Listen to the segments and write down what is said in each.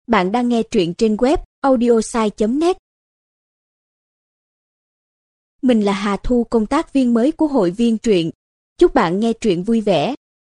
Bạn đang nghe truyện trên web audiosai.net. Mình là Hà Thu, công tác viên mới của hội viên truyện. Chúc bạn nghe truyện vui vẻ.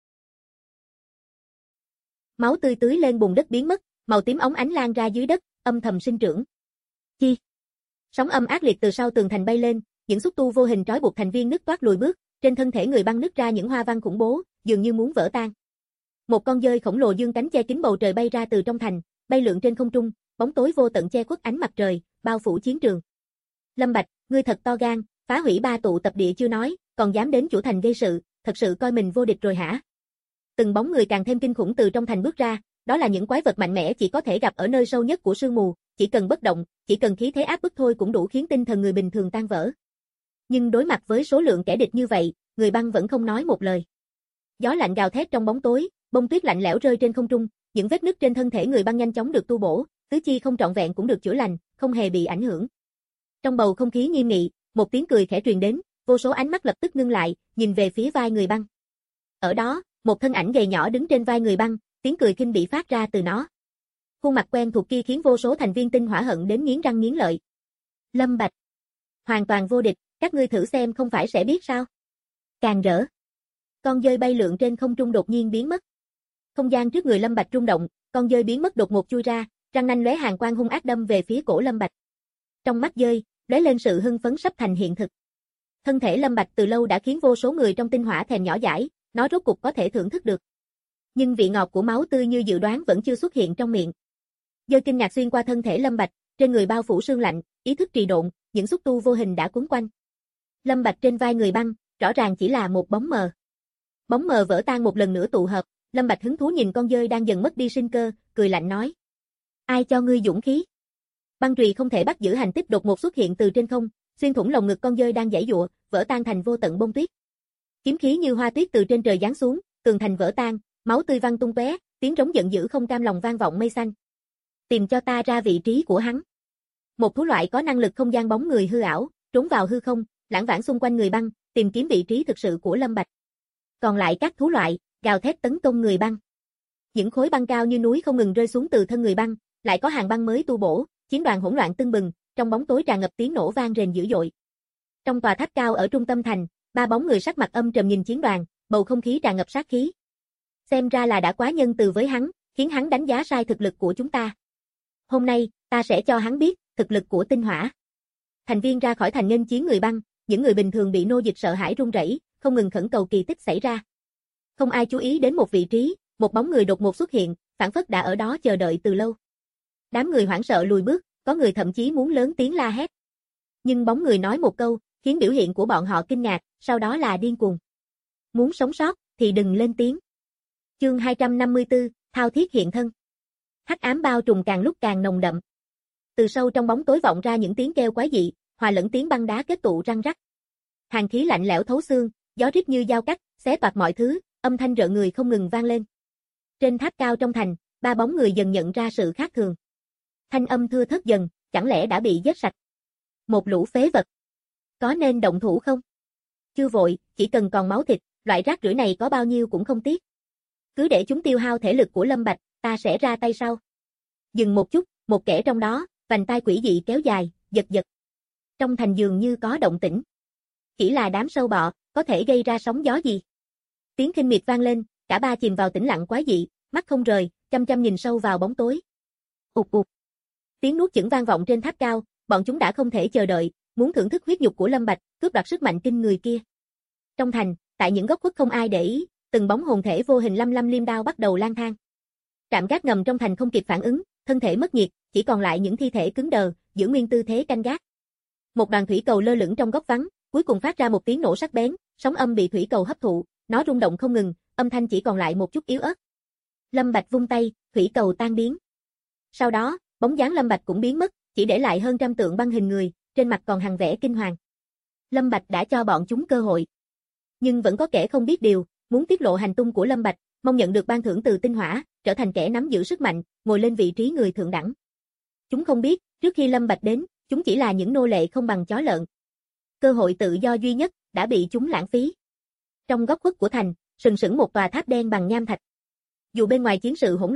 Máu tươi tưới lên bùn đất biến mất, màu tím óng ánh lan ra dưới đất, âm thầm sinh trưởng. Chi? Sóng âm ác liệt từ sau tường thành bay lên, những xúc tu vô hình trói buộc thành viên nứt toát lùi bước, trên thân thể người băng nứt ra những hoa văn khủng bố, dường như muốn vỡ tan. Một con dơi khổng lồ dương cánh che kín bầu trời bay ra từ trong thành, bay lượn trên không trung, bóng tối vô tận che khuất ánh mặt trời, bao phủ chiến trường. Lâm Bạch, ngươi thật to gan, phá hủy 3 tụ tập địa chưa nói, còn dám đến chủ thành gây sự, thật sự coi mình vô địch rồi hả? Từng bóng người càng thêm kinh khủng từ trong thành bước ra, đó là những quái vật mạnh mẽ chỉ có thể gặp ở nơi sâu nhất của sương mù, chỉ cần bất động, chỉ cần khí thế áp bức thôi cũng đủ khiến tinh thần người bình thường tan vỡ. Nhưng đối mặt với số lượng kẻ địch như vậy, người băng vẫn không nói một lời. Gió lạnh gào thét trong bóng tối, bông tuyết lạnh lẽo rơi trên không trung, những vết nứt trên thân thể người băng nhanh chóng được tu bổ, tứ chi không trọn vẹn cũng được chữa lành, không hề bị ảnh hưởng. Trong bầu không khí nghiêm nghị, một tiếng cười khẽ truyền đến, vô số ánh mắt lập tức ngưng lại, nhìn về phía vai người băng. Ở đó, một thân ảnh gầy nhỏ đứng trên vai người băng, tiếng cười khinh bỉ phát ra từ nó. Khuôn mặt quen thuộc kia khiến vô số thành viên tinh hỏa hận đến nghiến răng nghiến lợi. Lâm Bạch, hoàn toàn vô địch, các ngươi thử xem không phải sẽ biết sao? Càng rỡ. Con dơi bay lượn trên không trung đột nhiên biến mất. Không gian trước người Lâm Bạch rung động, con dơi biến mất đột ngột chui ra, răng nanh lóe hàn quang hung ác đâm về phía cổ Lâm Bạch. Trong mắt dơi, lóe lên sự hưng phấn sắp thành hiện thực. Thân thể Lâm Bạch từ lâu đã khiến vô số người trong tinh hỏa thèm nhỏ dãi, nó rốt cục có thể thưởng thức được. Nhưng vị ngọt của máu tươi như dự đoán vẫn chưa xuất hiện trong miệng. Dơi kinh ngạc xuyên qua thân thể Lâm Bạch, trên người bao phủ sương lạnh, ý thức trì độn, những xúc tu vô hình đã cuốn quanh. Lâm Bạch trên vai người băng, rõ ràng chỉ là một bóng mờ. Bóng mờ vỡ tan một lần nữa tụ hợp, Lâm Bạch hứng thú nhìn con dơi đang dần mất đi sinh cơ, cười lạnh nói: "Ai cho ngươi dũng khí?" Băng chùy không thể bắt giữ hành tích đột ngột xuất hiện từ trên không, xuyên thủng lồng ngực con dơi đang giãy giụa, vỡ tan thành vô tận bông tuyết. Kiếm khí như hoa tuyết từ trên trời giáng xuống, tường thành vỡ tan, máu tươi văng tung tóe, tiếng rống giận dữ không cam lòng vang vọng mây xanh. "Tìm cho ta ra vị trí của hắn." Một thú loại có năng lực không gian bóng người hư ảo, trốn vào hư không, lãng vãng xung quanh người băng, tìm kiếm vị trí thực sự của Lâm Bạch. Còn lại các thú loại, gào thét tấn công người băng. Những khối băng cao như núi không ngừng rơi xuống từ thân người băng, lại có hàng băng mới tu bổ, chiến đoàn hỗn loạn tưng bừng, trong bóng tối tràn ngập tiếng nổ vang rền dữ dội. Trong tòa tháp cao ở trung tâm thành, 3 bóng người sắc mặt âm trầm nhìn chiến đoàn, bầu không khí tràn ngập sát khí. Xem ra là đã quá nhân từ với hắn, khiến hắn đánh giá sai thực lực của chúng ta. Hôm nay, ta sẽ cho hắn biết thực lực của tinh hỏa. Thành viên ra khỏi thành nghênh chiến người băng, những người bình thường bị nô dịch sợ hãi run rẩy, không ngừng khẩn cầu kỳ tích xảy ra. Không ai chú ý đến một vị trí, một bóng người đột ngột xuất hiện, phảng phất đã ở đó chờ đợi từ lâu. Đám người hoảng sợ lùi bước, có người thậm chí muốn lớn tiếng la hét. Nhưng bóng người nói một câu, khiến biểu hiện của bọn họ kinh ngạc, sau đó là điên cuồng. Muốn sống sót, thì đừng lên tiếng. Chương 254, thao thiết hiện thân. Hắc ám bao trùm càng lúc càng nồng đậm. Từ sâu trong bóng tối vọng ra những tiếng kêu quái dị, hòa lẫn tiếng băng đá kết tụ răng rắc. Hàn khí lạnh lẽo thấu xương, gió rít như dao cắt, xé toạc mọi thứ, âm thanh rợn người không ngừng vang lên. Trên tháp cao trong thành, 3 bóng người dần nhận ra sự khác thường. Thanh âm thưa thớt dần, chẳng lẽ đã bị giết sạch? Một lũ phế vật. Có nên động thủ không? Chưa vội, chỉ cần còn máu thịt, loại rác rưởi này có bao nhiêu cũng không tiếc. Cứ để chúng tiêu hao thể lực của Lâm Bạch, ta sẽ ra tay sau. Dừng một chút, một kẻ trong đó, vành tai quỷ dị kéo dài, giật giật. Trong thành dường như có động tĩnh. Chỉ là đám sâu bọ, có thể gây ra sóng gió gì? Tiếng khinh miệt vang lên, cả 3 chìm vào tĩnh lặng quái dị, mắt không rời, chăm chăm nhìn sâu vào bóng tối. Ụt ụt. Tiếng nuốt chửng vang vọng trên tháp cao, bọn chúng đã không thể chờ đợi, muốn thưởng thức huyết nhục của Lâm Bạch, cướp đoạt sức mạnh kinh người kia. Trong thành, tại những góc khuất không ai để ý, từng bóng hồn thể vô hình lăm lăm liêm đao bắt đầu lang thang. Trạm gác ngầm trong thành không kịp phản ứng, thân thể mất nhiệt, chỉ còn lại những thi thể cứng đờ, giữ nguyên tư thế canh gác. Một đoàn thủy cầu lơ lửng trong góc vắng, cuối cùng phát ra một tiếng nổ sắc bén, sóng âm bị thủy cầu hấp thụ, nó rung động không ngừng, âm thanh chỉ còn lại một chút yếu ớt. Lâm Bạch vung tay, thủy cầu tan biến. Sau đó, bóng dáng Lâm Bạch cũng biến mất, chỉ để lại hơn trăm tượng băng hình người, trên mặt còn hằn vẻ kinh hoàng. Lâm Bạch đã cho bọn chúng cơ hội. Nhưng vẫn có kẻ không biết điều, muốn tiết lộ hành tung của Lâm Bạch, mong nhận được ban thưởng từ tinh hỏa, trở thành kẻ nắm giữ sức mạnh, ngồi lên vị trí người thượng đẳng. Chúng không biết, trước khi Lâm Bạch đến, chúng chỉ là những nô lệ không bằng chó lợn. Cơ hội tự do duy nhất, đã bị chúng lãng phí. Trong góc khuất của thành, sừng sững một tòa tháp đen bằng nham thạch. Dù bên ngoài chiến sự hỗn loạn,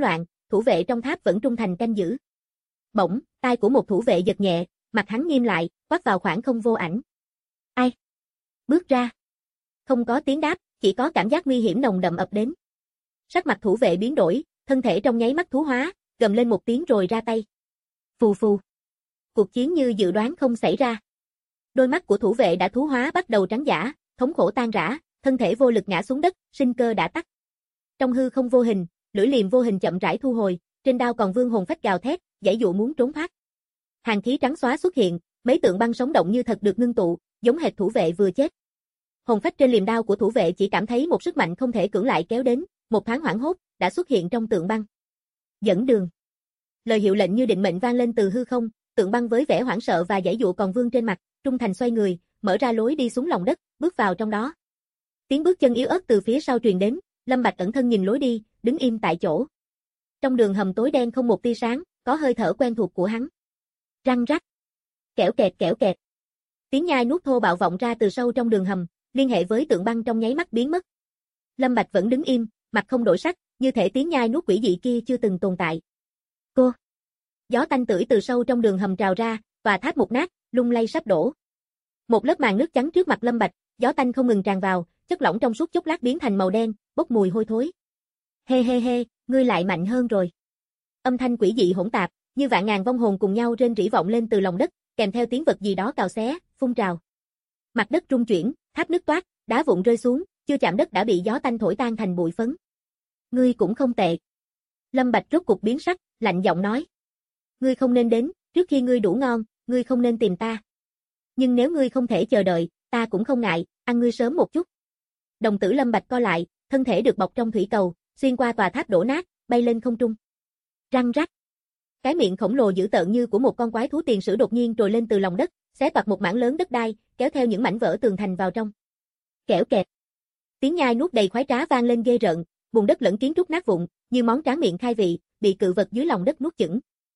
thủ vệ trong tháp vẫn trung thành canh giữ. Bỗng, tai của một thủ vệ giật nhẹ, mặt hắn nghiêm lại, quát vào khoảng không vô ảnh. Ai? Bước ra. Không có tiếng đáp, chỉ có cảm giác nguy hiểm nồng đậm ập đến. Sắc mặt thủ vệ biến đổi, thân thể trong nháy mắt thú hóa, gầm lên một tiếng rồi ra tay. Phù phù. Cuộc chiến như dự đoán không xảy ra. Đôi mắt của thủ vệ đã thú hóa bắt đầu trắng dã, thống khổ tan rã, thân thể vô lực ngã xuống đất, sinh cơ đã tắt. Trong hư không vô hình, lưỡi liềm vô hình chậm rãi thu hồi, trên đao còn vương hồn phách gào thét, giãy dụ muốn trốn thoát. Hàn khí trắng xóa xuất hiện, mấy tượng băng sống động như thật được ngưng tụ, giống hệt thủ vệ vừa chết. Hồn phách trên liềm đao của thủ vệ chỉ cảm thấy một sức mạnh không thể cưỡng lại kéo đến, một thoáng hoảng hốt, đã xuất hiện trong tượng băng. Dẫn đường. Lời hiệu lệnh như định mệnh vang lên từ hư không, tượng băng với vẻ hoảng sợ và giãy dụ còn vương trên mặt, trung thành xoay người, mở ra lối đi xuống lòng đất, bước vào trong đó. Tiếng bước chân yếu ớt từ phía sau truyền đến, Lâm Bạch ẩn thân nhìn lối đi, đứng im tại chỗ. Trong đường hầm tối đen không một tia sáng, có hơi thở quen thuộc của hắn. Răng rắc, kẽo kẹt kẽo kẹt. Tiếng nhai nuốt thô bạo vọng ra từ sâu trong đường hầm, liên hệ với tượng băng trong nháy mắt biến mất. Lâm Bạch vẫn đứng im, mặt không đổi sắc, như thể tiếng nhai nuốt quỷ dị kia chưa từng tồn tại. Cô. Gió tanh tưởi từ sâu trong đường hầm trào ra, và tháp mục nát, lung lay sắp đổ. Một lớp màn nước trắng trước mặt Lâm Bạch, gió tanh không ngừng tràn vào, chất lỏng trong suốt chốc lát biến thành màu đen, bốc mùi hôi thối. Hê hê hê, ngươi lại mạnh hơn rồi. Âm thanh quỷ dị hỗn tạp, như vạn ngàn vong hồn cùng nhau rên rỉ vọng lên từ lòng đất, kèm theo tiếng vật gì đó cào xé, phun trào. Mặt đất rung chuyển, tháp nứt toác, đá vụn rơi xuống, chưa chạm đất đã bị gió tanh thổi tan thành bụi phấn. Ngươi cũng không tệ. Lâm Bạch rốt cục biến sắc, lạnh giọng nói. Ngươi không nên đến, trước khi ngươi đủ ngon, ngươi không nên tìm ta. Nhưng nếu ngươi không thể chờ đợi, ta cũng không ngại, ăn ngươi sớm một chút. Đồng tử Lâm Bạch co lại, thân thể được bọc trong thủy cầu, xuyên qua tòa tháp đổ nát, bay lên không trung. Răng rắc. Cái miệng khổng lồ dữ tợn như của một con quái thú tiền sử đột nhiên trồi lên từ lòng đất, xé toạc một mảng lớn đất đai, kéo theo những mảnh vỡ tường thành vào trong. Kẽo kẹt. Tiếng nhai nuốt đầy khoái trá vang lên ghê rợn, bùn đất lẫn kiến trúc nát vụn, như món tráng miệng khai vị, bị cự vật dưới lòng đất nuốt chửng.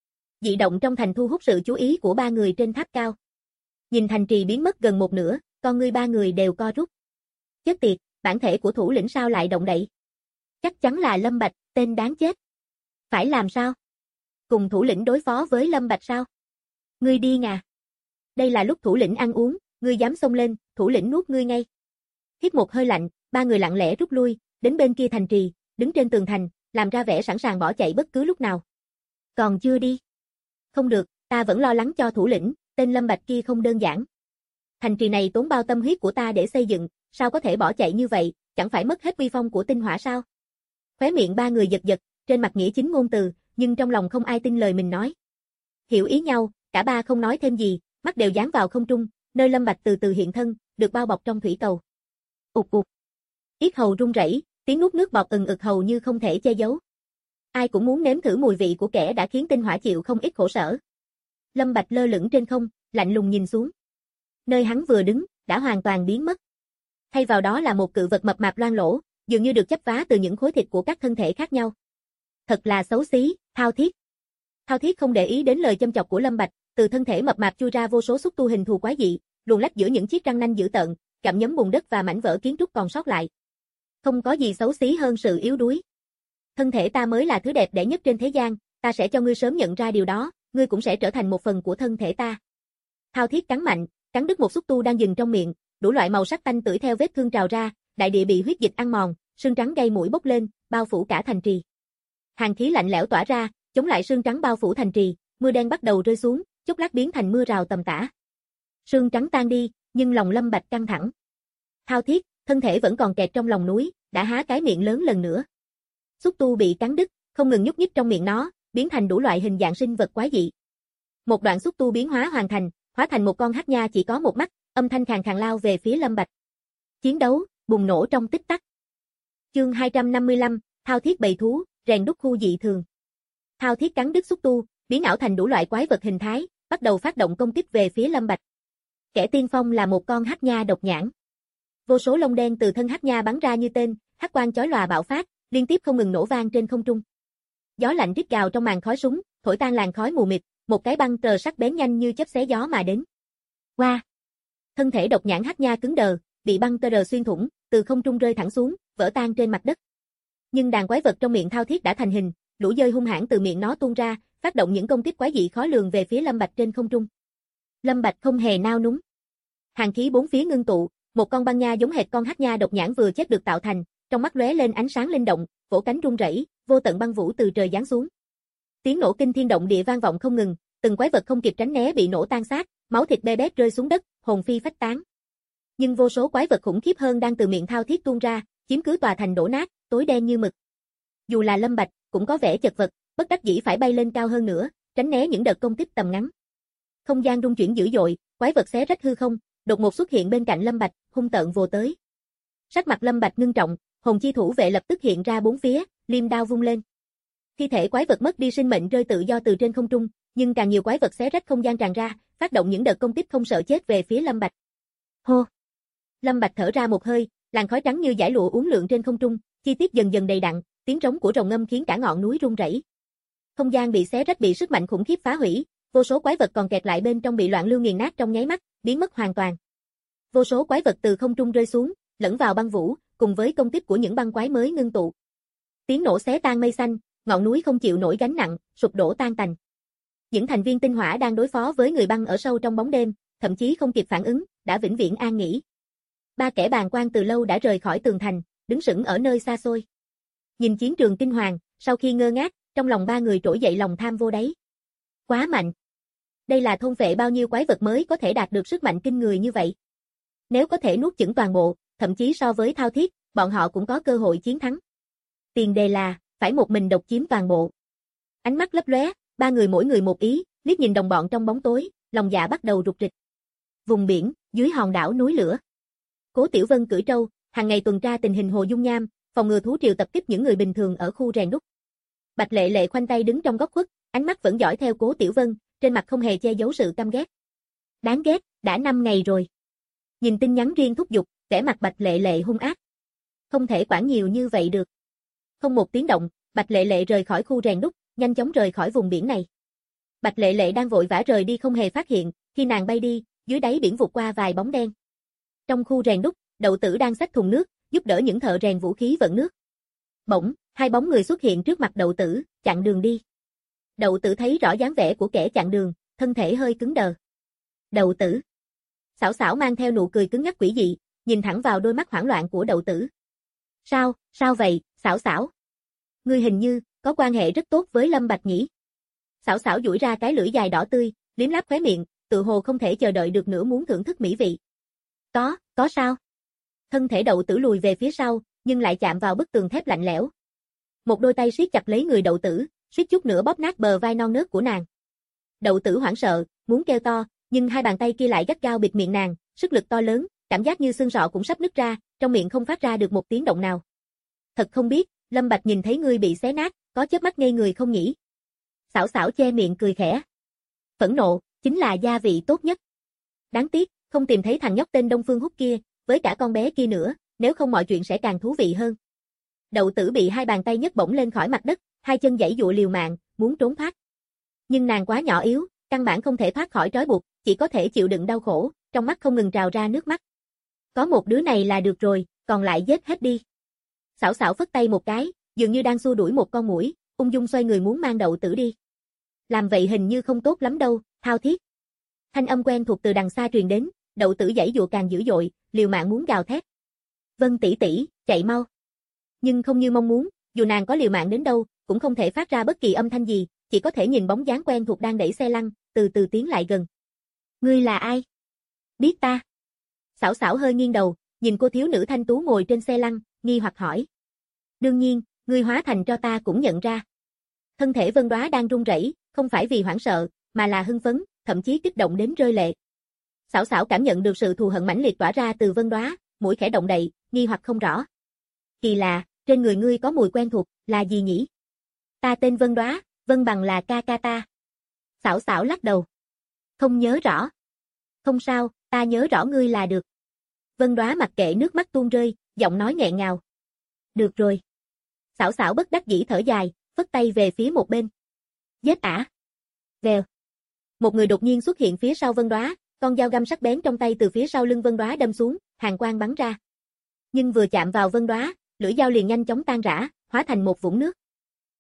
Dị động trong thành thu hút sự chú ý của ba người trên tháp cao. Nhìn thành trì biến mất gần một nửa, con ngươi ba người đều co rút. Chết tiệt, bản thể của thủ lĩnh sao lại động đậy? Chắc chắn là Lâm Bạch, tên đáng chết. Phải làm sao? Cùng thủ lĩnh đối phó với Lâm Bạch sao? Ngươi điên à? Đây là lúc thủ lĩnh ăn uống, ngươi dám xông lên, thủ lĩnh nuốt ngươi ngay. Hít một hơi lạnh, ba người lặng lẽ rút lui, đến bên kia thành trì, đứng trên tường thành, làm ra vẻ sẵn sàng bỏ chạy bất cứ lúc nào. Còn chưa đi. Không được, ta vẫn lo lắng cho thủ lĩnh, tên Lâm Bạch kia không đơn giản. Thành trì này tốn bao tâm huyết của ta để xây dựng, sao có thể bỏ chạy như vậy, chẳng phải mất hết uy phong của tinh hỏa sao? Khóe miệng ba người giật giật, trên mặt nghĩa chính ngôn từ, nhưng trong lòng không ai tin lời mình nói. Hiểu ý nhau, cả ba không nói thêm gì, mắt đều dán vào không trung, nơi Lâm Bạch từ từ hiện thân, được bao bọc trong thủy cầu. Ụt ụt. Yết hầu run rẩy, tiếng nuốt nước bọt ừng ực hầu như không thể che giấu. Ai cũng muốn nếm thử mùi vị của kẻ đã khiến tinh hỏa chịu không ít khổ sở. Lâm Bạch lơ lửng trên không, lạnh lùng nhìn xuống. Nơi hắn vừa đứng, đã hoàn toàn biến mất. Thay vào đó là một cự vật mập mạp loang lỗ, dường như được chấp vá từ những khối thịt của các thân thể khác nhau. Thật là xấu xí, Thao Thiết. Thao Thiết không để ý đến lời châm chọc của Lâm Bạch, từ thân thể mập mạp chui ra vô số xúc tu hình thù quái dị, luồn lách giữa những chiếc răng nanh dữ tợn, gặm nhấm bùn đất và mảnh vỡ kiến trúc còn sót lại. Không có gì xấu xí hơn sự yếu đuối. Thân thể ta mới là thứ đẹp đẽ nhất trên thế gian, ta sẽ cho ngươi sớm nhận ra điều đó, ngươi cũng sẽ trở thành một phần của thân thể ta. Thao Thiết cắn mạnh, cắn đứt một xúc tu đang dừng trong miệng, đủ loại màu sắc tanh tưởi theo vết thương trào ra, đại địa bị huyết dịch ăn mòn, sương trắng gây mũi bốc lên, bao phủ cả thành trì. Hàn khí lạnh lẽo tỏa ra, chống lại sương trắng bao phủ thành trì, mưa đen bắt đầu rơi xuống, chốc lát biến thành mưa rào tầm tã. Sương trắng tan đi, nhưng lòng Lâm Bạch căng thẳng. Thao Thiết, thân thể vẫn còn kẹt trong lòng núi, đã há cái miệng lớn lần nữa. Xúc tu bị cắn đứt, không ngừng nhúc nhích trong miệng nó, biến thành đủ loại hình dạng sinh vật quái dị. Một đoạn xúc tu biến hóa hoàn thành, hóa thành một con hắc nha chỉ có một mắt, âm thanh khàn khàn lao về phía Lâm Bạch. Chiến đấu bùng nổ trong tích tắc. Chương 255, Thao Thiết bầy thú, rèn đúc khu dị thường. Thao Thiết cắn đứt xúc tu, biến ảo thành đủ loại quái vật hình thái, bắt đầu phát động công kích về phía Lâm Bạch. Kẻ tiên phong là một con hắc nha độc nhãn. Vô số lông đen từ thân hắc nha bắn ra như tên, hắc quang chói lòa bạo phát, liên tiếp không ngừng nổ vang trên không trung. Gió lạnh rít gào trong màn khói súng, thổi tan làn khói mù mịt, một cái băng tờ sắc bén nhanh như chớp xé gió mà đến. Qua. Thân thể độc nhãn hắc nha cứng đờ, bị băng tờ xuyên thủng, từ không trung rơi thẳng xuống, vỡ tan trên mặt đất. Nhưng đàn quái vật trong miệng Thao Thiết đã thành hình, lũ dơi hung hãn từ miệng nó tuôn ra, phát động những công kích quái dị khó lường về phía Lâm Bạch trên không trung. Lâm Bạch không hề nao núng. Hàn khí bốn phía ngưng tụ, một con băng nha giống hệt con hắc nha độc nhãn vừa chết được tạo thành, trong mắt lóe lên ánh sáng linh động, vỗ cánh rung rẩy, vô tận băng vũ từ trời giáng xuống. Tiếng nổ kinh thiên động địa vang vọng không ngừng, từng quái vật không kịp tránh né bị nổ tan xác, máu thịt be bét rơi xuống đất, hồn phi phách tán. Nhưng vô số quái vật khủng khiếp hơn đang từ miệng thao thiết tuôn ra, chiếm cứ tòa thành đổ nát, tối đen như mực. Dù là Lâm Bạch, cũng có vẻ chật vật, bất đắc dĩ phải bay lên cao hơn nữa, tránh né những đợt công kích tầm ngắn. Không gian rung chuyển dữ dội, quái vật xé rách hư không, đột ngột xuất hiện bên cạnh Lâm Bạch, hung tợn vồ tới. Sắc mặt Lâm Bạch ngưng trọng, hồn chi thủ vệ lập tức hiện ra bốn phía, liêm đao vung lên. Thi thể quái vật mất đi sinh mệnh rơi tự do từ trên không trung, nhưng càng nhiều quái vật xé rách không gian tràn ra, phát động những đợt công kích không sợ chết về phía Lâm Bạch. Hô! Lâm Bạch thở ra một hơi, làn khói trắng như dải lụa uốn lượn trên không trung, chi tiết dần dần đầy đặn, tiếng trống của rồng ngâm khiến cả ngọn núi rung rẩy. Không gian bị xé rách bị sức mạnh khủng khiếp phá hủy, vô số quái vật còn kẹt lại bên trong bị loạn lưu nghiền nát trong nháy mắt, biến mất hoàn toàn. Vô số quái vật từ không trung rơi xuống, lẫn vào băng vũ, cùng với công kích của những băng quái mới ngưng tụ. Tiếng nổ xé tan mây xanh, ngọn núi không chịu nổi gánh nặng, sụp đổ tan tành. Những thành viên tinh hỏa đang đối phó với người băng ở sâu trong bóng đêm, thậm chí không kịp phản ứng, đã vĩnh viễn an nghỉ. Ba kẻ bàng quan từ lâu đã rời khỏi tường thành, đứng sững ở nơi xa xôi. Nhìn chiến trường kinh hoàng, sau khi ngơ ngác, trong lòng ba người trỗi dậy lòng tham vô đáy. Quá mạnh. Đây là thôn phệ bao nhiêu quái vật mới có thể đạt được sức mạnh kinh người như vậy. Nếu có thể nuốt chửng toàn bộ, thậm chí so với thao thiết, bọn họ cũng có cơ hội chiến thắng. Tiền đề là, phải một mình độc chiếm toàn bộ. Ánh mắt lấp lóe, ba người mỗi người một ý, liếc nhìn đồng bọn trong bóng tối, lòng dạ bắt đầu rục rịch. Vùng biển, dưới hòn đảo núi lửa. Cố Tiểu Vân cưỡi trâu, hàng ngày tuần tra tình hình hồ dung nham, phòng ngừa thú triều tập kích những người bình thường ở khu rèn đúc. Bạch Lệ Lệ khoanh tay đứng trong góc khuất, ánh mắt vẫn dõi theo Cố Tiểu Vân, trên mặt không hề che giấu sự căm ghét. Đáng ghét, đã 5 ngày rồi. Nhìn tin nhắn riêng thúc giục, vẻ mặt Bạch Lệ Lệ hung ác. Không thể quản nhiều như vậy được. Không một tiếng động, Bạch Lệ Lệ rời khỏi khu rèn đúc, nhanh chóng rời khỏi vùng biển này. Bạch Lệ Lệ đang vội vã rời đi không hề phát hiện, khi nàng bay đi, dưới đáy biển vụt qua vài bóng đen. Trong khu rèn đúc, Đậu Tử đang xách thùng nước, giúp đỡ những thợ rèn vũ khí vận nước. Bỗng, hai bóng người xuất hiện trước mặt Đậu Tử, chặn đường đi. Đậu Tử thấy rõ dáng vẻ của kẻ chặn đường, thân thể hơi cứng đờ. Đậu Tử. Xảo Xảo mang theo nụ cười cứng nhắc quỷ dị, nhìn thẳng vào đôi mắt hoảng loạn của Đậu Tử. Sao vậy, Xảo Xảo? Ngươi hình như có quan hệ rất tốt với Lâm Bạch nhỉ? Xảo Xảo duỗi ra cái lưỡi dài đỏ tươi, liếm láp khóe miệng, tự hồ không thể chờ đợi được nữa muốn thưởng thức mỹ vị. Có sao? Thân thể Đậu Tử lùi về phía sau, nhưng lại chạm vào bức tường thép lạnh lẽo. Một đôi tay siết chặt lấy người Đậu Tử, suýt chút nữa bóp nát bờ vai non nớt của nàng. Đậu Tử hoảng sợ, muốn kêu to, nhưng hai bàn tay kia lại gắt gao bịt miệng nàng, sức lực to lớn, cảm giác như xương sọ cũng sắp nứt ra, trong miệng không phát ra được một tiếng động nào. Thật không biết, Lâm Bạch nhìn thấy ngươi bị xé nát, có chớp mắt ngây người không nhỉ? Xảo Xảo che miệng cười khẽ. Phẫn nộ, chính là gia vị tốt nhất. Đáng tiếc, không tìm thấy thằng nhóc tên Đông Phương Húc kia, với cả con bé kia nữa, nếu không mọi chuyện sẽ càng thú vị hơn. Đậu Tử bị hai bàn tay nhấc bổng lên khỏi mặt đất, hai chân giãy giụa liều mạng, muốn trốn thoát. Nhưng nàng quá nhỏ yếu, căn bản không thể thoát khỏi trói buộc, chỉ có thể chịu đựng đau khổ, trong mắt không ngừng trào ra nước mắt. Có một đứa này là được rồi, còn lại giết hết đi. Xảo Xảo phất tay một cái, dường như đang xua đuổi một con muỗi, ung dung xoay người muốn mang Đậu Tử đi. Làm vậy hình như không tốt lắm đâu, thao thiết. Thanh âm quen thuộc từ đằng xa truyền đến, Đậu Tử giãy giụa càng dữ dội, liều mạng muốn gào thét. Vân tỷ tỷ, chạy mau. Nhưng không như mong muốn, dù nàng có liều mạng đến đâu, cũng không thể phát ra bất kỳ âm thanh gì, chỉ có thể nhìn bóng dáng quen thuộc đang đẩy xe lăn, từ từ tiến lại gần. Ngươi là ai? Biết ta. Xảo Xảo hơi nghiêng đầu, nhìn cô thiếu nữ thanh tú ngồi trên xe lăn, nghi hoặc hỏi. Đương nhiên, ngươi hóa thành cho ta cũng nhận ra. Thân thể Vân Đóa đang run rẩy, không phải vì hoảng sợ, mà là hưng phấn, thậm chí kích động đến rơi lệ. Xảo Xảo cảm nhận được sự thù hận mãnh liệt tỏa ra từ Vân Đóa, mũi khẽ động đậy, nghi hoặc không rõ. Kỳ lạ, trên người ngươi có mùi quen thuộc, là gì nhỉ? Ta tên Vân Đóa, Vân Bằng là ca ca ta. Xảo Xảo lắc đầu. Không nhớ rõ. Không sao, ta nhớ rõ ngươi là được. Vân Đóa mặc kệ nước mắt tuôn rơi, giọng nói nghẹn ngào. Được rồi. Xảo Xảo bất đắc dĩ thở dài, phất tay về phía một bên. Giết ả. Vèo. Một người đột nhiên xuất hiện phía sau Vân Đóa, con dao găm sắc bén trong tay từ phía sau lưng Vân Đóa đâm xuống, hàn quang bắn ra. Nhưng vừa chạm vào Vân Đóa, lưỡi dao liền nhanh chóng tan rã, hóa thành một vũng nước.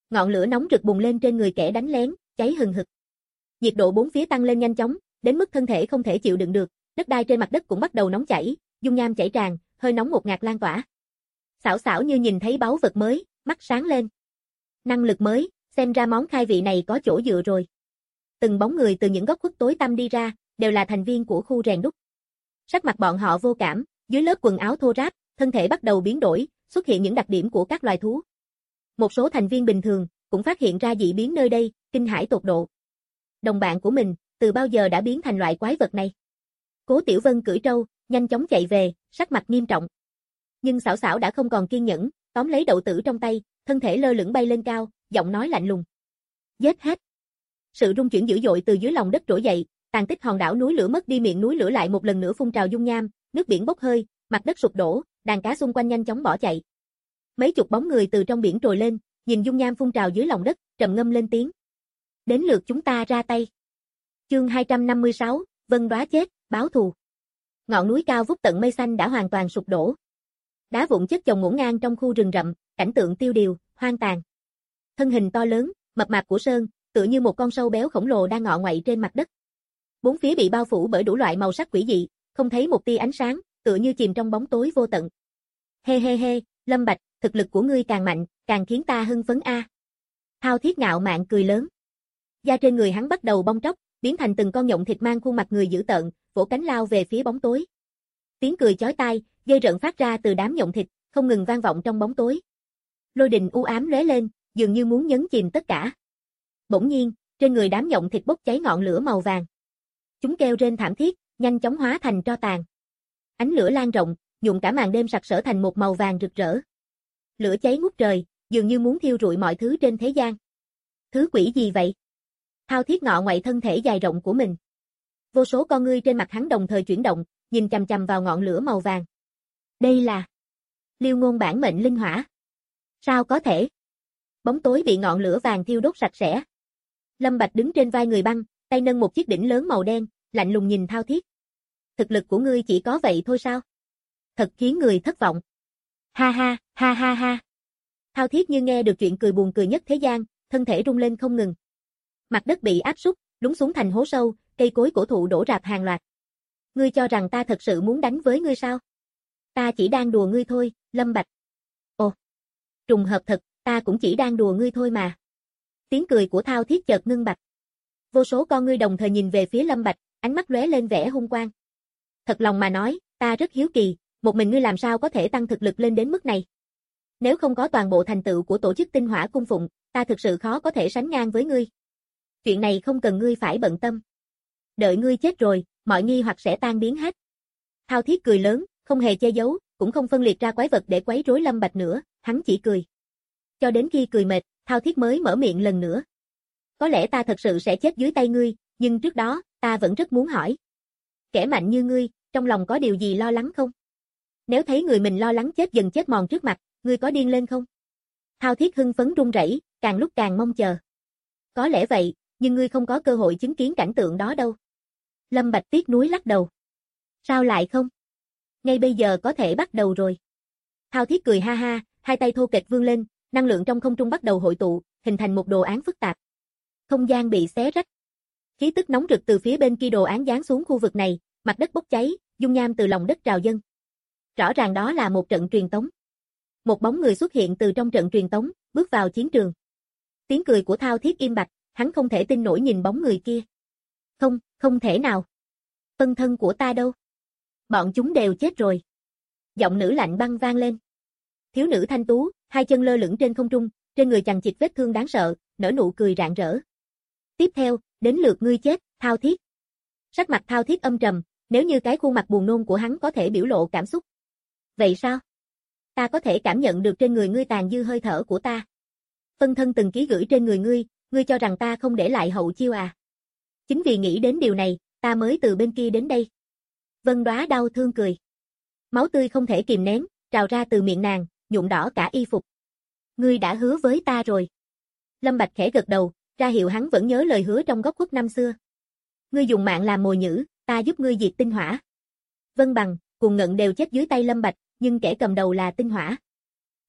Ngọn lửa nóng rực bùng lên trên người kẻ đánh lén, cháy hừng hực. Nhiệt độ bốn phía tăng lên nhanh chóng, đến mức thân thể không thể chịu đựng được, đất đai trên mặt đất cũng bắt đầu nóng chảy, dung nham chảy tràn, hơi nóng ngột ngạt lan tỏa. Xảo xảo như nhìn thấy báu vật mới, mắt sáng lên. Năng lực mới, xem ra món khai vị này có chỗ dựa rồi. Từng bóng người từ những góc khuất tối tăm đi ra, đều là thành viên của khu rèn đúc. Sắc mặt bọn họ vô cảm, dưới lớp quần áo thô ráp, thân thể bắt đầu biến đổi, xuất hiện những đặc điểm của các loài thú. Một số thành viên bình thường cũng phát hiện ra dị biến nơi đây, kinh hãi tột độ. Đồng bạn của mình, từ bao giờ đã biến thành loại quái vật này? Cố Tiểu Vân cưỡi trâu, nhanh chóng chạy về, sắc mặt nghiêm trọng. Nhưng Xảo Xảo đã không còn kiên nhẫn, tóm lấy đậu tử trong tay, thân thể lơ lửng bay lên cao, giọng nói lạnh lùng. Giết hết. Sự rung chuyển dữ dội từ dưới lòng đất trỗi dậy, tàn tích hòn đảo núi lửa mất đi, miệng núi lửa lại một lần nữa phun trào dung nham, nước biển bốc hơi, mặt đất sụp đổ, đàn cá xung quanh nhanh chóng bỏ chạy. Mấy chục bóng người từ trong biển trồi lên, nhìn dung nham phun trào dưới lòng đất, trầm ngâm lên tiếng. Đến lượt chúng ta ra tay. Chương 256, Vân Đóa chết, báo thù. Ngọn núi cao vút tận mây xanh đã hoàn toàn sụp đổ. Đá vụn chất chồng ngổn ngang trong khu rừng rậm, cảnh tượng tiêu điều, hoang tàn. Thân hình to lớn, mập mạp của Sơn, tựa như một con sâu béo khổng lồ đang ngọ nguậy trên mặt đất. Bốn phía bị bao phủ bởi đủ loại màu sắc quỷ dị, không thấy một tia ánh sáng, tựa như chìm trong bóng tối vô tận. He he he, Lâm Bạch, thực lực của ngươi càng mạnh, càng khiến ta hưng phấn a. Thao Thiết ngạo mạn cười lớn. Da trên người hắn bắt đầu bong tróc, biến thành từng con nhộng thịt mang khuôn mặt người dữ tợn, vỗ cánh lao về phía bóng tối. Tiếng cười chói tai, ghê rợn phát ra từ đám nhộng thịt, không ngừng vang vọng trong bóng tối. Lôi đình u ám lóe lên, dường như muốn nhấn chìm tất cả. Bỗng nhiên, trên người đám nhộng thịt bốc cháy ngọn lửa màu vàng. Chúng kêu rên thảm thiết, nhanh chóng hóa thành tro tàn. Ánh lửa lan rộng, nhuộm cả màn đêm sặc sỡ thành một màu vàng rực rỡ. Lửa cháy ngút trời, dường như muốn thiêu rụi mọi thứ trên thế gian. Thứ quỷ gì vậy? Thao Thiết ngọ ngoại thân thể dài rộng của mình. Vô số con ngươi trên mặt hắn đồng thời chuyển động, nhìn chằm chằm vào ngọn lửa màu vàng. Đây là Liêu Ngôn bản mệnh linh hỏa. Sao có thể? Bóng tối bị ngọn lửa vàng thiêu đốt sạch sẽ. Lâm Bạch đứng trên vai người băng, tay nâng một chiếc đỉnh lớn màu đen, lạnh lùng nhìn Thao Thiết. Thực lực của ngươi chỉ có vậy thôi sao? Thật khiến người thất vọng. Ha ha, ha ha ha. Thao Thiết như nghe được chuyện cười buồn cười nhất thế gian, thân thể rung lên không ngừng. Mặt đất bị áp súc, lún xuống thành hố sâu, cây cối cổ thụ đổ rạp hàng loạt. Ngươi cho rằng ta thật sự muốn đánh với ngươi sao? Ta chỉ đang đùa ngươi thôi, Lâm Bạch. Ồ, trùng hợp thật, ta cũng chỉ đang đùa ngươi thôi mà. Tiếng cười của Thao Thiết chợt ngưng bặt. Vô số con ngươi đồng thời nhìn về phía Lâm Bạch, ánh mắt lóe lên vẻ hung quang. Thật lòng mà nói, ta rất hiếu kỳ, một mình ngươi làm sao có thể tăng thực lực lên đến mức này? Nếu không có toàn bộ thành tựu của tổ chức Tinh Hỏa Cung Phụng, ta thực sự khó có thể sánh ngang với ngươi. Chuyện này không cần ngươi phải bận tâm. Đợi ngươi chết rồi, mọi nghi hoặc sẽ tan biến hết. Thao Thiết cười lớn, không hề che giấu, cũng không phân liệt ra quái vật để quấy rối Lâm Bạch nữa, hắn chỉ cười. Cho đến khi cười mệt, Thao Thiết mới mở miệng lần nữa. Có lẽ ta thật sự sẽ chết dưới tay ngươi, nhưng trước đó, ta vẫn rất muốn hỏi. Kẻ mạnh như ngươi, trong lòng có điều gì lo lắng không? Nếu thấy người mình lo lắng chết dần chết mòn trước mặt, ngươi có điên lên không? Thao Thiết hưng phấn run rẩy, càng lúc càng mong chờ. Có lẽ vậy, nhưng ngươi không có cơ hội chứng kiến cảnh tượng đó đâu. Lâm Bạch tiếc nuối lắc đầu. Sao lại không? Ngay bây giờ có thể bắt đầu rồi. Thao Thiết cười ha ha, hai tay thô kệch vươn lên, năng lượng trong không trung bắt đầu hội tụ, hình thành một đồ án phức tạp. Không gian bị xé rách. Khí tức nóng rực từ phía bên kia đồ án giáng xuống khu vực này, mặt đất bốc cháy, dung nham từ lòng đất trào dâng. Rõ ràng đó là một trận truyền tống. Một bóng người xuất hiện từ trong trận truyền tống, bước vào chiến trường. Tiếng cười của Thao Thiết im bặt, hắn không thể tin nổi nhìn bóng người kia. Không, không thể nào. Phân thân của ta đâu? Bọn chúng đều chết rồi. Giọng nữ lạnh băng vang lên. Thiếu nữ thanh tú, hai chân lơ lửng trên không trung, trên người chằng chịt vết thương đáng sợ, nở nụ cười rạng rỡ. Tiếp theo, đến lượt ngươi chết, Thao Thiết. Sắc mặt Thao Thiết âm trầm, nếu như cái khuôn mặt buồn nôn của hắn có thể biểu lộ cảm xúc. Vậy sao? Ta có thể cảm nhận được trên người ngươi tàn dư hơi thở của ta. Phân thân từng ký gửi trên người ngươi cho rằng ta không để lại hậu chiêu à? Chính vì nghĩ đến điều này, ta mới từ bên kia đến đây. Vân Đóa đau thương cười. Máu tươi không thể kìm nén, trào ra từ miệng nàng, nhuộm đỏ cả y phục. Ngươi đã hứa với ta rồi. Lâm Bạch khẽ gật đầu, ra hiệu hắn vẫn nhớ lời hứa trong góc khuất năm xưa. Ngươi dùng mạng làm mồi nhử, ta giúp ngươi diệt tinh hỏa. Vân Bằng, Cùng Ngận đều chết dưới tay Lâm Bạch, nhưng kẻ cầm đầu là tinh hỏa.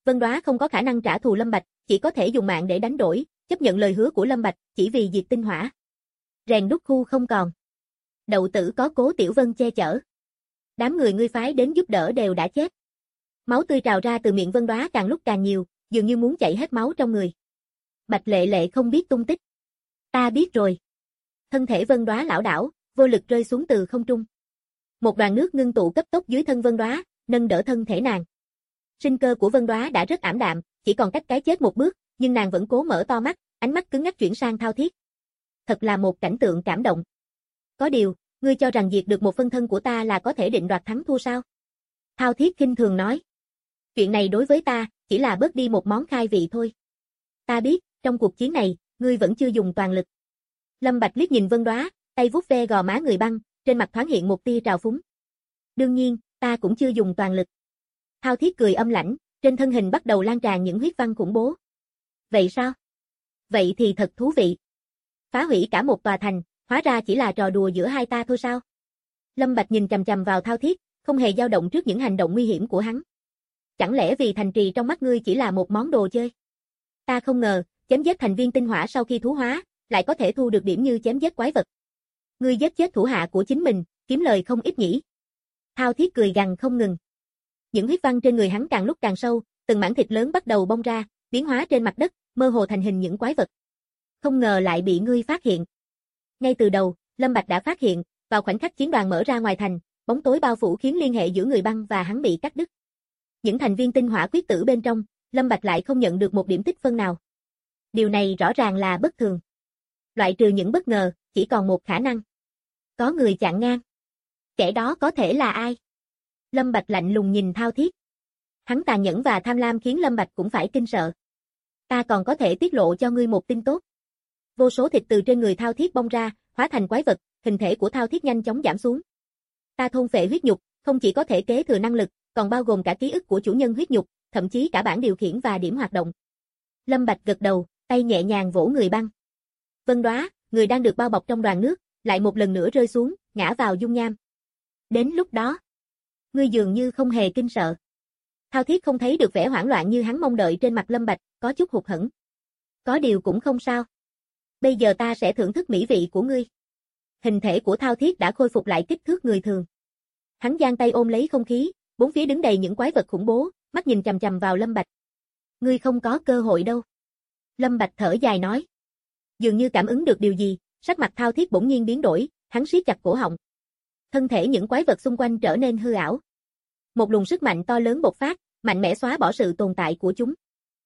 Vân Đóa không có khả năng trả thù Lâm Bạch, chỉ có thể dùng mạng để đánh đổi, chấp nhận lời hứa của Lâm Bạch, chỉ vì diệt tinh hỏa. Rèn đúc khu không còn. Đậu tử có Cố Tiểu Vân che chở. Đám người ngươi phái đến giúp đỡ đều đã chết. Máu tươi trào ra từ miệng Vân Đóa càng lúc càng nhiều, dường như muốn chảy hết máu trong người. Bạch Lệ Lệ không biết tung tích. Ta biết rồi. Thân thể Vân Đóa lảo đảo, vô lực rơi xuống từ không trung. Một đoàn nước ngưng tụ cấp tốc dưới thân Vân Đóa, nâng đỡ thân thể nàng. Sinh cơ của Vân Đóa đã rất ảm đạm, chỉ còn cách cái chết một bước, nhưng nàng vẫn cố mở to mắt, ánh mắt cứng ngắc chuyển sang Thao Thiết. Thật là một cảnh tượng cảm động. Có điều, ngươi cho rằng diệt được một phân thân của ta là có thể định đoạt thắng thua sao? Thao Thiết khinh thường nói. Chuyện này đối với ta, chỉ là bớt đi một món khai vị thôi. Ta biết, trong cuộc chiến này, ngươi vẫn chưa dùng toàn lực. Lâm Bạch liếc nhìn Vân Đóa, tay vuốt ve gò má người băng, trên mặt thoáng hiện một tia trào phúng. Đương nhiên, ta cũng chưa dùng toàn lực. Thao Thiết cười âm lãnh, trên thân hình bắt đầu lan tràn những huyết văn khủng bố. Vậy sao? Vậy thì thật thú vị. Phá hủy cả một tòa thành, hóa ra chỉ là trò đùa giữa hai ta thôi sao? Lâm Bạch nhìn chằm chằm vào Thao Thiết, không hề dao động trước những hành động nguy hiểm của hắn. Chẳng lẽ vì thành trì trong mắt ngươi chỉ là một món đồ chơi? Ta không ngờ, chém giết thành viên tinh hỏa sau khi thú hóa, lại có thể thu được điểm như chém giết quái vật. Ngươi giết chết thủ hạ của chính mình, kiếm lời không ít nhỉ? Thao Thiết cười gằn không ngừng. Những huyết văn trên người hắn càng lúc càng sâu, từng mảng thịt lớn bắt đầu bong ra, biến hóa trên mặt đất, mơ hồ thành hình những quái vật. Không ngờ lại bị ngươi phát hiện. Ngay từ đầu, Lâm Bạch đã phát hiện, vào khoảnh khắc chiến đoàn mở ra ngoài thành, bóng tối bao phủ khiến liên hệ giữa người băng và hắn bị cắt đứt. Những thành viên tinh hỏa quyết tử bên trong, Lâm Bạch lại không nhận được một điểm tích phân nào. Điều này rõ ràng là bất thường. Loại trừ những bất ngờ, chỉ còn một khả năng. Có người chặn ngang. Kẻ đó có thể là ai? Lâm Bạch lạnh lùng nhìn Thao Thiết. Hắn tàn nhẫn và tham lam khiến Lâm Bạch cũng phải kinh sợ. Ta còn có thể tiết lộ cho ngươi một tin tốt. Vô số thịt từ trên người Thao Thiết bong ra, hóa thành quái vật, hình thể của Thao Thiết nhanh chóng giảm xuống. Ta thôn phệ huyết nhục, không chỉ có thể kế thừa năng lực, còn bao gồm cả ký ức của chủ nhân huyết nhục, thậm chí cả bảng điều khiển và điểm hoạt động. Lâm Bạch gật đầu, tay nhẹ nhàng vỗ người băng. Vân Đóa, người đang được bao bọc trong đoàn nước, lại một lần nữa rơi xuống, ngã vào dung nham. Đến lúc đó, ngươi dường như không hề kinh sợ. Thao Thiết không thấy được vẻ hoảng loạn như hắn mong đợi trên mặt Lâm Bạch, có chút hụt hẫng. Có điều cũng không sao. Bây giờ ta sẽ thưởng thức mỹ vị của ngươi. Hình thể của Thao Thiết đã khôi phục lại kích thước người thường. Hắn giang tay ôm lấy không khí, bốn phía đứng đầy những quái vật khủng bố, mắt nhìn chằm chằm vào Lâm Bạch. Ngươi không có cơ hội đâu. Lâm Bạch thở dài nói. Dường như cảm ứng được điều gì, sắc mặt Thao Thiết bỗng nhiên biến đổi, hắn siết chặt cổ họng. Thân thể những quái vật xung quanh trở nên hư ảo. Một luồng sức mạnh to lớn bộc phát, mạnh mẽ xóa bỏ sự tồn tại của chúng.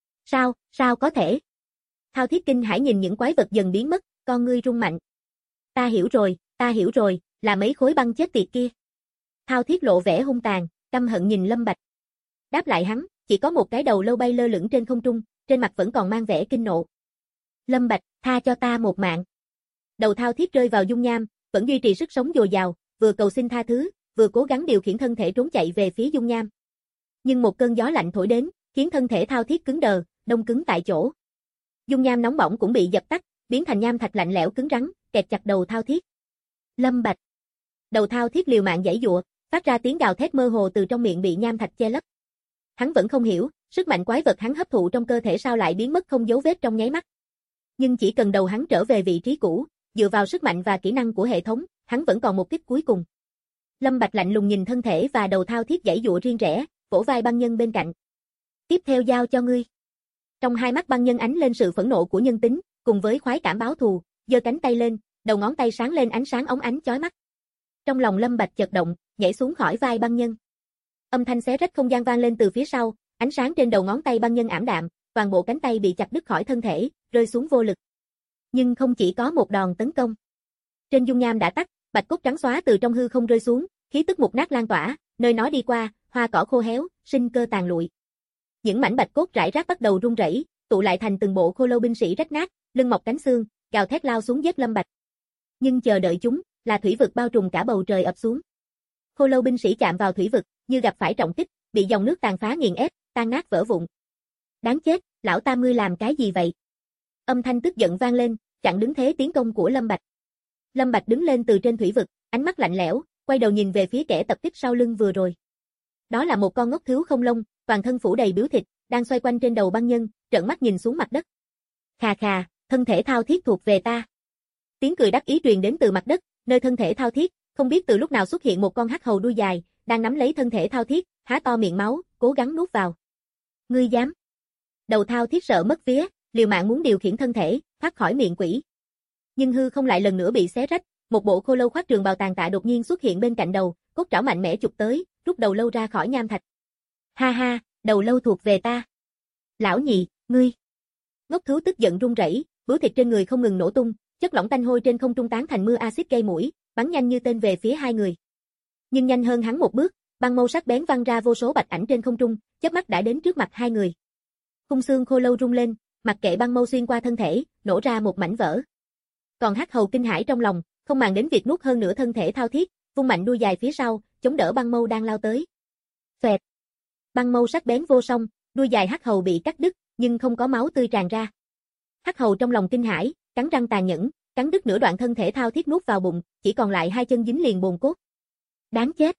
Sao có thể? Thao Thiết kinh hãi nhìn những quái vật dần biến mất, con ngươi rung mạnh. Ta hiểu rồi, là mấy khối băng chết tiệt kia. Thao Thiết lộ vẻ hung tàn, căm hận nhìn Lâm Bạch. Đáp lại hắn, chỉ có một cái đầu lâu bay lơ lửng trên không trung, trên mặt vẫn còn mang vẻ kinh nộ. Lâm Bạch, tha cho ta một mạng. Đầu Thao Thiết rơi vào dung nham, vẫn duy trì sức sống dồi dào, vừa cầu xin tha thứ, vừa cố gắng điều khiển thân thể trốn chạy về phía dung nham. Nhưng một cơn gió lạnh thổi đến, khiến thân thể Thao Thiết cứng đờ, đông cứng tại chỗ. Dung nham nóng bỏng cũng bị dập tắt, biến thành nham thạch lạnh lẽo cứng rắn, kẹp chặt đầu Thao Thiết. Lâm Bạch. Đầu Thao Thiết liều mạng giãy giụa, phát ra tiếng gào thét mơ hồ từ trong miệng bị nham thạch che lấp. Hắn vẫn không hiểu, sức mạnh quái vật hắn hấp thụ trong cơ thể sao lại biến mất không dấu vết trong nháy mắt. Nhưng chỉ cần đầu hắn trở về vị trí cũ, dựa vào sức mạnh và kỹ năng của hệ thống, hắn vẫn còn một kích cuối cùng. Lâm Bạch lạnh lùng nhìn thân thể và đầu Thao Thiết giãy giụa riêng rẽ, vỗ vai băng nhân bên cạnh. Tiếp theo giao cho ngươi. Trong hai mắt băng nhân ánh lên sự phẫn nộ của nhân tính, cùng với khoái cảm báo thù, giơ cánh tay lên, đầu ngón tay sáng lên ánh sáng óng ánh chói mắt. Trong lòng Lâm Bạch chợt động, nhảy xuống khỏi vai băng nhân. Âm thanh xé rách không gian vang lên từ phía sau, ánh sáng trên đầu ngón tay băng nhân ảm đạm, toàn bộ cánh tay bị chặt đứt khỏi thân thể, rơi xuống vô lực. Nhưng không chỉ có một đòn tấn công. Trên dung nham đã tắt, bạch cốt trắng xóa từ trong hư không rơi xuống, khí tức mục nát lan tỏa, nơi nó đi qua, hoa cỏ khô héo, sinh cơ tàn lụi. Những mảnh bạch cốt rải rác bắt đầu rung rẩy, tụ lại thành từng bộ khô lâu binh sĩ rách nát, lưng mọc cánh xương, gào thét lao xuống giết Lâm Bạch. Nhưng chờ đợi chúng, là thủy vực bao trùm cả bầu trời ập xuống. Khô lâu binh sĩ chạm vào thủy vực, như gặp phải trọng kích, bị dòng nước tàn phá nghiền ép, tan nát vỡ vụn. Đáng chết, lão tam ngươi làm cái gì vậy? Âm thanh tức giận vang lên, chặn đứng thế tiến công của Lâm Bạch. Lâm Bạch đứng lên từ trên thủy vực, ánh mắt lạnh lẽo, quay đầu nhìn về phía kẻ tập kích sau lưng vừa rồi. Đó là một con ngốc thứu không lông, toàn thân phủ đầy bướu thịt, đang xoay quanh trên đầu băng nhân, trợn mắt nhìn xuống mặt đất. Khà khà, thân thể thao thiết thuộc về ta. Tiếng cười đắc ý truyền đến từ mặt đất, nơi thân thể thao thiết, không biết từ lúc nào xuất hiện một con hắc hầu đuôi dài, đang nắm lấy thân thể thao thiết, há to miệng máu, cố gắng nuốt vào. Ngươi dám? Đầu thao thiết sợ mất vía, liều mạng muốn điều khiển thân thể, thoát khỏi miệng quỷ. Nhưng hư không lại lần nữa bị xé rách, một bộ khô lâu khoác trường bào tàn tạ đột nhiên xuất hiện bên cạnh đầu, cốt trảo mạnh mẽ chụp tới, rút đầu lâu ra khỏi nham thạch. Ha ha, đầu lâu thuộc về ta. Lão nhị, ngươi. Ngốc thú tức giận run rẩy, bướu thịt trên người không ngừng nổ tung, chất lỏng tanh hôi trên không trung tán thành mưa axit gây mũi, bắn nhanh như tên về phía hai người. Nhưng nhanh hơn hắn một bước, băng mâu sắc bén văng ra vô số bạch ảnh trên không trung, chớp mắt đã đến trước mặt hai người. Khung xương khô lâu rung lên, mặc kệ băng mâu xuyên qua thân thể, nổ ra một mảnh vỡ. Còn hắc hầu kinh hãi trong lòng, không màng đến việc nuốt hơn nửa thân thể thao thiết, vung mạnh đuôi dài phía sau, chống đỡ băng mâu đang lao tới. Xoẹt. Băng mâu sắc bén vô song, đuôi dài hắc hầu bị cắt đứt, nhưng không có máu tươi tràn ra. Hắc hầu trong lòng kinh hãi, cắn răng tàn nhẫn, cắn đứt nửa đoạn thân thể thao thiết nuốt vào bụng, chỉ còn lại hai chân dính liền bồn cốt. Đáng chết.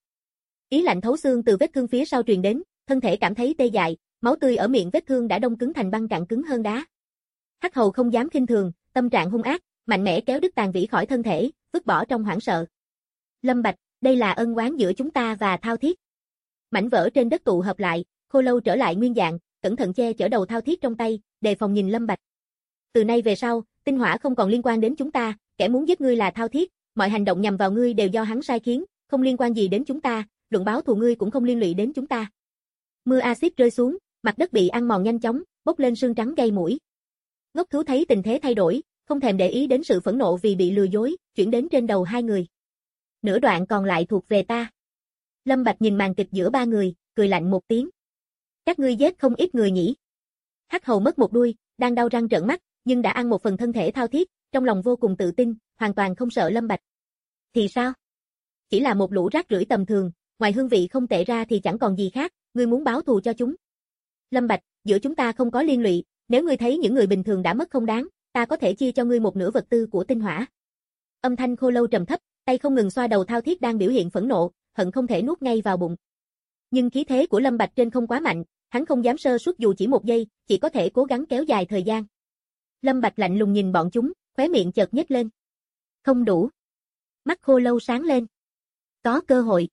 Ý lạnh thấu xương từ vết thương phía sau truyền đến, thân thể cảm thấy tê dại, máu tươi ở miệng vết thương đã đông cứng thành băng cạn cứng hơn đá. Hắc hầu không dám khinh thường, tâm trạng hung ác, mạnh mẽ kéo đứt tàn vĩ khỏi thân thể, vứt bỏ trong hoảng sợ. Lâm Bạch, đây là ân oán giữa chúng ta và thao thiết. Mảnh vỡ trên đất tụ hợp lại, khô lâu trở lại nguyên dạng, cẩn thận che chở đầu thao thiết trong tay, đề phòng nhìn Lâm Bạch. Từ nay về sau, tinh hỏa không còn liên quan đến chúng ta, kẻ muốn giết ngươi là thao thiết, mọi hành động nhằm vào ngươi đều do hắn sai khiến, không liên quan gì đến chúng ta, luận báo thù ngươi cũng không liên lụy đến chúng ta. Mưa axit rơi xuống, mặt đất bị ăn mòn nhanh chóng, bốc lên sương trắng gây mũi. Ngốc thú thấy tình thế thay đổi, không thèm để ý đến sự phẫn nộ vì bị lừa dối, chuyển đến trên đầu hai người. Nửa đoạn còn lại thuộc về ta. Lâm Bạch nhìn màn kịch giữa ba người, cười lạnh một tiếng. Các ngươi giết không ít người nhỉ? Hắc hầu mất một đuôi, đang đau răng trợn mắt, nhưng đã ăn một phần thân thể thao thiết, trong lòng vô cùng tự tin, hoàn toàn không sợ Lâm Bạch. Thì sao? Chỉ là một lũ rác rưởi tầm thường, ngoài hương vị không tệ ra thì chẳng còn gì khác, ngươi muốn báo thù cho chúng. Lâm Bạch, giữa chúng ta không có liên lụy, nếu ngươi thấy những người bình thường đã mất không đáng, ta có thể chia cho ngươi một nửa vật tư của tinh hỏa. Âm thanh khô lâu trầm thấp, tay không ngừng xoa đầu thao thiết đang biểu hiện phẫn nộ, hận không thể nuốt ngay vào bụng. Nhưng khí thế của Lâm Bạch trên không quá mạnh, hắn không dám sơ suất dù chỉ một giây, chỉ có thể cố gắng kéo dài thời gian. Lâm Bạch lạnh lùng nhìn bọn chúng, khóe miệng chợt nhếch lên. Không đủ. Mắt khô lâu sáng lên. Có cơ hội.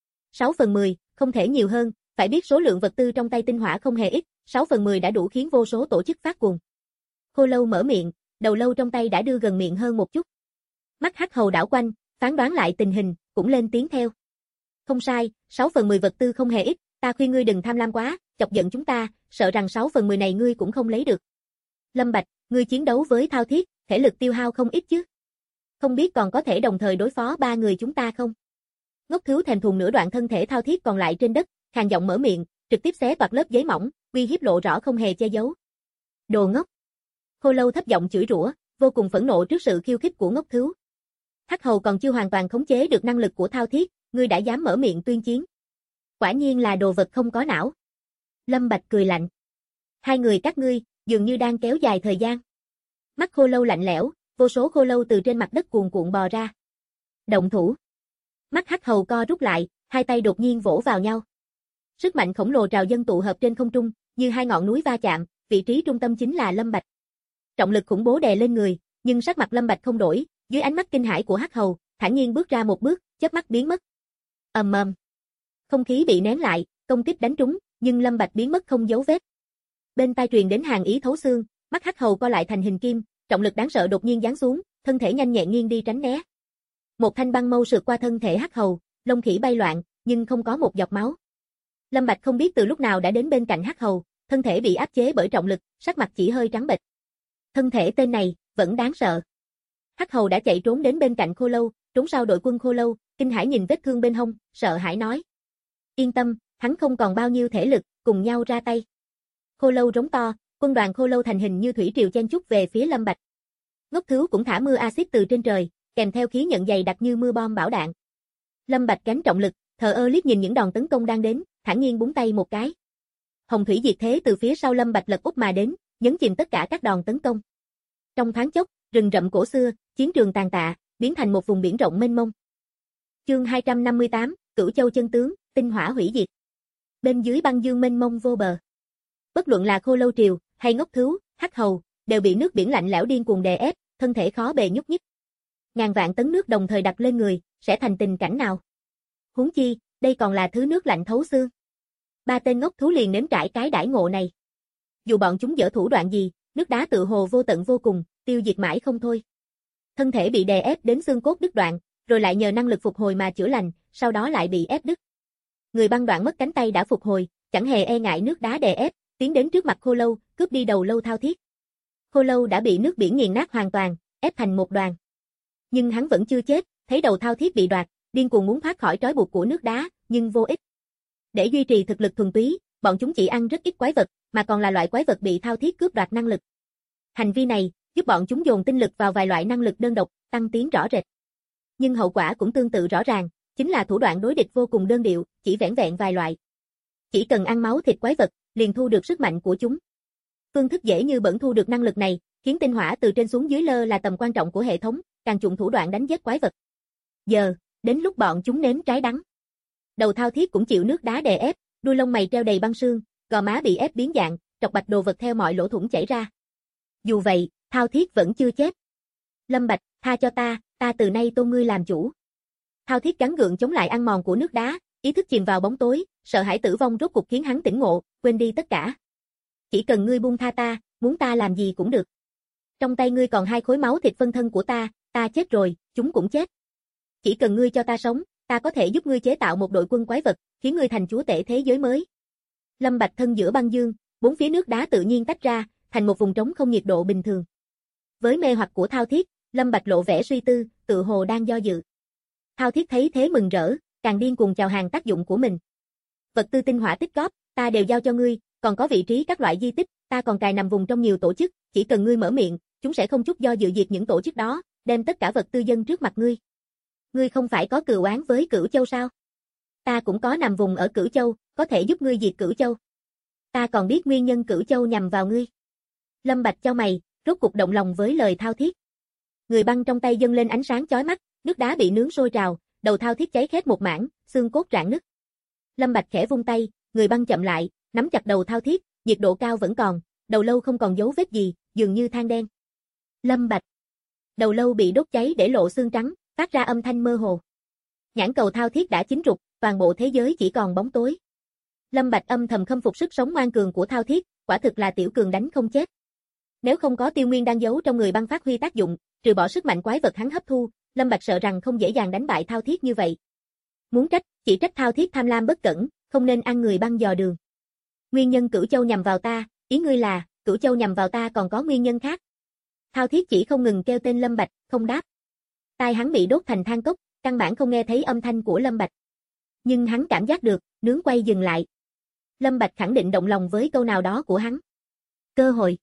6/10, không thể nhiều hơn, phải biết số lượng vật tư trong tay tinh hỏa không hề ít, 6/10 đã đủ khiến vô số tổ chức phát cuồng. Khô lâu mở miệng, đầu lâu trong tay đã đưa gần miệng hơn một chút. Mắt hắc hầu đảo quanh, phán đoán lại tình hình, cũng lên tiếng theo. Không sai, 6/10 vật tư không hề ít, ta khuyên ngươi đừng tham lam quá, chọc giận chúng ta, sợ rằng 6/10 này ngươi cũng không lấy được. Lâm Bạch, ngươi chiến đấu với thao thiết, thể lực tiêu hao không ít chứ. Không biết còn có thể đồng thời đối phó ba người chúng ta không? Ngốc thú thèm thuồng nửa đoạn thân thể thao thiết còn lại trên đất, khàn giọng mở miệng, trực tiếp xé toạc lớp giấy mỏng, uy hiếp lộ rõ không hề che giấu. Đồ ngốc. Khô lâu thấp giọng chửi rủa, vô cùng phẫn nộ trước sự khiêu khích của ngốc thú. Hắc hầu còn chưa hoàn toàn khống chế được năng lực của thao thiết, ngươi đã dám mở miệng tuyên chiến. Quả nhiên là đồ vật không có não. Lâm Bạch cười lạnh. Hai người các ngươi, dường như đang kéo dài thời gian. Mắt khô lâu lạnh lẽo, vô số khô lâu từ trên mặt đất cuồn cuộn bò ra. Động thủ. Mắt hắc hầu co rút lại, hai tay đột nhiên vỗ vào nhau. Sức mạnh khổng lồ trào dâng tụ hợp trên không trung, như hai ngọn núi va chạm, vị trí trung tâm chính là Lâm Bạch. Trọng lực khủng bố đè lên người, nhưng sắc mặt Lâm Bạch không đổi, dưới ánh mắt kinh hãi của hắc hầu, thản nhiên bước ra một bước, chớp mắt biến mất. Ầm ầm. Không khí bị nén lại, công kích đánh trúng, nhưng Lâm Bạch biến mất không dấu vết. Bên tai truyền đến hàn ý thấu xương, mắt hắc hầu co lại thành hình kim, trọng lực đáng sợ đột nhiên giáng xuống, thân thể nhanh nhẹn nghiêng đi tránh né. Một thanh băng mâu sượt qua thân thể hắc hầu, lông khỉ bay loạn, nhưng không có một giọt máu. Lâm Bạch không biết từ lúc nào đã đến bên cạnh hắc hầu, thân thể bị áp chế bởi trọng lực, sắc mặt chỉ hơi trắng bệch. Thân thể tên này vẫn đáng sợ. Hắc hầu đã chạy trốn đến bên cạnh khô lâu, trốn sau đội quân khô lâu, kinh hãi nhìn vết thương bên hông, sợ hãi nói: Yên tâm, hắn không còn bao nhiêu thể lực, cùng nhau ra tay. Khô lâu rống to, quân đoàn khô lâu thành hình như thủy triều chen chúc về phía Lâm Bạch. Ngốc thú cũng thả mưa axit từ trên trời, kèm theo khí nhận dày đặc như mưa bom bão đạn. Lâm Bạch gánh trọng lực, thờ ơ liếc nhìn những đòn tấn công đang đến, thản nhiên búng tay một cái. Hồng thủy diệt thế từ phía sau Lâm Bạch lật úp mà đến, nhấn chìm tất cả các đòn tấn công. Trong thoáng chốc, rừng rậm cổ xưa, chiến trường tàn tạ, biến thành một vùng biển rộng mênh mông. Chương 258, Cửu Châu chân tướng, tinh hỏa hủy diệt. Bên dưới băng dương mênh mông vô bờ. Bất luận là Khô Lâu Triều, hay Ngốc Thứu, Hắc Hầu, đều bị nước biển lạnh lẽo điên cuồng đè ép, thân thể khó bề nhúc nhích. Ngàn vạn tấn nước đồng thời đặt lên người, sẽ thành tình cảnh nào? Huống chi, đây còn là thứ nước lạnh thấu xương. Ba tên ngốc thú liền nếm trải cái đãi ngộ này. Dù bọn chúng dở thủ đoạn gì, nước đá tự hồ vô tận vô cùng, tiêu diệt mãi không thôi. Thân thể bị đè ép đến xương cốt đứt đoạn, rồi lại nhờ năng lực phục hồi mà chữa lành, sau đó lại bị ép đứt. Người băng đoạn mất cánh tay đã phục hồi, chẳng hề e ngại nước đá đè ép, tiến đến trước mặt Khô Lâu, cướp đi đầu lâu Thao Thiết. Khô Lâu đã bị nước biển nghiền nát hoàn toàn, ép thành một đoàn. Nhưng hắn vẫn chưa chết, thấy đầu Thao Thiết bị đoạt, điên cuồng muốn thoát khỏi trói buộc của nước đá, nhưng vô ích. Để duy trì thực lực thuần túy, bọn chúng chỉ ăn rất ít quái vật, mà còn là loại quái vật bị Thao Thiết cướp đoạt năng lực. Hành vi này giúp bọn chúng dồn tinh lực vào vài loại năng lực đơn độc, tăng tiến rõ rệt. Nhưng hậu quả cũng tương tự rõ ràng, chính là thủ đoạn đối địch vô cùng đơn điệu, chỉ vẻn vẹn vài loại. Chỉ cần ăn máu thịt quái vật, liền thu được sức mạnh của chúng. Phương thức dễ như bẩn thu được năng lực này, khiến tinh hỏa từ trên xuống dưới lơ là tầm quan trọng của hệ thống, càng chuộng thủ đoạn đánh giết quái vật. Giờ, đến lúc bọn chúng nếm trái đắng. Đầu Thao Thiết cũng chịu nước đá đè ép, đuôi lông mày treo đầy băng sương, gò má bị ép biến dạng, trọc bạch đồ vật theo mọi lỗ thủng chảy ra. Dù vậy, Thao Thiết vẫn chưa chết. Lâm Bạch, tha cho ta từ nay tôn ngươi làm chủ. Thao Thiết gắng gượng chống lại ăn mòn của nước đá, ý thức chìm vào bóng tối, sợ hãi tử vong rốt cục khiến hắn tỉnh ngộ, quên đi tất cả. Chỉ cần ngươi buông tha ta, muốn ta làm gì cũng được. Trong tay ngươi còn 2 khối máu thịt phân thân của ta chết rồi, chúng cũng chết. Chỉ cần ngươi cho ta sống, ta có thể giúp ngươi chế tạo một đội quân quái vật, khiến ngươi thành chúa tể thế giới mới. Lâm Bạch thân giữa băng dương, bốn phía nước đá tự nhiên tách ra, thành một vùng trống không nhiệt độ bình thường. Với mê hoặc của Thao Thiết, Lâm Bạch lộ vẻ suy tư, tự hồ đang do dự. Thao Thiết thấy thế mừng rỡ, càng điên cuồng chào hàng tác dụng của mình. Vật tư tinh hỏa tích góp, ta đều giao cho ngươi, còn có vị trí các loại di tích, ta còn cài nằm vùng trong nhiều tổ chức, chỉ cần ngươi mở miệng, chúng sẽ không chút do dự diệt những tổ chức đó, đem tất cả vật tư dân trước mặt ngươi. Ngươi không phải có cừu oán với Cửu Châu sao? Ta cũng có nằm vùng ở Cửu Châu, có thể giúp ngươi diệt Cửu Châu. Ta còn biết nguyên nhân Cửu Châu nhằm vào ngươi. Lâm Bạch chau mày, rốt cục động lòng với lời Thao Thiết. Người băng trong tay dâng lên ánh sáng chói mắt, nước đá bị nướng sôi trào, đầu Thao Thiết cháy khét một mảng, xương cốt rạn nứt. Lâm Bạch khẽ vung tay, người băng chậm lại, nắm chặt đầu Thao Thiết, nhiệt độ cao vẫn còn, đầu lâu không còn dấu vết gì, dường như than đen. Lâm Bạch. Đầu lâu bị đốt cháy để lộ xương trắng, phát ra âm thanh mơ hồ. Nhãn cầu Thao Thiết đã chín rục, toàn bộ thế giới chỉ còn bóng tối. Lâm Bạch âm thầm khâm phục sức sống ngoan cường của Thao Thiết, quả thực là tiểu cường đánh không chết. Nếu không có Tiêu Nguyên đang giấu trong người băng phát huy tác dụng, trừ bỏ sức mạnh quái vật hắn hấp thu, Lâm Bạch sợ rằng không dễ dàng đánh bại Thao Thiết như vậy. Muốn trách, chỉ trách Thao Thiết tham lam bất cẩn, không nên ăn người băng dò đường. Nguyên nhân Cửu Châu nhằm vào ta, ý ngươi là, Cửu Châu nhằm vào ta còn có nguyên nhân khác. Thao Thiết chỉ không ngừng kêu tên Lâm Bạch, không đáp. Tai hắn bị đốt thành than cốc, căn bản không nghe thấy âm thanh của Lâm Bạch. Nhưng hắn cảm giác được, nướng quay dừng lại. Lâm Bạch khẳng định động lòng với câu nào đó của hắn. Cơ hội.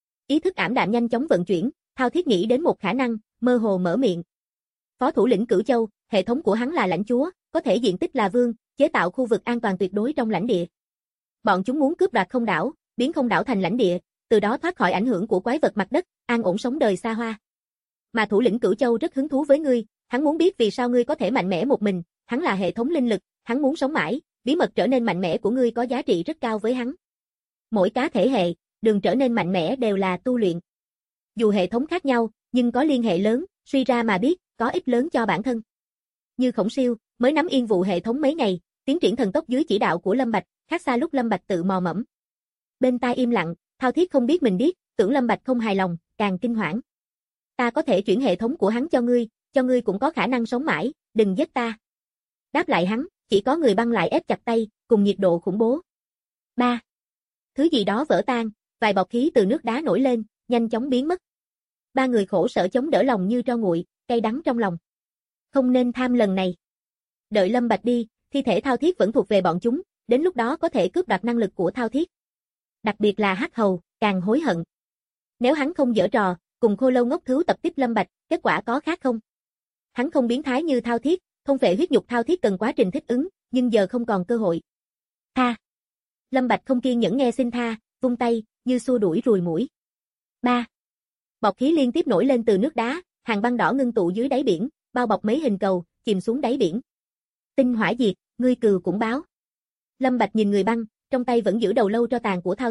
Ý thức ảm đạm nhanh chóng vận chuyển, Thao Thiết nghĩ đến một khả năng, mơ hồ mở miệng. Phó thủ lĩnh Cửu Châu, hệ thống của hắn là lãnh chúa, có thể diện tích là vương, chế tạo khu vực an toàn tuyệt đối trong lãnh địa. Bọn chúng muốn cướp đoạt không đảo, biến không đảo thành lãnh địa, từ đó thoát khỏi ảnh hưởng của quái vật mặt đất, an ổn sống đời xa hoa. Mà thủ lĩnh Cửu Châu rất hứng thú với ngươi, hắn muốn biết vì sao ngươi có thể mạnh mẽ một mình, hắn là hệ thống linh lực, hắn muốn sống mãi, bí mật trở nên mạnh mẽ của ngươi có giá trị rất cao với hắn. Mỗi cá thể hệ, đường trở nên mạnh mẽ đều là tu luyện. Dù hệ thống khác nhau, nhưng có liên hệ lớn, suy ra mà biết, có ích lớn cho bản thân. Như Khổng Siêu, mới nắm yên vụ hệ thống mấy ngày, tiến triển thần tốc dưới chỉ đạo của Lâm Bạch, khác xa lúc Lâm Bạch tự mò mẫm. Bên tai im lặng, Thao Thiết không biết mình biết, tưởng Lâm Bạch không hài lòng, càng kinh hoảng. Ta có thể chuyển hệ thống của hắn cho ngươi cũng có khả năng sống mãi, đừng giết ta. Đáp lại hắn, chỉ có người băng lại ép chặt tay, cùng nhiệt độ khủng bố. 3. Thứ gì đó vỡ tan, vài bọt khí từ nước đá nổi lên, nhanh chóng biến mất. Ba người khổ sở chống đỡ lòng như tro nguội, cay đắng trong lòng. Không nên tham lần này. Đợi Lâm Bạch đi, thi thể Thao Thiết vẫn thuộc về bọn chúng, đến lúc đó có thể cướp đoạt năng lực của Thao Thiết. Đặc biệt là Hắc Hầu, càng hối hận. Nếu hắn không giở trò, cùng Khô Lâu ngốc thứu tập tiếp Lâm Bạch, kết quả có khác không? Hắn không biến thái như Thao Thiết, thôn phệ huyết nhục Thao Thiết cần quá trình thích ứng, nhưng giờ không còn cơ hội. Tha. Lâm Bạch không kiên nhẫn nghe xin tha, vung tay, như xua đuổi ruồi muỗi. 3. Bọt khí liên tiếp nổi lên từ nước đá, hàng băng đỏ ngưng tụ dưới đáy biển, bao bọc mấy hình cầu, chìm xuống đáy biển. Tinh hỏa diệt, ngươi cừu cũng báo. Lâm Bạch nhìn người băng, trong tay vẫn giữ đầu lâu tro tàn của Thao Thiết,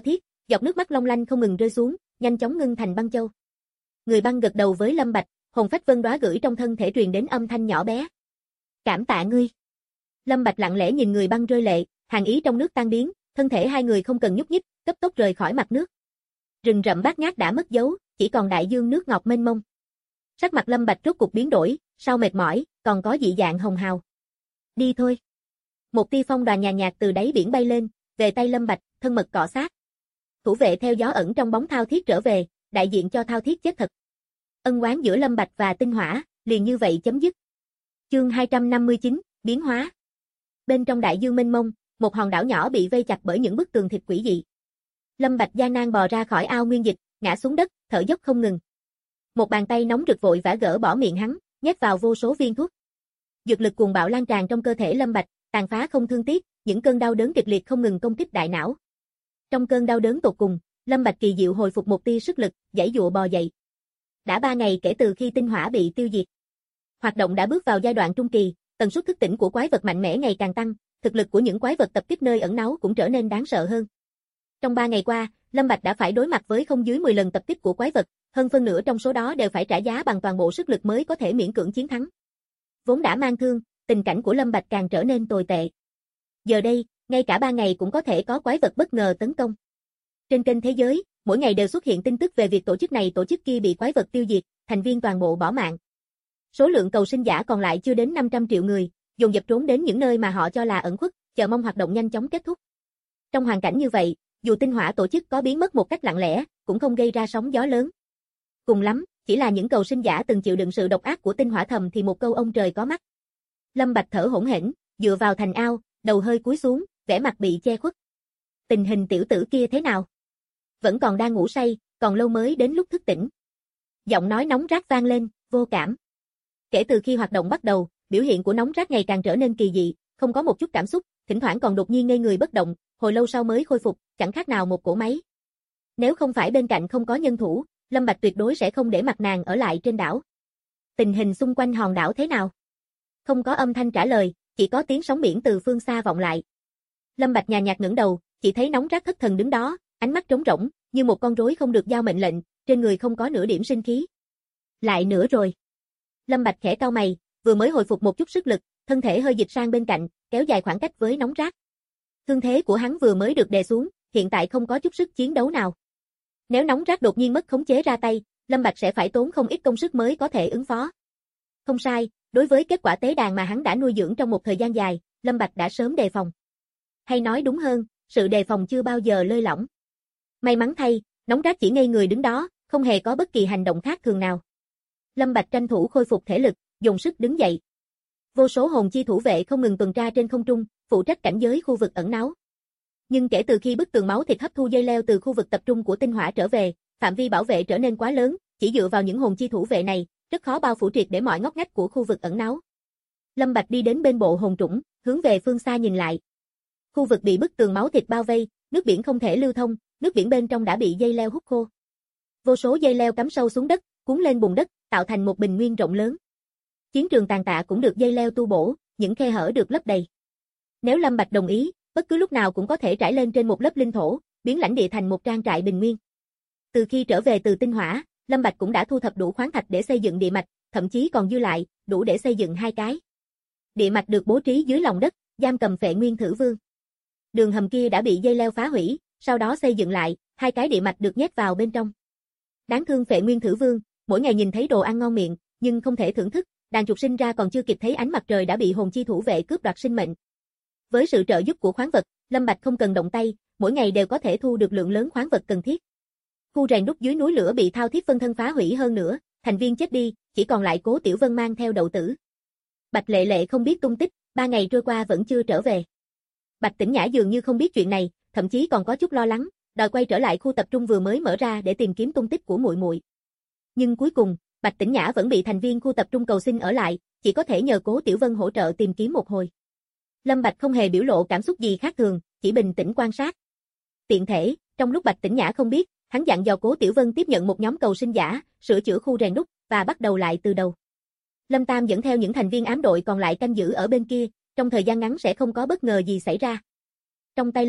giọt nước mắt long lanh không ngừng rơi xuống, nhanh chóng ngưng thành băng châu. Người băng gật đầu với Lâm Bạch, hồn phách vân đóa gửi trong thân thể truyền đến âm thanh nhỏ bé. Cảm tạ ngươi. Lâm Bạch lặng lẽ nhìn người băng rơi lệ, hàn ý trong nước tan biến, thân thể hai người không cần nhúc nhích, cấp tốc rời khỏi mặt nước. Rừng rậm bát ngát đã mất dấu, chỉ còn đại dương nước ngọt mênh mông. Sắc mặt Lâm Bạch rốt cục biến đổi, sau mệt mỏi, còn có dị dạng hồng hào. Đi thôi. Một tia phong đoàn nhàn nhạt từ đáy biển bay lên, về tay Lâm Bạch, thân mật cọ sát. Thủ vệ theo gió ẩn trong bóng thao thiết trở về, đại diện cho thao thiết chết thật. Ân oán giữa Lâm Bạch và Tinh Hỏa, liền như vậy chấm dứt. Chương 259, biến hóa. Bên trong đại dương mênh mông, một hòn đảo nhỏ bị vây chặt bởi những bức tường thịt quỷ dị. Lâm Bạch gian nan bò ra khỏi ao nguyên dịch, ngã xuống đất, thở dốc không ngừng. Một bàn tay nóng rực vội vã gỡ bỏ miệng hắn, nhét vào vô số viên thuốc. Dược lực cuồng bạo lan tràn trong cơ thể Lâm Bạch, tàn phá không thương tiếc, những cơn đau đớn kịch liệt không ngừng công kích đại não. Trong cơn đau đớn tột cùng, Lâm Bạch kỳ diệu hồi phục một tia sức lực, giãy giụa bò dậy. Đã 3 ngày kể từ khi Tinh Hỏa bị tiêu diệt. Hoạt động đã bước vào giai đoạn trung kỳ, tần suất thức tỉnh của quái vật mạnh mẽ ngày càng tăng, thực lực của những quái vật tập kích nơi ẩn náu cũng trở nên đáng sợ hơn. Trong 3 ngày qua, Lâm Bạch đã phải đối mặt với không dưới 10 lần tập kích của quái vật, hơn phân nửa trong số đó đều phải trả giá bằng toàn bộ sức lực mới có thể miễn cưỡng chiến thắng. Vốn đã mang thương, tình cảnh của Lâm Bạch càng trở nên tồi tệ. Giờ đây, ngay cả 3 ngày cũng có thể có quái vật bất ngờ tấn công. Trên kênh thế giới, mỗi ngày đều xuất hiện tin tức về việc tổ chức này tổ chức kia bị quái vật tiêu diệt, thành viên toàn bộ bỏ mạng. Số lượng cầu sinh giả còn lại chưa đến 500 triệu người, dồn dập trốn đến những nơi mà họ cho là ẩn khuất, chờ mong hoạt động nhanh chóng kết thúc. Trong hoàn cảnh như vậy, dù Tinh Hỏa tổ chức có biến mất một cách lặng lẽ, cũng không gây ra sóng gió lớn. Cùng lắm, chỉ là những cầu sinh giả từng chịu đựng sự độc ác của Tinh Hỏa thầm thì một câu ông trời có mắt. Lâm Bạch thở hổn hển, dựa vào thành ao, đầu hơi cúi xuống, vẻ mặt bị che khuất. Tình hình tiểu tử kia thế nào? Vẫn còn đang ngủ say, còn lâu mới đến lúc thức tỉnh. Giọng nói nóng rát vang lên, vô cảm. Kể từ khi hoạt động bắt đầu, biểu hiện của nóng rát ngày càng trở nên kỳ dị, không có một chút cảm xúc, thỉnh thoảng còn đột nhiên ngây người bất động, hồi lâu sau mới khôi phục, chẳng khác nào một cỗ máy. Nếu không phải bên cạnh không có nhân thủ, Lâm Bạch tuyệt đối sẽ không để mặt nàng ở lại trên đảo. Tình hình xung quanh hòn đảo thế nào? Không có âm thanh trả lời, chỉ có tiếng sóng biển từ phương xa vọng lại. Lâm Bạch nhàn nhạt ngẩng đầu, chỉ thấy nóng rát thất thần đứng đó, ánh mắt trống rỗng, như một con rối không được giao mệnh lệnh, trên người không có nửa điểm sinh khí. Lại nữa rồi. Lâm Bạch khẽ cau mày, vừa mới hồi phục một chút sức lực, thân thể hơi dịch sang bên cạnh, kéo dài khoảng cách với nóng rát. Thương thế của hắn vừa mới được đè xuống, hiện tại không có chút sức chiến đấu nào. Nếu nóng rát đột nhiên mất khống chế ra tay, Lâm Bạch sẽ phải tốn không ít công sức mới có thể ứng phó. Không sai, đối với kết quả tế đàn mà hắn đã nuôi dưỡng trong một thời gian dài, Lâm Bạch đã sớm đề phòng. Hay nói đúng hơn, sự đề phòng chưa bao giờ lơi lỏng. May mắn thay, nóng rát chỉ ngây người đứng đó, không hề có bất kỳ hành động khác thường nào. Lâm Bạch tranh thủ khôi phục thể lực, dùng sức đứng dậy. Vô số hồn chi thủ vệ không ngừng tuần tra trên không trung, phụ trách cảnh giới khu vực ẩn náu. Nhưng kể từ khi bức tường máu thịt hấp thu dây leo từ khu vực tập trung của Tinh Hỏa trở về, phạm vi bảo vệ trở nên quá lớn, chỉ dựa vào những hồn chi thủ vệ này, rất khó bao phủ triệt để mọi ngóc ngách của khu vực ẩn náu. Lâm Bạch đi đến bên bộ hồn trũng, hướng về phương xa nhìn lại. Khu vực bị bức tường máu thịt bao vây, nước biển không thể lưu thông, nước biển bên trong đã bị dây leo hút khô. Vô số dây leo cắm sâu xuống đất, cuốn lên bùn đất, tạo thành một bình nguyên rộng lớn. Chiến trường tàn tạ cũng được dây leo tu bổ, những khe hở được lấp đầy. Nếu Lâm Bạch đồng ý, bất cứ lúc nào cũng có thể trải lên trên một lớp linh thổ, biến lãnh địa thành một trang trại bình nguyên. Từ khi trở về từ Tinh Hỏa, Lâm Bạch cũng đã thu thập đủ khoáng thạch để xây dựng địa mạch, thậm chí còn dư lại, đủ để xây dựng 2 cái. Địa mạch được bố trí dưới lòng đất, giam cầm Phệ Nguyên Thử Vương. Đường hầm kia đã bị dây leo phá hủy, sau đó xây dựng lại, 2 cái địa mạch được nhét vào bên trong. Đáng thương Phệ Nguyên Thử Vương, mỗi ngày nhìn thấy đồ ăn ngon miệng, nhưng không thể thưởng thức, đàn chuột sinh ra còn chưa kịp thấy ánh mặt trời đã bị hồn chi thủ vệ cướp đoạt sinh mệnh. Với sự trợ giúp của khoáng vật, Lâm Bạch không cần động tay, mỗi ngày đều có thể thu được lượng lớn khoáng vật cần thiết. Khu rèn đúc dưới núi lửa bị thao thiết phân thân phá hủy hơn nữa, thành viên chết đi, chỉ còn lại Cố Tiểu Vân mang theo Đậu Tử. Bạch Lệ Lệ không biết tung tích, 3 ngày trôi qua vẫn chưa trở về. Bạch Tĩnh Nhã dường như không biết chuyện này, thậm chí còn có chút lo lắng, đòi quay trở lại khu tập trung vừa mới mở ra để tìm kiếm tung tích của muội muội. Nhưng cuối cùng, Bạch Tĩnh Nhã vẫn bị thành viên khu tập trung cầu xin ở lại, chỉ có thể nhờ Cố Tiểu Vân hỗ trợ tìm kiếm một hồi. Lâm Bạch không hề biểu lộ cảm xúc gì khác thường, chỉ bình tĩnh quan sát. Tiện thể, trong lúc Bạch Tĩnh Nhã không biết, hắn dặn dò Cố Tiểu Vân tiếp nhận một nhóm cầu sinh giả, sửa chữa khu rèn đúc và bắt đầu lại từ đầu. Lâm Tam dẫn theo những thành viên ám đội còn lại canh giữ ở bên kia, trong thời gian ngắn sẽ không có bất ngờ gì xảy ra. Trong tay Lâm Bạch,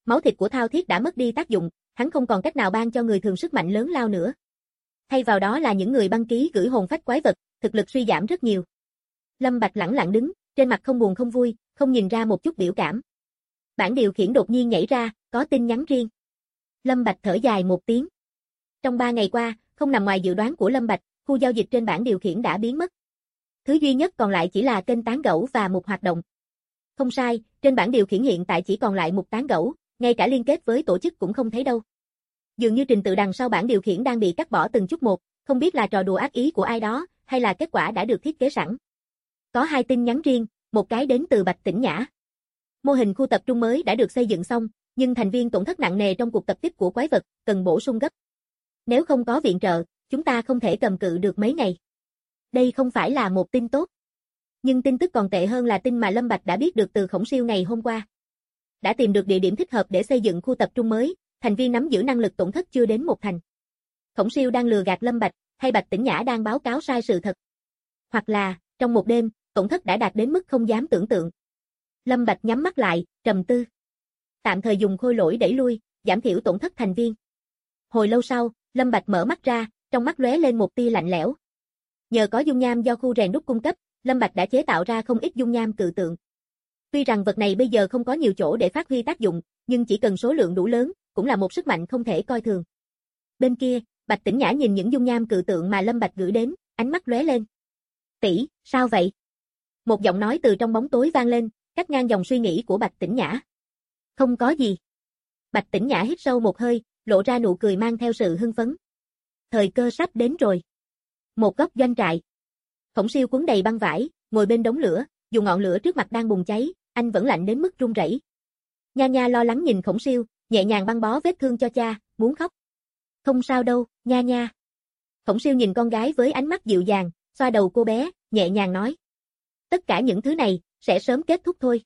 Máu thịt của thao thiết đã mất đi tác dụng, hắn không còn cách nào ban cho người thường sức mạnh lớn lao nữa. Thay vào đó là những người băng ký gửi hồn phách quái vật, thực lực suy giảm rất nhiều. Lâm Bạch lẳng lặng đứng, trên mặt không buồn không vui, không nhìn ra một chút biểu cảm. Bảng điều khiển đột nhiên nhảy ra, có tin nhắn riêng. Lâm Bạch thở dài một tiếng. Trong 3 ngày qua, không nằm ngoài dự đoán của Lâm Bạch, khu giao dịch trên bảng điều khiển đã biến mất. Thứ duy nhất còn lại chỉ là kênh tán gẫu và mục hoạt động. Không sai, trên bảng điều khiển hiện tại chỉ còn lại mục tán gẫu, ngay cả liên kết với tổ chức cũng không thấy đâu. Dường như trình tự đằng sau bảng điều khiển đang bị cắt bỏ từng chút một, không biết là trò đùa ác ý của ai đó, hay là kết quả đã được thiết kế sẵn. Có 2 tin nhắn riêng, một cái đến từ Bạch Tĩnh Nhã. Mô hình khu tập trung mới đã được xây dựng xong, nhưng thành viên tổn thất nặng nề trong cuộc tập kích của quái vật, cần bổ sung gấp. Nếu không có viện trợ, chúng ta không thể cầm cự được mấy ngày. Đây không phải là một tin tốt. Nhưng tin tức còn tệ hơn là tin mà Lâm Bạch đã biết được từ Khổng Siêu ngày hôm qua. Đã tìm được địa điểm thích hợp để xây dựng khu tập trung mới, thành viên nắm giữ năng lực tổn thất chưa đến 1 thành. Khổng Siêu đang lừa gạt Lâm Bạch, hay Bạch Tĩnh Nhã đang báo cáo sai sự thật. Hoặc là, trong một đêm, tổn thất đã đạt đến mức không dám tưởng tượng. Lâm Bạch nhắm mắt lại, trầm tư. Tạm thời dùng khôi lỗi đẩy lui, giảm thiểu tổn thất thành viên. Hồi lâu sau, Lâm Bạch mở mắt ra, trong mắt lóe lên một tia lạnh lẽo. Nhờ có dung nham do khu rèn đúc cung cấp, Lâm Bạch đã chế tạo ra không ít dung nham cự tượng. Tuy rằng vật này bây giờ không có nhiều chỗ để phát huy tác dụng, nhưng chỉ cần số lượng đủ lớn, cũng là một sức mạnh không thể coi thường. Bên kia, Bạch Tĩnh Nhã nhìn những dung nham cự tượng mà Lâm Bạch gửi đến, ánh mắt lóe lên. "Tỷ, sao vậy?" Một giọng nói từ trong bóng tối vang lên, cắt ngang dòng suy nghĩ của Bạch Tĩnh Nhã. "Không có gì." Bạch Tĩnh Nhã hít sâu một hơi, lộ ra nụ cười mang theo sự hưng phấn. "Thời cơ sắp đến rồi." Một góc doanh trại. Khổng Siêu cuốn đầy băng vải, ngồi bên đống lửa, dù ngọn lửa trước mặt đang bùng cháy, anh vẫn lạnh đến mức run rẩy. Nha Nha lo lắng nhìn Khổng Siêu, nhẹ nhàng băng bó vết thương cho cha, muốn khóc. "Không sao đâu, Nha Nha." Khổng Siêu nhìn con gái với ánh mắt dịu dàng, xoa đầu cô bé, nhẹ nhàng nói. "Tất cả những thứ này, sẽ sớm kết thúc thôi.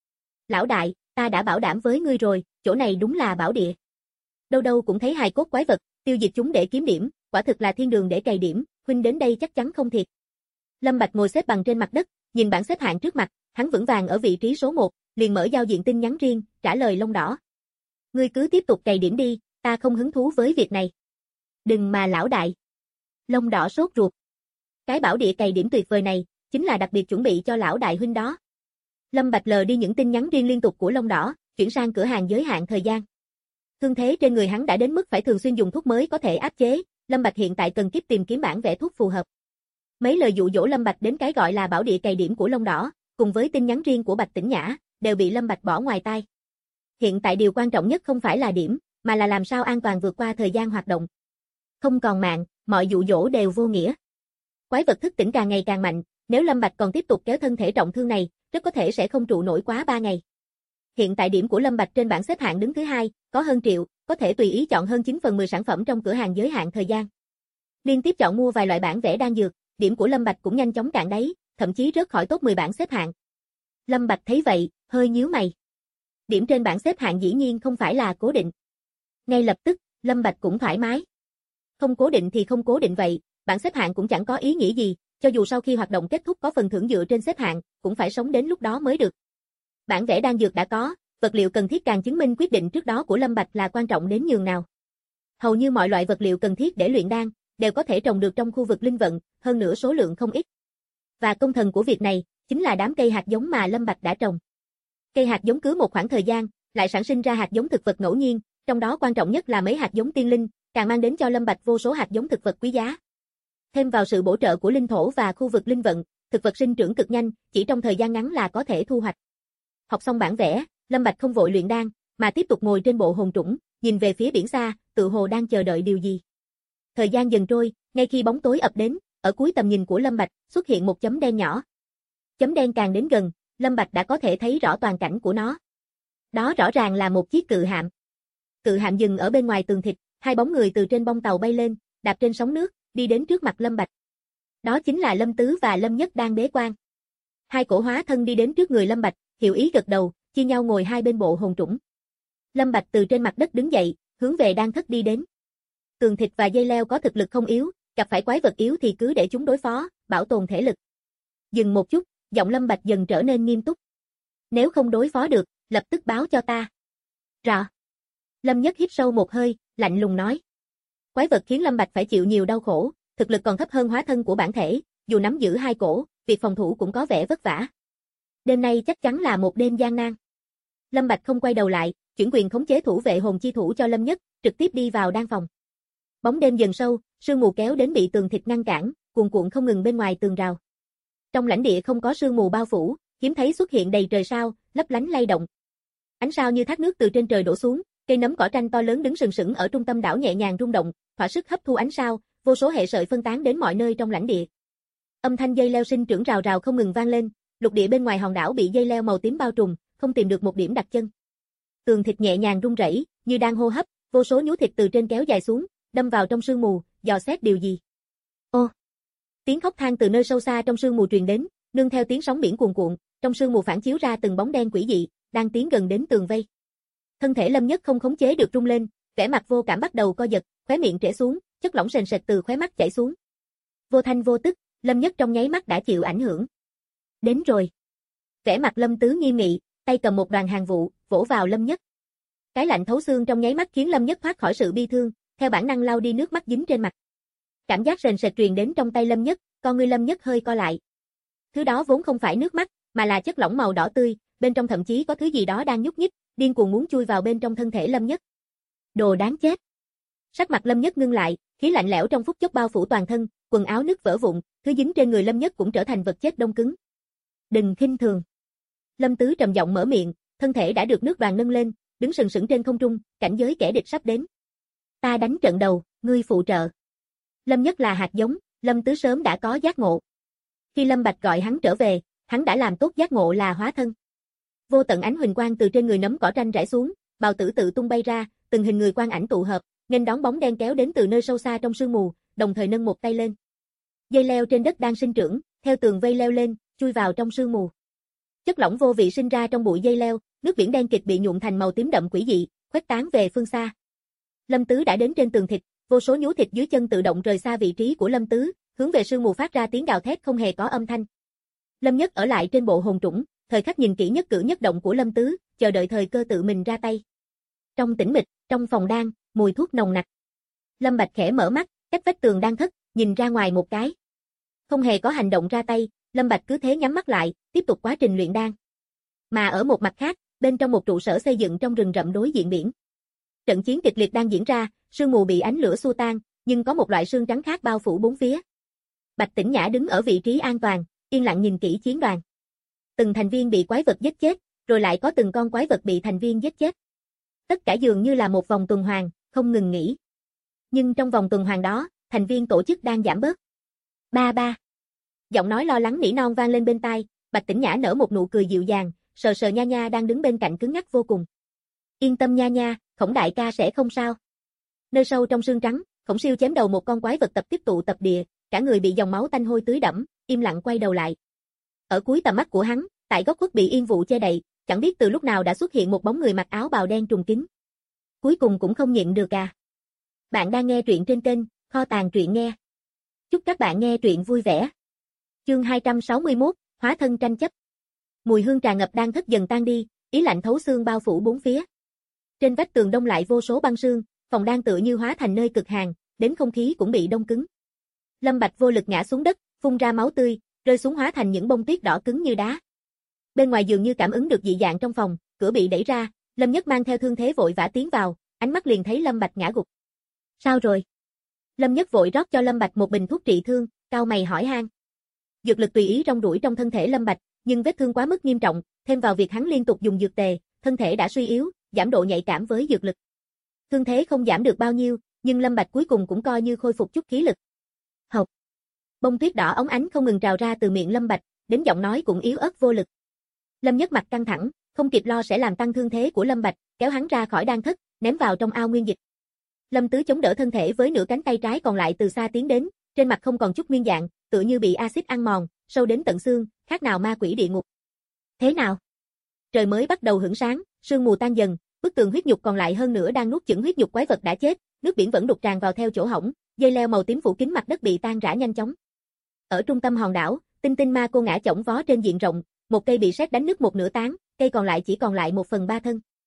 Lão đại, ta đã bảo đảm với ngươi rồi, chỗ này đúng là bảo địa. Đâu đâu cũng thấy hài cốt quái vật, tiêu diệt chúng để kiếm điểm, quả thực là thiên đường để cày điểm, huynh đến đây chắc chắn không thiệt." Lâm Bạch ngồi xếp bằng trên mặt đất, nhìn bảng xếp hạng trước mặt, hắn vững vàng ở vị trí số 1, liền mở giao diện tin nhắn riêng, trả lời Long Đỏ. "Ngươi cứ tiếp tục cày điểm đi, ta không hứng thú với việc này." "Đừng mà lão đại." Long Đỏ sốt ruột. Cái bảo địa cày điểm tuyệt vời này, chính là đặc biệt chuẩn bị cho lão đại huynh đó. Lâm Bạch lờ đi những tin nhắn riêng liên tục của Long Đỏ, chuyển sang cửa hàng giới hạn thời gian. Thương thế trên người hắn đã đến mức phải thường xuyên dùng thuốc mới có thể áp chế, Lâm Bạch hiện tại cần kíp tìm kiếm bản vẽ thuốc phù hợp. Mấy lời dụ dỗ Lâm Bạch đến cái gọi là bảo địa cày điểm của Long Đỏ, cùng với tin nhắn riêng của Bạch Tĩnh Nhã, đều bị Lâm Bạch bỏ ngoài tai. Hiện tại điều quan trọng nhất không phải là điểm, mà là làm sao an toàn vượt qua thời gian hoạt động. Không còn mạng, mọi dụ dỗ đều vô nghĩa. Quái vật thức tỉnh càng ngày càng mạnh, nếu Lâm Bạch còn tiếp tục kéo thân thể trọng thương này, rất có thể sẽ không trụ nổi quá 3 ngày. Hiện tại điểm của Lâm Bạch trên bảng xếp hạng đứng thứ 2, có hơn triệu, có thể tùy ý chọn hơn 9 phần 10 sản phẩm trong cửa hàng giới hạn thời gian. Liên tiếp chọn mua vài loại bản vẽ đan dược, điểm của Lâm Bạch cũng nhanh chóng cạn đáy, thậm chí rớt khỏi top 10 bảng xếp hạng. Lâm Bạch thấy vậy, hơi nhíu mày. Điểm trên bảng xếp hạng dĩ nhiên không phải là cố định. Ngay lập tức, Lâm Bạch cũng thoải mái. Không cố định thì không cố định vậy, bảng xếp hạng cũng chẳng có ý nghĩa gì, cho dù sau khi hoạt động kết thúc có phần thưởng dựa trên xếp hạng, cũng phải sống đến lúc đó mới được. Bản vẽ đan dược đã có, vật liệu cần thiết càng chứng minh quyết định trước đó của Lâm Bạch là quan trọng đến nhường nào. Hầu như mọi loại vật liệu cần thiết để luyện đan đều có thể trồng được trong khu vực linh vận, hơn nữa số lượng không ít. Và công thần của việc này chính là đám cây hạt giống mà Lâm Bạch đã trồng. Cây hạt giống cứ một khoảng thời gian lại sản sinh ra hạt giống thực vật ngẫu nhiên, trong đó quan trọng nhất là mấy hạt giống tiên linh, càng mang đến cho Lâm Bạch vô số hạt giống thực vật quý giá. Thêm vào sự bổ trợ của linh thổ và khu vực linh vận, thực vật sinh trưởng cực nhanh, chỉ trong thời gian ngắn là có thể thu hoạch. Học xong bản vẽ, Lâm Bạch không vội luyện đan, mà tiếp tục ngồi trên bộ hồn trũng, nhìn về phía biển xa, tự hồ đang chờ đợi điều gì. Thời gian dần trôi, ngay khi bóng tối ập đến, ở cuối tầm nhìn của Lâm Bạch xuất hiện một chấm đen nhỏ. Chấm đen càng đến gần, Lâm Bạch đã có thể thấy rõ toàn cảnh của nó. Đó rõ ràng là một chiếc cự hạm. Cự hạm dừng ở bên ngoài tường thịt, hai bóng người từ trên bông tàu bay lên, đạp trên sóng nước, đi đến trước mặt Lâm Bạch. Đó chính là Lâm Tứ và Lâm Nhất đang bế quan. Hai cổ hóa thân đi đến trước người Lâm Bạch, hiểu ý gật đầu, chia nhau ngồi hai bên bộ hồn trũng. Lâm Bạch từ trên mặt đất đứng dậy, hướng về đan thất đi đến. Tường thịt và dây leo có thực lực không yếu, gặp phải quái vật yếu thì cứ để chúng đối phó, bảo tồn thể lực. Dừng một chút, giọng Lâm Bạch dần trở nên nghiêm túc. Nếu không đối phó được, lập tức báo cho ta. Rọ. Lâm Nhất hít sâu một hơi, lạnh lùng nói. Quái vật khiến Lâm Bạch phải chịu nhiều đau khổ, thực lực còn thấp hơn hóa thân của bản thể, dù nắm giữ hai cổ, việc phòng thủ cũng có vẻ vất vả. Đêm nay chắc chắn là một đêm gian nan. Lâm Bạch không quay đầu lại, chuyển quyền khống chế thủ vệ hồn chi thủ cho Lâm Nhất, trực tiếp đi vào đan phòng. Bóng đêm dần sâu, sương mù kéo đến bị tường thịt ngăn cản, cuồn cuộn không ngừng bên ngoài tường rào. Trong lãnh địa không có sương mù bao phủ, hiếm thấy xuất hiện đầy trời sao, lấp lánh lay động. Ánh sao như thác nước từ trên trời đổ xuống, cây nấm cỏ tranh to lớn đứng sừng sững ở trung tâm đảo nhẹ nhàng rung động, thỏa sức hấp thu ánh sao, vô số hệ sợi phân tán đến mọi nơi trong lãnh địa. Âm thanh dây leo sinh trưởng rào rào không ngừng vang lên, lục địa bên ngoài hòn đảo bị dây leo màu tím bao trùm, không tìm được một điểm đặt chân. Tường thịt nhẹ nhàng rung rẩy, như đang hô hấp, vô số nhũ thịt từ trên kéo dài xuống, đâm vào trong sương mù, dò xét điều gì. Ô! Tiếng khóc than từ nơi sâu xa trong sương mù truyền đến, nương theo tiếng sóng biển cuồn cuộn, trong sương mù phản chiếu ra từng bóng đen quỷ dị, đang tiến gần đến tường vây. Thân thể Lâm Nhất không khống chế được rung lên, vẻ mặt vô cảm bắt đầu co giật, khóe miệng trễ xuống, chất lỏng sền sệt từ khóe mắt chảy xuống. Vô thanh vô tức, Lâm Nhất trong nháy mắt đã chịu ảnh hưởng. Đến rồi. Vẻ mặt Lâm Tứ nghiêm nghị, tay cầm một đoàn hàng vụ, vỗ vào Lâm Nhất. Cái lạnh thấu xương trong nháy mắt khiến Lâm Nhất thoát khỏi sự bi thương, theo bản năng lau đi nước mắt dính trên mặt. Cảm giác sền sệt truyền đến trong tay Lâm Nhất, con ngươi Lâm Nhất hơi co lại. Thứ đó vốn không phải nước mắt, mà là chất lỏng màu đỏ tươi, bên trong thậm chí có thứ gì đó đang nhúc nhích, điên cuồng muốn chui vào bên trong thân thể Lâm Nhất. Đồ đáng chết. Sắc mặt Lâm Nhất ngưng lại, khí lạnh lẽo trong phút chốc bao phủ toàn thân, quần áo nứt vỡ vụn, thứ dính trên người Lâm Nhất cũng trở thành vật chết đông cứng. Đừng khinh thường. Lâm Tứ trầm giọng mở miệng, thân thể đã được nước đoàn nâng lên, đứng sừng sững trên không trung, cảnh giới kẻ địch sắp đến. Ta đánh trận đầu, ngươi phụ trợ. Lâm Nhất là hạt giống, Lâm Tứ sớm đã có giác ngộ. Khi Lâm Bạch gọi hắn trở về, hắn đã làm tốt giác ngộ là hóa thân. Vô tận ánh huỳnh quang từ trên người nấm cỏ tranh rải xuống, bào tử tự tung bay ra, từng hình người quang ảnh tụ hợp, nghênh đón bóng đen kéo đến từ nơi sâu xa trong sương mù, đồng thời nâng một tay lên. Dây leo trên đất đang sinh trưởng, theo tường vây leo lên, chui vào trong sương mù. Chất lỏng vô vị sinh ra trong bụi dây leo, nước biển đen kịt bị nhuộm thành màu tím đậm quỷ dị, khuếch tán về phương xa. Lâm Tứ đã đến trên tường thịt, vô số nhũ thịt dưới chân tự động rời xa vị trí của Lâm Tứ, hướng về sương mù phát ra tiếng gào thét không hề có âm thanh. Lâm Nhất ở lại trên bộ hồn trũng, thời khắc nhìn kỹ nhất cử nhất động của Lâm Tứ, chờ đợi thời cơ tự mình ra tay. Trong tĩnh mịch, trong phòng đan, mùi thuốc nồng nặc. Lâm Bạch khẽ mở mắt, cách vách tường đang thất, nhìn ra ngoài một cái. Không hề có hành động ra tay, Lâm Bạch cứ thế nhắm mắt lại, tiếp tục quá trình luyện đan. Mà ở một mặt khác, bên trong một trụ sở xây dựng trong rừng rậm đối diện biển. Trận chiến kịch liệt đang diễn ra, sương mù bị ánh lửa xua tan, nhưng có một loại sương trắng khác bao phủ bốn phía. Bạch Tĩnh Nhã đứng ở vị trí an toàn, yên lặng nhìn kỹ chiến đoàn. Từng thành viên bị quái vật giết chết, rồi lại có từng con quái vật bị thành viên giết chết. Tất cả dường như là một vòng tuần hoàn, không ngừng nghỉ. Nhưng trong vòng tuần hoàn đó, thành viên tổ chức đang giảm bớt. Ba ba. Giọng nói lo lắng nỉ non vang lên bên tai, Bạch Tĩnh Nhã nở một nụ cười dịu dàng, sờ sờ Nha Nha đang đứng bên cạnh cứng ngắc vô cùng. Yên tâm Nha Nha, Khổng đại ca sẽ không sao. Nơi sâu trong sương trắng, Khổng Siêu chém đầu một con quái vật tập tiếp tụ tập địa, cả người bị dòng máu tanh hôi tưới đẫm, im lặng quay đầu lại. Ở cuối tầm mắt của hắn, tại góc khuất bị yên vụ che đậy, chẳng biết từ lúc nào đã xuất hiện một bóng người mặc áo bào đen trùng kín. Cuối cùng cũng không nhịn được à. Bạn đang nghe truyện trên kênh Kho tàng truyện nghe. Chúc các bạn nghe truyện vui vẻ. Chương 261, Hóa thân tranh chấp. Mùi hương tràn ngập đang thất dần tan đi, ý lạnh thấu xương bao phủ bốn phía. Trên vách tường đông lại vô số băng sương, phòng đang tựa như hóa thành nơi cực hàn, đến không khí cũng bị đông cứng. Lâm Bạch vô lực ngã xuống đất, phun ra máu tươi, rơi xuống hóa thành những bông tuyết đỏ cứng như đá. Bên ngoài dường như cảm ứng được dị dạng trong phòng, cửa bị đẩy ra, Lâm Nhất mang theo thương thế vội vã tiến vào, ánh mắt liền thấy Lâm Bạch ngã gục. Sao rồi? Lâm Nhất vội rót cho Lâm Bạch một bình thuốc trị thương, cau mày hỏi han. Dược lực tùy ý rong ruổi trong thân thể Lâm Bạch, nhưng vết thương quá mức nghiêm trọng, thêm vào việc hắn liên tục dùng dược tề, thân thể đã suy yếu, giảm độ nhạy cảm với dược lực. Thương thế không giảm được bao nhiêu, nhưng Lâm Bạch cuối cùng cũng coi như khôi phục chút khí lực. Hộc. Bông tuyết đỏ óng ánh không ngừng trào ra từ miệng Lâm Bạch, đến giọng nói cũng yếu ớt vô lực. Lâm Nhất mặt căng thẳng, không kịp lo sẽ làm tăng thương thế của Lâm Bạch, kéo hắn ra khỏi đan thất, ném vào trong ao nguyên dịch. Lâm Tứ chống đỡ thân thể với nửa cánh tay trái còn lại từ xa tiến đến, trên mặt không còn chút nguyên dạng, tựa như bị axit ăn mòn, sâu đến tận xương, khác nào ma quỷ địa ngục. Thế nào? Trời mới bắt đầu hửng sáng, sương mù tan dần, bức tường huyết nhục còn lại hơn nữa đang nuốt chửng huyết nhục quái vật đã chết, nước biển vẫn đục tràn vào theo chỗ hổng, dây leo màu tím phủ kín mặt đất bị tan rã nhanh chóng. Ở trung tâm hòn đảo, Tinh Tinh ma cô ngã chỏng vó trên diện rộng, một cây bị sét đánh nứt một nửa tán, cây còn lại chỉ còn lại 1/3 thân.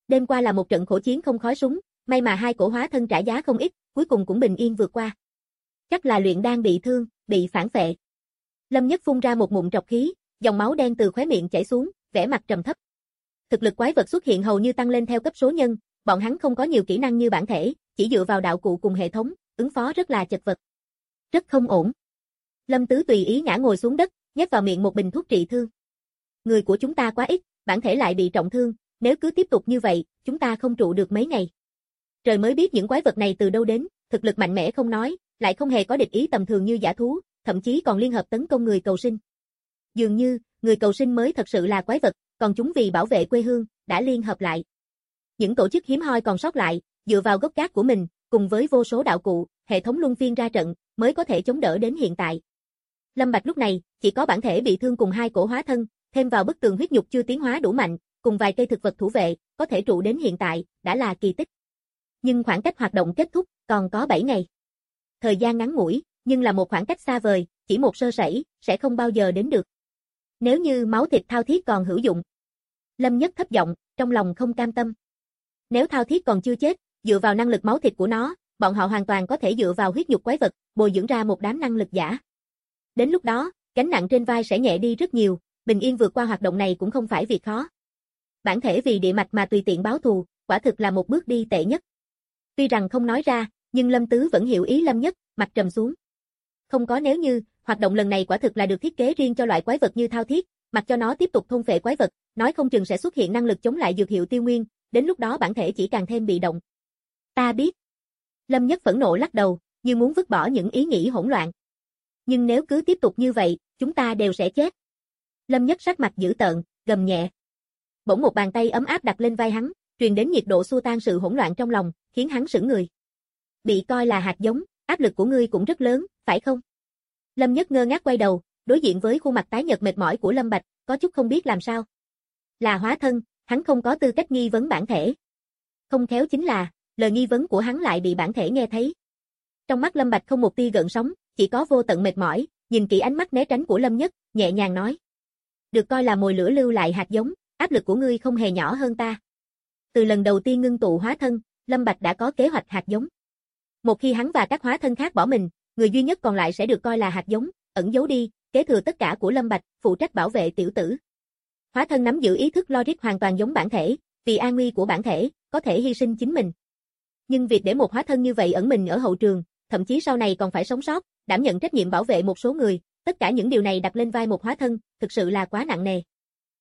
Đêm qua là một trận khổ chiến không khói súng, may mà hai cổ hóa thân trả giá không ít, cuối cùng cũng bình yên vượt qua. Chắc là luyện đan bị thương, bị phản phệ. Lâm Nhất phun ra một ngụm trọc khí, dòng máu đen từ khóe miệng chảy xuống, vẻ mặt trầm thấp. Thực lực quái vật xuất hiện hầu như tăng lên theo cấp số nhân, bọn hắn không có nhiều kỹ năng như bản thể, chỉ dựa vào đạo cụ cùng hệ thống, ứng phó rất là chật vật. Rất không ổn. Lâm Tứ tùy ý ngã ngồi xuống đất, nhét vào miệng một bình thuốc trị thương. Người của chúng ta quá ít, bản thể lại bị trọng thương, nếu cứ tiếp tục như vậy, chúng ta không trụ được mấy ngày. Trời mới biết những quái vật này từ đâu đến, thực lực mạnh mẽ không nói, lại không hề có địch ý tầm thường như dã thú, thậm chí còn liên hợp tấn công người cầu sinh. Dường như, người cầu sinh mới thật sự là quái vật, còn chúng vì bảo vệ quê hương, đã liên hợp lại. Những tổ chức hiếm hoi còn sót lại, dựa vào gốc gác của mình, cùng với vô số đạo cụ, hệ thống luân phiên ra trận, mới có thể chống đỡ đến hiện tại. Lâm Bạch lúc này, chỉ có bản thể bị thương cùng hai cổ hóa thân, thêm vào bức tường huyết nhục chưa tiến hóa đủ mạnh, cùng vài cây thực vật thủ vệ, có thể trụ đến hiện tại, đã là kỳ tích. Nhưng khoảng cách hoạt động kết thúc, còn có 7 ngày. Thời gian ngắn ngủi, nhưng là một khoảng cách xa vời, chỉ một sơ sẩy, sẽ không bao giờ đến được. Nếu như máu thịt thao thiết còn hữu dụng. Lâm Nhất thấp giọng, trong lòng không cam tâm. Nếu thao thiết còn chưa chết, dựa vào năng lực máu thịt của nó, bọn họ hoàn toàn có thể dựa vào huyết nhục quái vật, bồi dưỡng ra một đám năng lực giả. Đến lúc đó, gánh nặng trên vai sẽ nhẹ đi rất nhiều, bình yên vượt qua hoạt động này cũng không phải việc khó. Bản thể vì địa mạch mà tùy tiện báo thù, quả thực là một bước đi tệ nhất. Tuy rằng không nói ra, nhưng Lâm Tứ vẫn hiểu ý Lâm Nhất, mặt trầm xuống. Không có nếu như, hoạt động lần này quả thực là được thiết kế riêng cho loại quái vật như thao thiết, mặc cho nó tiếp tục thôn phệ quái vật, nói không chừng sẽ xuất hiện năng lực chống lại dược hiệu tiêu nguyên, đến lúc đó bản thể chỉ càng thêm bị động. Ta biết. Lâm Nhất phẫn nộ lắc đầu, như muốn vứt bỏ những ý nghĩ hỗn loạn. Nhưng nếu cứ tiếp tục như vậy, chúng ta đều sẽ chết. Lâm Nhất sắc mặt dữ tợn, gầm nhẹ. Bỗng một bàn tay ấm áp đặt lên vai hắn, truyền đến nhiệt độ xua tan sự hỗn loạn trong lòng, khiến hắn sững người. Bị coi là hạt giống, áp lực của ngươi cũng rất lớn, phải không? Lâm Nhất ngơ ngác quay đầu, đối diện với khuôn mặt tái nhợt mệt mỏi của Lâm Bạch, có chút không biết làm sao. Là hóa thân, hắn không có tư cách nghi vấn bản thể. Không khéo chính là, lời nghi vấn của hắn lại bị bản thể nghe thấy. Trong mắt Lâm Bạch không một tia gợn sóng, chỉ có vô tận mệt mỏi, nhìn kỹ ánh mắt né tránh của Lâm Nhất, nhẹ nhàng nói. Được coi là mồi lửa lưu lại hạt giống, áp lực của ngươi không hề nhỏ hơn ta. Từ lần đầu tiên ngưng tụ hóa thân, Lâm Bạch đã có kế hoạch hạt giống. Một khi hắn và các hóa thân khác bỏ mình, người duy nhất còn lại sẽ được coi là hạt giống, ẩn giấu đi, kế thừa tất cả của Lâm Bạch, phụ trách bảo vệ tiểu tử. Hóa thân nắm giữ ý thức logic hoàn toàn giống bản thể, vì an nguy của bản thể, có thể hy sinh chính mình. Nhưng việc để một hóa thân như vậy ẩn mình ở hậu trường, thậm chí sau này còn phải sống sót, đảm nhận trách nhiệm bảo vệ một số người, tất cả những điều này đặt lên vai một hóa thân, thực sự là quá nặng nề.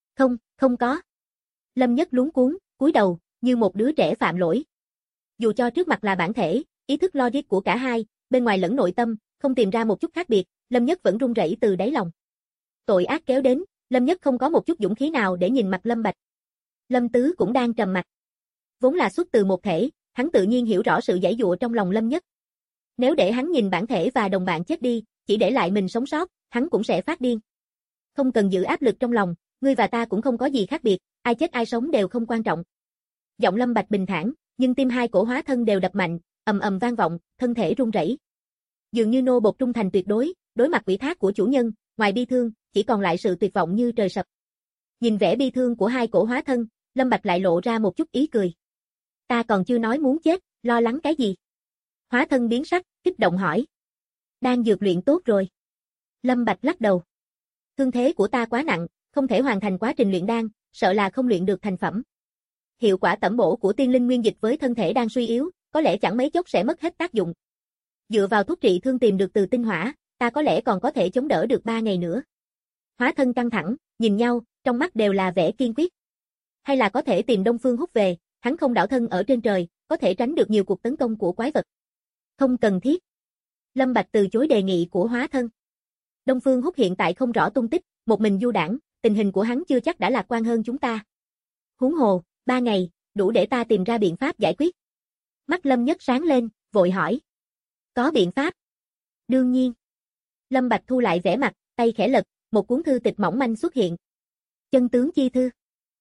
Không có. Lâm Nhất luống cuống, cúi đầu, như một đứa trẻ phạm lỗi. Dù cho trước mặt là bản thể, ý thức logic của cả hai, bên ngoài lẫn nội tâm, không tìm ra một chút khác biệt, Lâm Nhất vẫn run rẩy từ đáy lòng. Tội ác kéo đến, Lâm Nhất không có một chút dũng khí nào để nhìn mặt Lâm Bạch. Lâm Tứ cũng đang trầm mặt. Vốn là xuất từ một thể, hắn tự nhiên hiểu rõ sự giãy giụa trong lòng Lâm Nhất. Nếu để hắn nhìn bản thể và đồng bạn chết đi, chỉ để lại mình sống sót, hắn cũng sẽ phát điên. Không cần giữ áp lực trong lòng, ngươi và ta cũng không có gì khác biệt, ai chết ai sống đều không quan trọng. Giọng Lâm Bạch bình thản, nhưng tim hai cổ hóa thân đều đập mạnh, ầm ầm vang vọng, thân thể run rẩy. Dường như nô bộc trung thành tuyệt đối, đối mặt ủy thác của chủ nhân, ngoài bi thương, chỉ còn lại sự tuyệt vọng như trời sập. Nhìn vẻ bi thương của hai cổ hóa thân, Lâm Bạch lại lộ ra một chút ý cười. Ta còn chưa nói muốn chết, lo lắng cái gì? Hóa thân biến sắc, kích động hỏi. Đang dược luyện tốt rồi. Lâm Bạch lắc đầu. Thương thế của ta quá nặng, không thể hoàn thành quá trình luyện đan, sợ là không luyện được thành phẩm. Hiệu quả tẩm bổ của tiên linh nguyên dịch với thân thể đang suy yếu, có lẽ chẳng mấy chốc sẽ mất hết tác dụng. Dựa vào thuốc trị thương tìm được từ tinh hỏa, ta có lẽ còn có thể chống đỡ được 3 ngày nữa. Hóa thân căng thẳng, nhìn nhau, trong mắt đều là vẻ kiên quyết. Hay là có thể tìm Đông Phương Húc về, hắn không đảo thân ở trên trời, có thể tránh được nhiều cuộc tấn công của quái vật. Không cần thiết. Lâm Bạch từ chối đề nghị của hóa thân. Đông Phương Húc hiện tại không rõ tung tích, một mình du đãng, tình hình của hắn chưa chắc đã lạc quan hơn chúng ta. Huống hồ, 3 ngày, đủ để ta tìm ra biện pháp giải quyết. Mắt Lâm Nhất sáng lên, vội hỏi. Có biện pháp? Đương nhiên. Lâm Bạch thu lại vẻ mặt, tay khẽ lật, một cuốn thư tịch mỏng manh xuất hiện. Chân tướng chi thư.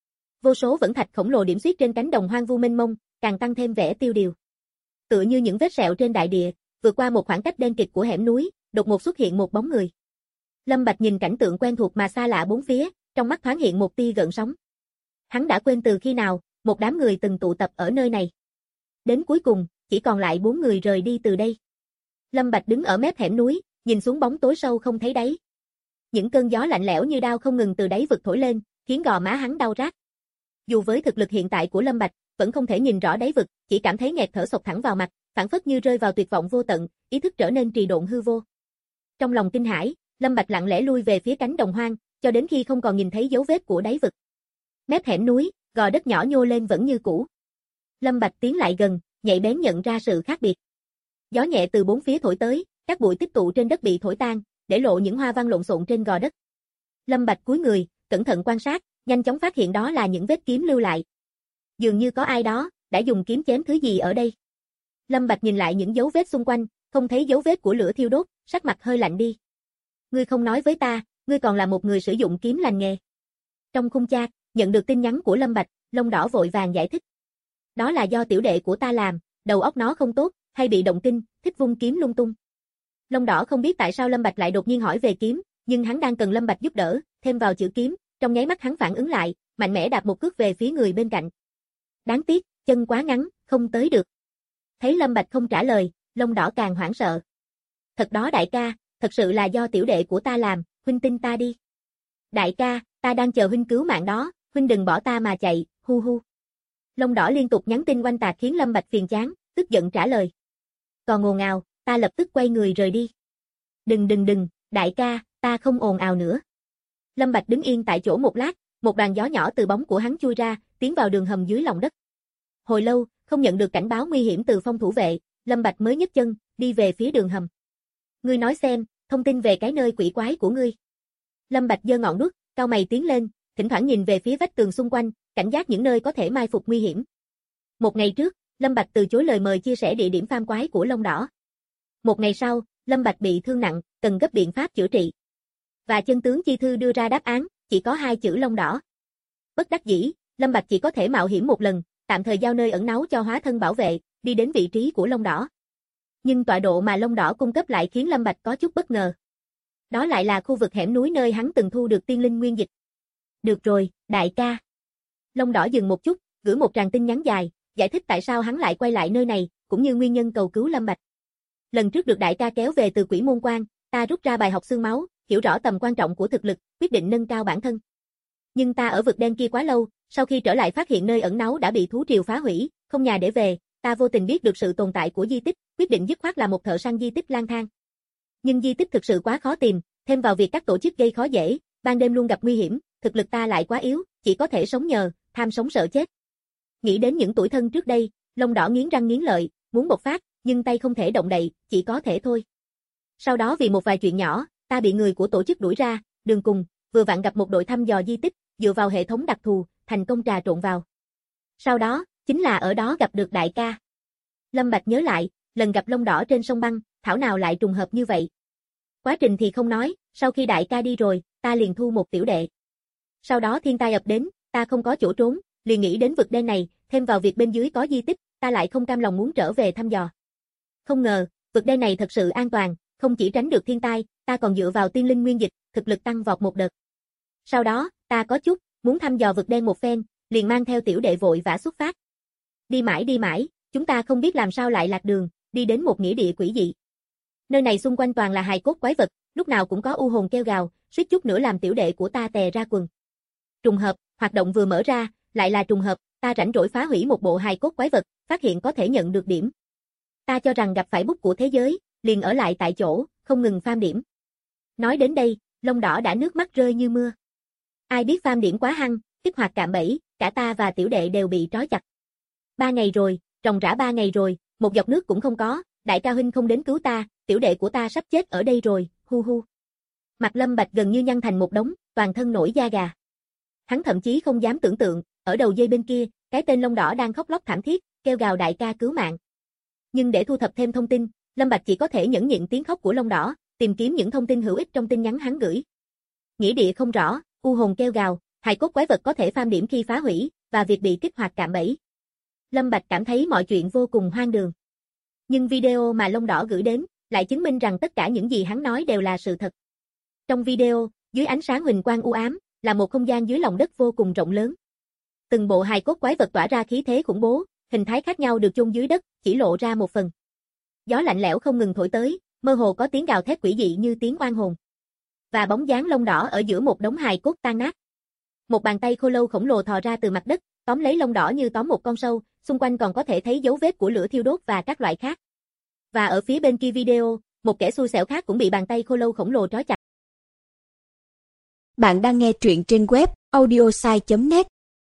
Vô số vẫn thạch khổng lồ điểm xuyết trên cánh đồng hoang vu mênh mông, càng tăng thêm vẻ tiêu điều. Tựa như những vết sẹo trên đại địa, vượt qua một khoảng cách đen kịt của hẻm núi, đột ngột xuất hiện một bóng người. Lâm Bạch nhìn cảnh tượng quen thuộc mà xa lạ bốn phía, trong mắt thoáng hiện một tia gợn sóng. Hắn đã quên từ khi nào, một đám người từng tụ tập ở nơi này. Đến cuối cùng, chỉ còn lại 4 người rời đi từ đây. Lâm Bạch đứng ở mép hẻm núi, nhìn xuống bóng tối sâu không thấy đáy. Những cơn gió lạnh lẽo như đao không ngừng từ đáy vực thổi lên, khiến gò má hắn đau rát. Dù với thực lực hiện tại của Lâm Bạch, vẫn không thể nhìn rõ đáy vực, chỉ cảm thấy nghẹt thở sộc thẳng vào mặt, phảng phất như rơi vào tuyệt vọng vô tận, ý thức trở nên trì độn hư vô. Trong lòng kinh hãi, Lâm Bạch lặng lẽ lui về phía cánh đồng hoang, cho đến khi không còn nhìn thấy dấu vết của đáy vực. Mép hẻm núi, gò đất nhỏ nhô lên vẫn như cũ. Lâm Bạch tiến lại gần, nhạy bén nhận ra sự khác biệt. Gió nhẹ từ bốn phía thổi tới, các bụi tích tụ trên đất bị thổi tan, để lộ những hoa văn lộn xộn trên gò đất. Lâm Bạch cúi người, cẩn thận quan sát, nhanh chóng phát hiện đó là những vết kiếm lưu lại. Dường như có ai đó đã dùng kiếm chém thứ gì ở đây. Lâm Bạch nhìn lại những dấu vết xung quanh, không thấy dấu vết của lửa thiêu đốt, sắc mặt hơi lạnh đi. Ngươi không nói với ta, ngươi còn là một người sử dụng kiếm lành nghề. Trong khung chat, nhận được tin nhắn của Lâm Bạch, lông đỏ vội vàng giải thích. Đó là do tiểu đệ của ta làm, đầu óc nó không tốt, hay bị động kinh, thích vung kiếm lung tung. Lông đỏ không biết tại sao Lâm Bạch lại đột nhiên hỏi về kiếm, nhưng hắn đang cần Lâm Bạch giúp đỡ, thêm vào chữ kiếm, trong nháy mắt hắn phản ứng lại, mạnh mẽ đạp một cước về phía người bên cạnh. Đáng tiếc, chân quá ngắn, không tới được. Thấy Lâm Bạch không trả lời, lông đỏ càng hoảng sợ. Thật đó đại ca, thật sự là do tiểu đệ của ta làm, huynh tin ta đi. Đại ca, ta đang chờ huynh cứu mạng đó, huynh đừng bỏ ta mà chạy, hu hu. Lông đỏ liên tục nhắn tin oanh tạc khiến Lâm Bạch phiền chán, tức giận trả lời. Còn ồn ào, ta lập tức quay người rời đi. Đừng, đại ca, ta không ồn ào nữa. Lâm Bạch đứng yên tại chỗ một lát, một đoàn gió nhỏ từ bóng của hắn chui ra, tiến vào đường hầm dưới lòng đất. Hồi lâu, không nhận được cảnh báo nguy hiểm từ phong thủ vệ, Lâm Bạch mới nhấc chân, đi về phía đường hầm. Ngươi nói xem, thông tin về cái nơi quỷ quái của ngươi. Lâm Bạch giơ ngọn đuốc, cau mày tiến lên, thỉnh thoảng nhìn về phía vách tường xung quanh, cảnh giác những nơi có thể mai phục nguy hiểm. Một ngày trước, Lâm Bạch từ chối lời mời chia sẻ địa điểm pham quái của lông đỏ. Một ngày sau, Lâm Bạch bị thương nặng, cần gấp biện pháp chữa trị. Và chân tướng chi thư đưa ra đáp án, chỉ có 2 chữ lông đỏ. Bất đắc dĩ, Lâm Bạch chỉ có thể mạo hiểm một lần, tạm thời giao nơi ẩn náu cho hóa thân bảo vệ, đi đến vị trí của lông đỏ. Nhưng tọa độ mà lông đỏ cung cấp lại khiến Lâm Bạch có chút bất ngờ. Đó lại là khu vực hẻm núi nơi hắn từng thu được tiên linh nguyên dịch. Được rồi, đại ca. Lông đỏ dừng một chút, gửi một tràng tin nhắn dài, giải thích tại sao hắn lại quay lại nơi này, cũng như nguyên nhân cầu cứu Lâm Bạch. Lần trước được đại ca kéo về từ Quỷ Môn Quan, ta rút ra bài học xương máu, hiểu rõ tầm quan trọng của thực lực, quyết định nâng cao bản thân. Nhưng ta ở vực đen kia quá lâu, sau khi trở lại phát hiện nơi ẩn náu đã bị thú triều phá hủy, không nhà để về, ta vô tình biết được sự tồn tại của di tích, quyết định dứt khoát là một thợ săn di tích lang thang. Nhưng di tích thực sự quá khó tìm, thêm vào việc các tổ chức gây khó dễ, ban đêm luôn gặp nguy hiểm, thực lực ta lại quá yếu, chỉ có thể sống nhờ, tham sống sợ chết. Nghĩ đến những tủi thân trước đây, lông đỏ nghiến răng nghiến lợi, muốn bộc phát, nhưng tay không thể động đậy, chỉ có thể thôi. Sau đó vì một vài chuyện nhỏ, ta bị người của tổ chức đuổi ra, đường cùng, vừa vặn gặp một đội thăm dò di tích, dựa vào hệ thống đặc thù, thành công trà trộn vào. Sau đó, chính là ở đó gặp được đại ca. Lâm Bạch nhớ lại, lần gặp lông đỏ trên sông băng, thảo nào lại trùng hợp như vậy. Quá trình thì không nói, sau khi đại ca đi rồi, ta liền thu một tiểu đệ. Sau đó thiên tai ập đến, ta không có chỗ trốn, liền nghĩ đến vực đen này, thêm vào việc bên dưới có di tích, ta lại không cam lòng muốn trở về thăm dò. Không ngờ, vực đen này thật sự an toàn, không chỉ tránh được thiên tai, ta còn dựa vào tiên linh nguyên dịch, thực lực tăng vọt một đợt. Sau đó, ta có chút, muốn thăm dò vực đen một phen, liền mang theo tiểu đệ vội vã xuất phát. Đi mãi, chúng ta không biết làm sao lại lạc đường, đi đến một nghĩa địa quỷ dị. Nơi này xung quanh toàn là hài cốt quái vật, lúc nào cũng có u hồn kêu gào, suýt chút nữa làm tiểu đệ của ta tè ra quần. Trùng hợp, hoạt động vừa mở ra, lại là trùng hợp, ta rảnh rỗi phá hủy một bộ hài cốt quái vật, phát hiện có thể nhận được điểm. Ta cho rằng gặp phải bút của thế giới, liền ở lại tại chỗ, không ngừng farm điểm. Nói đến đây, lông đỏ đã nước mắt rơi như mưa. Ai biết farm điểm quá hăng, kích hoạt cạm bẫy, cả ta và tiểu đệ đều bị trói chặt. 3 ngày rồi, ròng rã 3 ngày rồi, một giọt nước cũng không có, đại ca huynh không đến cứu ta, tiểu đệ của ta sắp chết ở đây rồi, hu hu. Mặt Lâm Bạch gần như nhăn thành một đống, toàn thân nổi da gà. Hắn thậm chí không dám tưởng tượng, ở đầu dây bên kia, cái tên lông đỏ đang khóc lóc thảm thiết, kêu gào đại ca cứu mạng. Nhưng để thu thập thêm thông tin, Lâm Bạch chỉ có thể nhẫn nhịn tiếng khóc của lông đỏ, tìm kiếm những thông tin hữu ích trong tin nhắn hắn gửi. Nghĩa địa không rõ, u hồn kêu gào, hài cốt quái vật có thể farm điểm khi phá hủy, và việc bị kích hoạt cạm bẫy. Lâm Bạch cảm thấy mọi chuyện vô cùng hoang đường. Nhưng video mà lông đỏ gửi đến, lại chứng minh rằng tất cả những gì hắn nói đều là sự thật. Trong video, dưới ánh sáng huỳnh quang u ám, là một không gian dưới lòng đất vô cùng rộng lớn. Từng bộ hài cốt quái vật tỏa ra khí thế khủng bố, hình thái khác nhau được chôn dưới đất, chỉ lộ ra một phần. Gió lạnh lẽo không ngừng thổi tới, mơ hồ có tiếng gào thét quỷ dị như tiếng oan hồn. Và bóng dáng lông đỏ ở giữa một đống hài cốt tan nát. Một bàn tay khô lâu khổng lồ thò ra từ mặt đất, tóm lấy lông đỏ như tóm một con sâu, xung quanh còn có thể thấy dấu vết của lửa thiêu đốt và các loại khác. Và ở phía bên kia video, một kẻ xui xẻo khác cũng bị bàn tay khô lâu khổng lồ trói chặt. Bạn đang nghe truyện trên web audiosai.net.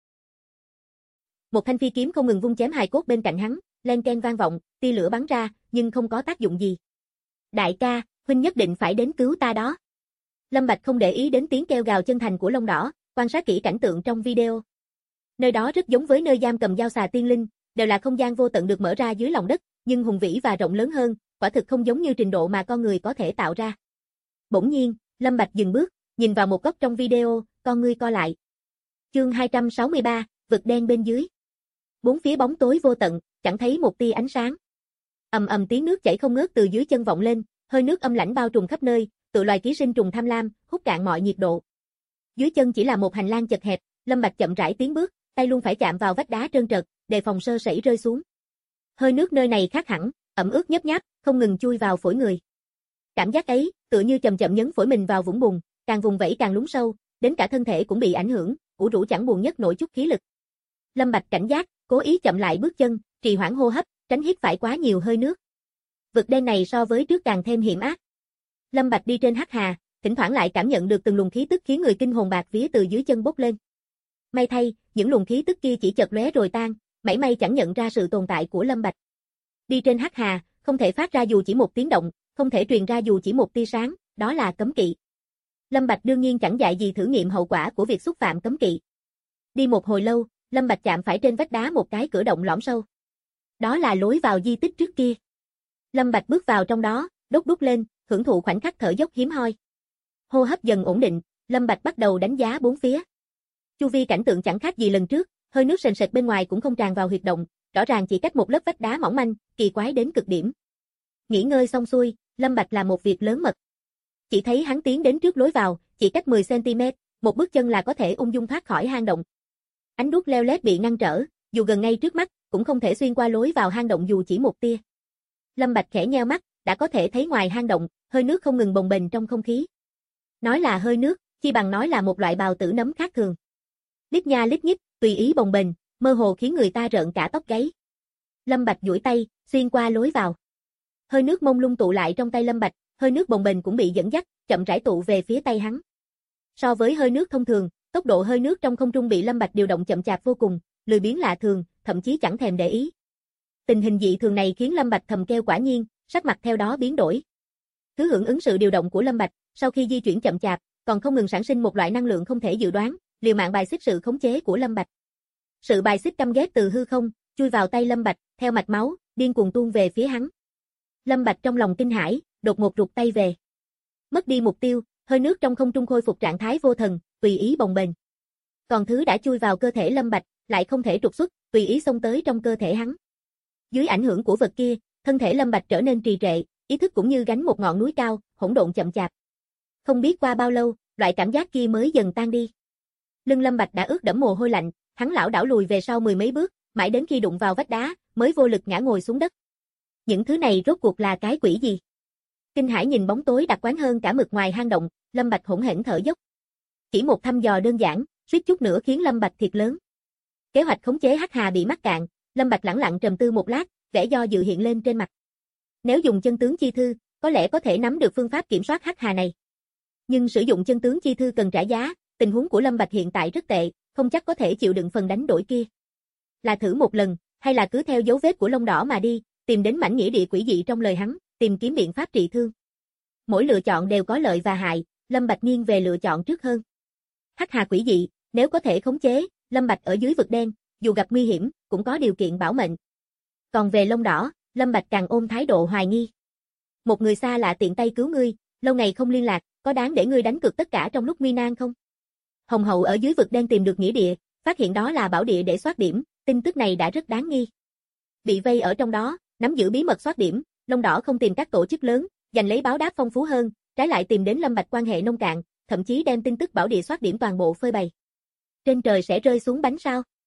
Một thanh phi kiếm không ngừng vung chém hài cốt bên cạnh hắn, len keng vang vọng, tia lửa bắn ra, nhưng không có tác dụng gì. Đại ca, huynh nhất định phải đến cứu ta đó. Lâm Bạch không để ý đến tiếng kêu gào chân thành của lông đỏ, quan sát kỹ cảnh tượng trong video. Nơi đó rất giống với nơi giam cầm dao xà tiên linh, đều là không gian vô tận được mở ra dưới lòng đất, nhưng hùng vĩ và rộng lớn hơn, quả thực không giống như trình độ mà con người có thể tạo ra. Bỗng nhiên, Lâm Bạch dừng bước, nhìn vào một góc trong video, con ngươi co lại. Chương 263, vực đen bên dưới. Bốn phía bóng tối vô tận, chẳng thấy một tia ánh sáng. Ầm ầm tiếng nước chảy không ngớt từ dưới chân vọng lên, hơi nước âm lãnh bao trùm khắp nơi, tựa loài ký sinh trùng tham lam, hút cạn mọi nhiệt độ. Dưới chân chỉ là một hành lang chật hẹp, Lâm Bạch chậm rãi tiến bước, tay luôn phải chạm vào vách đá trơn trượt, đề phòng sơ sẩy rơi xuống. Hơi nước nơi này khác hẳn, ẩm ướt nhấp nháp, không ngừng chui vào phổi người. Cảm giác ấy, tựa như chậm chậm nhấn phổi mình vào vũng bùn, càng vùng vẫy càng lún sâu, đến cả thân thể cũng bị ảnh hưởng, ủ rũ chẳng buồn nhất nổi chút khí lực. Lâm Bạch cảnh giác, cố ý chậm lại bước chân, trì hoãn hô hấp, tránh hít phải quá nhiều hơi nước. Vực đen này so với trước càng thêm hiểm ác. Lâm Bạch đi trên hắc hà, thỉnh thoảng lại cảm nhận được từng luồng khí tức khiến người kinh hồn bạt vía từ dưới chân bốc lên. May thay, những luồng khí tức kia chỉ chợt lóe rồi tan, mảy may chẳng nhận ra sự tồn tại của Lâm Bạch. Đi trên hắc hà, không thể phát ra dù chỉ một tiếng động, không thể truyền ra dù chỉ một tia sáng, đó là cấm kỵ. Lâm Bạch đương nhiên chẳng dại gì thử nghiệm hậu quả của việc xúc phạm cấm kỵ. Đi một hồi lâu, Lâm Bạch chạm phải trên vách đá một cái cửa động lõm sâu. Đó là lối vào di tích trước kia. Lâm Bạch bước vào trong đó, đốt đuốc lên, hưởng thụ khoảnh khắc thở dốc hiếm hoi. Hô hấp dần ổn định, Lâm Bạch bắt đầu đánh giá bốn phía. Chu vi cảnh tượng chẳng khác gì lần trước, hơi nước sền sệt bên ngoài cũng không tràn vào huyệt động, rõ ràng chỉ cách một lớp vách đá mỏng manh, kỳ quái đến cực điểm. Nghỉ ngơi xong xuôi, Lâm Bạch làm một việc lớn mật. Chỉ thấy hắn tiến đến trước lối vào, chỉ cách 10 cm, một bước chân là có thể ung dung thoát khỏi hang động. Ánh đuốc leo lét bị ngăn trở, dù gần ngay trước mắt, cũng không thể xuyên qua lối vào hang động dù chỉ một tia. Lâm Bạch khẽ nheo mắt, đã có thể thấy ngoài hang động, hơi nước không ngừng bồng bềnh trong không khí. Nói là hơi nước, chi bằng nói là một loại bào tử nấm khác thường. Lít nha lít nhít, tùy ý bồng bềnh, mơ hồ khiến người ta rợn cả tóc gáy. Lâm Bạch duỗi tay, xuyên qua lối vào. Hơi nước mông lung tụ lại trong tay Lâm Bạch, hơi nước bồng bềnh cũng bị dẫn dắt, chậm rãi tụ về phía tay hắn. So với hơi nước thông thường, tốc độ hơi nước trong không trung bị Lâm Bạch điều động chậm chạp vô cùng, lười biếng lạ thường, thậm chí chẳng thèm để ý. Tình hình dị thường này khiến Lâm Bạch thầm kêu quả nhiên, sắc mặt theo đó biến đổi. Cứ hưởng ứng sự điều động của Lâm Bạch, sau khi di chuyển chậm chạp, còn không ngừng sản sinh một loại năng lượng không thể dự đoán, liều mạng bài xích sự khống chế của Lâm Bạch. Sự bài xích căm ghét từ hư không, chui vào tay Lâm Bạch, theo mạch máu, điên cuồng tuôn về phía hắn. Lâm Bạch trong lòng kinh hãi, đột ngột rụt tay về. Mất đi mục tiêu, hơi nước trong không trung khôi phục trạng thái vô thần, tùy ý bồng bềnh. Còn thứ đã chui vào cơ thể Lâm Bạch, lại không thể trục xuất, tùy ý xông tới trong cơ thể hắn. Dưới ảnh hưởng của vật kia, thân thể Lâm Bạch trở nên trì trệ, ý thức cũng như gánh một ngọn núi cao, hỗn độn chậm chạp. Không biết qua bao lâu, loại cảm giác kia mới dần tan đi. Lưng Lâm Bạch đã ướt đẫm mồ hôi lạnh, hắn lảo đảo lùi về sau 10 mấy bước, mãi đến khi đụng vào vách đá, mới vô lực ngã ngồi xuống đất. Những thứ này rốt cuộc là cái quỷ gì? Kinh hãi nhìn bóng tối đặc quán hơn cả mực ngoài hang động, Lâm Bạch hỗn hển thở dốc. Chỉ một thăm dò đơn giản, suýt chút nữa khiến Lâm Bạch thiệt lớn. Kế hoạch khống chế hắc hà bị mắc cạn, Lâm Bạch lẳng lặng trầm tư một lát, vẻ do dự hiện lên trên mặt. Nếu dùng chân tướng chi thư, có lẽ có thể nắm được phương pháp kiểm soát hắc hà này. Nhưng sử dụng chân tướng chi thư cần trả giá, tình huống của Lâm Bạch hiện tại rất tệ, không chắc có thể chịu đựng phần đánh đổi kia. Là thử một lần, hay là cứ theo dấu vết của lông đỏ mà đi, tìm đến mảnh nghĩa địa quỷ dị trong lời hắn, tìm kiếm biện pháp trị thương. Mỗi lựa chọn đều có lợi và hại, Lâm Bạch nghiêng về lựa chọn trước hơn. Hắc hà quỷ dị, nếu có thể khống chế, Lâm Bạch ở dưới vực đen, dù gặp nguy hiểm, cũng có điều kiện bảo mệnh. Còn về lông đỏ, Lâm Bạch càng ôm thái độ hoài nghi. Một người xa lạ tiện tay cứu ngươi, lâu ngày không liên lạc, có đáng để ngươi đánh cược tất cả trong lúc nguy nan không? Hồng Hậu ở dưới vực đen tìm được nghĩa địa, phát hiện đó là bảo địa để soát điểm, tin tức này đã rất đáng nghi. Bị vây ở trong đó, nắm giữ bí mật soát điểm, lông đỏ không tìm các tổ chức lớn, giành lấy báo đáp phong phú hơn, trái lại tìm đến Lâm Bạch quan hệ nông cạn, thậm chí đem tin tức bảo địa soát điểm toàn bộ phơi bày. Trên trời sẽ rơi xuống bánh sao?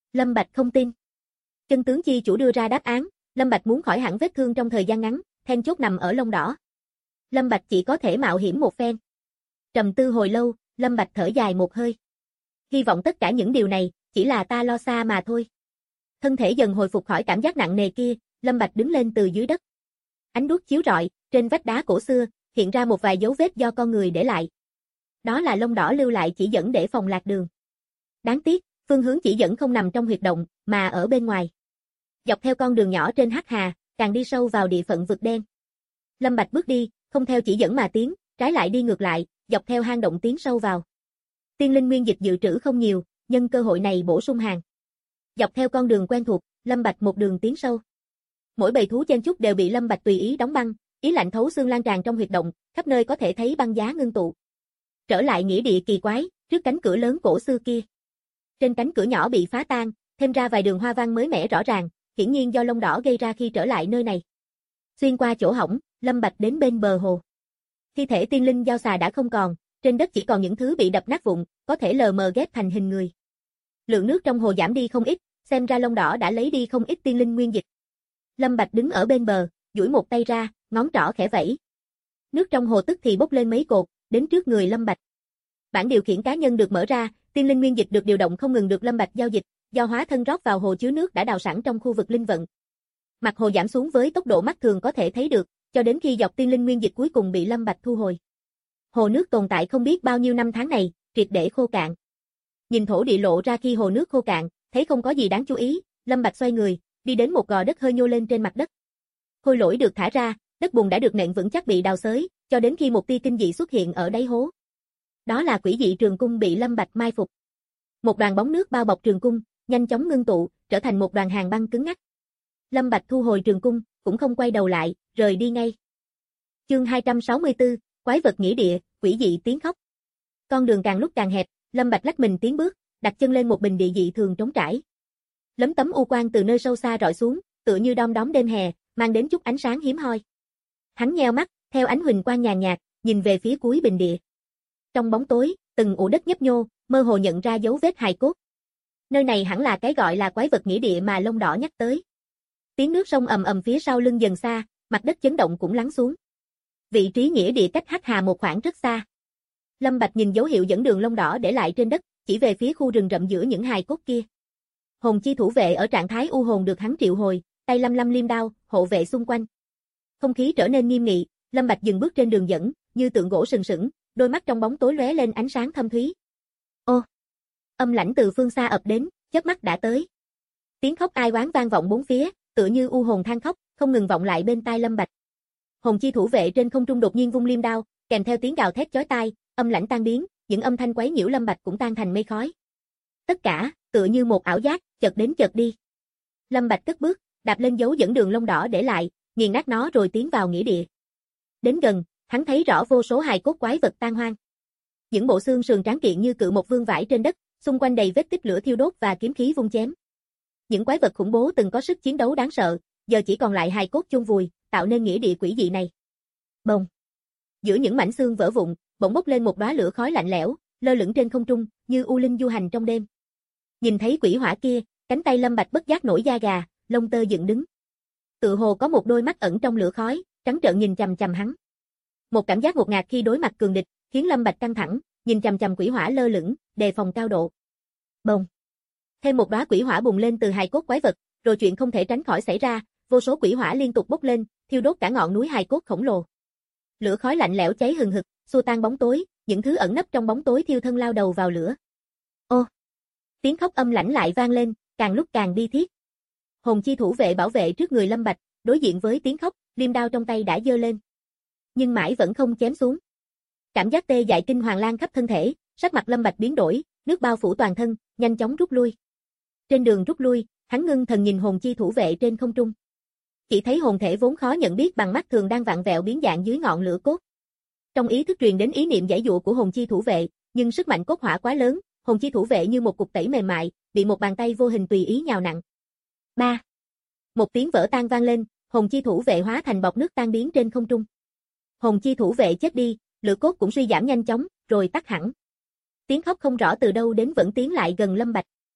Lâm Bạch không tin. Chân tướng chi chủ đưa ra đáp án, Lâm Bạch muốn khỏi hẳn vết thương trong thời gian ngắn, then chốt nằm ở lông đỏ. Lâm Bạch chỉ có thể mạo hiểm một phen. Trầm tư hồi lâu, Lâm Bạch thở dài một hơi. Hy vọng tất cả những điều này, chỉ là ta lo xa mà thôi. Thân thể dần hồi phục khỏi cảm giác nặng nề kia, Lâm Bạch đứng lên từ dưới đất. Ánh đuốc chiếu rọi, trên vách đá cổ xưa, hiện ra một vài dấu vết do con người để lại. Đó là lông đỏ lưu lại chỉ dẫn để phòng lạc đường. Đáng tiếc, phương hướng chỉ dẫn không nằm trong huyệt động, mà ở bên ngoài. Dọc theo con đường nhỏ trên Hắc Hà, càng đi sâu vào địa phận vực đen. Lâm Bạch bước đi, không theo chỉ dẫn mà tiến, trái lại đi ngược lại, dọc theo hang động tiến sâu vào. Tiên linh nguyên dịch dự trữ không nhiều, nhân cơ hội này bổ sung hàng. Dọc theo con đường quen thuộc, Lâm Bạch một đường tiến sâu. Mỗi bầy thú chen chúc đều bị Lâm Bạch tùy ý đóng băng, ý lạnh thấu xương lan tràn trong huyệt động, khắp nơi có thể thấy băng giá ngưng tụ. Trở lại nghĩa địa kỳ quái, trước cánh cửa lớn cổ xưa kia. Trên cánh cửa nhỏ bị phá tan, thêm ra vài đường hoa văn mới mẻ rõ ràng, hiển nhiên do lông đỏ gây ra khi trở lại nơi này. Xuyên qua chỗ hổng, Lâm Bạch đến bên bờ hồ. Thi thể tiên linh giao xà đã không còn, trên đất chỉ còn những thứ bị đập nát vụn, có thể lờ mờ ghép thành hình người. Lượng nước trong hồ giảm đi không ít, xem ra lông đỏ đã lấy đi không ít tiên linh nguyên dịch. Lâm Bạch đứng ở bên bờ, duỗi một tay ra, ngón trỏ khẽ vẫy. Nước trong hồ tức thì bốc lên mấy cột, đến trước người Lâm Bạch. Bảng điều khiển cá nhân được mở ra, tiên linh nguyên dịch được điều động không ngừng được Lâm Bạch giao dịch, do hóa thân rót vào hồ chứa nước đã đào sẵn trong khu vực linh vận. Mặt hồ giảm xuống với tốc độ mắt thường có thể thấy được, cho đến khi dọc tiên linh nguyên dịch cuối cùng bị Lâm Bạch thu hồi. Hồ nước tồn tại không biết bao nhiêu năm tháng này, triệt để khô cạn. Nhìn thổ địa lộ ra khi hồ nước khô cạn, thấy không có gì đáng chú ý, Lâm Bạch xoay người, đi đến một gò đất hơi nhô lên trên mặt đất. Khôi lỗi được thả ra, đất bùn đã được nện vững chắc bị đào xới, cho đến khi một tia kinh dị xuất hiện ở đáy hố. Đó là quỷ dị trường cung bị Lâm Bạch mai phục. Một đoàn bóng nước bao bọc trường cung, nhanh chóng ngưng tụ, trở thành một đoàn hàng băng cứng ngắc. Lâm Bạch thu hồi trường cung, cũng không quay đầu lại, rời đi ngay. Chương 264, quái vật nghĩa địa, quỷ dị tiếng khóc. Con đường càng lúc càng hẹp, Lâm Bạch lách mình tiến bước, đặt chân lên một bình địa dị thường trống trải. Lấm tấm u quang từ nơi sâu xa rọi xuống, tựa như đom đóm đêm hè, mang đến chút ánh sáng hiếm hoi. Hắn nheo mắt, theo ánh huỳnh quang nhàn nhạt, nhìn về phía cuối bình địa. Trong bóng tối, từng ụ đất nhấp nhô, mơ hồ nhận ra dấu vết hài cốt. Nơi này hẳn là cái gọi là quái vật nghĩa địa mà lông đỏ nhắc tới. Tiếng nước sông ầm ầm phía sau lưng dần xa, mặt đất chấn động cũng lắng xuống. Vị trí nghĩa địa cách Hắc Hà một khoảng rất xa. Lâm Bạch nhìn dấu hiệu dẫn đường lông đỏ để lại trên đất, chỉ về phía khu rừng rậm giữa những hài cốt kia. Hồn chi thủ vệ ở trạng thái u hồn được hắn triệu hồi, tay lăm lăm liêm đao, hộ vệ xung quanh. Không khí trở nên nghiêm nghị, Lâm Bạch dừng bước trên đường dẫn, như tượng gỗ sừng sững, đôi mắt trong bóng tối lóe lên ánh sáng thâm thúy. Ô! Âm lãnh từ phương xa ập đến, chớp mắt đã tới. Tiếng khóc ai oán vang vọng bốn phía, tựa như u hồn than khóc, không ngừng vọng lại bên tai Lâm Bạch. Hồn chi thủ vệ trên không trung đột nhiên vung liêm đao, kèm theo tiếng gào thét chói tai, âm lãnh tan biến, những âm thanh quấy nhiễu Lâm Bạch cũng tan thành mây khói. Tất cả, tựa như một ảo giác, chợt đến chợt đi. Lâm Bạch cất bước, đạp lên dấu dẫn đường lông đỏ để lại, nghiền nát nó rồi tiến vào nghĩa địa. Đến gần, hắn thấy rõ vô số hài cốt quái vật tan hoang. Những bộ xương sườn tráng kiện như cự một vương vãi trên đất, xung quanh đầy vết tích lửa thiêu đốt và kiếm khí vung chém. Những quái vật khủng bố từng có sức chiến đấu đáng sợ, giờ chỉ còn lại hài cốt chôn vùi, tạo nên nghĩa địa quỷ dị này. Bồng. Giữa những mảnh xương vỡ vụn, bỗng bốc lên một đóa lửa khói lạnh lẽo, lơ lửng trên không trung, như u linh du hành trong đêm. Nhìn thấy quỷ hỏa kia, cánh tay Lâm Bạch bất giác nổi da gà, lông tơ dựng đứng. Tựa hồ có một đôi mắt ẩn trong lửa khói, trắng trợn nhìn chằm chằm hắn. Một cảm giác ngột ngạt khi đối mặt cường địch, khiến Lâm Bạch căng thẳng, nhìn chằm chằm quỷ hỏa lơ lửng, đề phòng cao độ. Bồng. Thêm một đóa quỷ hỏa bùng lên từ hài cốt quái vật, rồi chuyện không thể tránh khỏi xảy ra, vô số quỷ hỏa liên tục bốc lên, thiêu đốt cả ngọn núi hài cốt khổng lồ. Lửa khói lạnh lẽo cháy hừng hực, xua tan bóng tối, những thứ ẩn nấp trong bóng tối thiêu thân lao đầu vào lửa. Ô! Tiếng khóc âm lãnh lại vang lên, càng lúc càng bi thiết. Hồn chi thủ vệ bảo vệ trước người Lâm Bạch, đối diện với tiếng khóc, liêm đao trong tay đã giơ lên. Nhưng mãi vẫn không chém xuống. Cảm giác tê dại kinh hoàng lan khắp thân thể, sắc mặt Lâm Bạch biến đổi, nước bao phủ toàn thân, nhanh chóng rút lui. Trên đường rút lui, hắn ngưng thần nhìn hồn chi thủ vệ trên không trung. Chỉ thấy hồn thể vốn khó nhận biết bằng mắt thường đang vặn vẹo biến dạng dưới ngọn lửa cốt. Trong ý thức truyền đến ý niệm giãy giụa của hồn chi thủ vệ, nhưng sức mạnh cốt hỏa quá lớn, hồn chi thủ vệ như một cục tẩy mềm mại, bị một bàn tay vô hình tùy ý nhào nặn. Ba. Một tiếng vỡ tan vang lên, hồn chi thủ vệ hóa thành bọt nước tan biến trên không trung. Hồn chi thủ vệ chết đi, lửa cốt cũng suy giảm nhanh chóng, rồi tắt hẳn. Tiếng khóc không rõ từ đâu đến vẫn tiến lại gần Lâm Bạch.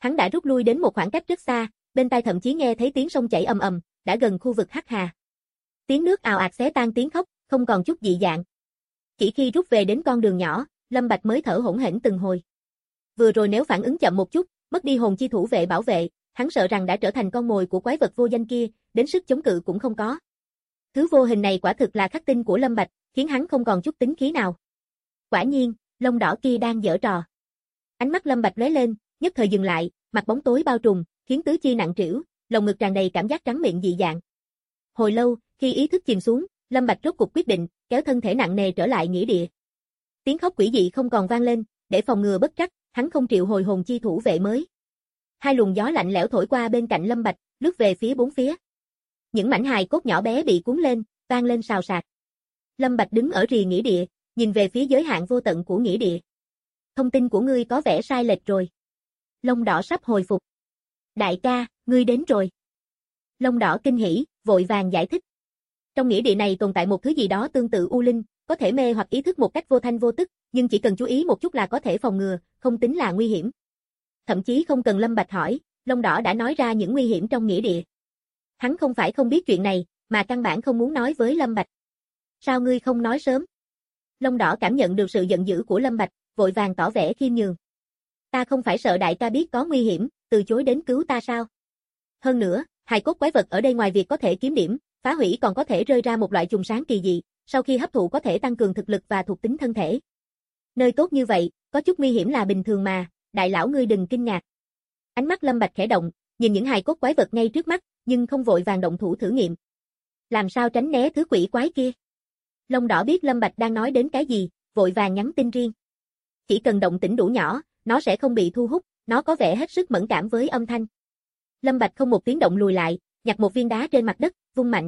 Hắn đã rút lui đến một khoảng cách rất xa, bên tai thậm chí nghe thấy tiếng sông chảy ầm ầm, đã gần khu vực Hắc Hà. Tiếng nước ào ạt xé tan tiếng khóc, không còn chút dị dạng. Chỉ khi rút về đến con đường nhỏ, Lâm Bạch mới thở hổn hển từng hồi. Vừa rồi nếu phản ứng chậm một chút, mất đi hồn chi thủ vệ bảo vệ, hắn sợ rằng đã trở thành con mồi của quái vật vô danh kia, đến sức chống cự cũng không có. Thứ vô hình này quả thực là khắc tinh của Lâm Bạch, khiến hắn không còn chút tính khí nào. Quả nhiên, lông đỏ kia đang giở trò. Ánh mắt Lâm Bạch lóe lên, nhất thời dừng lại, mặt bóng tối bao trùm, khiến tứ chi nặng trĩu, lồng ngực tràn đầy cảm giác trắng miệng dị dạng. Hồi lâu, khi ý thức chìm xuống, Lâm Bạch rốt cuộc quyết định, kéo thân thể nặng nề trở lại nghĩa địa. Tiếng khóc quỷ dị không còn vang lên, để phòng ngừa bất trắc, hắn không triệu hồi hồn chi thủ vệ mới. Hai luồng gió lạnh lẽo thổi qua bên cạnh Lâm Bạch, lướt về phía bốn phía. Những mảnh hài cốt nhỏ bé bị cuốn lên, vang lên xào xạc. Lâm Bạch đứng ở rìa nghĩa địa, nhìn về phía giới hạn vô tận của nghĩa địa. Thông tin của ngươi có vẻ sai lệch rồi. Lông đỏ sắp hồi phục. Đại ca, ngươi đến rồi. Lông đỏ kinh hỉ, vội vàng giải thích. Trong nghĩa địa này tồn tại một thứ gì đó tương tự u linh, có thể mê hoặc ý thức một cách vô thanh vô tức, nhưng chỉ cần chú ý một chút là có thể phòng ngừa, không tính là nguy hiểm. Thậm chí không cần Lâm Bạch hỏi, lông đỏ đã nói ra những nguy hiểm trong nghĩa địa. Hắn không phải không biết chuyện này, mà căn bản không muốn nói với Lâm Bạch. Sao ngươi không nói sớm? Lông đỏ cảm nhận được sự giận dữ của Lâm Bạch, vội vàng tỏ vẻ khiêm nhường. Ta không phải sợ đại ca biết có nguy hiểm, từ chối đến cứu ta sao? Hơn nữa, hài cốt quái vật ở đây ngoài việc có thể kiếm điểm, phá hủy còn có thể rơi ra một loại trùng sáng kỳ dị, sau khi hấp thụ có thể tăng cường thực lực và thuộc tính thân thể. Nơi tốt như vậy, có chút nguy hiểm là bình thường mà, đại lão ngươi đừng kinh ngạc. Ánh mắt Lâm Bạch khẽ động, nhìn những hài cốt quái vật ngay trước mắt, nhưng không vội vàng động thủ thử nghiệm. Làm sao tránh né thứ quỷ quái kia? Lông đỏ biết Lâm Bạch đang nói đến cái gì, vội vàng nhắn tin riêng. Chỉ cần động tĩnh đủ nhỏ, nó sẽ không bị thu hút, nó có vẻ hết sức mẫn cảm với âm thanh. Lâm Bạch không một tiếng động lùi lại, nhặt một viên đá trên mặt đất, vung mạnh.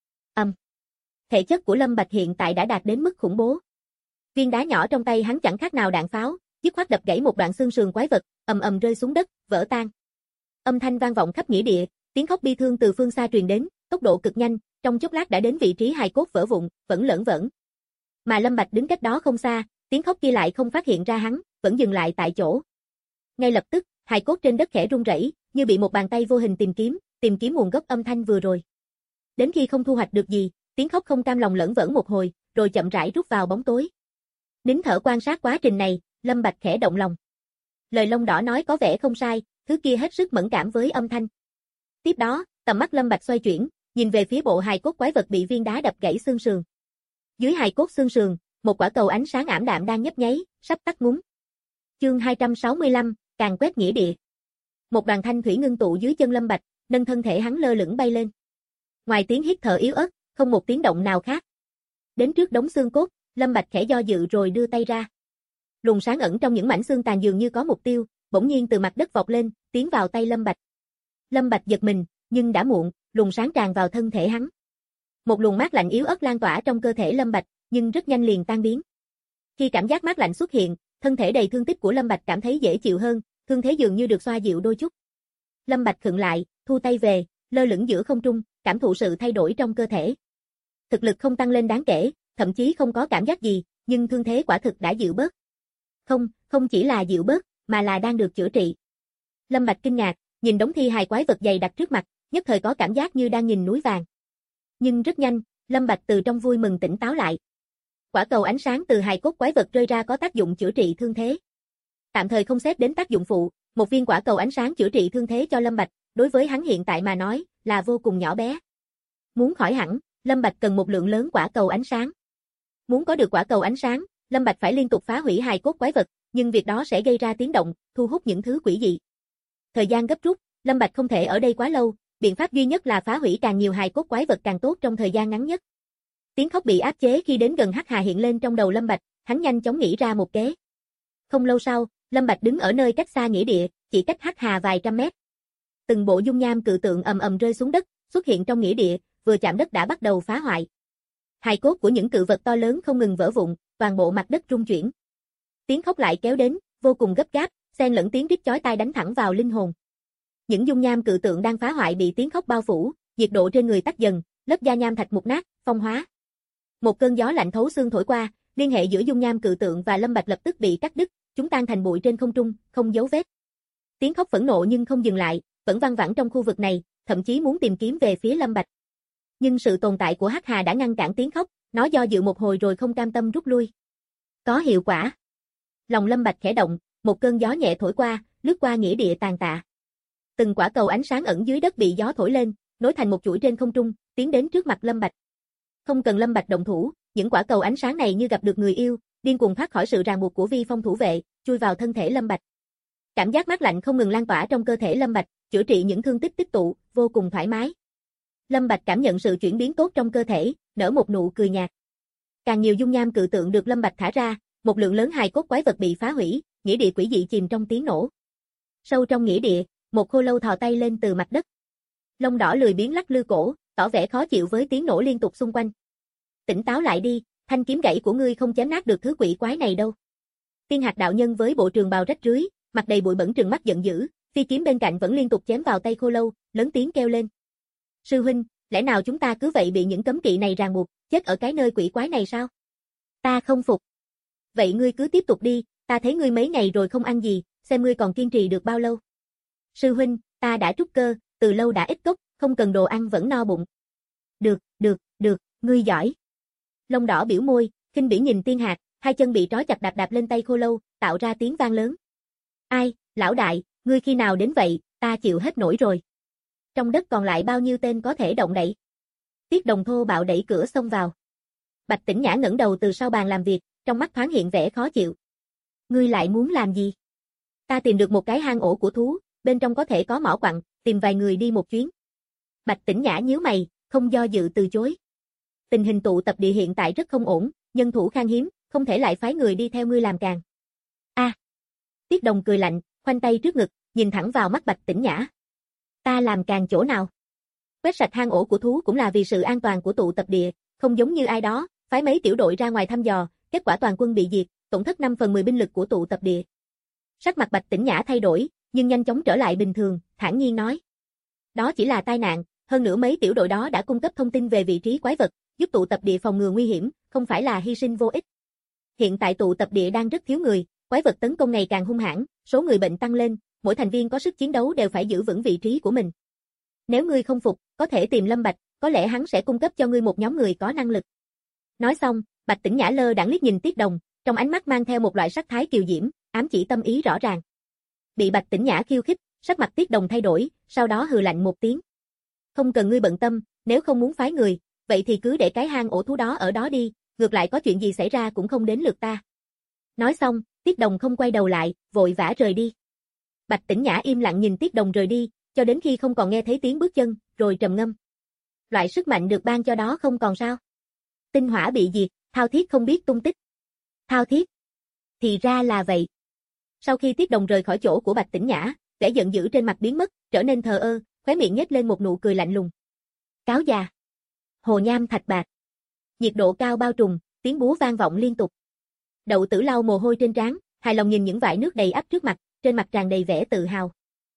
Thể chất của Lâm Bạch hiện tại đã đạt đến mức khủng bố. Viên đá nhỏ trong tay hắn chẳng khác nào đạn pháo, dứt khoát đập gãy một đoạn xương sườn quái vật, ầm ầm rơi xuống đất, vỡ tan. Âm thanh vang vọng khắp nghĩa địa, tiếng khóc bi thương từ phương xa truyền đến, tốc độ cực nhanh, trong chốc lát đã đến vị trí hài cốt vỡ vụn, vẫn lởn vởn. Mà Lâm Bạch đứng cách đó không xa, tiếng khóc kia lại không phát hiện ra hắn, vẫn dừng lại tại chỗ. Ngay lập tức, hài cốt trên đất khẽ rung rẩy, như bị một bàn tay vô hình tìm kiếm nguồn gốc âm thanh vừa rồi. Đến khi không thu hoạch được gì, tiếng khóc không cam lòng lởn vởn một hồi, rồi chậm rãi rút vào bóng tối. Nín thở quan sát quá trình này, Lâm Bạch khẽ động lòng. Lời lông đỏ nói có vẻ không sai, thứ kia hết sức mẫn cảm với âm thanh. Tiếp đó, tầm mắt Lâm Bạch xoay chuyển, nhìn về phía bộ hài cốt quái vật bị viên đá đập gãy xương sườn. Dưới hài cốt xương sườn, một quả cầu ánh sáng ảm đạm đang nhấp nháy, sắp tắt ngúm. Chương 265, càn quét nghĩa địa. Một đoàn thanh thủy ngưng tụ dưới chân Lâm Bạch, nâng thân thể hắn lơ lửng bay lên. Ngoài tiếng hít thở yếu ớt, không một tiếng động nào khác. Đến trước đống xương cốt, Lâm Bạch khẽ do dự rồi đưa tay ra. Luồng sáng ẩn trong những mảnh xương tàn dường như có mục tiêu, bỗng nhiên từ mặt đất vọt lên, tiến vào tay Lâm Bạch. Lâm Bạch giật mình, nhưng đã muộn, luồng sáng tràn vào thân thể hắn. Một luồng mát lạnh yếu ớt lan tỏa trong cơ thể Lâm Bạch, nhưng rất nhanh liền tan biến. Khi cảm giác mát lạnh xuất hiện, thân thể đầy thương tích của Lâm Bạch cảm thấy dễ chịu hơn, thương thế dường như được xoa dịu đôi chút. Lâm Bạch khựng lại, thu tay về, lơ lửng giữa không trung, cảm thụ sự thay đổi trong cơ thể. Thực lực không tăng lên đáng kể, thậm chí không có cảm giác gì, nhưng thương thế quả thực đã dịu bớt. Không chỉ là dịu bớt, mà là đang được chữa trị. Lâm Bạch kinh ngạc, nhìn đống thi hài quái vật dày đặc trước mặt, nhất thời có cảm giác như đang nhìn núi vàng. Nhưng rất nhanh, Lâm Bạch từ trong vui mừng tỉnh táo lại. Quả cầu ánh sáng từ hài cốt quái vật rơi ra có tác dụng chữa trị thương thế. Tạm thời không xét đến tác dụng phụ, một viên quả cầu ánh sáng chữa trị thương thế cho Lâm Bạch, đối với hắn hiện tại mà nói, là vô cùng nhỏ bé. Muốn khỏi hẳn, Lâm Bạch cần một lượng lớn quả cầu ánh sáng. Muốn có được quả cầu ánh sáng, Lâm Bạch phải liên tục phá hủy hài cốt quái vật, nhưng việc đó sẽ gây ra tiếng động, thu hút những thứ quỷ dị. Thời gian gấp rút, Lâm Bạch không thể ở đây quá lâu, biện pháp duy nhất là phá hủy càng nhiều hài cốt quái vật càng tốt trong thời gian ngắn nhất. Tiếng khóc bị áp chế khi đến gần Hắc Hà hiện lên trong đầu Lâm Bạch, hắn nhanh chóng nghĩ ra một kế. Không lâu sau, Lâm Bạch đứng ở nơi cách xa nghĩa địa, chỉ cách Hắc Hà vài trăm mét. Từng bộ dung nham cự tượng ầm ầm rơi xuống đất, xuất hiện trong nghĩa địa, vừa chạm đất đã bắt đầu phá hoại. Hài cốt của những cự vật to lớn không ngừng vỡ vụn, toàn bộ mặt đất rung chuyển. Tiếng khóc lại kéo đến, vô cùng gấp gáp, xen lẫn tiếng rít chói tai đánh thẳng vào linh hồn. Những dung nham cự tượng đang phá hoại bị tiếng khóc bao phủ, nhiệt độ trên người tắt dần, lớp da nham thạch mục nát, phong hóa. Một cơn gió lạnh thấu xương thổi qua, liên hệ giữa dung nham cự tượng và Lâm Bạch lập tức bị cắt đứt, chúng tan thành bụi trên không trung, không dấu vết. Tiếng khóc phẫn nộ nhưng không dừng lại, vẫn văng vẳng trong khu vực này, thậm chí muốn tìm kiếm về phía Lâm Bạch. Nhưng sự tồn tại của Hắc Hà đã ngăn cản tiếng khóc, nó do dự một hồi rồi không cam tâm rút lui. Có hiệu quả. Lòng Lâm Bạch khẽ động, một cơn gió nhẹ thổi qua, lướt qua nghĩa địa tàn tạ. Từng quả cầu ánh sáng ẩn dưới đất bị gió thổi lên, nối thành một chuỗi trên không trung, tiến đến trước mặt Lâm Bạch. Không cần Lâm Bạch động thủ, những quả cầu ánh sáng này như gặp được người yêu, điên cuồng thoát khỏi sự ràng buộc của vi phong thủ vệ, chui vào thân thể Lâm Bạch. Cảm giác mát lạnh không ngừng lan tỏa trong cơ thể Lâm Bạch, chữa trị những thương tích tích tụ, vô cùng thoải mái. Lâm Bạch cảm nhận sự chuyển biến tốt trong cơ thể, nở một nụ cười nhạt. Càng nhiều dung nham cự tượng được Lâm Bạch thả ra, một lượng lớn hài cốt quái vật bị phá hủy, nghĩa địa quỷ dị chìm trong tiếng nổ. Sâu trong nghĩa địa, một khô lâu thò tay lên từ mặt đất. Lông đỏ lười biếng lắc lư cổ, tỏ vẻ khó chịu với tiếng nổ liên tục xung quanh. Tỉnh táo lại đi, thanh kiếm gãy của ngươi không chém nát được thứ quỷ quái này đâu. Tiên Hạc đạo nhân với bộ trường bào rách rưới, mặt đầy bụi bẩn trừng mắt giận dữ, phi kiếm bên cạnh vẫn liên tục chém vào tay khô lâu, lớn tiếng kêu lên. Sư huynh, lẽ nào chúng ta cứ vậy bị những cấm kỵ này ràng buộc, chết ở cái nơi quỷ quái này sao? Ta không phục. Vậy ngươi cứ tiếp tục đi, ta thấy ngươi mấy ngày rồi không ăn gì, xem ngươi còn kiên trì được bao lâu. Sư huynh, ta đã trúc cơ, từ lâu đã ít cốc, không cần đồ ăn vẫn no bụng. Được, ngươi giỏi. Lông đỏ biểu môi, khinh bỉ nhìn Tiên Hạc, hai chân bị trói chặt đạp đạp lên tay khô lâu, tạo ra tiếng vang lớn. Ai, lão đại, ngươi khi nào đến vậy, ta chịu hết nổi rồi. Trong đất còn lại bao nhiêu tên có thể động đậy? Tiết Đồng thô bạo đẩy cửa xông vào. Bạch Tĩnh Nhã ngẩng đầu từ sau bàn làm việc, trong mắt thoáng hiện vẻ khó chịu. Ngươi lại muốn làm gì? Ta tìm được một cái hang ổ của thú, bên trong có thể có mỏ quặng, tìm vài người đi một chuyến. Bạch Tĩnh Nhã nhíu mày, không do dự từ chối. Tình hình tụ tập địa hiện tại rất không ổn, nhân thủ khan hiếm, không thể lại phái người đi theo ngươi làm càng. Tiết Đồng cười lạnh, khoanh tay trước ngực, nhìn thẳng vào mắt Bạch Tĩnh Nhã. Ta làm càng chỗ nào? Quét sạch hang ổ của thú cũng là vì sự an toàn của tụ tập địa, không giống như ai đó, phái mấy tiểu đội ra ngoài thăm dò, kết quả toàn quân bị diệt, tổn thất 5/10 binh lực của tụ tập địa. Sắc mặt Bạch Tĩnh Nhã thay đổi, nhưng nhanh chóng trở lại bình thường, thản nhiên nói. Đó chỉ là tai nạn, hơn nữa mấy tiểu đội đó đã cung cấp thông tin về vị trí quái vật, giúp tụ tập địa phòng ngừa nguy hiểm, không phải là hy sinh vô ích. Hiện tại tụ tập địa đang rất thiếu người, quái vật tấn công ngày càng hung hãn, số người bệnh tăng lên, mỗi thành viên có sức chiến đấu đều phải giữ vững vị trí của mình. Nếu ngươi không phục, có thể tìm Lâm Bạch, có lẽ hắn sẽ cung cấp cho ngươi một nhóm người có năng lực. Nói xong, Bạch Tĩnh Nhã lơ đãng liếc nhìn Tiết Đồng, trong ánh mắt mang theo một loại sắc thái kiều diễm, ám chỉ tâm ý rõ ràng. Bị Bạch Tĩnh Nhã khiêu khích, sắc mặt Tiết Đồng thay đổi, sau đó hừ lạnh một tiếng. Không cần ngươi bận tâm, nếu không muốn phái người, vậy thì cứ để cái hang ổ thú đó ở đó đi, ngược lại có chuyện gì xảy ra cũng không đến lượt ta. Nói xong, Tiết Đồng không quay đầu lại, vội vã rời đi. Bạch Tĩnh Nhã im lặng nhìn Tiết Đồng rời đi, cho đến khi không còn nghe thấy tiếng bước chân, rồi trầm ngâm. Loại sức mạnh được ban cho đó không còn sao? Tinh hỏa bị diệt, Thao Thiết không biết tung tích. Thao Thiết? Thì ra là vậy. Sau khi Tiết Đồng rời khỏi chỗ của Bạch Tĩnh Nhã, vẻ giận dữ trên mặt biến mất, trở nên thờ ơ, khóe miệng nhếch lên một nụ cười lạnh lùng. Cáo già. Hồ nham thạch bạc. Nhiệt độ cao bao trùm, tiếng búa vang vọng liên tục. Đậu Tử lau mồ hôi trên trán, hài lòng nhìn những vải nước đầy ắp trước mặt, trên mặt tràn đầy vẻ tự hào.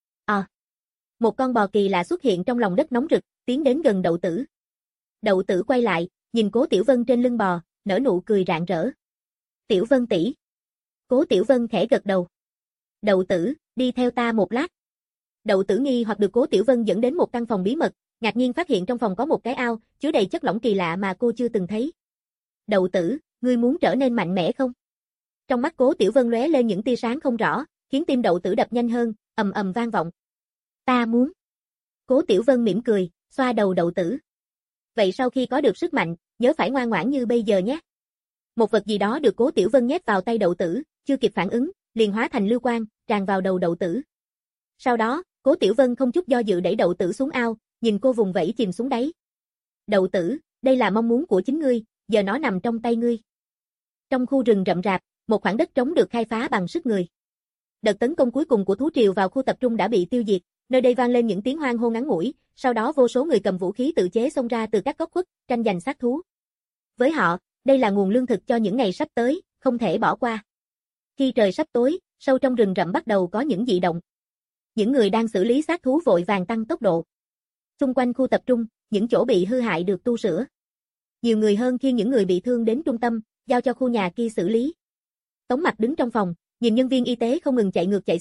Một con bò kỳ lạ xuất hiện trong lòng đất nóng rực, tiến đến gần Đậu Tử. Đậu Tử quay lại, nhìn Cố Tiểu Vân trên lưng bò, nở nụ cười rạng rỡ. Tiểu Vân tỷ. Cố Tiểu Vân khẽ gật đầu. Đậu Tử, đi theo ta một lát. Đậu Tử nghi hoặc được Cố Tiểu Vân dẫn đến một căn phòng bí mật, ngạc nhiên phát hiện trong phòng có một cái ao, chứa đầy chất lỏng kỳ lạ mà cô chưa từng thấy. Đậu Tử, ngươi muốn trở nên mạnh mẽ không? Trong mắt Cố Tiểu Vân lóe lên những tia sáng không rõ, khiến tim Đậu Tử đập nhanh hơn, ầm ầm vang vọng. Ta muốn. Cố Tiểu Vân mỉm cười, xoa đầu Đậu Tử. Vậy sau khi có được sức mạnh, nhớ phải ngoan ngoãn như bây giờ nhé. Một vật gì đó được Cố Tiểu Vân nhét vào tay Đậu Tử, chưa kịp phản ứng, liền hóa thành lưu quang, tràn vào đầu Đậu Tử. Sau đó, Cố Tiểu Vân không chút do dự đẩy Đậu Tử xuống ao, nhìn cô vùng vẫy chìm xuống đáy. Đậu Tử, đây là mong muốn của chính ngươi, giờ nó nằm trong tay ngươi. Trong khu rừng rậm rạp, một khoảng đất trống được khai phá bằng sức người. Đợt tấn công cuối cùng của thú triều vào khu tập trung đã bị tiêu diệt, nơi đây vang lên những tiếng hoan hô ngắn ngủi, sau đó vô số người cầm vũ khí tự chế xông ra từ các góc khuất, tranh giành xác thú. Với họ, đây là nguồn lương thực cho những ngày sắp tới, không thể bỏ qua. Khi trời sắp tối, sâu trong rừng rậm bắt đầu có những dị động. Những người đang xử lý xác thú vội vàng tăng tốc độ. Xung quanh khu tập trung, những chỗ bị hư hại được tu sửa. Nhiều người hơn khiêng những người bị thương đến trung tâm, giao cho khu nhà kia xử lý. Tống Mặc đứng trong phòng, nhìn nhân viên y tế không ngừng chạy ngược chạy xuôi,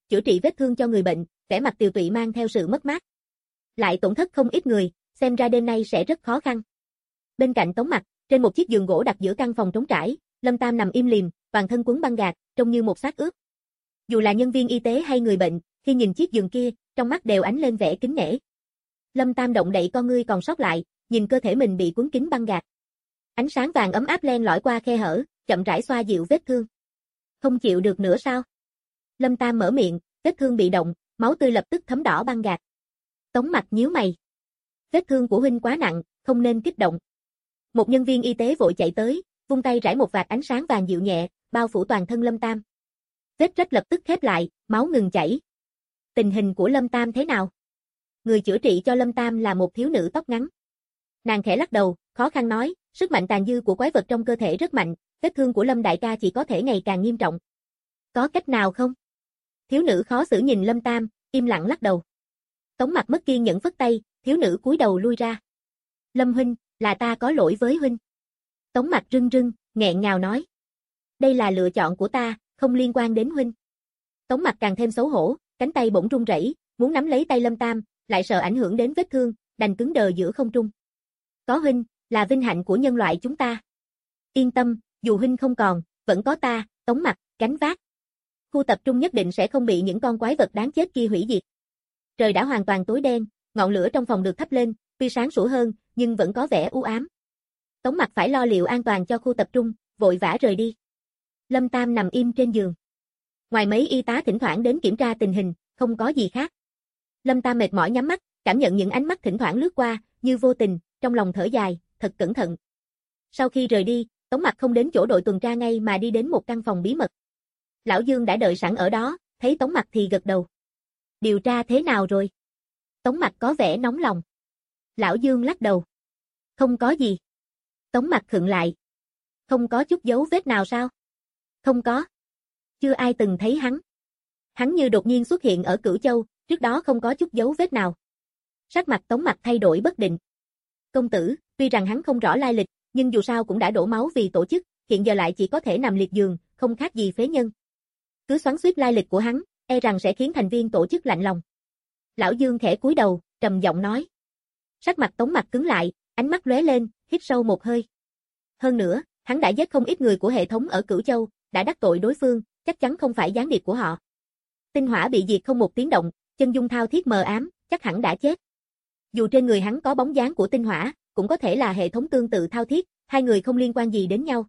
chữa trị vết thương cho người bệnh, vẻ mặt tiều tụy mang theo sự mất mát. Lại tổn thất không ít người, xem ra đêm nay sẽ rất khó khăn. Bên cạnh Tống Mặc, trên một chiếc giường gỗ đặt giữa căn phòng trống trải, Lâm Tam nằm im lìm, toàn thân quấn băng gạc, trông như một xác ướp. Dù là nhân viên y tế hay người bệnh, khi nhìn chiếc giường kia, trong mắt đều ánh lên vẻ kính nể. Lâm Tam động đậy con ngươi còn sót lại, nhìn cơ thể mình bị cuốn kín băng gạc. Ánh sáng vàng ấm áp len lỏi qua khe hở, chậm rãi xoa dịu vết thương. Không chịu được nữa sao? Lâm Tam mở miệng, vết thương bị động, máu tươi lập tức thấm đỏ băng gạc. Tống Mặc nhíu mày. Vết thương của huynh quá nặng, không nên kích động. Một nhân viên y tế vội chạy tới, vung tay rải một vạt ánh sáng vàng dịu nhẹ, bao phủ toàn thân Lâm Tam. Vết rách lập tức khép lại, máu ngừng chảy. Tình hình của Lâm Tam thế nào? Người chữa trị cho Lâm Tam là một thiếu nữ tóc ngắn. Nàng khẽ lắc đầu, khó khăn nói, sức mạnh tàn dư của quái vật trong cơ thể rất mạnh, vết thương của Lâm đại ca chỉ có thể ngày càng nghiêm trọng. Có cách nào không? Thiếu nữ khó xử nhìn Lâm Tam, im lặng lắc đầu. Tống Mặc mất kiên nhẫn phất tay, thiếu nữ cúi đầu lui ra. Lâm huynh, là ta có lỗi với huynh. Tống Mặc rưng rưng, nghẹn ngào nói. Đây là lựa chọn của ta, không liên quan đến huynh. Tống Mặc càng thêm xấu hổ, cánh tay bỗng run rẩy, muốn nắm lấy tay Lâm Tam, lại sợ ảnh hưởng đến vết thương, đành cứng đờ giữa không trung. Có huynh, là vinh hạnh của nhân loại chúng ta. Yên tâm, dù huynh không còn, vẫn có ta, Tống Mặc, gánh vác. Khu tập trung nhất định sẽ không bị những con quái vật đáng chết kia hủy diệt. Trời đã hoàn toàn tối đen, ngọn lửa trong phòng được thắp lên, tuy sáng sủa hơn, nhưng vẫn có vẻ u ám. Tống Mặc phải lo liệu an toàn cho khu tập trung, vội vã rời đi. Lâm Tam nằm im trên giường. Ngoài mấy y tá thỉnh thoảng đến kiểm tra tình hình, không có gì khác. Lâm Tam mệt mỏi nhắm mắt, cảm nhận những ánh mắt thỉnh thoảng lướt qua, như vô tình, trong lòng thở dài, thật cẩn thận. Sau khi rời đi, Tống Mặc không đến chỗ đội tuần tra ngay mà đi đến một căn phòng bí mật. Lão Dương đã đợi sẵn ở đó, thấy Tống Mặc thì gật đầu. Điều tra thế nào rồi? Tống Mặc có vẻ nóng lòng. Lão Dương lắc đầu. Không có gì. Tống Mặc khựng lại. Không có chút dấu vết nào sao? Không có. Chưa ai từng thấy hắn. Hắn như đột nhiên xuất hiện ở Cửu Châu, trước đó không có chút dấu vết nào. Sắc mặt Tống Mặc thay đổi bất định. Công tử, tuy rằng hắn không rõ lai lịch, nhưng dù sao cũng đã đổ máu vì tổ chức, hiện giờ lại chỉ có thể nằm liệt giường, không khác gì phế nhân. Cứ xoắn xuýt lai lịch của hắn, e rằng sẽ khiến thành viên tổ chức lạnh lòng. Lão Dương khẽ cúi đầu, trầm giọng nói. Sắc mặt Tống Mặc cứng lại, ánh mắt lóe lên, hít sâu một hơi. Hơn nữa, hắn đã giết không ít người của hệ thống ở Cửu Châu, đã đắc tội đối phương, chắc chắn không phải gián điệp của họ. Tinh hỏa bị diệt không một tiếng động, chân dung thao thiết mờ ám, chắc hẳn đã chết. Dù trên người hắn có bóng dáng của tinh hỏa, cũng có thể là hệ thống tương tự thao thiết, hai người không liên quan gì đến nhau.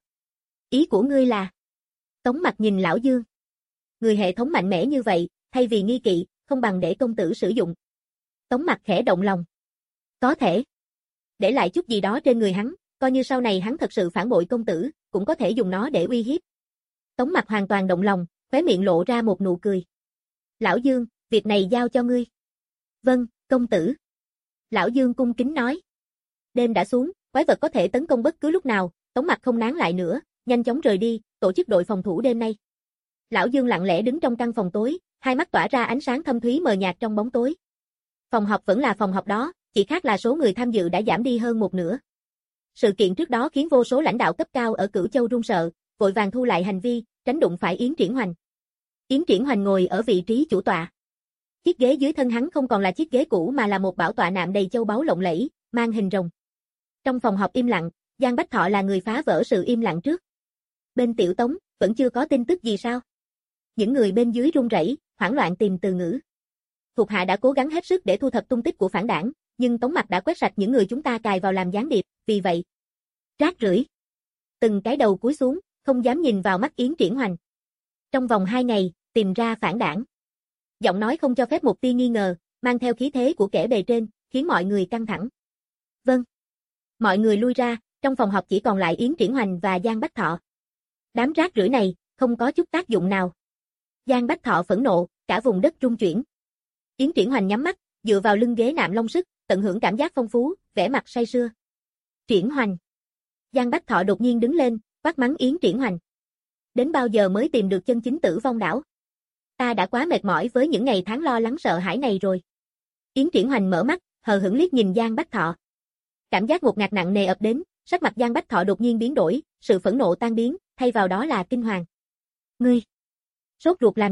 Ý của ngươi là? Tống Mặc nhìn Lão Dương. Người hệ thống mạnh mẽ như vậy, thay vì nghi kỵ, không bằng để công tử sử dụng. Tống Mặc khẽ động lòng. Có thể. Để lại chút gì đó trên người hắn, coi như sau này hắn thật sự phản bội công tử, cũng có thể dùng nó để uy hiếp. Tống Mặc hoàn toàn động lòng, khóe miệng lộ ra một nụ cười. Lão Dương, việc này giao cho ngươi. Vâng, công tử. Lão Dương cung kính nói. Đêm đã xuống, quái vật có thể tấn công bất cứ lúc nào, Tống Mặc không nán lại nữa, nhanh chóng rời đi, tổ chức đội phòng thủ đêm nay. Lão Dương lặng lẽ đứng trong căn phòng tối, hai mắt tỏa ra ánh sáng thâm thúy mờ nhạt trong bóng tối. Phòng họp vẫn là phòng họp đó, chỉ khác là số người tham dự đã giảm đi hơn một nửa. Sự kiện trước đó khiến vô số lãnh đạo cấp cao ở Cửu Châu run sợ, vội vàng thu lại hành vi, tránh đụng phải Yến Triển Hoành. Yến Triển Hoành ngồi ở vị trí chủ tọa. Chiếc ghế dưới thân hắn không còn là chiếc ghế cũ mà là một bảo tọa nạm đầy châu báu lộng lẫy, mang hình rồng. Trong phòng họp im lặng, Giang Bách Thọ là người phá vỡ sự im lặng trước. Bên Tiểu Tống, vẫn chưa có tin tức gì sao? Những người bên dưới run rẩy, hoảng loạn tìm từ ngữ. Thuộc hạ đã cố gắng hết sức để thu thập tung tích của phản đảng, nhưng Tống Mặc đã quét sạch những người chúng ta cài vào làm gián điệp, vì vậy. Rác rưởi. Từng cái đầu cúi xuống, không dám nhìn vào mắt Yến Triển Hoành. Trong vòng 2 ngày, tìm ra phản đảng. Giọng nói không cho phép một tia nghi ngờ, mang theo khí thế của kẻ bề trên, khiến mọi người căng thẳng. Vâng. Mọi người lui ra, trong phòng họp chỉ còn lại Yến Triển Hoành và Giang Bách Thọ. Đám rác rưởi này, không có chút tác dụng nào. Giang Bách Thọ phẫn nộ, cả vùng đất rung chuyển. Yến Triển Hoành nhắm mắt, dựa vào lưng ghế nạm long sức, tận hưởng cảm giác phong phú, vẻ mặt say sưa. Triển Hoành. Giang Bách Thọ đột nhiên đứng lên, quát mắng Yến Triển Hoành. Đến bao giờ mới tìm được chân chính Tử Vong đảo? Ta đã quá mệt mỏi với những ngày tháng lo lắng sợ hãi này rồi. Yến Triển Hoành mở mắt, hờ hững liếc nhìn Giang Bách Thọ. Cảm giác ngột ngạt nặng nề ập đến, sắc mặt Giang Bách Thọ đột nhiên biến đổi, sự phẫn nộ tan biến, thay vào đó là kinh hoàng. Ngươi, sốt ruột làm gì,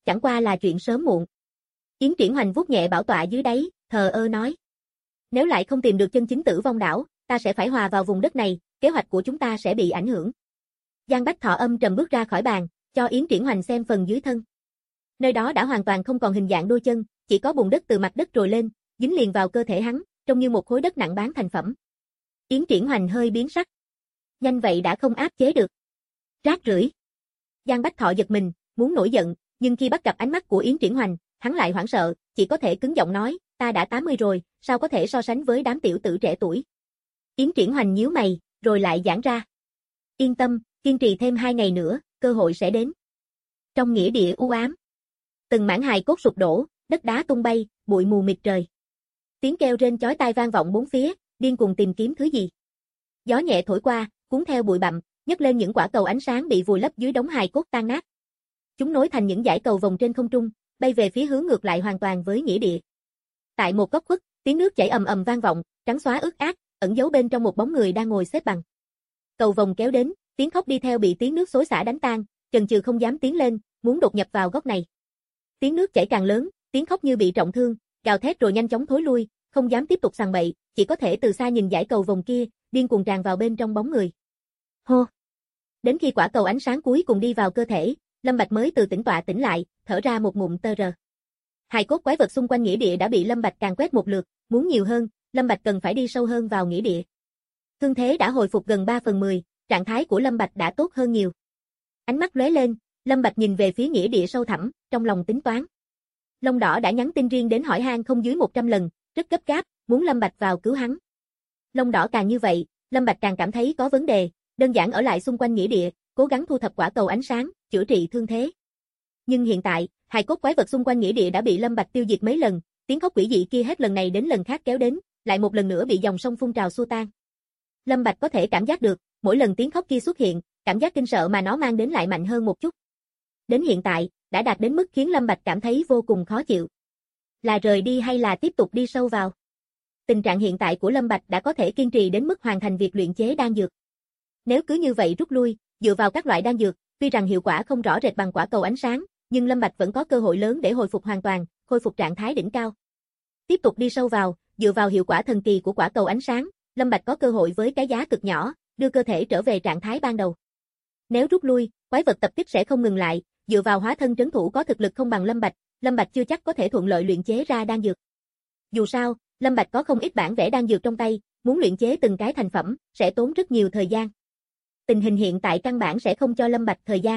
chẳng qua là chuyện sớm muộn. Yến Triển Hoành vuốt nhẹ bảo tọa dưới đáy, thờ ơ nói. Nếu lại không tìm được chân chính Tử Vong đảo, ta sẽ phải hòa vào vùng đất này, kế hoạch của chúng ta sẽ bị ảnh hưởng. Giang Bách Thọ âm trầm bước ra khỏi bàn, cho Yến Triển Hoành xem phần dưới thân. Nơi đó đã hoàn toàn không còn hình dạng đôi chân, chỉ có bùn đất từ mặt đất trồi lên, dính liền vào cơ thể hắn, trông như một khối đất nặng bán thành phẩm. Yến Triển Hoành hơi biến sắc. Nhanh vậy đã không áp chế được. Rác rưởi. Giang Bách Thọ giật mình, muốn nổi giận, nhưng khi bắt gặp ánh mắt của Yến Triển Hoành, hắn lại hoảng sợ, chỉ có thể cứng giọng nói, ta đã 80 rồi, sao có thể so sánh với đám tiểu tử trẻ tuổi. Yến Triển Hoành nhíu mày, rồi lại giãn ra. Yên tâm, kiên trì thêm 2 ngày nữa, cơ hội sẽ đến. Trong nghĩa địa u ám, từng mảng hài cốt sụp đổ, đất đá tung bay, bụi mù mịt trời. Tiếng kêu rên chói tai vang vọng bốn phía, điên cuồng tìm kiếm thứ gì. Gió nhẹ thổi qua, cuốn theo bụi bặm, nhấc lên những quả cầu ánh sáng bị vùi lấp dưới đống hài cốt tan nát. Chúng nối thành những dải cầu vòng trên không trung, bay về phía hướng ngược lại hoàn toàn với nghĩa địa. Tại một góc khuất, tiếng nước chảy ầm ầm vang vọng, trắng xóa ướt át, ẩn giấu bên trong một bóng người đang ngồi xếp bằng. Cầu vòng kéo đến, tiếng khóc đi theo bị tiếng nước xối xả đánh tan, chần chừ không dám tiến lên, muốn đột nhập vào góc này. Tiếng nước chảy càng lớn, tiếng khóc như bị trọng thương, gào thét rồi nhanh chóng thối lui, không dám tiếp tục sằng bậy, chỉ có thể từ xa nhìn dải cầu vòng kia, điên cuồng tràn vào bên trong bóng người. Hô. Đến khi quả cầu ánh sáng cuối cùng đi vào cơ thể, Lâm Bạch mới từ tĩnh tọa tỉnh lại, thở ra một ngụm tơ rờ. Hài cốt quái vật xung quanh nghĩa địa đã bị Lâm Bạch càn quét một lượt, muốn nhiều hơn, Lâm Bạch cần phải đi sâu hơn vào nghĩa địa. Thương thế đã hồi phục gần 3/10, trạng thái của Lâm Bạch đã tốt hơn nhiều. Ánh mắt lóe lên, Lâm Bạch nhìn về phía nghĩa địa sâu thẳm, trong lòng tính toán. Long Đỏ đã nhắn tin riêng đến hỏi han không dưới 100 lần, rất gấp gáp, muốn Lâm Bạch vào cứu hắn. Long Đỏ càng như vậy, Lâm Bạch càng cảm thấy có vấn đề, đơn giản ở lại xung quanh nghĩa địa, cố gắng thu thập quả cầu ánh sáng, chữa trị thương thế. Nhưng hiện tại, hài cốt quái vật xung quanh nghĩa địa đã bị Lâm Bạch tiêu diệt mấy lần, tiếng khóc quỷ dị kia hết lần này đến lần khác kéo đến, lại một lần nữa bị dòng sông phun trào xua tan. Lâm Bạch có thể cảm giác được, mỗi lần tiếng khóc kia xuất hiện, cảm giác kinh sợ mà nó mang đến lại mạnh hơn một chút. Đến hiện tại, đã đạt đến mức khiến Lâm Bạch cảm thấy vô cùng khó chịu. Là rời đi hay là tiếp tục đi sâu vào? Tình trạng hiện tại của Lâm Bạch đã có thể kiên trì đến mức hoàn thành việc luyện chế đan dược. Nếu cứ như vậy rút lui, dựa vào các loại đan dược, tuy rằng hiệu quả không rõ rệt bằng quả cầu ánh sáng, nhưng Lâm Bạch vẫn có cơ hội lớn để hồi phục hoàn toàn, khôi phục trạng thái đỉnh cao. Tiếp tục đi sâu vào, dựa vào hiệu quả thần kỳ của quả cầu ánh sáng, Lâm Bạch có cơ hội với cái giá cực nhỏ, đưa cơ thể trở về trạng thái ban đầu. Nếu rút lui, quái vật tập kích sẽ không ngừng lại, dựa vào hóa thân trấn thủ có thực lực không bằng Lâm Bạch chưa chắc có thể thuận lợi luyện chế ra đan dược. Dù sao, Lâm Bạch có không ít bản vẽ đan dược trong tay, muốn luyện chế từng cái thành phẩm, sẽ tốn rất nhiều thời gian. Tình hình hiện tại căn bản sẽ không cho Lâm Bạch thời gian.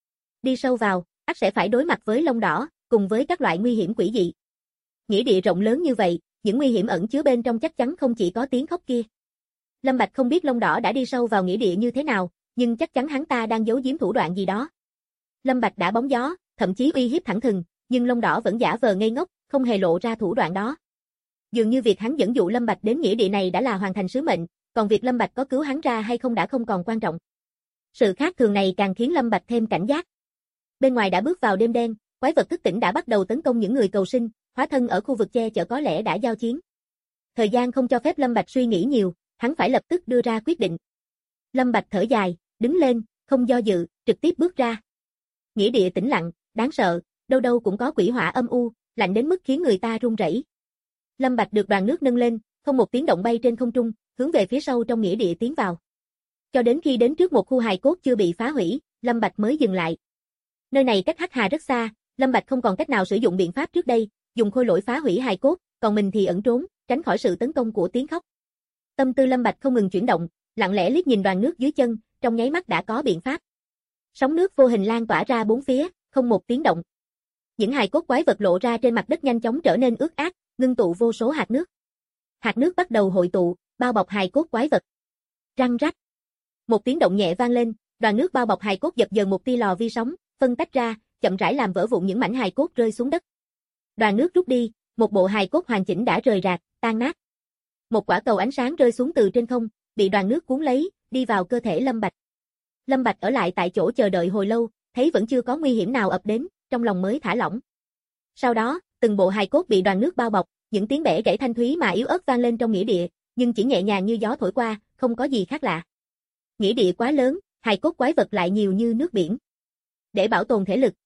Đi sâu vào, ắt sẽ phải đối mặt với Long Đỏ, cùng với các loại nguy hiểm quỷ dị. Nghĩa địa rộng lớn như vậy, những nguy hiểm ẩn chứa bên trong chắc chắn không chỉ có tiếng khóc kia. Lâm Bạch không biết Long Đỏ đã đi sâu vào nghĩa địa như thế nào, nhưng chắc chắn hắn ta đang giấu giếm thủ đoạn gì đó. Lâm Bạch đã bóng gió, thậm chí uy hiếp thẳng thừng, nhưng Long Đỏ vẫn giả vờ ngây ngốc, không hề lộ ra thủ đoạn đó. Dường như việc hắn dẫn dụ Lâm Bạch đến nghĩa địa này đã là hoàn thành sứ mệnh, còn việc Lâm Bạch có cứu hắn ra hay không đã không còn quan trọng. Sự khác thường này càng khiến Lâm Bạch thêm cảnh giác. Bên ngoài đã bước vào đêm đen, quái vật thức tỉnh đã bắt đầu tấn công những người cầu sinh, hóa thân ở khu vực che chở có lẽ đã giao chiến. Thời gian không cho phép Lâm Bạch suy nghĩ nhiều, hắn phải lập tức đưa ra quyết định. Lâm Bạch thở dài, đứng lên, không do dự, trực tiếp bước ra. Nghĩa địa tĩnh lặng, đáng sợ, đâu đâu cũng có quỷ hỏa âm u, lạnh đến mức khiến người ta run rẩy. Lâm Bạch được đoàn nước nâng lên, không một tiếng động bay trên không trung, hướng về phía sâu trong nghĩa địa tiến vào. Cho đến khi đến trước một khu hài cốt chưa bị phá hủy, Lâm Bạch mới dừng lại. Nơi này cách Hắc Hà rất xa, Lâm Bạch không còn cách nào sử dụng biện pháp trước đây, dùng khôi lỗi phá hủy hài cốt, còn mình thì ẩn trốn, tránh khỏi sự tấn công của tiếng khóc. Tâm tư Lâm Bạch không ngừng chuyển động, lặng lẽ liếc nhìn đoàn nước dưới chân, trong nháy mắt đã có biện pháp. Sóng nước vô hình lan tỏa ra bốn phía, không một tiếng động. Những hài cốt quái vật lộ ra trên mặt đất nhanh chóng trở nên ướt át, ngưng tụ vô số hạt nước. Hạt nước bắt đầu hội tụ, bao bọc hài cốt quái vật. Răng rắc. Một tiếng động nhẹ vang lên, đoàn nước bao bọc hài cốt dập dờn một tia lò vi sóng, phân tách ra, chậm rãi làm vỡ vụn những mảnh hài cốt rơi xuống đất. Đoàn nước rút đi, một bộ hài cốt hoàn chỉnh đã rời rạc, tan nát. Một quả cầu ánh sáng rơi xuống từ trên không, bị đoàn nước cuốn lấy, đi vào cơ thể Lâm Bạch. Lâm Bạch ở lại tại chỗ chờ đợi hồi lâu, thấy vẫn chưa có nguy hiểm nào ập đến, trong lòng mới thả lỏng. Sau đó, từng bộ hài cốt bị đoàn nước bao bọc, những tiếng bẻ gãy thanh thúy mà yếu ớt vang lên trong nghĩa địa, nhưng chỉ nhẹ nhàng như gió thổi qua, không có gì khác lạ. Nghĩa địa quá lớn, hài cốt quái vật lại nhiều như nước biển. Để bảo tồn thể lực,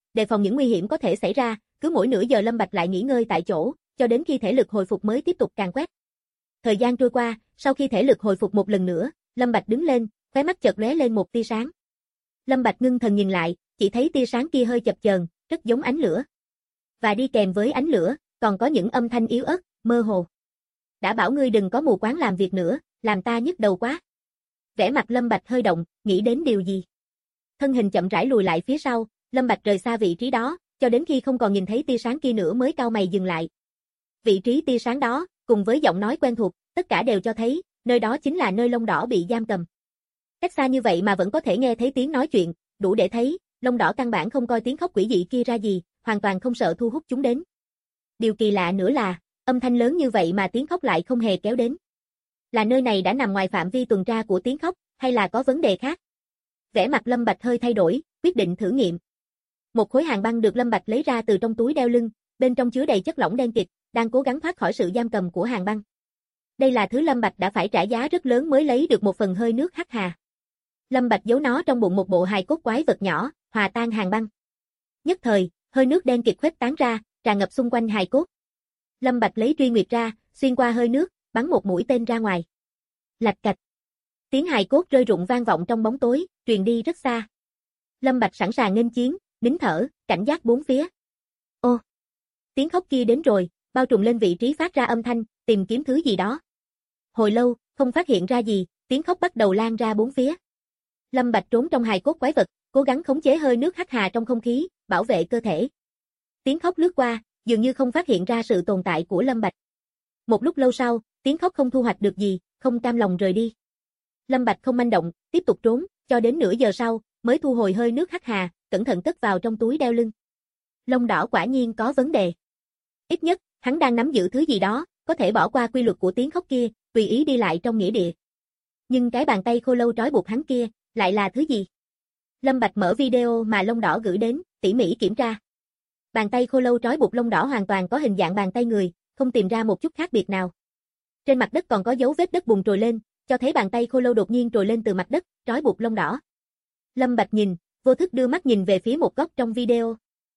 đề phòng những nguy hiểm có thể xảy ra, cứ mỗi nửa giờ Lâm Bạch lại nghỉ ngơi tại chỗ, cho đến khi thể lực hồi phục mới tiếp tục càn quét. Thời gian trôi qua, sau khi thể lực hồi phục một lần nữa, Lâm Bạch đứng lên, khóe mắt chợt lóe lên một tia sáng. Lâm Bạch ngưng thần nhìn lại, chỉ thấy tia sáng kia hơi chập chờn, rất giống ánh lửa. Và đi kèm với ánh lửa, còn có những âm thanh yếu ớt, mơ hồ. Đã bảo ngươi đừng có mù quáng làm việc nữa, làm ta nhức đầu quá. Vẻ mặt Lâm Bạch hơi động, nghĩ đến điều gì. Thân hình chậm rãi lùi lại phía sau, Lâm Bạch rời xa vị trí đó, cho đến khi không còn nhìn thấy tia sáng kia nữa mới cau mày dừng lại. Vị trí tia sáng đó, cùng với giọng nói quen thuộc, tất cả đều cho thấy, nơi đó chính là nơi Long Đỏ bị giam cầm. Cách xa như vậy mà vẫn có thể nghe thấy tiếng nói chuyện, đủ để thấy, Long Đỏ căn bản không coi tiếng khóc quỷ dị kia ra gì, hoàn toàn không sợ thu hút chúng đến. Điều kỳ lạ nữa là, âm thanh lớn như vậy mà tiếng khóc lại không hề kéo đến. Là nơi này đã nằm ngoài phạm vi tuần tra của tiếng khóc, hay là có vấn đề khác? Vẻ mặt Lâm Bạch hơi thay đổi, quyết định thử nghiệm. Một khối hàng băng được Lâm Bạch lấy ra từ trong túi đeo lưng, bên trong chứa đầy chất lỏng đen kịt, đang cố gắng thoát khỏi sự giam cầm của hàng băng. Đây là thứ Lâm Bạch đã phải trả giá rất lớn mới lấy được một phần hơi nước hắc hà. Lâm Bạch giấu nó trong bụng một bộ hài cốt quái vật nhỏ, hòa tan hàng băng. Nhất thời, hơi nước đen kịt khuếch tán ra, tràn ngập xung quanh hài cốt. Lâm Bạch lấy truy nguyệt ra, xuyên qua hơi nước, bắn một mũi tên ra ngoài. Lạch cạch. Tiếng hài cốt rơi rụng vang vọng trong bóng tối, truyền đi rất xa. Lâm Bạch sẵn sàng nghênh chiến, nín thở, cảnh giác bốn phía. Ô, tiếng khóc kia đến rồi, bao trùm lên vị trí phát ra âm thanh, tìm kiếm thứ gì đó. Hồi lâu, không phát hiện ra gì, tiếng khóc bắt đầu lan ra bốn phía. Lâm Bạch trốn trong hài cốt quái vật, cố gắng khống chế hơi nước hắc hà trong không khí, bảo vệ cơ thể. Tiếng khóc lướt qua, dường như không phát hiện ra sự tồn tại của Lâm Bạch. Một lúc lâu sau, tiếng khóc không thu hoạch được gì, không cam lòng rời đi. Lâm Bạch không manh động, tiếp tục trốn, cho đến nửa giờ sau, mới thu hồi hơi nước hắc hà, cẩn thận cất vào trong túi đeo lưng. Long Đỏ quả nhiên có vấn đề. Ít nhất, hắn đang nắm giữ thứ gì đó, có thể bỏ qua quy luật của tiếng khóc kia, tùy ý đi lại trong nghĩa địa. Nhưng cái bàn tay khô lâu trói buộc hắn kia, lại là thứ gì? Lâm Bạch mở video mà Long Đỏ gửi đến, tỉ mỉ kiểm tra. Bàn tay khô lâu trói buộc Long Đỏ hoàn toàn có hình dạng bàn tay người, không tìm ra một chút khác biệt nào. Trên mặt đất còn có dấu vết đất bùn trồi lên, cho thấy bàn tay khô lâu đột nhiên trồi lên từ mặt đất, trói buộc Long Đỏ. Lâm Bạch nhìn, vô thức đưa mắt nhìn về phía một góc trong video.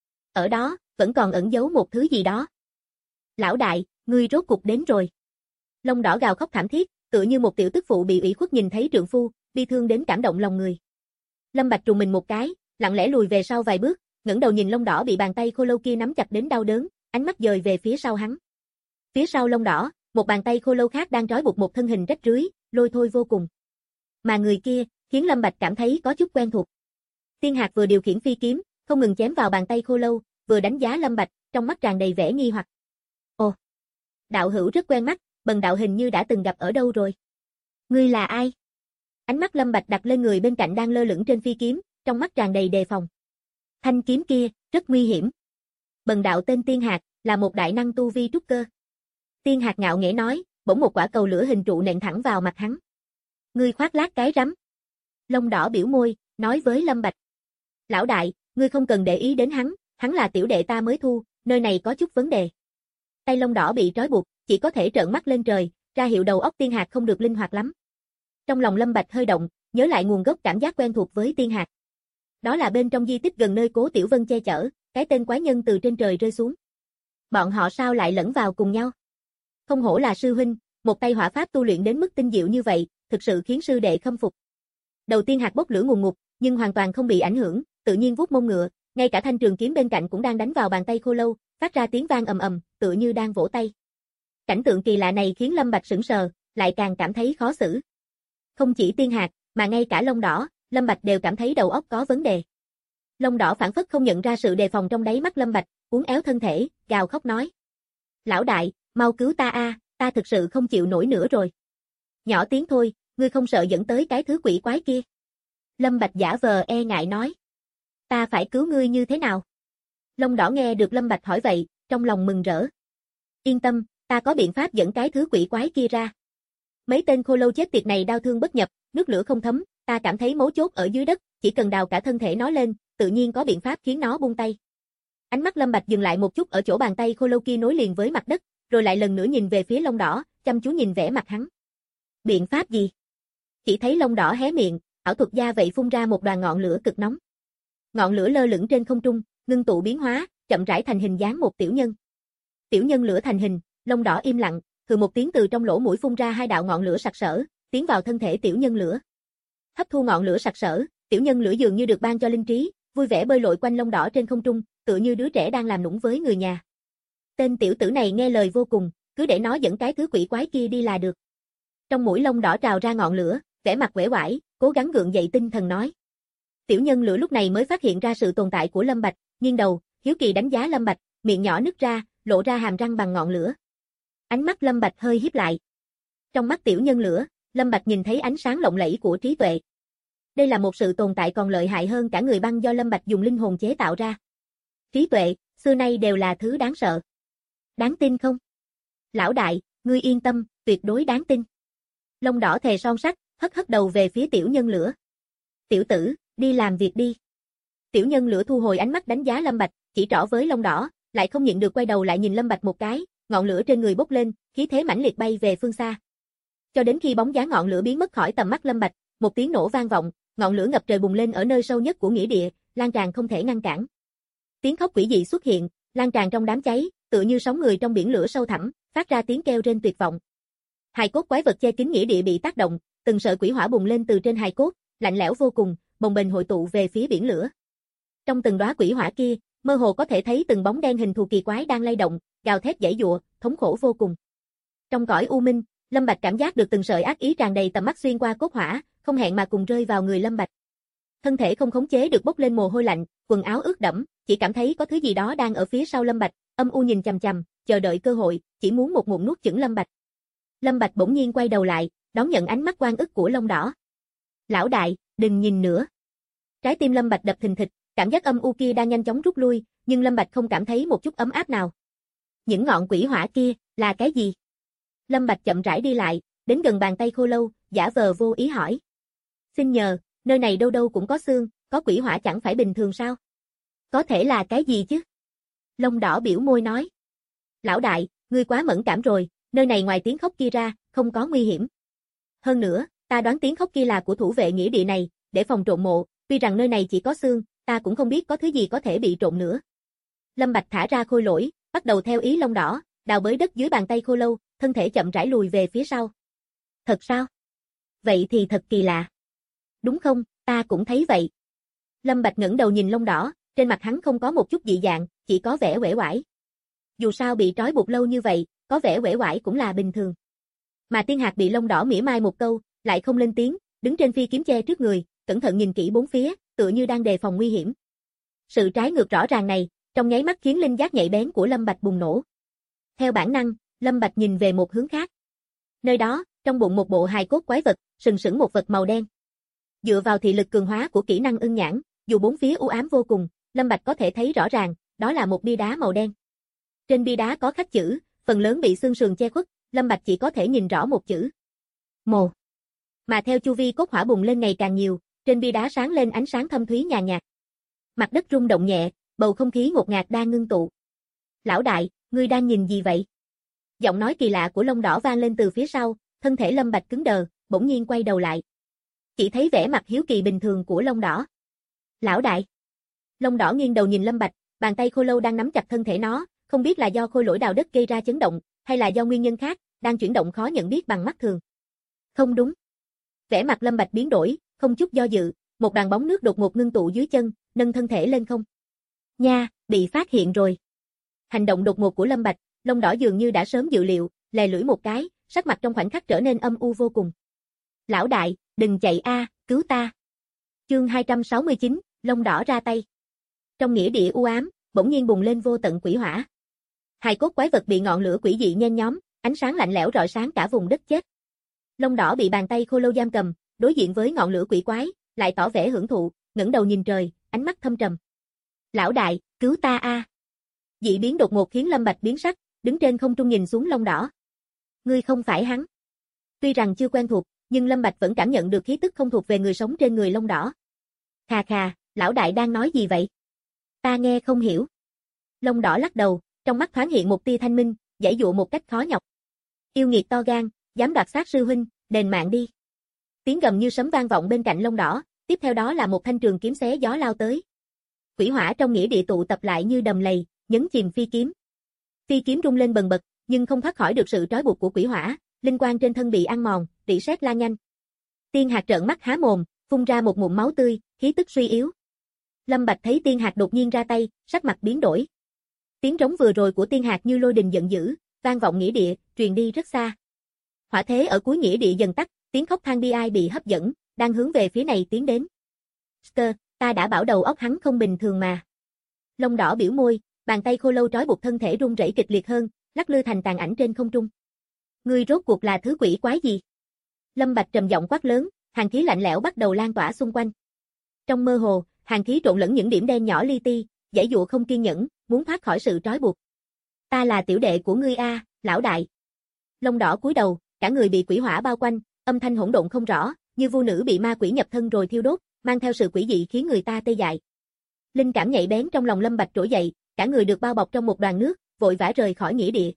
Ở đó, vẫn còn ẩn giấu một thứ gì đó. Lão đại, ngươi rốt cục đến rồi. Long Đỏ gào khóc thảm thiết, tựa như một tiểu tức phụ bị ủy khuất nhìn thấy trượng phu, bi thương đến cảm động lòng người. Lâm Bạch trùng mình một cái, lặng lẽ lùi về sau vài bước, ngẩng đầu nhìn Long Đỏ bị bàn tay khô lâu kia nắm chặt đến đau đớn, ánh mắt dời về phía sau hắn. Phía sau Long Đỏ, một bàn tay khô lâu khác đang trói buộc một thân hình rách rưới, lôi thôi vô cùng. Mà người kia, khiến Lâm Bạch cảm thấy có chút quen thuộc. Tiên Hạc vừa điều khiển phi kiếm, không ngừng chém vào bàn tay khô lâu, vừa đánh giá Lâm Bạch, trong mắt tràn đầy vẻ nghi hoặc. Ồ, đạo hữu rất quen mắt, bần đạo hình như đã từng gặp ở đâu rồi. Ngươi là ai? Ánh mắt Lâm Bạch đặt lên người bên cạnh đang lơ lửng trên phi kiếm, trong mắt tràn đầy đề phòng. Thanh kiếm kia, rất nguy hiểm. Bần đạo tên Tiên Hạc, là một đại năng tu vi trúc cơ. Tiên Hạc ngạo nghễ nói, bỗng một quả cầu lửa hình trụ nện thẳng vào mặt hắn. Ngươi khoác lác cái rắm. Long Đỏ biểu môi, nói với Lâm Bạch. Lão đại, ngươi không cần để ý đến hắn là tiểu đệ ta mới thu, nơi này có chút vấn đề. Tay Long Đỏ bị trói buộc, chỉ có thể trợn mắt lên trời, ra hiệu đầu óc Tiên Hạc không được linh hoạt lắm. Trong lòng Lâm Bạch hơi động, nhớ lại nguồn gốc cảm giác quen thuộc với Tiên Hạc. Đó là bên trong di tích gần nơi Cố Tiểu Vân che chở, cái tên quái nhân từ trên trời rơi xuống. Bọn họ sao lại lẫn vào cùng nhau? Không hổ là sư huynh, một tay hỏa pháp tu luyện đến mức tinh diệu như vậy, thực sự khiến sư đệ khâm phục. Đầu Tiên Hạc bốc lửa ngùn ngụt, nhưng hoàn toàn không bị ảnh hưởng, tự nhiên vuốt mông ngựa, ngay cả thanh trường kiếm bên cạnh cũng đang đánh vào bàn tay khô lâu, phát ra tiếng vang ầm ầm, tựa như đang vỗ tay. Cảnh tượng kỳ lạ này khiến Lâm Bạch sững sờ, lại càng cảm thấy khó xử. Không chỉ Tiên Hạc, mà ngay cả Long Đỏ, Lâm Bạch đều cảm thấy đầu óc có vấn đề. Long Đỏ phản phất không nhận ra sự đề phòng trong đáy mắt Lâm Bạch, uốn éo thân thể, gào khóc nói: "Lão đại, mau cứu ta a, ta thực sự không chịu nổi nữa rồi." "Nhỏ tiếng thôi, ngươi không sợ dẫn tới cái thứ quỷ quái kia?" Lâm Bạch giả vờ e ngại nói. "Ta phải cứu ngươi như thế nào?" Long Đỏ nghe được Lâm Bạch hỏi vậy, trong lòng mừng rỡ. "Yên tâm, ta có biện pháp dẫn cái thứ quỷ quái kia ra. Mấy tên khô lâu chết tiệt này đau thương bất nhập, nước lửa không thấm, ta cảm thấy mấu chốt ở dưới đất, chỉ cần đào cả thân thể nó lên, tự nhiên có biện pháp khiến nó buông tay." Ánh mắt Lâm Bạch dừng lại một chút ở chỗ bàn tay khô lâu kia nối liền với mặt đất, rồi lại lần nữa nhìn về phía Long Đỏ, chăm chú nhìn vẻ mặt hắn. "Biện pháp gì?" Chỉ thấy Long Đỏ hé miệng, ảo thuật gia vậy phun ra một đoàn ngọn lửa cực nóng. Ngọn lửa lơ lửng trên không trung, ngưng tụ biến hóa, chậm rãi thành hình dáng một tiểu nhân. Tiểu nhân lửa thành hình, lông đỏ im lặng, hừ một tiếng từ trong lỗ mũi phun ra hai đạo ngọn lửa sặc sỡ, tiến vào thân thể tiểu nhân lửa. Hấp thu ngọn lửa sặc sỡ, tiểu nhân lửa dường như được ban cho linh trí, vui vẻ bơi lội quanh lông đỏ trên không trung, tựa như đứa trẻ đang làm nũng với người nhà. Tên tiểu tử này nghe lời vô cùng, cứ để nó dẫn cái thứ quỷ quái kia đi là được. Trong mũi lông đỏ trào ra ngọn lửa, vẻ mặt uể oải, cố gắng gượng dậy tinh thần nói. Tiểu nhân lửa lúc này mới phát hiện ra sự tồn tại của Lâm Bạch, nghiêng đầu, hiếu kỳ đánh giá Lâm Bạch, miệng nhỏ nứt ra, lộ ra hàm răng bằng ngọn lửa. Ánh mắt Lâm Bạch hơi híp lại. Trong mắt tiểu nhân lửa, Lâm Bạch nhìn thấy ánh sáng lộng lẫy của trí tuệ. Đây là một sự tồn tại còn lợi hại hơn cả người băng do Lâm Bạch dùng linh hồn chế tạo ra. Trí tuệ, xưa nay đều là thứ đáng sợ. Đáng tin không? Lão đại, ngươi yên tâm, tuyệt đối đáng tin. Lông đỏ thề son sắt, hất hất đầu về phía tiểu nhân lửa. Tiểu tử, đi làm việc đi. Tiểu nhân lửa thu hồi ánh mắt đánh giá Lâm Bạch, chỉ trỏ với lông đỏ, lại không nhịn được quay đầu lại nhìn Lâm Bạch một cái, ngọn lửa trên người bốc lên, khí thế mãnh liệt bay về phương xa. Cho đến khi bóng dáng ngọn lửa biến mất khỏi tầm mắt Lâm Bạch, một tiếng nổ vang vọng, ngọn lửa ngập trời bùng lên ở nơi sâu nhất của nghĩa địa, lan tràn không thể ngăn cản. Tiếng khóc quỷ dị xuất hiện, lan tràn trong đám cháy, tựa như sóng người trong biển lửa sâu thẳm, phát ra tiếng kêu rên tuyệt vọng. Hài cốt quái vật che kín nghĩa địa bị tác động, từng sợi quỷ hỏa bùng lên từ trên hài cốt, lạnh lẽo vô cùng, bồng bềnh hội tụ về phía biển lửa. Trong từng đóa quỷ hỏa kia, mơ hồ có thể thấy từng bóng đen hình thù kỳ quái đang lay động, gào thét giãy giụa, thống khổ vô cùng. Trong cõi u minh, Lâm Bạch cảm giác được từng sợi ác ý tràn đầy tầm mắt xuyên qua cốt hỏa, không hẹn mà cùng rơi vào người Lâm Bạch. Thân thể không khống chế được bốc lên mồ hôi lạnh, quần áo ướt đẫm, chỉ cảm thấy có thứ gì đó đang ở phía sau Lâm Bạch, âm u nhìn chằm chằm, chờ đợi cơ hội, chỉ muốn một ngụm nuốt chửng Lâm Bạch. Lâm Bạch bỗng nhiên quay đầu lại, đón nhận ánh mắt oan ức của lông đỏ. Lão đại, đừng nhìn nữa. Trái tim Lâm Bạch đập thình thịch, cảm giác âm u kia đang nhanh chóng rút lui, nhưng Lâm Bạch không cảm thấy một chút ấm áp nào. Những ngọn quỷ hỏa kia, là cái gì? Lâm Bạch chậm rãi đi lại, đến gần bàn tay khô lâu, giả vờ vô ý hỏi. Xin nhờ, nơi này đâu đâu cũng có xương, có quỷ hỏa chẳng phải bình thường sao? Có thể là cái gì chứ? Lông đỏ biểu môi nói. Lão đại, ngươi quá mẫn cảm rồi, nơi này ngoài tiếng khóc kia ra, không có nguy hiểm. Hơn nữa, ta đoán tiếng khóc kia là của thủ vệ nghĩa địa này, để phòng trộm mộ, tuy rằng nơi này chỉ có xương, ta cũng không biết có thứ gì có thể bị trộn nữa. Lâm Bạch thả ra khôi lỗi, bắt đầu theo ý lông đỏ, đào bới đất dưới bàn tay khô lâu, thân thể chậm rãi lùi về phía sau. Thật sao? Vậy thì thật kỳ lạ. Đúng không, ta cũng thấy vậy. Lâm Bạch ngẩng đầu nhìn lông đỏ, trên mặt hắn không có một chút dị dạng, chỉ có vẻ uể oải. Dù sao bị trói buộc lâu như vậy, có vẻ uể oải cũng là bình thường. Mà Tiên Hạc bị lông đỏ mỉa mai một câu, lại không lên tiếng, đứng trên phi kiếm che trước người, cẩn thận nhìn kỹ bốn phía, tựa như đang đề phòng nguy hiểm. Sự trái ngược rõ ràng này, trong nháy mắt khiến linh giác nhạy bén của Lâm Bạch bùng nổ. Theo bản năng, Lâm Bạch nhìn về một hướng khác. Nơi đó, trong bụng một bộ hài cốt quái vật, sừng sững một vật màu đen. Dựa vào thị lực cường hóa của kỹ năng ưng nhãn, dù bốn phía u ám vô cùng, Lâm Bạch có thể thấy rõ ràng, đó là một bia đá màu đen. Trên bia đá có khắc chữ, phần lớn bị xương sườn che khuất, Lâm Bạch chỉ có thể nhìn rõ một chữ. Mồ. Mà theo chu vi cốt hỏa bùng lên ngày càng nhiều, trên bia đá sáng lên ánh sáng thâm thúy nhàn nhạt. Mặt đất rung động nhẹ, bầu không khí ngột ngạt đang ngưng tụ. Lão đại, ngươi đang nhìn gì vậy? Giọng nói kỳ lạ của lông đỏ vang lên từ phía sau, thân thể Lâm Bạch cứng đờ, bỗng nhiên quay đầu lại. Chỉ thấy vẻ mặt hiếu kỳ bình thường của lông đỏ. Lão đại. Lông đỏ nghiêng đầu nhìn Lâm Bạch, bàn tay khô lâu đang nắm chặt thân thể nó, không biết là do khôi lỗi đào đất gây ra chấn động, hay là do nguyên nhân khác, đang chuyển động khó nhận biết bằng mắt thường. Không đúng. Vẻ mặt Lâm Bạch biến đổi, không chút do dự, một đoàn bóng nước đột ngột ngưng tụ dưới chân, nâng thân thể lên không. Nha, bị phát hiện rồi. Hành động đột ngột của Lâm Bạch, lông đỏ dường như đã sớm dự liệu, lè lưỡi một cái, sắc mặt trong khoảnh khắc trở nên âm u vô cùng. Lão đại, đừng chạy a, cứu ta. Chương 269, lông đỏ ra tay. Trong nghĩa địa u ám, bỗng nhiên bùng lên vô tận quỷ hỏa. Hài cốt quái vật bị ngọn lửa quỷ dị nhen nhóm, ánh sáng lạnh lẽo rọi sáng cả vùng đất chết. Lông đỏ bị bàn tay khô lâu giam cầm, đối diện với ngọn lửa quỷ quái, lại tỏ vẻ hưởng thụ, ngẩng đầu nhìn trời, ánh mắt thâm trầm. Lão đại, cứu ta a. Dị biến đột ngột khiến Lâm Bạch biến sắc, đứng trên không trung nhìn xuống lông đỏ. Ngươi không phải hắn. Tuy rằng chưa quen thuộc, nhưng Lâm Bạch vẫn cảm nhận được khí tức không thuộc về người sống trên người lông đỏ. Khà khà, lão đại đang nói gì vậy? Ta nghe không hiểu. Lông đỏ lắc đầu, trong mắt thoáng hiện một tia thanh minh, giãy dụa một cách khó nhọc. Yêu nghiệt to gan, dám đoạt xác sư huynh, đền mạng đi. Tiếng gầm như sấm vang vọng bên cạnh lông đỏ, tiếp theo đó là một thanh trường kiếm xé gió lao tới. Quỷ hỏa trong nghĩa địa tụ tập lại như đầm lầy, nhấn chìm phi kiếm. Phi kiếm rung lên bần bật, nhưng không thoát khỏi được sự trói buộc của quỷ hỏa, linh quang trên thân bị ăn mòn, rỉ sét lan nhanh. Tiên Hạc trợn mắt há mồm, phun ra một ngụm máu tươi, khí tức suy yếu. Lâm Bạch thấy Tiên Hạc đột nhiên ra tay, sắc mặt biến đổi. Tiếng trống vừa rồi của Tiên Hạc như lôi đình giận dữ, vang vọng nghĩa địa, truyền đi rất xa. Hỏa thế ở cuối nghĩa địa dần tắt, tiếng khóc than bi ai bị hấp dẫn, đang hướng về phía này tiến đến. Skr, ta đã bảo đầu óc hắn không bình thường mà. Lông đỏ biểu môi, bàn tay khô lâu trói buộc thân thể run rẩy kịch liệt hơn, lắc lư thành tàn ảnh trên không trung. Ngươi rốt cuộc là thứ quỷ quái gì? Lâm Bạch trầm giọng quát lớn, hàn khí lạnh lẽo bắt đầu lan tỏa xung quanh. Trong mơ hồ, hàn khí trộn lẫn những điểm đen nhỏ li ti, giãy giụa không kiên nhẫn, muốn thoát khỏi sự trói buộc. Ta là tiểu đệ của ngươi a, lão đại. Lông đỏ cúi đầu, cả người bị quỷ hỏa bao quanh, âm thanh hỗn độn không rõ, như vu nữ bị ma quỷ nhập thân rồi thiêu đốt, mang theo sự quỷ dị khiến người ta tê dại. Linh cảm nhạy bén trong lòng Lâm Bạch trỗi dậy, cả người được bao bọc trong một đoàn nước, vội vã rời khỏi nghĩa địa.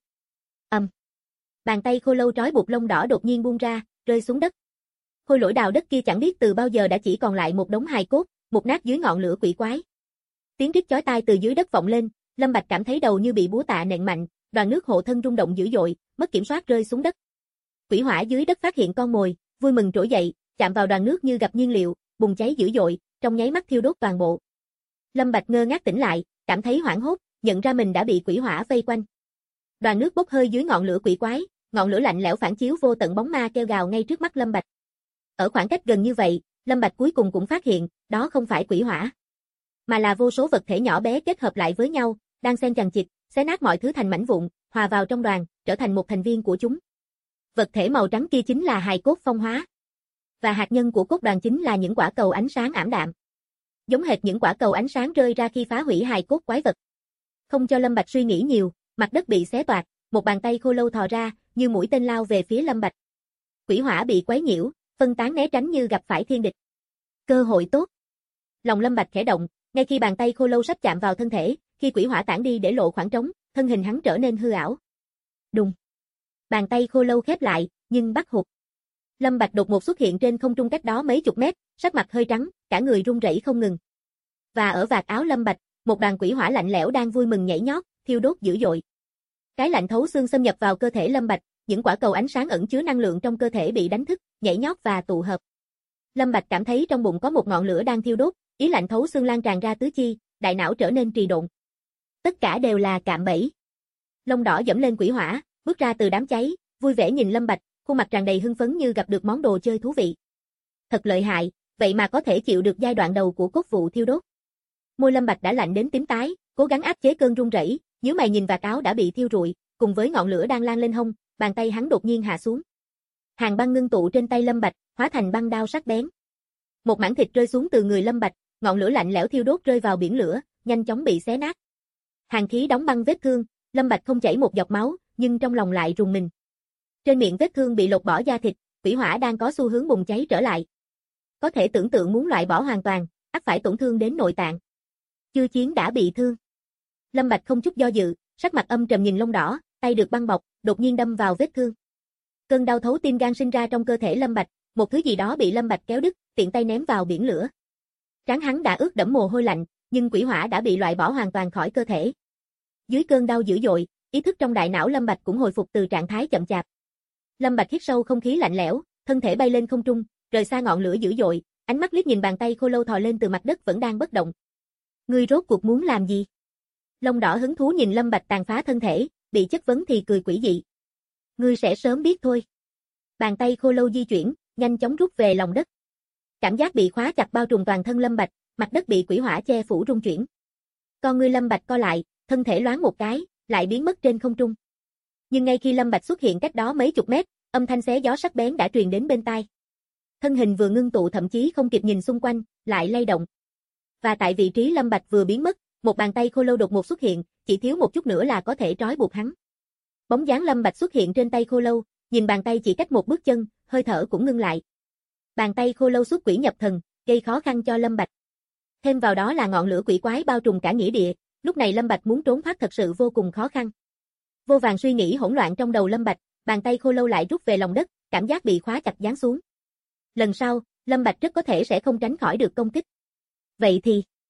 Bàn tay khô lâu trói buộc lông đỏ đột nhiên buông ra, rơi xuống đất. Khôi lỗi đào đất kia chẳng biết từ bao giờ đã chỉ còn lại một đống hài cốt, một nát dưới ngọn lửa quỷ quái. Tiếng rít chói tai từ dưới đất vọng lên, Lâm Bạch cảm thấy đầu như bị búa tạ nện mạnh, đoàn nước hộ thân rung động dữ dội, mất kiểm soát rơi xuống đất. Quỷ hỏa dưới đất phát hiện con mồi, vui mừng trỗi dậy, chạm vào đoàn nước như gặp nhiên liệu, bùng cháy dữ dội, trong nháy mắt thiêu đốt toàn bộ. Lâm Bạch ngơ ngác tỉnh lại, cảm thấy hoảng hốt, nhận ra mình đã bị quỷ hỏa vây quanh. Đoàn nước bốc hơi dưới ngọn lửa quỷ quái, ngọn lửa lạnh lẽo phản chiếu vô tận bóng ma kêu gào ngay trước mắt Lâm Bạch. Ở khoảng cách gần như vậy, Lâm Bạch cuối cùng cũng phát hiện, đó không phải quỷ hỏa, mà là vô số vật thể nhỏ bé kết hợp lại với nhau, đang xen chằng chịt, xé nát mọi thứ thành mảnh vụn, hòa vào trong đoàn, trở thành một thành viên của chúng. Vật thể màu trắng kia chính là hài cốt phong hóa, và hạt nhân của cốt đoàn chính là những quả cầu ánh sáng ảm đạm, giống hệt những quả cầu ánh sáng rơi ra khi phá hủy hài cốt quái vật. Không cho Lâm Bạch suy nghĩ nhiều, mặt đất bị xé toạc, một bàn tay khô lâu thò ra, như mũi tên lao về phía Lâm Bạch. Quỷ hỏa bị quấy nhiễu, phân tán né tránh như gặp phải thiên địch. Cơ hội tốt. Lòng Lâm Bạch khẽ động, ngay khi bàn tay khô lâu sắp chạm vào thân thể, khi quỷ hỏa tản đi để lộ khoảng trống, thân hình hắn trở nên hư ảo. Đùng. Bàn tay khô lâu khép lại, nhưng bắt hụt. Lâm Bạch đột ngột xuất hiện trên không trung cách đó mấy chục mét, sắc mặt hơi trắng, cả người run rẩy không ngừng. Và ở vạt áo Lâm Bạch, một đoàn quỷ hỏa lạnh lẽo đang vui mừng nhảy nhót, thiêu đốt dữ dội. Cái lạnh thấu xương xâm nhập vào cơ thể Lâm Bạch, những quả cầu ánh sáng ẩn chứa năng lượng trong cơ thể bị đánh thức, nhảy nhót và tụ hợp. Lâm Bạch cảm thấy trong bụng có một ngọn lửa đang thiêu đốt, ý lạnh thấu xương lan tràn ra tứ chi, đại não trở nên trì độn. Tất cả đều là cạm bẫy. Lông đỏ dẫm lên quỷ hỏa, bước ra từ đám cháy, vui vẻ nhìn Lâm Bạch, khuôn mặt tràn đầy hưng phấn như gặp được món đồ chơi thú vị. Thật lợi hại, vậy mà có thể chịu được giai đoạn đầu của cốt vụ thiêu đốt. Môi Lâm Bạch đã lạnh đến tím tái, cố gắng áp chế cơn run rẩy, nhíu mày nhìn vạt áo đã bị thiêu rụi, cùng với ngọn lửa đang lan lên hông, bàn tay hắn đột nhiên hạ xuống. Hàn băng ngưng tụ trên tay Lâm Bạch, hóa thành băng đao sắc bén. Một mảng thịt rơi xuống từ người Lâm Bạch, ngọn lửa lạnh lẽo thiêu đốt rơi vào biển lửa, nhanh chóng bị xé nát. Hàn khí đóng băng vết thương, Lâm Bạch không chảy một giọt máu, nhưng trong lòng lại rùng mình. Trên miệng vết thương bị lột bỏ da thịt, quỷ hỏa đang có xu hướng bùng cháy trở lại. Có thể tưởng tượng muốn loại bỏ hoàn toàn, ắt phải tổn thương đến nội tạng. Chưa chiến đã bị thương. Lâm Bạch không chút do dự, sắc mặt âm trầm nhìn lông đỏ, tay được băng bọc, đột nhiên đâm vào vết thương. Cơn đau thấu tim gan sinh ra trong cơ thể Lâm Bạch, một thứ gì đó bị Lâm Bạch kéo đứt, tiện tay ném vào biển lửa. Trán hắn đã ướt đẫm mồ hôi lạnh, nhưng quỷ hỏa đã bị loại bỏ hoàn toàn khỏi cơ thể. Dưới cơn đau dữ dội, ý thức trong đại não Lâm Bạch cũng hồi phục từ trạng thái chậm chạp. Lâm Bạch hít sâu không khí lạnh lẽo, thân thể bay lên không trung, rời xa ngọn lửa dữ dội, ánh mắt liếc nhìn bàn tay khô lâu thò lên từ mặt đất vẫn đang bất động. Ngươi rốt cuộc muốn làm gì? Lông đỏ hứng thú nhìn Lâm Bạch tàn phá thân thể, bị chất vấn thì cười quỷ dị. Ngươi sẽ sớm biết thôi. Bàn tay khô lâu di chuyển, nhanh chóng rút về lòng đất. Cảm giác bị khóa chặt bao trùm toàn thân Lâm Bạch, mặt đất bị quỷ hỏa che phủ rung chuyển. Con ngươi Lâm Bạch co lại, thân thể loáng một cái, lại biến mất trên không trung. Nhưng ngay khi Lâm Bạch xuất hiện cách đó mấy chục mét, âm thanh xé gió sắc bén đã truyền đến bên tai. Thân hình vừa ngưng tụ thậm chí không kịp nhìn xung quanh, lại lay động. Và tại vị trí Lâm Bạch vừa biến mất, một bàn tay khô lâu đột ngột xuất hiện, chỉ thiếu một chút nữa là có thể trói buộc hắn. Bóng dáng Lâm Bạch xuất hiện trên tay khô lâu, nhìn bàn tay chỉ cách một bước chân, hơi thở cũng ngưng lại. Bàn tay khô lâu xuất quỷ nhập thần, gây khó khăn cho Lâm Bạch. Thêm vào đó là ngọn lửa quỷ quái bao trùm cả nghĩa địa, lúc này Lâm Bạch muốn trốn thoát thật sự vô cùng khó khăn. Vô vàn suy nghĩ hỗn loạn trong đầu Lâm Bạch, bàn tay khô lâu lại rút về lòng đất, cảm giác bị khóa chặt giáng xuống. Lần sau, Lâm Bạch rất có thể sẽ không tránh khỏi được công kích. Vậy thì,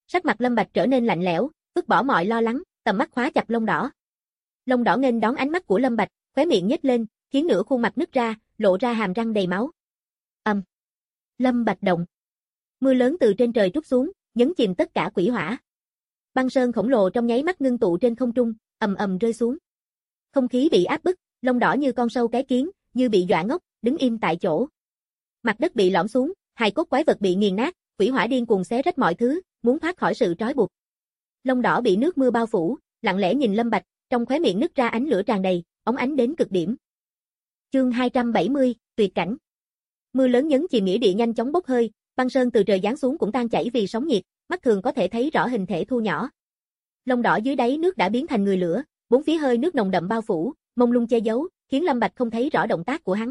Sắc mặt Lâm Bạch trở nên lạnh lẽo, vứt bỏ mọi lo lắng, tầm mắt khóa chặt lông đỏ. Lông đỏ nghênh đón ánh mắt của Lâm Bạch, khóe miệng nhếch lên, khiến nửa khuôn mặt nứt ra, lộ ra hàm răng đầy máu. Lâm Bạch động. Mưa lớn từ trên trời trút xuống, nhấn chìm tất cả quỷ hỏa. Băng sơn khổng lồ trong nháy mắt ngưng tụ trên không trung, ầm ầm rơi xuống. Không khí bị áp bức, lông đỏ như con sâu cái kiến, như bị dọa ngốc, đứng im tại chỗ. Mặt đất bị lõm xuống, hài cốt quái vật bị nghiền nát, quỷ hỏa điên cuồng xé rách mọi thứ, muốn thoát khỏi sự trói buộc. Lông đỏ bị nước mưa bao phủ, lặng lẽ nhìn Lâm Bạch, trong khóe miệng nứt ra ánh lửa tràn đầy, óng ánh đến cực điểm. Chương 270, tuyệt cảnh. Mưa lớn nhấn chìm nghĩa địa nhanh chóng bốc hơi, băng sơn từ trời giáng xuống cũng tan chảy vì sóng nhiệt, mắt thường có thể thấy rõ hình thể thu nhỏ. Lông đỏ dưới đáy nước đã biến thành người lửa, bốn phía hơi nước nồng đậm bao phủ, mông lung che giấu, khiến Lâm Bạch không thấy rõ động tác của hắn.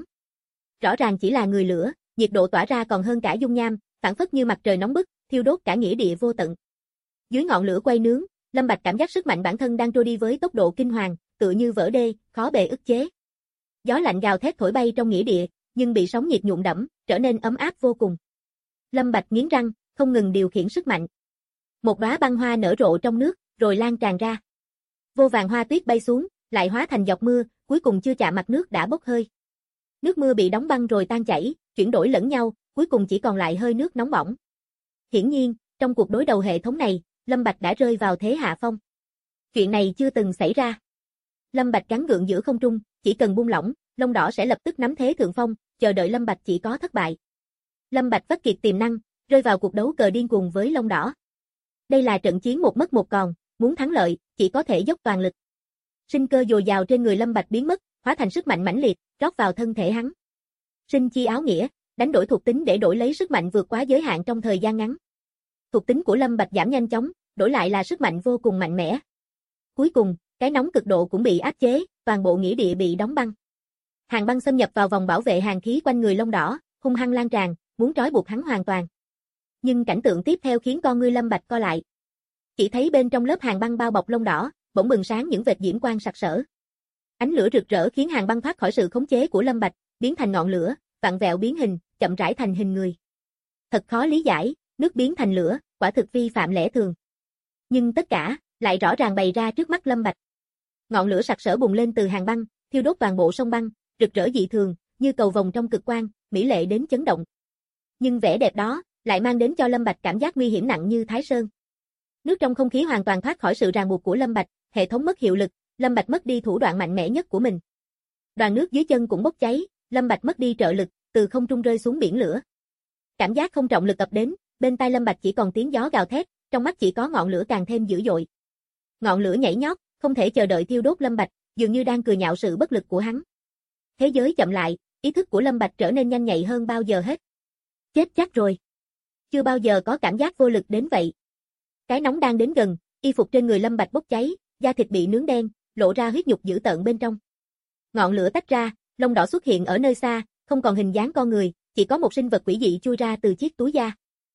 Rõ ràng chỉ là người lửa, nhiệt độ tỏa ra còn hơn cả dung nham, phản phất như mặt trời nóng bức, thiêu đốt cả nghĩa địa vô tận. Dưới ngọn lửa quay nướng, Lâm Bạch cảm giác sức mạnh bản thân đang trôi đi với tốc độ kinh hoàng, tựa như vỡ đê, khó bề ức chế. Gió lạnh gào thét thổi bay trong nghĩa địa, nhưng bị sóng nhiệt nhuộm đẫm, trở nên ấm áp vô cùng. Lâm Bạch nghiến răng, không ngừng điều khiển sức mạnh. Một đóa băng hoa nở rộ trong nước, rồi lan tràn ra. Vô vàn hoa tuyết bay xuống, lại hóa thành giọt mưa, cuối cùng chưa chạm mặt nước đã bốc hơi. Nước mưa bị đóng băng rồi tan chảy, chuyển đổi lẫn nhau, cuối cùng chỉ còn lại hơi nước nóng bỏng. Hiển nhiên, trong cuộc đối đầu hệ thống này, Lâm Bạch đã rơi vào thế hạ phong. Chuyện này chưa từng xảy ra. Lâm Bạch gắng gượng giữa không trung, chỉ cần buông lỏng, lông đỏ sẽ lập tức nắm thế thượng phong, chờ đợi Lâm Bạch chỉ có thất bại. Lâm Bạch vắt kiệt tiềm năng, rơi vào cuộc đấu cờ điên cuồng với lông đỏ. Đây là trận chiến một mất một còn, muốn thắng lợi, chỉ có thể dốc toàn lực. Sinh cơ dồi dào trên người Lâm Bạch biến mất, hóa thành sức mạnh mãnh liệt, rót vào thân thể hắn. Sinh chi áo nghĩa, đánh đổi thuộc tính để đổi lấy sức mạnh vượt quá giới hạn trong thời gian ngắn. Thuộc tính của Lâm Bạch giảm nhanh chóng, đổi lại là sức mạnh vô cùng mạnh mẽ. Cuối cùng, cái nóng cực độ cũng bị áp chế, toàn bộ nghĩa địa bị đóng băng. Hàn băng xâm nhập vào vòng bảo vệ hàn khí quanh người lông đỏ, hung hăng lan tràn, muốn trói buộc hắn hoàn toàn. Nhưng cảnh tượng tiếp theo khiến con ngươi Lâm Bạch co lại. Chỉ thấy bên trong lớp hàn băng bao bọc lông đỏ, bỗng bừng sáng những vệt diễm quang sặc sỡ. Ánh lửa rực rỡ khiến hàn băng thoát khỏi sự khống chế của Lâm Bạch, biến thành ngọn lửa, vặn vẹo biến hình, chậm rãi thành hình người. Thật khó lý giải, nước biến thành lửa, quả thực vi phạm lẽ thường. Nhưng tất cả lại rõ ràng bày ra trước mắt Lâm Bạch. Ngọn lửa sặc sỡ bùng lên từ hàn băng, thiêu đốt toàn bộ sông băng, rực rỡ dị thường, như cầu vồng trong cực quang, mỹ lệ đến chấn động. Nhưng vẻ đẹp đó lại mang đến cho Lâm Bạch cảm giác nguy hiểm nặng như Thái Sơn. Nước trong không khí hoàn toàn thoát khỏi sự ràng buộc của Lâm Bạch, hệ thống mất hiệu lực, Lâm Bạch mất đi thủ đoạn mạnh mẽ nhất của mình. Đoàn nước dưới chân cũng bốc cháy, Lâm Bạch mất đi trợ lực, từ không trung rơi xuống biển lửa. Cảm giác không trọng lực ập đến, bên tai Lâm Bạch chỉ còn tiếng gió gào thét, trong mắt chỉ có ngọn lửa càng thêm dữ dội. Ngọn lửa nhảy nhót, không thể chờ đợi thiêu đốt Lâm Bạch, dường như đang cười nhạo sự bất lực của hắn. Thế giới chậm lại, ý thức của Lâm Bạch trở nên nhanh nhạy hơn bao giờ hết. Chết chắc rồi. Chưa bao giờ có cảm giác vô lực đến vậy. Cái nóng đang đến gần, y phục trên người Lâm Bạch bốc cháy, da thịt bị nướng đen, lộ ra huyết nhục dữ tợn bên trong. Ngọn lửa tách ra, lông đỏ xuất hiện ở nơi xa, không còn hình dáng con người, chỉ có một sinh vật quỷ dị chui ra từ chiếc túi da.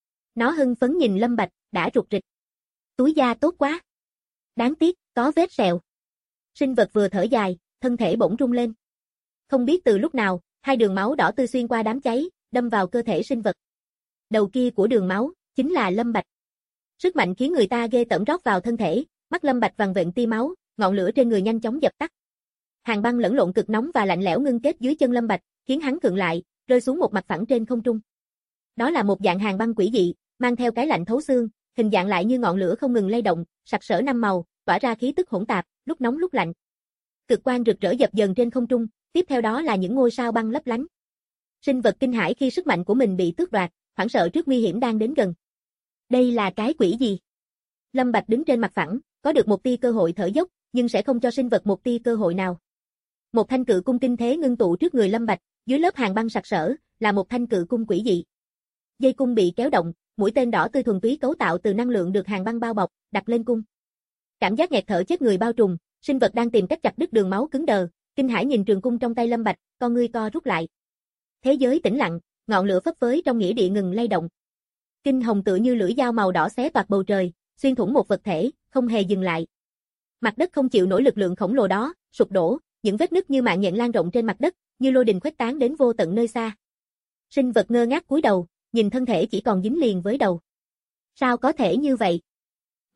Nó hưng phấn nhìn Lâm Bạch, đã rụt rịch. Túi da tốt quá. Đáng tiếc, có vết sẹo. Sinh vật vừa thở dài, thân thể bỗng rung lên. Không biết từ lúc nào, hai đường máu đỏ tươi xuyên qua đám cháy, đâm vào cơ thể sinh vật. Đầu kia của đường máu, chính là Lâm Bạch. Sức mạnh khiến người ta ghê tởm rót vào thân thể, mắt Lâm Bạch vằn vện tia máu, ngọn lửa trên người nhanh chóng dập tắt. Hàn băng lẫn lộn cực nóng và lạnh lẽo ngưng kết dưới chân Lâm Bạch, khiến hắn khựng lại, rơi xuống một mặt phẳng trên không trung. Đó là một dạng hàn băng quỷ dị, mang theo cái lạnh thấu xương, hình dạng lại như ngọn lửa không ngừng lay động, sặc sỡ năm màu, tỏa ra khí tức hỗn tạp, lúc nóng lúc lạnh. Cực quang rực rỡ dập dần trên không trung, tiếp theo đó là những ngôi sao băng lấp lánh. Sinh vật kinh hãi khi sức mạnh của mình bị tước đoạt, hoảng sợ trước nguy hiểm đang đến gần. Đây là cái quỷ gì? Lâm Bạch đứng trên mặt phẳng, có được một tia cơ hội thở dốc, nhưng sẽ không cho sinh vật một tia cơ hội nào. Một thanh cự cung kinh thế ngưng tụ trước người Lâm Bạch, dưới lớp hàn băng sặc sỡ, là một thanh cự cung quỷ dị. Dây cung bị kéo động, mũi tên đỏ tươi thuần túy cấu tạo từ năng lượng được hàn băng bao bọc, đặt lên cung. Cảm giác nghẹt thở chết người bao trùm, sinh vật đang tìm cách chặt đứt đường máu cứng đờ, kinh hãi nhìn trường cung trong tay Lâm Bạch, con ngươi co rút lại. Thế giới tĩnh lặng, ngọn lửa phấp phới trong nghĩa địa ngừng lay động. Kinh hồng tựa như lưỡi dao màu đỏ xé toạc bầu trời, xuyên thủng một vật thể, không hề dừng lại. Mặt đất không chịu nổi lực lượng khổng lồ đó, sụp đổ, những vết nứt như mạng nhện lan rộng trên mặt đất, như lôi đình khuếch tán đến vô tận nơi xa. Sinh vật ngơ ngác cúi đầu, nhìn thân thể chỉ còn dính liền với đầu. Sao có thể như vậy?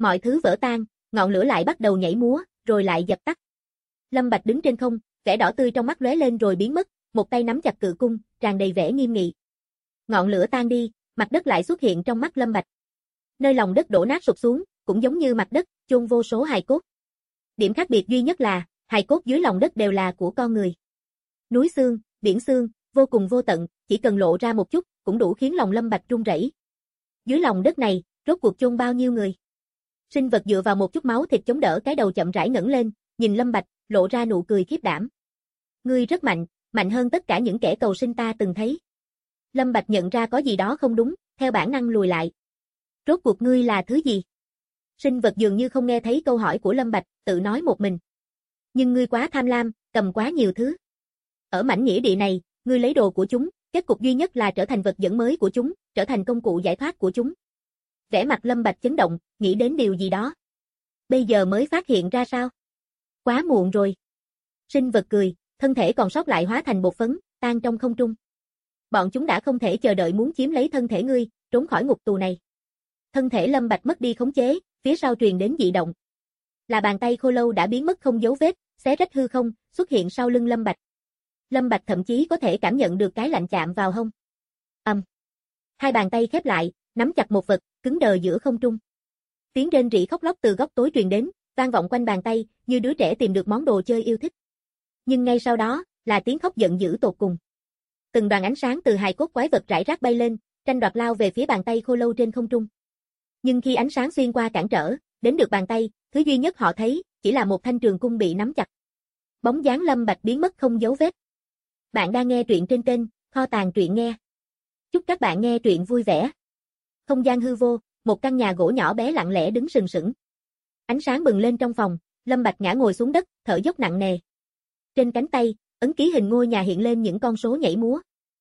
Mọi thứ vỡ tan, ngọn lửa lại bắt đầu nhảy múa, rồi lại dập tắt. Lâm Bạch đứng trên không, vẻ đỏ tươi trong mắt lóe lên rồi biến mất, một tay nắm chặt cự cung, tràn đầy vẻ nghiêm nghị. Ngọn lửa tan đi, mặt đất lại xuất hiện trong mắt Lâm Bạch. Nơi lòng đất đổ nát sụp xuống, cũng giống như mặt đất, chôn vô số hài cốt. Điểm khác biệt duy nhất là, hài cốt dưới lòng đất đều là của con người. Núi xương, biển xương, vô cùng vô tận, chỉ cần lộ ra một chút, cũng đủ khiến lòng Lâm Bạch run rẩy. Dưới lòng đất này, rốt cuộc chôn bao nhiêu người? Sinh vật dựa vào một chút máu thịt chống đỡ cái đầu chậm rãi ngẩng lên, nhìn Lâm Bạch, lộ ra nụ cười khiếp đảm. Ngươi rất mạnh, mạnh hơn tất cả những kẻ cầu sinh ta từng thấy. Lâm Bạch nhận ra có gì đó không đúng, theo bản năng lùi lại. Rốt cuộc ngươi là thứ gì? Sinh vật dường như không nghe thấy câu hỏi của Lâm Bạch, tự nói một mình. Nhưng ngươi quá tham lam, cầm quá nhiều thứ. Ở mảnh nghĩa địa này, ngươi lấy đồ của chúng, kết cục duy nhất là trở thành vật dẫn mới của chúng, trở thành công cụ giải thoát của chúng. Vẻ mặt Lâm Bạch chấn động, nghĩ đến điều gì đó. Bây giờ mới phát hiện ra sao? Quá muộn rồi. Sinh vật cười, thân thể còn sót lại hóa thành bột phấn, tan trong không trung. Bọn chúng đã không thể chờ đợi muốn chiếm lấy thân thể ngươi, trốn khỏi ngục tù này. Thân thể Lâm Bạch mất đi khống chế, phía sau truyền đến dị động. Là bàn tay khô lâu đã biến mất không dấu vết, xé rách hư không, xuất hiện sau lưng Lâm Bạch. Lâm Bạch thậm chí có thể cảm nhận được cái lạnh chạm vào hông. Hai bàn tay khép lại, nắm chặt một vật, cứng đờ giữa không trung. Tiếng rên rỉ khóc lóc từ góc tối truyền đến, vang vọng quanh bàn tay, như đứa trẻ tìm được món đồ chơi yêu thích. Nhưng ngay sau đó, là tiếng khóc giận dữ tột cùng. Từng đoàn ánh sáng từ hài cốt quái vật rải rác bay lên, tranh đoạt lao về phía bàn tay khô lâu trên không trung. Nhưng khi ánh sáng xuyên qua cản trở, đến được bàn tay, thứ duy nhất họ thấy, chỉ là một thanh trường cung bị nắm chặt. Bóng dáng Lâm Bạch biến mất không dấu vết. Bạn đang nghe truyện trên kênh Kho Tàng Truyện Nghe. Chúc các bạn nghe truyện vui vẻ. Không gian hư vô, một căn nhà gỗ nhỏ bé lặng lẽ đứng sừng sững. Ánh sáng bừng lên trong phòng, Lâm Bạch ngã ngồi xuống đất, thở dốc nặng nề. Trên cánh tay, ấn ký hình ngôi nhà hiện lên những con số nhảy múa.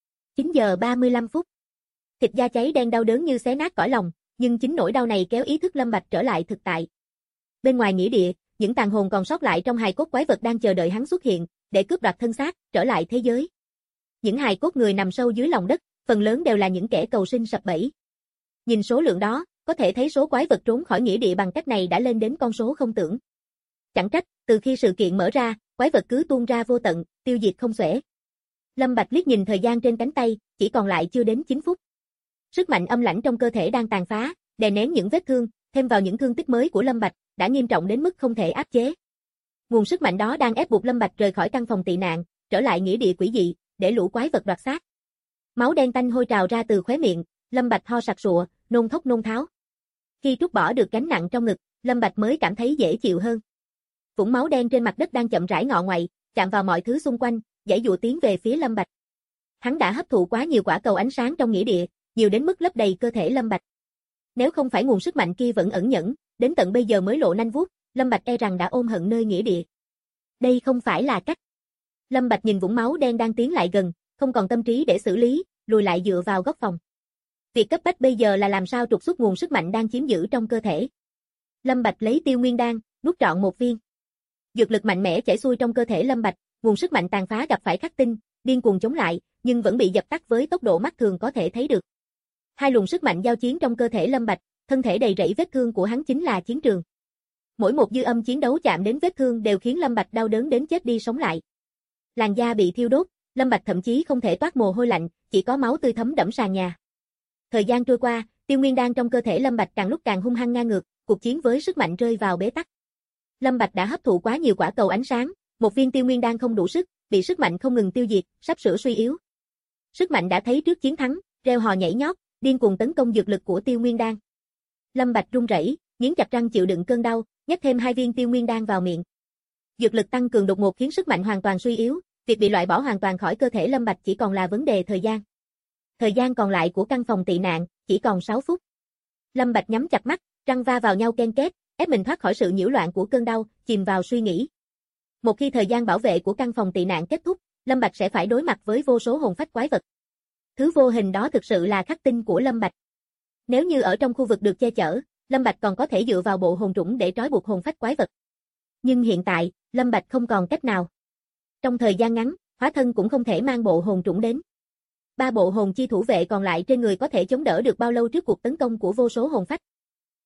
9 giờ 35 phút. Thịt da cháy đen đau đớn như xé nát cõi lòng, nhưng chính nỗi đau này kéo ý thức Lâm Bạch trở lại thực tại. Bên ngoài nghĩa địa, những tàn hồn còn sót lại trong hài cốt quái vật đang chờ đợi hắn xuất hiện, để cướp đoạt thân xác, trở lại thế giới. Những hài cốt người nằm sâu dưới lòng đất, phần lớn đều là những kẻ cầu sinh sập bẫy. Nhìn số lượng đó, có thể thấy số quái vật trốn khỏi nghĩa địa bằng cách này đã lên đến con số không tưởng. Chẳng trách, từ khi sự kiện mở ra, quái vật cứ tuôn ra vô tận, tiêu diệt không xuể. Lâm Bạch liếc nhìn thời gian trên cánh tay, chỉ còn lại chưa đến 9 phút. Sức mạnh âm lãnh trong cơ thể đang tàn phá, đè nén những vết thương, thêm vào những thương tích mới của Lâm Bạch, đã nghiêm trọng đến mức không thể áp chế. Nguồn sức mạnh đó đang ép buộc Lâm Bạch rời khỏi căn phòng tị nạn, trở lại nghĩa địa quỷ dị, để lũ quái vật đoạt xác. Máu đen tanh hôi trào ra từ khóe miệng, Lâm Bạch ho sặc sụa, nôn thốc nôn tháo. Khi trút bỏ được gánh nặng trong ngực, Lâm Bạch mới cảm thấy dễ chịu hơn. Vũng máu đen trên mặt đất đang chậm rãi ngọ ngoại, chạm vào mọi thứ xung quanh, giãy giụa tiến về phía Lâm Bạch. Hắn đã hấp thụ quá nhiều quả cầu ánh sáng trong nghĩa địa, nhiều đến mức lấp đầy cơ thể Lâm Bạch. Nếu không phải nguồn sức mạnh kia vẫn ẩn nhẫn, đến tận bây giờ mới lộ nanh vuốt, Lâm Bạch e rằng đã ôm hận nơi nghĩa địa. Đây không phải là cách. Lâm Bạch nhìn vũng máu đen đang tiến lại gần, không còn tâm trí để xử lý, lùi lại dựa vào góc phòng. Việc cấp bách bây giờ là làm sao trục xuất nguồn sức mạnh đang chiếm giữ trong cơ thể. Lâm Bạch lấy Tiêu Nguyên đan, nuốt trọn một viên. Dược lực mạnh mẽ chảy xuôi trong cơ thể Lâm Bạch, nguồn sức mạnh tàn phá gặp phải khắc tinh, điên cuồng chống lại, nhưng vẫn bị dập tắt với tốc độ mắt thường có thể thấy được. Hai luồng sức mạnh giao chiến trong cơ thể Lâm Bạch, thân thể đầy rẫy vết thương của hắn chính là chiến trường. Mỗi một dư âm chiến đấu chạm đến vết thương đều khiến Lâm Bạch đau đớn đến chết đi sống lại. Làn da bị thiêu đốt, Lâm Bạch thậm chí không thể toát mồ hôi lạnh, chỉ có máu tươi thấm đẫm sàn nhà. Thời gian trôi qua, Tiêu Nguyên đan trong cơ thể Lâm Bạch càng lúc càng hung hăng ngang ngược, cuộc chiến với sức mạnh rơi vào bế tắc. Lâm Bạch đã hấp thụ quá nhiều quả cầu ánh sáng, một viên Tiêu Nguyên đan không đủ sức, bị sức mạnh không ngừng tiêu diệt, sắp sửa suy yếu. Sức mạnh đã thấy trước chiến thắng, reo hò nhảy nhót, điên cuồng tấn công dược lực của Tiêu Nguyên đan. Lâm Bạch run rẩy, nghiến chặt răng chịu đựng cơn đau, nhét thêm 2 viên Tiêu Nguyên đan vào miệng. Dược lực tăng cường đột ngột khiến sức mạnh hoàn toàn suy yếu, việc bị loại bỏ hoàn toàn khỏi cơ thể Lâm Bạch chỉ còn là vấn đề thời gian. Thời gian còn lại của căn phòng tị nạn chỉ còn 6 phút. Lâm Bạch nhắm chặt mắt, răng va vào nhau ken két, ép mình thoát khỏi sự nhiễu loạn của cơn đau, chìm vào suy nghĩ. Một khi thời gian bảo vệ của căn phòng tị nạn kết thúc, Lâm Bạch sẽ phải đối mặt với vô số hồn phách quái vật. Thứ vô hình đó thực sự là khắc tinh của Lâm Bạch. Nếu như ở trong khu vực được che chở, Lâm Bạch còn có thể dựa vào bộ hồn trũng để trói buộc hồn phách quái vật. Nhưng hiện tại, Lâm Bạch không còn cách nào. Trong thời gian ngắn, hóa thân cũng không thể mang bộ hồn trũng đến. 3 bộ hồn chi thủ vệ còn lại trên người có thể chống đỡ được bao lâu trước cuộc tấn công của vô số hồn phách.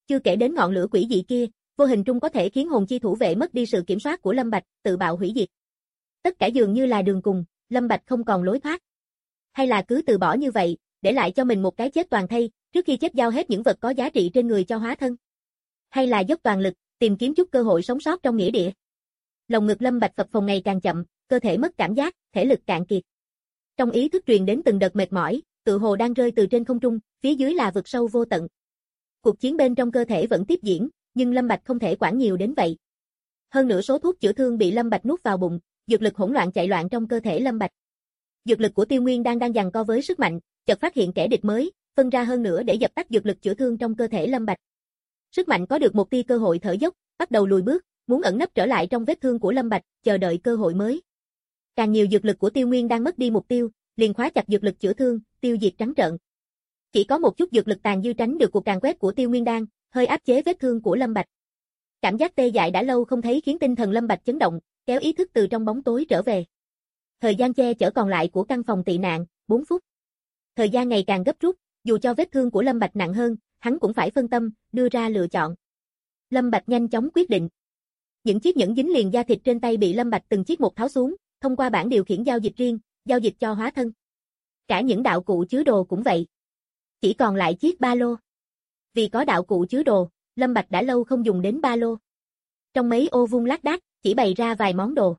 Chưa kể đến ngọn lửa quỷ dị kia, vô hình trung có thể khiến hồn chi thủ vệ mất đi sự kiểm soát của Lâm Bạch, tự bạo hủy diệt. Tất cả dường như là đường cùng, Lâm Bạch không còn lối thoát. Hay là cứ từ bỏ như vậy, để lại cho mình một cái chết toàn thây, trước khi chết giao hết những vật có giá trị trên người cho hóa thân. Hay là dốc toàn lực, tìm kiếm chút cơ hội sống sót trong nghĩa địa. Lồng ngực Lâm Bạch phập phồng ngày càng chậm, cơ thể mất cảm giác, thể lực cạn kiệt. Trong ý thức truyền đến từng đợt mệt mỏi, tự hồ đang rơi từ trên không trung, phía dưới là vực sâu vô tận. Cuộc chiến bên trong cơ thể vẫn tiếp diễn, nhưng Lâm Bạch không thể quản nhiều đến vậy. Hơn nữa số thuốc chữa thương bị Lâm Bạch nuốt vào bụng, dược lực hỗn loạn chạy loạn trong cơ thể Lâm Bạch. Dược lực của Tiêu Nguyên đang giằng co với sức mạnh, chợt phát hiện kẻ địch mới, phân ra hơn nữa để dập tắt dược lực chữa thương trong cơ thể Lâm Bạch. Sức mạnh có được một tia cơ hội thở dốc, bắt đầu lùi bước, muốn ẩn nấp trở lại trong vết thương của Lâm Bạch, chờ đợi cơ hội mới. Càng nhiều dược lực của Tiêu Nguyên đang mất đi mục tiêu, liền khóa chặt dược lực chữa thương, tiêu diệt trắng trợn. Chỉ có một chút dược lực tàn dư tránh được cuộc càn quét của Tiêu Nguyên đan, hơi áp chế vết thương của Lâm Bạch. Cảm giác tê dại đã lâu không thấy khiến tinh thần Lâm Bạch chấn động, kéo ý thức từ trong bóng tối trở về. Thời gian che chở còn lại của căn phòng tị nạn, 4 phút. Thời gian ngày càng gấp rút, dù cho vết thương của Lâm Bạch nặng hơn, hắn cũng phải phân tâm, đưa ra lựa chọn. Lâm Bạch nhanh chóng quyết định. Những chiếc nhẫn dính liền da thịt trên tay bị Lâm Bạch từng chiếc một tháo xuống, thông qua bảng điều khiển giao dịch riêng, giao dịch cho hóa thân. Cả những đạo cụ chứa đồ cũng vậy. Chỉ còn lại chiếc ba lô. Vì có đạo cụ chứa đồ, Lâm Bạch đã lâu không dùng đến ba lô. Trong mấy ô vuông lác đác, chỉ bày ra vài món đồ.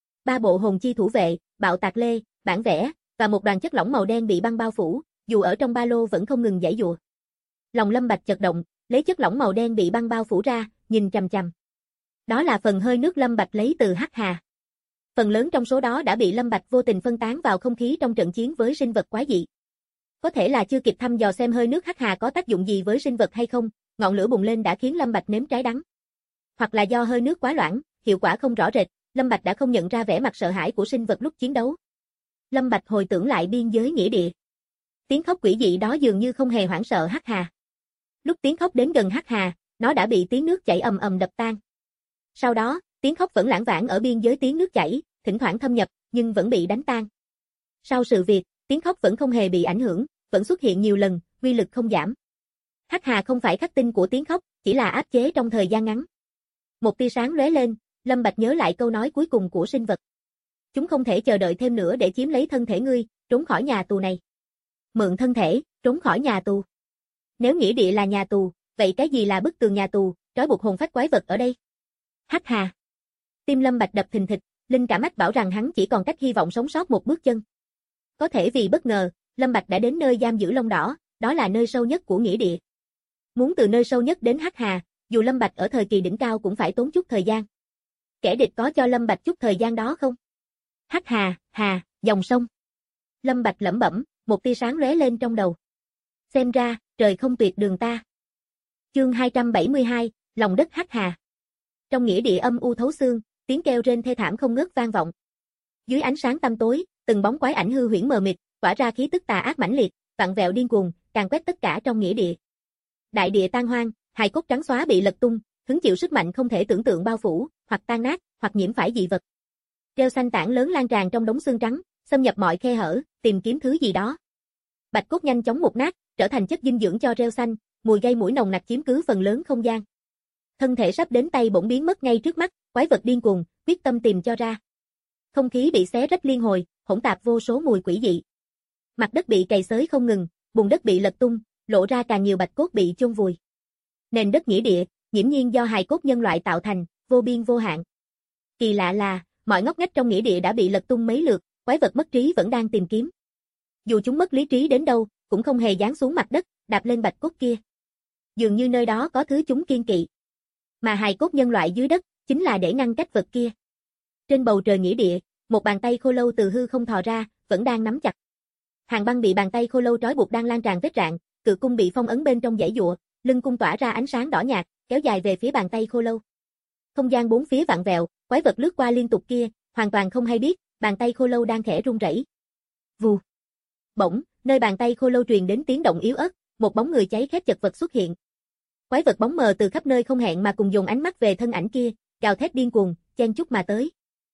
3 bộ hồn chi thủ vệ, bạo tạc lê, bản vẽ, và một đoàn chất lỏng màu đen bị băng bao phủ, dù ở trong ba lô vẫn không ngừng giãy giụa. Lòng Lâm Bạch chật động, lấy chất lỏng màu đen bị băng bao phủ ra, nhìn chằm chằm. Đó là phần hơi nước Lâm Bạch lấy từ Hắc Hà. Phần lớn trong số đó đã bị Lâm Bạch vô tình phân tán vào không khí trong trận chiến với sinh vật quái dị. Có thể là chưa kịp thăm dò xem hơi nước Hắc Hà có tác dụng gì với sinh vật hay không, ngọn lửa bùng lên đã khiến Lâm Bạch nếm trái đắng. Hoặc là do hơi nước quá loãng, hiệu quả không rõ rệt, Lâm Bạch đã không nhận ra vẻ mặt sợ hãi của sinh vật lúc chiến đấu. Lâm Bạch hồi tưởng lại biên giới nghĩa địa. Tiếng khóc quỷ dị đó dường như không hề hoảng sợ Hắc Hà. Lúc tiếng khóc đến gần Hắc Hà, nó đã bị tiếng nước chảy ầm ầm đập tan. Sau đó, tiếng khóc vẫn lảng vảng ở biên giới tiếng nước chảy, thỉnh thoảng thâm nhập, nhưng vẫn bị đánh tan. Sau sự việc, tiếng khóc vẫn không hề bị ảnh hưởng, vẫn xuất hiện nhiều lần, uy lực không giảm. Hắc Hà không phải khắc tinh của tiếng khóc, chỉ là áp chế trong thời gian ngắn. Một tia sáng lóe lên, Lâm Bạch nhớ lại câu nói cuối cùng của sinh vật. Chúng không thể chờ đợi thêm nữa để chiếm lấy thân thể ngươi, trốn khỏi nhà tù này. Mượn thân thể, trốn khỏi nhà tù. Nếu nghĩa địa là nhà tù, vậy cái gì là bức tường nhà tù, trói buộc hồn phách quái vật ở đây? Hắc Hà. Tim Lâm Bạch đập thình thịch, linh cảm mách bảo rằng hắn chỉ còn cách hy vọng sống sót một bước chân. Có thể vì bất ngờ, Lâm Bạch đã đến nơi giam giữ Long Đỏ, đó là nơi sâu nhất của nghĩa địa. Muốn từ nơi sâu nhất đến Hắc Hà, dù Lâm Bạch ở thời kỳ đỉnh cao cũng phải tốn chút thời gian. Kẻ địch có cho Lâm Bạch chút thời gian đó không? Hắc Hà, dòng sông. Lâm Bạch lẩm bẩm, một tia sáng lóe lên trong đầu. Xem ra, trời không tuyệt đường ta. Chương 272, lòng đất Hắc Hà. Trong nghĩa địa âm u thấu xương, tiếng kêu rên thê thảm không ngớt vang vọng. Dưới ánh sáng tăm tối, từng bóng quái ảnh hư huyễn mờ mịt, tỏa ra khí tức tà ác mãnh liệt, vặn vẹo điên cuồng, càn quét tất cả trong nghĩa địa. Đại địa tan hoang, hài cốt trắng xóa bị lật tung, hứng chịu sức mạnh không thể tưởng tượng bao phủ, hoặc tan nát, hoặc nhiễm phải dị vật. Rêu xanh tản lớn lan tràn trong đống xương trắng, xâm nhập mọi khe hở, tìm kiếm thứ gì đó. Bạch cốt nhanh chóng mục nát, trở thành chất dinh dưỡng cho rêu xanh, mùi gây mũi nồng nặc chiếm cứ phần lớn không gian. Thân thể sắp đến tay bỗng biến mất ngay trước mắt, quái vật điên cuồng, quyết tâm tìm cho ra. Không khí bị xé rách liên hồi, hỗn tạp vô số mùi quỷ dị. Mặt đất bị cày xới không ngừng, bùn đất bị lật tung, lộ ra càng nhiều bạch cốt bị chôn vùi. Nền đất nghĩa địa, nghiễm nhiên do hài cốt nhân loại tạo thành, vô biên vô hạn. Kỳ lạ là, mọi ngóc ngách trong nghĩa địa đã bị lật tung mấy lượt, quái vật mất trí vẫn đang tìm kiếm. Dù chúng mất lý trí đến đâu, cũng không hề giáng xuống mặt đất, đạp lên bạch cốt kia. Dường như nơi đó có thứ chúng kiên kỵ. Mà hài cốt nhân loại dưới đất, chính là để ngăn cách vật kia. Trên bầu trời nghĩa địa, một bàn tay khô lâu từ hư không thò ra, vẫn đang nắm chặt. Hàng băng bị bàn tay khô lâu trói buộc đang lan tràn vết rạn, cự cung bị phong ấn bên trong giãy giụa, lưng cung tỏa ra ánh sáng đỏ nhạt, kéo dài về phía bàn tay khô lâu. Không gian bốn phía vặn vẹo, quái vật lướt qua liên tục kia, hoàn toàn không hay biết, bàn tay khô lâu đang khẽ run rẩy. Vù. Bỗng, nơi bàn tay khô lâu truyền đến tiếng động yếu ớt, một bóng người cháy khét chật vật xuất hiện. Quái vật bóng mờ từ khắp nơi không hẹn mà cùng dồn ánh mắt về thân ảnh kia, gào thét điên cuồng, chen chúc mà tới.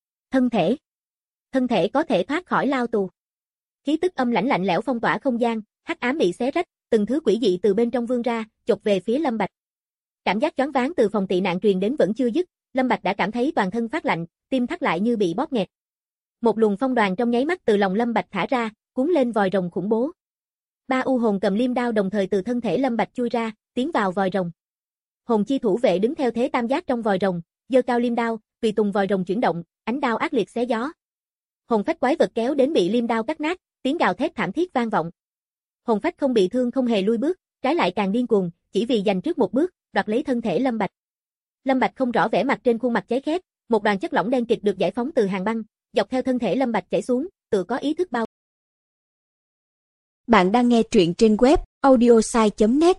Thân thể có thể thoát khỏi lao tù. Khí tức âm lãnh lạnh lẽo phong tỏa không gian, hắc ám bị xé rách, từng thứ quỷ dị từ bên trong vươn ra, chộp về phía Lâm Bạch. Cảm giác choáng váng từ phòng tị nạn truyền đến vẫn chưa dứt, Lâm Bạch đã cảm thấy toàn thân phát lạnh, tim thắt lại như bị bóp nghẹt. Một luồng phong đoàn trong nháy mắt từ lòng Lâm Bạch thả ra, cuốn lên vòi rồng khủng bố. 3 u hồn cầm liêm đao đồng thời từ thân thể Lâm Bạch chui ra, tiến vào vòi rồng. Hồn chi thủ vệ đứng theo thế tam giác trong vòi rồng, giơ cao liêm đao, tùy tùng vòi rồng chuyển động, ánh đao ác liệt xé gió. Hồn phách quái vật kéo đến bị liêm đao cắt nát, tiếng gào thét thảm thiết vang vọng. Hồn phách không bị thương không hề lui bước, trái lại càng điên cuồng, chỉ vì giành trước một bước, đoạt lấy thân thể Lâm Bạch. Lâm Bạch không rõ vẻ mặt trên khuôn mặt cháy khét, một đoàn chất lỏng đen kịt được giải phóng từ hàng băng, dọc theo thân thể Lâm Bạch chảy xuống, tự có ý thức bao. Bạn đang nghe truyện trên web audiosai.net.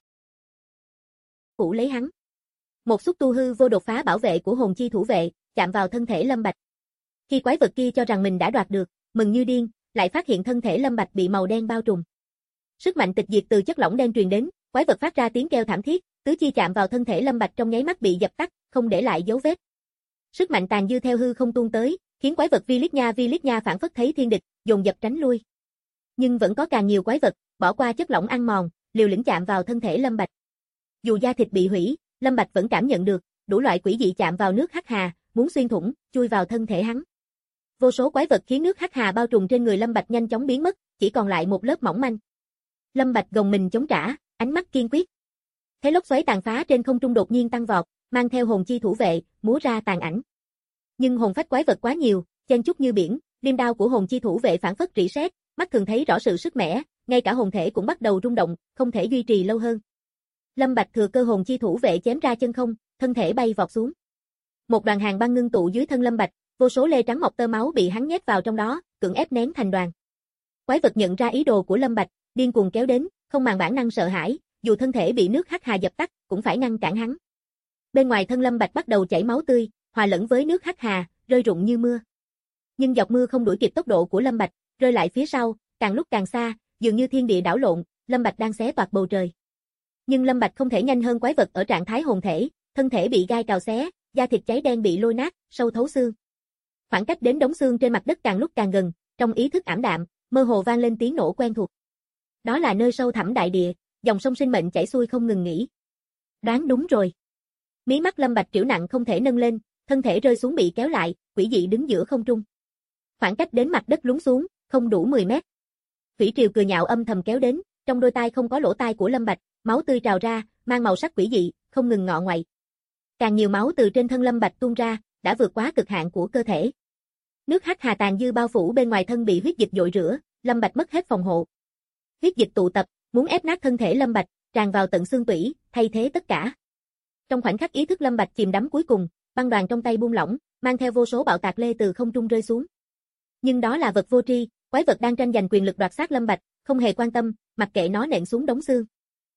Phủ lấy hắn. Một xúc tu hư vô đột phá bảo vệ của hồn chi thủ vệ, chạm vào thân thể Lâm Bạch. Khi quái vật kia cho rằng mình đã đoạt được, mừng như điên, lại phát hiện thân thể Lâm Bạch bị màu đen bao trùm. Sức mạnh tịch diệt từ chất lỏng đen truyền đến, quái vật phát ra tiếng kêu thảm thiết, tứ chi chạm vào thân thể Lâm Bạch trong nháy mắt bị dập tắt, không để lại dấu vết. Sức mạnh tàn dư theo hư không tuôn tới, khiến quái vật Vi Lít Nha phản phất thấy thiên địch, dồn dập tránh lui. Nhưng vẫn có càng nhiều quái vật, bỏ qua chất lỏng ăn mòn, liều lĩnh chạm vào thân thể Lâm Bạch. Dù da thịt bị hủy, Lâm Bạch vẫn cảm nhận được, đủ loại quỷ dị chạm vào nước hắc hà, muốn xuyên thủng, chui vào thân thể hắn. Vô số quái vật khiến nước hắc hà bao trùm trên người Lâm Bạch nhanh chóng biến mất, chỉ còn lại một lớp mỏng manh. Lâm Bạch gồng mình chống trả, ánh mắt kiên quyết. Thế lốc xoáy tàn phá trên không trung đột nhiên tăng vọt, mang theo hồn chi thủ vệ, múa ra tàn ảnh. Nhưng hồn phách quái vật quá nhiều, chen chúc như biển, liêm đao của hồn chi thủ vệ phản phất rỉ sét, mắt thường thấy rõ sự sức mẻ, ngay cả hồn thể cũng bắt đầu rung động, không thể duy trì lâu hơn. Lâm Bạch thừa cơ hồn chi thủ vệ chém ra chân không, thân thể bay vọt xuống. Một đoàn hàng băng ngưng tụ dưới thân Lâm Bạch, vô số lê trắng mọc tơ máu bị hắn nhét vào trong đó, cưỡng ép nén thành đoàn. Quái vật nhận ra ý đồ của Lâm Bạch, điên cuồng kéo đến, không màng bản năng sợ hãi, dù thân thể bị nước hắc hà dập tắt, cũng phải ngăn cản hắn. Bên ngoài thân Lâm Bạch bắt đầu chảy máu tươi, hòa lẫn với nước hắc hà, rơi rụng như mưa. Nhưng giọt mưa không đuổi kịp tốc độ của Lâm Bạch, rơi lại phía sau, càng lúc càng xa, dường như thiên địa đảo lộn, Lâm Bạch đang xé toạc bầu trời. Nhưng Lâm Bạch không thể nhanh hơn quái vật ở trạng thái hồn thể, thân thể bị gai cào xé, da thịt cháy đen bị lôi nát, sâu thấu xương. Khoảng cách đến đống xương trên mặt đất càng lúc càng gần, trong ý thức ảm đạm, mơ hồ vang lên tiếng nổ quen thuộc. Đó là nơi sâu thẳm đại địa, dòng sông sinh mệnh chảy xuôi không ngừng nghỉ. Đoán đúng rồi. Mí mắt Lâm Bạch trĩu nặng không thể nâng lên, thân thể rơi xuống bị kéo lại, quỷ dị đứng giữa không trung. Khoảng cách đến mặt đất lún xuống, không đủ 10 mét. Thủy triều cười nhạo âm thầm kéo đến, trong đôi tai không có lỗ tai của Lâm Bạch, máu tươi trào ra, mang màu sắc quỷ dị, không ngừng ngọ ngoại. Càng nhiều máu từ trên thân Lâm Bạch tuôn ra, đã vượt quá cực hạn của cơ thể. Nước hắc hà tàn dư bao phủ bên ngoài thân bị huyết dịch dội rửa, Lâm Bạch mất hết phòng hộ. Huyết dịch tụ tập, muốn ép nát thân thể Lâm Bạch, tràn vào tận xương tủy, thay thế tất cả. Trong khoảnh khắc ý thức Lâm Bạch chìm đắm cuối cùng, băng đoàn trong tay buông lỏng, mang theo vô số bạo tạc lê từ không trung rơi xuống. Nhưng đó là vật vô tri, quái vật đang tranh giành quyền lực đoạt xác Lâm Bạch, không hề quan tâm, mặc kệ nó nện xuống đống xương.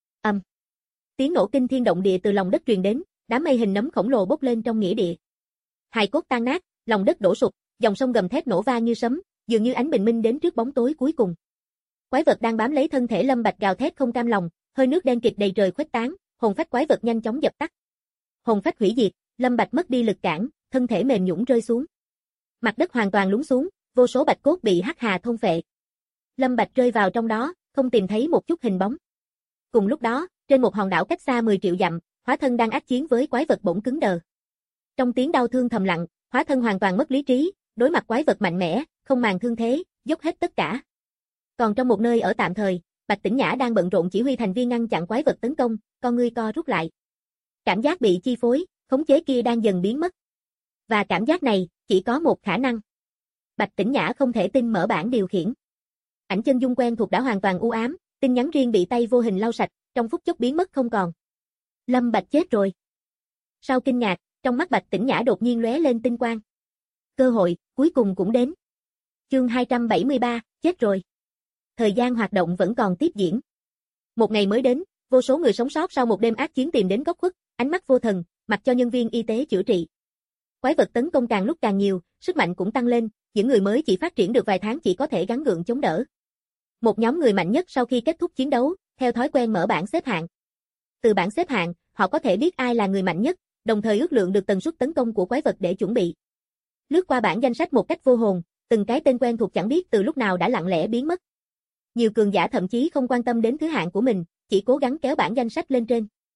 Tiếng nổ kinh thiên động địa từ lòng đất truyền đến, đám mây hình nấm khổng lồ bốc lên trong nghĩa địa. Hài cốt tan nát, lòng đất đổ sụp, dòng sông gầm thét nổ vang như sấm, dường như ánh bình minh đến trước bóng tối cuối cùng. Quái vật đang bám lấy thân thể Lâm Bạch gào thét không cam lòng, hơi nước đen kịt đầy trời khuếch tán, hồn phách quái vật nhanh chóng dập tắt. Hồn phách hủy diệt, Lâm Bạch mất đi lực cản, thân thể mềm nhũn rơi xuống. Mặt đất hoàn toàn lún xuống, vô số bạch cốt bị hắc hà thôn phệ. Lâm Bạch rơi vào trong đó, không tìm thấy một chút hình bóng. Cùng lúc đó, trên một hòn đảo cách xa 10 triệu dặm, hóa thân đang ác chiến với quái vật bỗng cứng đờ. Trong tiếng đau thương thầm lặng, hóa thân hoàn toàn mất lý trí, đối mặt quái vật mạnh mẽ, không màng thương thế, dốc hết tất cả. Còn trong một nơi ở tạm thời, Bạch Tĩnh Nhã đang bận rộn chỉ huy thành viên ngăn chặn quái vật tấn công, con ngươi co rút lại. Cảm giác bị chi phối, khống chế kia đang dần biến mất. Và cảm giác này, chỉ có một khả năng. Bạch Tĩnh Nhã không thể tin mở bảng điều khiển. Ảnh chân dung quen thuộc đã hoàn toàn u ám, tin nhắn riêng bị tay vô hình lau sạch, trong phút chốc biến mất không còn. Lâm Bạch chết rồi. Sau kinh ngạc, trong mắt Bạch Tĩnh Nhã đột nhiên lóe lên tinh quang. Cơ hội, cuối cùng cũng đến. Chương 273, chết rồi. Thời gian hoạt động vẫn còn tiếp diễn. Một ngày mới đến, vô số người sống sót sau một đêm ác chiến tìm đến góc khuất, ánh mắt vô thần, mặc cho nhân viên y tế chữa trị. Quái vật tấn công càng lúc càng nhiều, sức mạnh cũng tăng lên, những người mới chỉ phát triển được vài tháng chỉ có thể gắng gượng chống đỡ. Một nhóm người mạnh nhất sau khi kết thúc chiến đấu, theo thói quen mở bảng xếp hạng. Từ bảng xếp hạng, họ có thể biết ai là người mạnh nhất, đồng thời ước lượng được tần suất tấn công của quái vật để chuẩn bị. Lướt qua bảng danh sách một cách vô hồn, từng cái tên quen thuộc chẳng biết từ lúc nào đã lặng lẽ biến mất. Nhiều cường giả thậm chí không quan tâm đến thứ hạng của mình, chỉ cố gắng kéo bảng danh sách lên trên.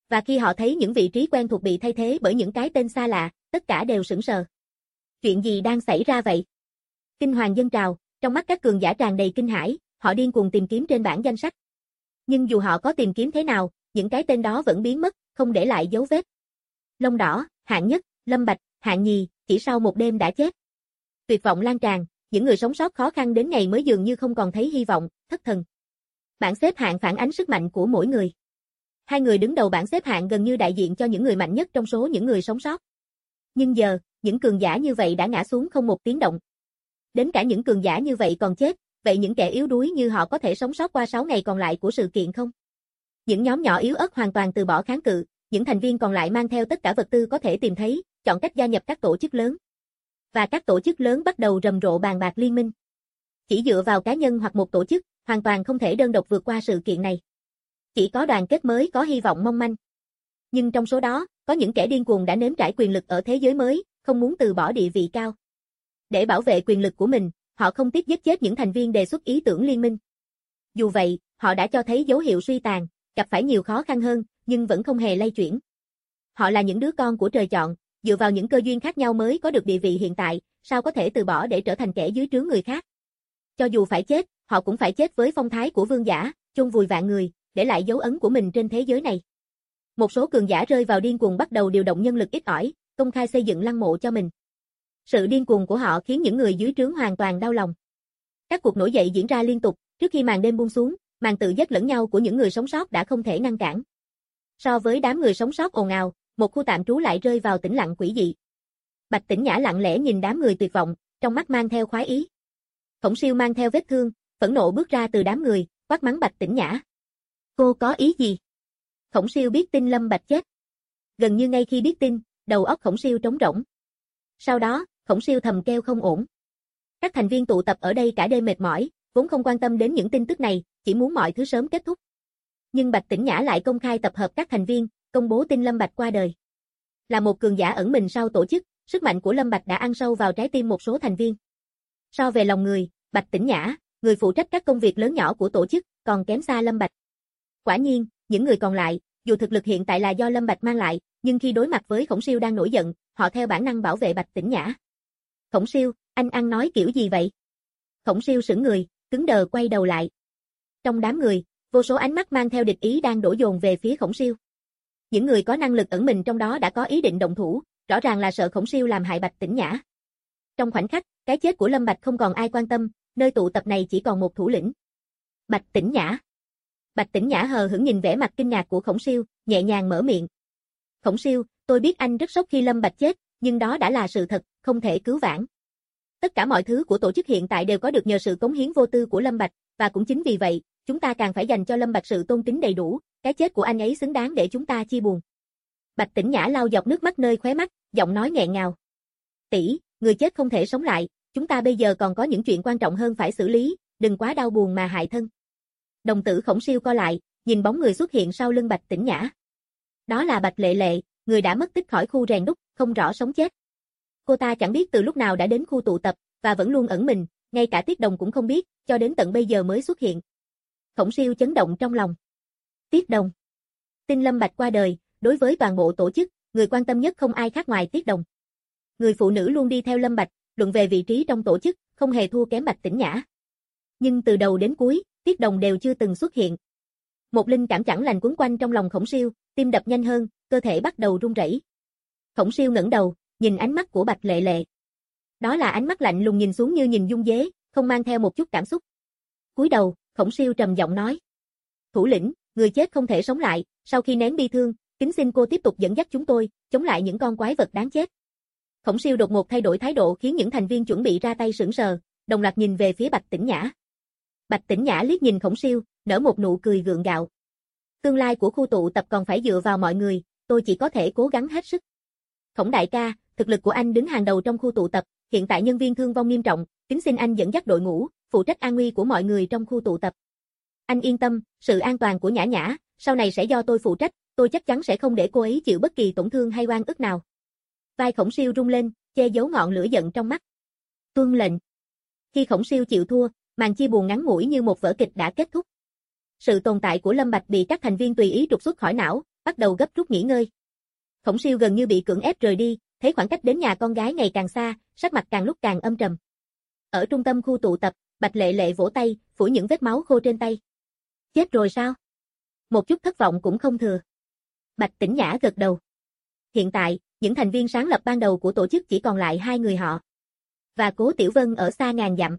Và khi họ thấy những vị trí quen thuộc bị thay thế bởi những cái tên xa lạ, tất cả đều sững sờ. Chuyện gì đang xảy ra vậy? Kinh hoàng dâng trào, trong mắt các cường giả tràn đầy kinh hãi, họ điên cuồng tìm kiếm trên bảng danh sách. Nhưng dù họ có tìm kiếm thế nào, những cái tên đó vẫn biến mất, không để lại dấu vết. Lông đỏ, hạng nhất, Lâm Bạch, hạng nhì, chỉ sau một đêm đã chết. Tuyệt vọng lan tràn, những người sống sót khó khăn đến ngày mới dường như không còn thấy hy vọng, thất thần. Bảng xếp hạng phản ánh sức mạnh của mỗi người. Hai người đứng đầu bảng xếp hạng gần như đại diện cho những người mạnh nhất trong số những người sống sót. Nhưng giờ, những cường giả như vậy đã ngã xuống không một tiếng động. Đến cả những cường giả như vậy còn chết, vậy những kẻ yếu đuối như họ có thể sống sót qua 6 ngày còn lại của sự kiện không? Những nhóm nhỏ yếu ớt hoàn toàn từ bỏ kháng cự, những thành viên còn lại mang theo tất cả vật tư có thể tìm thấy, chọn cách gia nhập các tổ chức lớn. Và các tổ chức lớn bắt đầu rầm rộ bàn bạc liên minh. Chỉ dựa vào cá nhân hoặc một tổ chức, hoàn toàn không thể đơn độc vượt qua sự kiện này. Chỉ có đoàn kết mới có hy vọng mong manh. Nhưng trong số đó, có những kẻ điên cuồng đã nếm trải quyền lực ở thế giới mới, không muốn từ bỏ địa vị cao. Để bảo vệ quyền lực của mình, họ không tiếc giết chết những thành viên đề xuất ý tưởng liên minh. Dù vậy, họ đã cho thấy dấu hiệu suy tàn, gặp phải nhiều khó khăn hơn, nhưng vẫn không hề lay chuyển. Họ là những đứa con của trời chọn, dựa vào những cơ duyên khác nhau mới có được địa vị hiện tại, sao có thể từ bỏ để trở thành kẻ dưới trướng người khác. Cho dù phải chết, họ cũng phải chết với phong thái của vương giả, chôn vùi vạn người, để lại dấu ấn của mình trên thế giới này. Một số cường giả rơi vào điên cuồng bắt đầu điều động nhân lực ít ỏi, công khai xây dựng lăng mộ cho mình. Sự điên cuồng của họ khiến những người dưới trướng hoàn toàn đau lòng. Các cuộc nổi dậy diễn ra liên tục, trước khi màn đêm buông xuống, màn tự giết lẫn nhau của những người sống sót đã không thể ngăn cản. So với đám người sống sót ồn ào, một khu tạm trú lại rơi vào tĩnh lặng quỷ dị. Bạch Tĩnh Nhã lặng lẽ nhìn đám người tuyệt vọng, trong mắt mang theo khoái ý. Khổng Siêu mang theo vết thương, phẫn nộ bước ra từ đám người, quát mắng Bạch Tĩnh Nhã. Cô có ý gì? Khổng Siêu biết tin Lâm Bạch chết. Gần như ngay khi biết tin, đầu óc Khổng Siêu trống rỗng. Sau đó, Khổng Siêu thầm kêu không ổn. Các thành viên tụ tập ở đây cả đêm mệt mỏi, vốn không quan tâm đến những tin tức này, chỉ muốn mọi thứ sớm kết thúc. Nhưng Bạch Tĩnh Nhã lại công khai tập hợp các thành viên, công bố tin Lâm Bạch qua đời. Là một cường giả ẩn mình sau tổ chức, sức mạnh của Lâm Bạch đã ăn sâu vào trái tim một số thành viên. So về lòng người, Bạch Tĩnh Nhã, người phụ trách các công việc lớn nhỏ của tổ chức, còn kém xa Lâm Bạch. Quả nhiên, những người còn lại, dù thực lực hiện tại là do Lâm Bạch mang lại, nhưng khi đối mặt với Khổng Siêu đang nổi giận, họ theo bản năng bảo vệ Bạch Tĩnh Nhã. Khổng Siêu, anh ăn nói kiểu gì vậy? Khổng Siêu sững người, cứng đờ quay đầu lại. Trong đám người, vô số ánh mắt mang theo địch ý đang đổ dồn về phía Khổng Siêu. Những người có năng lực ẩn mình trong đó đã có ý định động thủ, rõ ràng là sợ Khổng Siêu làm hại Bạch Tĩnh Nhã. Trong khoảnh khắc, cái chết của Lâm Bạch không còn ai quan tâm, nơi tụ tập này chỉ còn một thủ lĩnh. Bạch Tĩnh Nhã. Bạch Tĩnh Nhã hờ hững nhìn vẻ mặt kinh ngạc của Khổng Siêu, nhẹ nhàng mở miệng. Khổng Siêu, tôi biết anh rất sốc khi Lâm Bạch chết, nhưng đó đã là sự thật, không thể cứu vãn. Tất cả mọi thứ của tổ chức hiện tại đều có được nhờ sự cống hiến vô tư của Lâm Bạch, và cũng chính vì vậy, chúng ta càng phải dành cho Lâm Bạch sự tôn kính đầy đủ, cái chết của anh ấy xứng đáng để chúng ta chia buồn. Bạch Tĩnh Nhã lau dọc nước mắt nơi khóe mắt, giọng nói nghẹn ngào. Tỷ, người chết không thể sống lại, chúng ta bây giờ còn có những chuyện quan trọng hơn phải xử lý, đừng quá đau buồn mà hại thân. Đồng tử Khổng Siêu co lại, nhìn bóng người xuất hiện sau lưng Bạch Tĩnh Nhã. Đó là Bạch Lệ Lệ, người đã mất tích khỏi khu rèn đúc, không rõ sống chết. Cô ta chẳng biết từ lúc nào đã đến khu tụ tập, và vẫn luôn ẩn mình, ngay cả Tiết Đồng cũng không biết, cho đến tận bây giờ mới xuất hiện. Khổng Siêu chấn động trong lòng. Tiết Đồng. Tin Lâm Bạch qua đời, đối với toàn bộ tổ chức, người quan tâm nhất không ai khác ngoài Tiết Đồng. Người phụ nữ luôn đi theo Lâm Bạch, luận về vị trí trong tổ chức, không hề thua kém Bạch Tĩnh Nhã. Nhưng từ đầu đến cuối, Tiết Đồng đều chưa từng xuất hiện. Một linh cảm chẳng lành quấn quanh trong lòng Khổng Siêu, tim đập nhanh hơn, cơ thể bắt đầu run rẩy. Khổng Siêu ngẩng đầu, nhìn ánh mắt của Bạch Lệ Lệ. Đó là ánh mắt lạnh lùng nhìn xuống như nhìn dung dế, không mang theo một chút cảm xúc. Cúi đầu, Khổng Siêu trầm giọng nói. Thủ lĩnh, người chết không thể sống lại, sau khi nén bi thương, kính xin cô tiếp tục dẫn dắt chúng tôi, chống lại những con quái vật đáng chết. Khổng Siêu đột ngột thay đổi thái độ khiến những thành viên chuẩn bị ra tay sững sờ, đồng loạt nhìn về phía Bạch Tĩnh Nhã. Bạch Tĩnh Nhã liếc nhìn Khổng Siêu, nở một nụ cười gượng gạo. Tương lai của khu tụ tập còn phải dựa vào mọi người, tôi chỉ có thể cố gắng hết sức. Khổng đại ca, thực lực của anh đứng hàng đầu trong khu tụ tập, hiện tại nhân viên thương vong nghiêm trọng, kính xin anh dẫn dắt đội ngũ, phụ trách an nguy của mọi người trong khu tụ tập. Anh yên tâm, sự an toàn của Nhã Nhã, sau này sẽ do tôi phụ trách, tôi chắc chắn sẽ không để cô ấy chịu bất kỳ tổn thương hay oan ức nào. Vai Khổng Siêu rung lên, che giấu ngọn lửa giận trong mắt. Tuân lệnh. Khi Khổng Siêu chịu thua, màn chia buồn ngắn ngủi như một vở kịch đã kết thúc. Sự tồn tại của Lâm Bạch bị các thành viên tùy ý trục xuất khỏi não, bắt đầu gấp rút nghỉ ngơi. Khổng Siêu gần như bị cưỡng ép rời đi, thấy khoảng cách đến nhà con gái ngày càng xa, sắc mặt càng lúc càng âm trầm. Ở trung tâm khu tụ tập, Bạch Lệ Lệ vỗ tay, phủi những vết máu khô trên tay. Chết rồi sao? Một chút thất vọng cũng không thừa. Bạch Tĩnh Nhã gật đầu. Hiện tại, những thành viên sáng lập ban đầu của tổ chức chỉ còn lại 2 người họ. Và Cố Tiểu Vân ở xa ngàn dặm.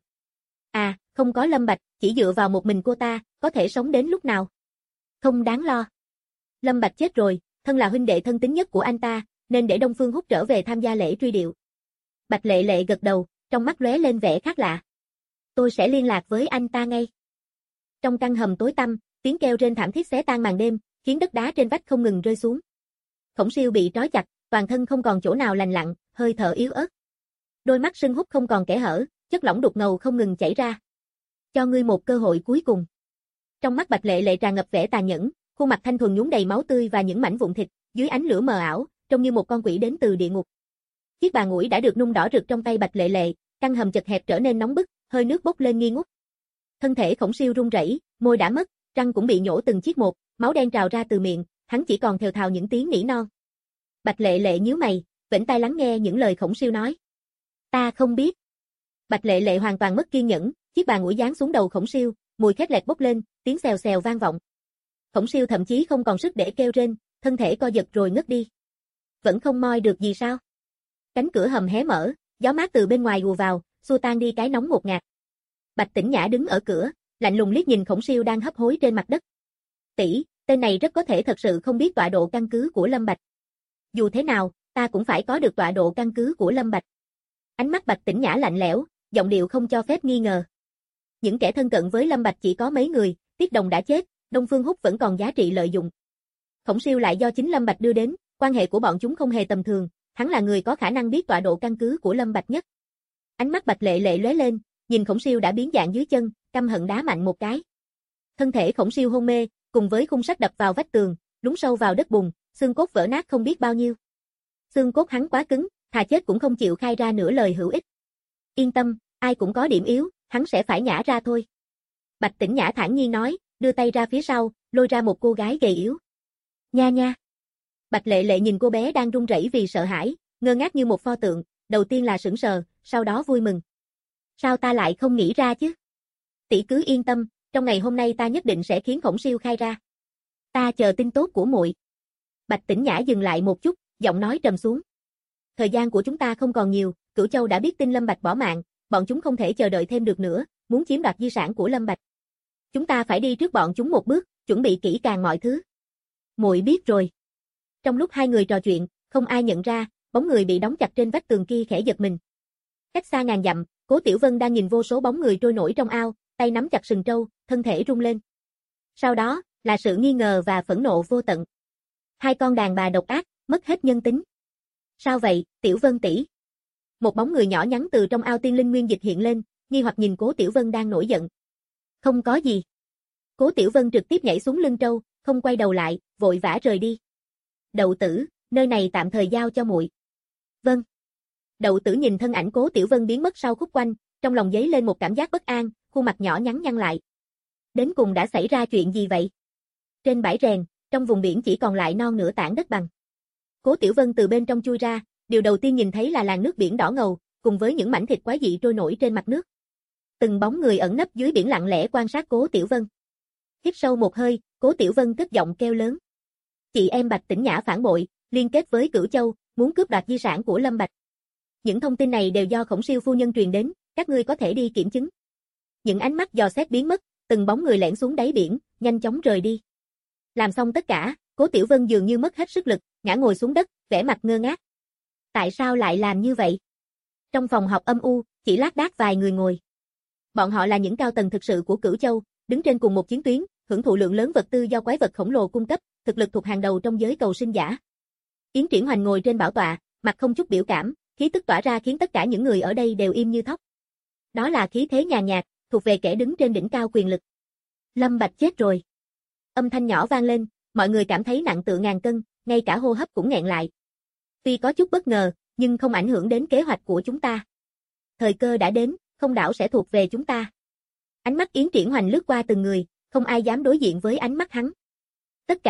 À, không có Lâm Bạch, chỉ dựa vào một mình cô ta, có thể sống đến lúc nào? Không đáng lo. Lâm Bạch chết rồi, thân là huynh đệ thân tín nhất của anh ta, nên để Đông Phương Húc trở về tham gia lễ truy điệu. Bạch Lệ Lệ gật đầu, trong mắt lóe lên vẻ khác lạ. Tôi sẽ liên lạc với anh ta ngay. Trong căn hầm tối tăm, tiếng kêu rên thảm thiết xé tan màn đêm, khiến đất đá trên vách không ngừng rơi xuống. Khổng Siêu bị trói chặt, toàn thân không còn chỗ nào lành lặn, hơi thở yếu ớt. Đôi mắt sưng húp không còn kẽ hở, chất lỏng đục ngầu không ngừng chảy ra. Cho ngươi một cơ hội cuối cùng. Trong mắt Bạch Lệ Lệ tràn ngập vẻ tàn nhẫn, khuôn mặt thanh thuần nhúng đầy máu tươi và những mảnh vụn thịt, dưới ánh lửa mờ ảo, trông như một con quỷ đến từ địa ngục. Chiếc bàn ủi đã được nung đỏ rực trong tay Bạch Lệ Lệ, căn hầm chật hẹp trở nên nóng bức, hơi nước bốc lên nghi ngút. Thân thể Khổng Siêu run rẩy, môi đã mất, răng cũng bị nhổ từng chiếc một, máu đen trào ra từ miệng, hắn chỉ còn thều thào những tiếng nỉ non. Bạch Lệ Lệ nhíu mày, vểnh tai lắng nghe những lời Khổng Siêu nói. Ta không biết. Bạch Lệ Lệ hoàn toàn mất kiên nhẫn, chiếc bàn ủi giáng xuống đầu Khổng Siêu, mùi khét lẹt bốc lên, tiếng xèo xèo vang vọng. Khổng Siêu thậm chí không còn sức để kêu rên, thân thể co giật rồi ngất đi. Vẫn không moi được gì sao? Cánh cửa hầm hé mở, gió mát từ bên ngoài ùa vào, xua tan đi cái nóng ngột ngạt. Bạch Tĩnh Nhã đứng ở cửa, lạnh lùng liếc nhìn Khổng Siêu đang hấp hối trên mặt đất. Tỷ, tên này rất có thể thật sự không biết tọa độ căn cứ của Lâm Bạch. Dù thế nào, ta cũng phải có được tọa độ căn cứ của Lâm Bạch. Ánh mắt Bạch Tĩnh Nhã lạnh lẽo, giọng điệu không cho phép nghi ngờ. Những kẻ thân cận với Lâm Bạch chỉ có mấy người, Tiết Đồng đã chết, Đông Phương Húc vẫn còn giá trị lợi dụng. Khổng Siêu lại do chính Lâm Bạch đưa đến, quan hệ của bọn chúng không hề tầm thường, hắn là người có khả năng biết tọa độ căn cứ của Lâm Bạch nhất. Ánh mắt Bạch Lệ Lệ lóe lên, nhìn Khổng Siêu đã biến dạng dưới chân, căm hận đá mạnh một cái. Thân thể Khổng Siêu hôn mê, cùng với khung sắt đập vào vách tường, lún sâu vào đất bùn, xương cốt vỡ nát không biết bao nhiêu. Xương cốt hắn quá cứng, thà chết cũng không chịu khai ra nửa lời hữu ích. Yên tâm, ai cũng có điểm yếu, hắn sẽ phải nhả ra thôi. Bạch Tĩnh Nhã thản nhiên nói, đưa tay ra phía sau, lôi ra một cô gái gầy yếu. Nha nha. Bạch Lệ Lệ nhìn cô bé đang run rẩy vì sợ hãi, ngơ ngác như một pho tượng, đầu tiên là sững sờ, sau đó vui mừng. Sao ta lại không nghĩ ra chứ? Tỷ cứ yên tâm, trong ngày hôm nay ta nhất định sẽ khiến Khổng Siêu khai ra. Ta chờ tin tốt của muội. Bạch Tĩnh Nhã dừng lại một chút, giọng nói trầm xuống. Thời gian của chúng ta không còn nhiều, Cửu Châu đã biết tin Lâm Bạch bỏ mạng, bọn chúng không thể chờ đợi thêm được nữa, muốn chiếm đoạt di sản của Lâm Bạch. Chúng ta phải đi trước bọn chúng một bước, chuẩn bị kỹ càng mọi thứ. Muội biết rồi. Trong lúc hai người trò chuyện, không ai nhận ra, bóng người bị đóng chặt trên vách tường kia khẽ giật mình. Cách xa ngàn dặm, Cố Tiểu Vân đang nhìn vô số bóng người trôi nổi trong ao, tay nắm chặt sừng trâu, thân thể rung lên. Sau đó, là sự nghi ngờ và phẫn nộ vô tận. Hai con đàn bà độc ác, mất hết nhân tính. Sao vậy, Tiểu Vân tỷ? Một bóng người nhỏ nhắn từ trong ao tiên linh nguyên dịch hiện lên, nghi hoặc nhìn Cố Tiểu Vân đang nổi giận. Không có gì. Cố Tiểu Vân trực tiếp nhảy xuống lưng trâu, không quay đầu lại, vội vã rời đi. Đậu Tử, nơi này tạm thời giao cho muội. Vâng. Đậu Tử nhìn thân ảnh Cố Tiểu Vân biến mất sau khúc quanh, trong lòng dấy lên một cảm giác bất an, khuôn mặt nhỏ nhắn nhăn lại. Đến cùng đã xảy ra chuyện gì vậy? Trên bãi rèn, trong vùng biển chỉ còn lại non nửa tảng đất bằng. Cố Tiểu Vân từ bên trong chui ra, điều đầu tiên nhìn thấy là làn nước biển đỏ ngầu, cùng với những mảnh thịt quái dị trôi nổi trên mặt nước. Từng bóng người ẩn nấp dưới biển lặng lẽ quan sát Cố Tiểu Vân. Hít sâu một hơi, Cố Tiểu Vân cất giọng kêu lớn. Chị em Bạch Tĩnh Nhã phản bội, liên kết với Cửu Châu, muốn cướp đoạt di sản của Lâm Bạch. Những thông tin này đều do Khổng Siêu phu nhân truyền đến, các ngươi có thể đi kiểm chứng. Những ánh mắt dò xét biến mất, từng bóng người lẻn xuống đáy biển, nhanh chóng rời đi. Làm xong tất cả, Cố Tiểu Vân dường như mất hết sức lực, ngã ngồi xuống đất, vẻ mặt ngơ ngác. Tại sao lại làm như vậy? Trong phòng họp âm u, chỉ lác đác vài người ngồi. Bọn họ là những cao tầng thực sự của Cửu Châu, đứng trên cùng một chiến tuyến, hưởng thụ lượng lớn vật tư do quái vật khổng lồ cung cấp, thực lực thuộc hàng đầu trong giới cầu sinh giả. Yến Triển Hoành ngồi trên bảo tọa, mặt không chút biểu cảm, khí tức tỏa ra khiến tất cả những người ở đây đều im như thóc. Đó là khí thế nhàn nhạt, thuộc về kẻ đứng trên đỉnh cao quyền lực. Lâm Bạch chết rồi. Âm thanh nhỏ vang lên, mọi người cảm thấy nặng tựa ngàn cân, ngay cả hô hấp cũng nghẹn lại. Tuy có chút bất ngờ, nhưng không ảnh hưởng đến kế hoạch của chúng ta. Thời cơ đã đến, không đảo sẽ thuộc về chúng ta. Ánh mắt Yến Triển Hoành lướt qua từng người, không ai dám đối diện với ánh mắt hắn. Tất cả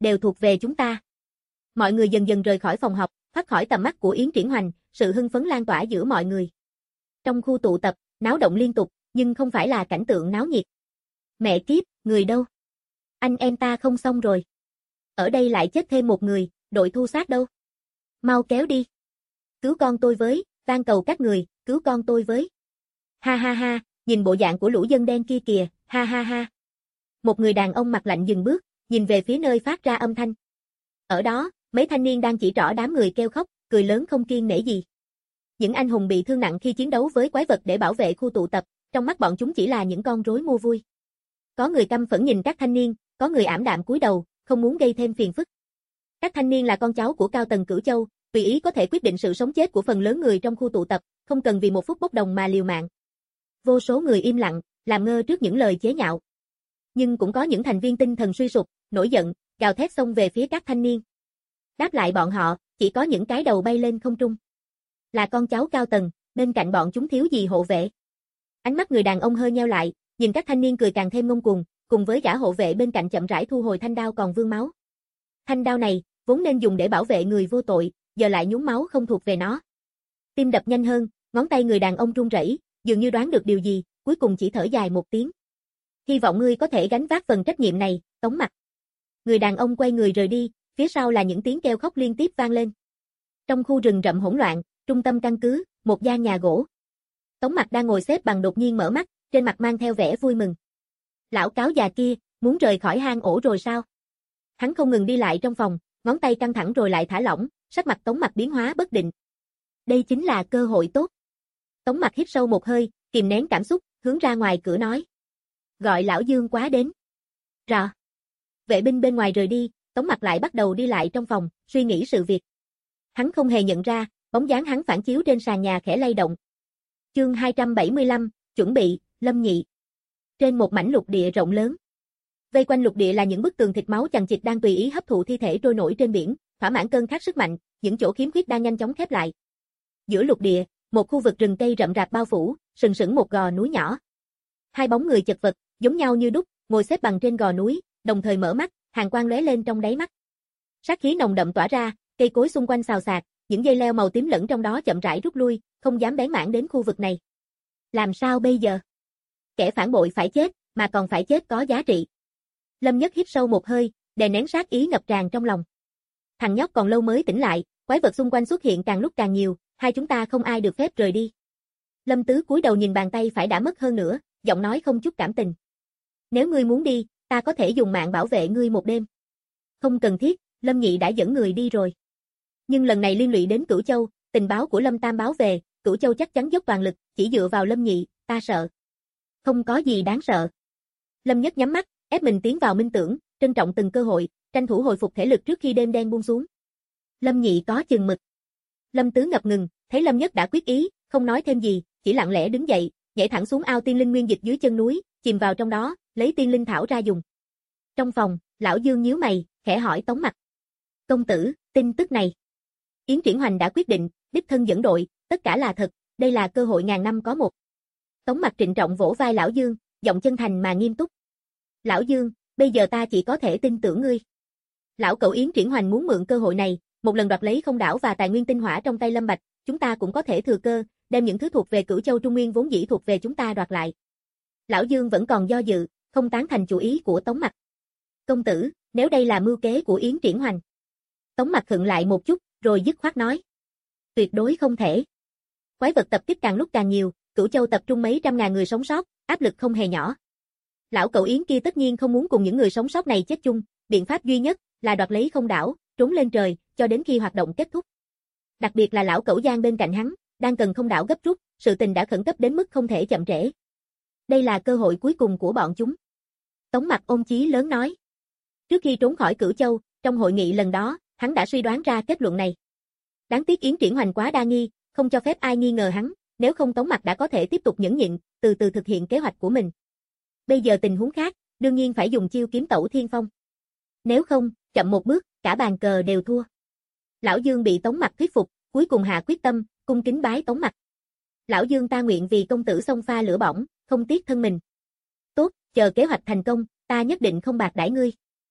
đều thuộc về chúng ta. Mọi người dần dần rời khỏi phòng họp, thoát khỏi tầm mắt của Yến Triển Hoành, sự hưng phấn lan tỏa giữa mọi người. Trong khu tụ tập, náo động liên tục, nhưng không phải là cảnh tượng náo nhiệt. Mẹ kiếp, người đâu? Anh em ta không xong rồi. Ở đây lại chết thêm một người, đội thu sát đâu? Mau kéo đi. Cứu con tôi với, van cầu các người, cứu con tôi với. Ha ha ha, nhìn bộ dạng của lũ dân đen kia kìa, ha ha ha. Một người đàn ông mặt lạnh dừng bước, nhìn về phía nơi phát ra âm thanh. Ở đó, mấy thanh niên đang chỉ trỏ đám người kêu khóc, cười lớn không kiêng nể gì. Những anh hùng bị thương nặng khi chiến đấu với quái vật để bảo vệ khu tụ tập, trong mắt bọn chúng chỉ là những con rối mua vui. Có người căm phẫn nhìn các thanh niên, có người ảm đạm cúi đầu, không muốn gây thêm phiền phức. Các thanh niên là con cháu của Cao Tầng Cửu Châu, tùy ý có thể quyết định sự sống chết của phần lớn người trong khu tụ tập, không cần vì một phút bốc đồng mà liều mạng. Vô số người im lặng, làm ngơ trước những lời chế nhạo. Nhưng cũng có những thành viên tinh thần suy sụp, nổi giận, gào thét xông về phía các thanh niên. Đáp lại bọn họ, chỉ có những cái đầu bay lên không trung. Là con cháu Cao Tầng, bên cạnh bọn chúng thiếu gì hộ vệ. Ánh mắt người đàn ông hơi nheo lại, nhìn các thanh niên cười càng thêm ngông cuồng, cùng với gã hộ vệ bên cạnh chậm rãi thu hồi thanh đao còn vương máu. Thanh đao này, vốn nên dùng để bảo vệ người vô tội, giờ lại nhúng máu không thuộc về nó. Tim đập nhanh hơn, ngón tay người đàn ông run rẩy, dường như đoán được điều gì, cuối cùng chỉ thở dài một tiếng. Hy vọng ngươi có thể gánh vác phần trách nhiệm này, Tống Mặc. Người đàn ông quay người rời đi, phía sau là những tiếng kêu khóc liên tiếp vang lên. Trong khu rừng rậm hỗn loạn, trung tâm căn cứ, một gian nhà gỗ. Tống Mặc đang ngồi xếp bằng đột nhiên mở mắt, trên mặt mang theo vẻ vui mừng. Lão cáo già kia, muốn rời khỏi hang ổ rồi sao? Hắn không ngừng đi lại trong phòng, ngón tay căng thẳng rồi lại thả lỏng, sắc mặt Tống Mặc biến hóa bất định. Đây chính là cơ hội tốt. Tống Mặc hít sâu một hơi, kìm nén cảm xúc, hướng ra ngoài cửa nói. Gọi lão Dương quá đến. Rò. Vệ binh bên ngoài rời đi, Tống Mặc lại bắt đầu đi lại trong phòng, suy nghĩ sự việc. Hắn không hề nhận ra, bóng dáng hắn phản chiếu trên sàn nhà khẽ lay động. Chương 275, chuẩn bị, Lâm Nhị. Trên một mảnh lục địa rộng lớn. Vây quanh lục địa là những bức tường thịt máu chằng chịt đang tùy ý hấp thụ thi thể trôi nổi trên biển, thỏa mãn cơn khát sức mạnh, những chỗ khiếm khuyết đang nhanh chóng khép lại. Giữa lục địa, một khu vực rừng cây rậm rạp bao phủ, sừng sững một gò núi nhỏ. Hai bóng người chật vật, giống nhau như đúc, ngồi xếp bằng trên gò núi, đồng thời mở mắt, hàn quang lóe lên trong đáy mắt. Sát khí nồng đậm tỏa ra, cây cối xung quanh xào xạc, những dây leo màu tím lẫn trong đó chậm rãi rút lui, không dám bén mảng đến khu vực này. Làm sao bây giờ? Kẻ phản bội phải chết, mà còn phải chết có giá trị. Lâm Nhất hít sâu một hơi, đè nén sát ý ngập tràn trong lòng. Thằng nhóc còn lâu mới tỉnh lại, quái vật xung quanh xuất hiện càng lúc càng nhiều, hai chúng ta không ai được phép rời đi. Lâm Tứ cúi đầu nhìn bàn tay phải đã mất hơn nữa, giọng nói không chút cảm tình. Nếu ngươi muốn đi, ta có thể dùng mạng bảo vệ ngươi một đêm. Không cần thiết, Lâm Nhị đã dẫn người đi rồi. Nhưng lần này liên lụy đến Cửu Châu, tình báo của Lâm Tam báo về, Cửu Châu chắc chắn dốc toàn lực, chỉ dựa vào Lâm Nhị, ta sợ. Không có gì đáng sợ. Lâm Nhất nhắm mắt, ép mình tiến vào minh tưởng, trân trọng từng cơ hội, tranh thủ hồi phục thể lực trước khi đêm đen buông xuống. Lâm Nhị có chừng mực. Lâm Tứ ngập ngừng, thấy Lâm Nhất đã quyết ý, không nói thêm gì, chỉ lặng lẽ đứng dậy, nhảy thẳng xuống ao tiên linh nguyên dịch dưới chân núi, chìm vào trong đó, lấy tiên linh thảo ra dùng. Trong phòng, lão Dương nhíu mày, khẽ hỏi Tống Mặc. Công tử, tin tức này. Yến Triển Hoành đã quyết định, đích thân dẫn đội, tất cả là thật, đây là cơ hội ngàn năm có một. Tống Mặc trịnh trọng vỗ vai lão Dương, giọng chân thành mà nghiêm túc. Lão Dương, bây giờ ta chỉ có thể tin tưởng ngươi. Lão cậu Yến Triển Hoành muốn mượn cơ hội này, một lần đoạt lấy không đảo và tài nguyên tinh hỏa trong tay Lâm Bạch, chúng ta cũng có thể thừa cơ, đem những thứ thuộc về Cửu Châu Trung Nguyên vốn dĩ thuộc về chúng ta đoạt lại. Lão Dương vẫn còn do dự, không tán thành chủ ý của Tống Mặc. Công tử, nếu đây là mưu kế của Yến Triển Hoành. Tống Mặc khựng lại một chút, rồi dứt khoát nói. Tuyệt đối không thể. Quái vật tập kích càng lúc càng nhiều, Cửu Châu tập trung mấy trăm ngàn người sống sót, áp lực không hề nhỏ. Lão cậu Yến kia tất nhiên không muốn cùng những người sống sót này chết chung, biện pháp duy nhất là đoạt lấy không đảo, trốn lên trời, cho đến khi hoạt động kết thúc. Đặc biệt là lão cẩu Giang bên cạnh hắn, đang cần không đảo gấp rút, sự tình đã khẩn cấp đến mức không thể chậm trễ. Đây là cơ hội cuối cùng của bọn chúng. Tống Mặc ôm chí lớn nói. Trước khi trốn khỏi Cửu Châu, trong hội nghị lần đó, hắn đã suy đoán ra kết luận này. Đáng tiếc Yến Triển Hoành quá đa nghi, không cho phép ai nghi ngờ hắn, nếu không Tống Mặc đã có thể tiếp tục nhẫn nhịn, từ từ thực hiện kế hoạch của mình. Bây giờ tình huống khác, đương nhiên phải dùng chiêu kiếm tẩu thiên phong. Nếu không, chậm một bước, cả bàn cờ đều thua. Lão Dương bị Tống Mặc thuyết phục, cuối cùng hạ quyết tâm, cung kính bái Tống Mặc. Lão Dương ta nguyện vì công tử xông pha lửa bỏng, không tiếc thân mình. Tốt, chờ kế hoạch thành công, ta nhất định không bạc đãi ngươi.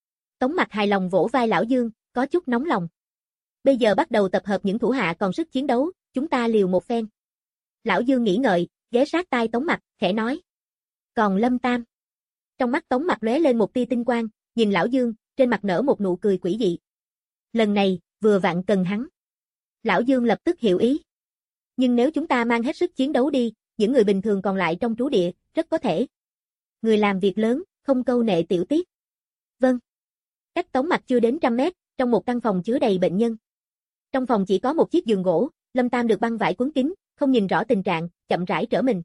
Tống Mặc hài lòng vỗ vai Lão Dương, có chút nóng lòng. Bây giờ bắt đầu tập hợp những thủ hạ còn sức chiến đấu, chúng ta liều một phen. Lão Dương nghĩ ngợi, ghé sát tai Tống Mặc, khẽ nói. Còn Lâm Tam. Trong mắt Tống Mặc lóe lên một tia tinh quang, nhìn Lão Dương, trên mặt nở một nụ cười quỷ dị. Lần này, vừa vặn cần hắn. Lão Dương lập tức hiểu ý. Nhưng nếu chúng ta mang hết sức chiến đấu đi, những người bình thường còn lại trong trú địa, rất có thể. Người làm việc lớn, không câu nệ tiểu tiết. Vâng. Cách Tống Mặc chưa đến 100 mét, trong một căn phòng chứa đầy bệnh nhân. Trong phòng chỉ có một chiếc giường gỗ, Lâm Tam được băng vải quấn kín, không nhìn rõ tình trạng, chậm rãi trở mình.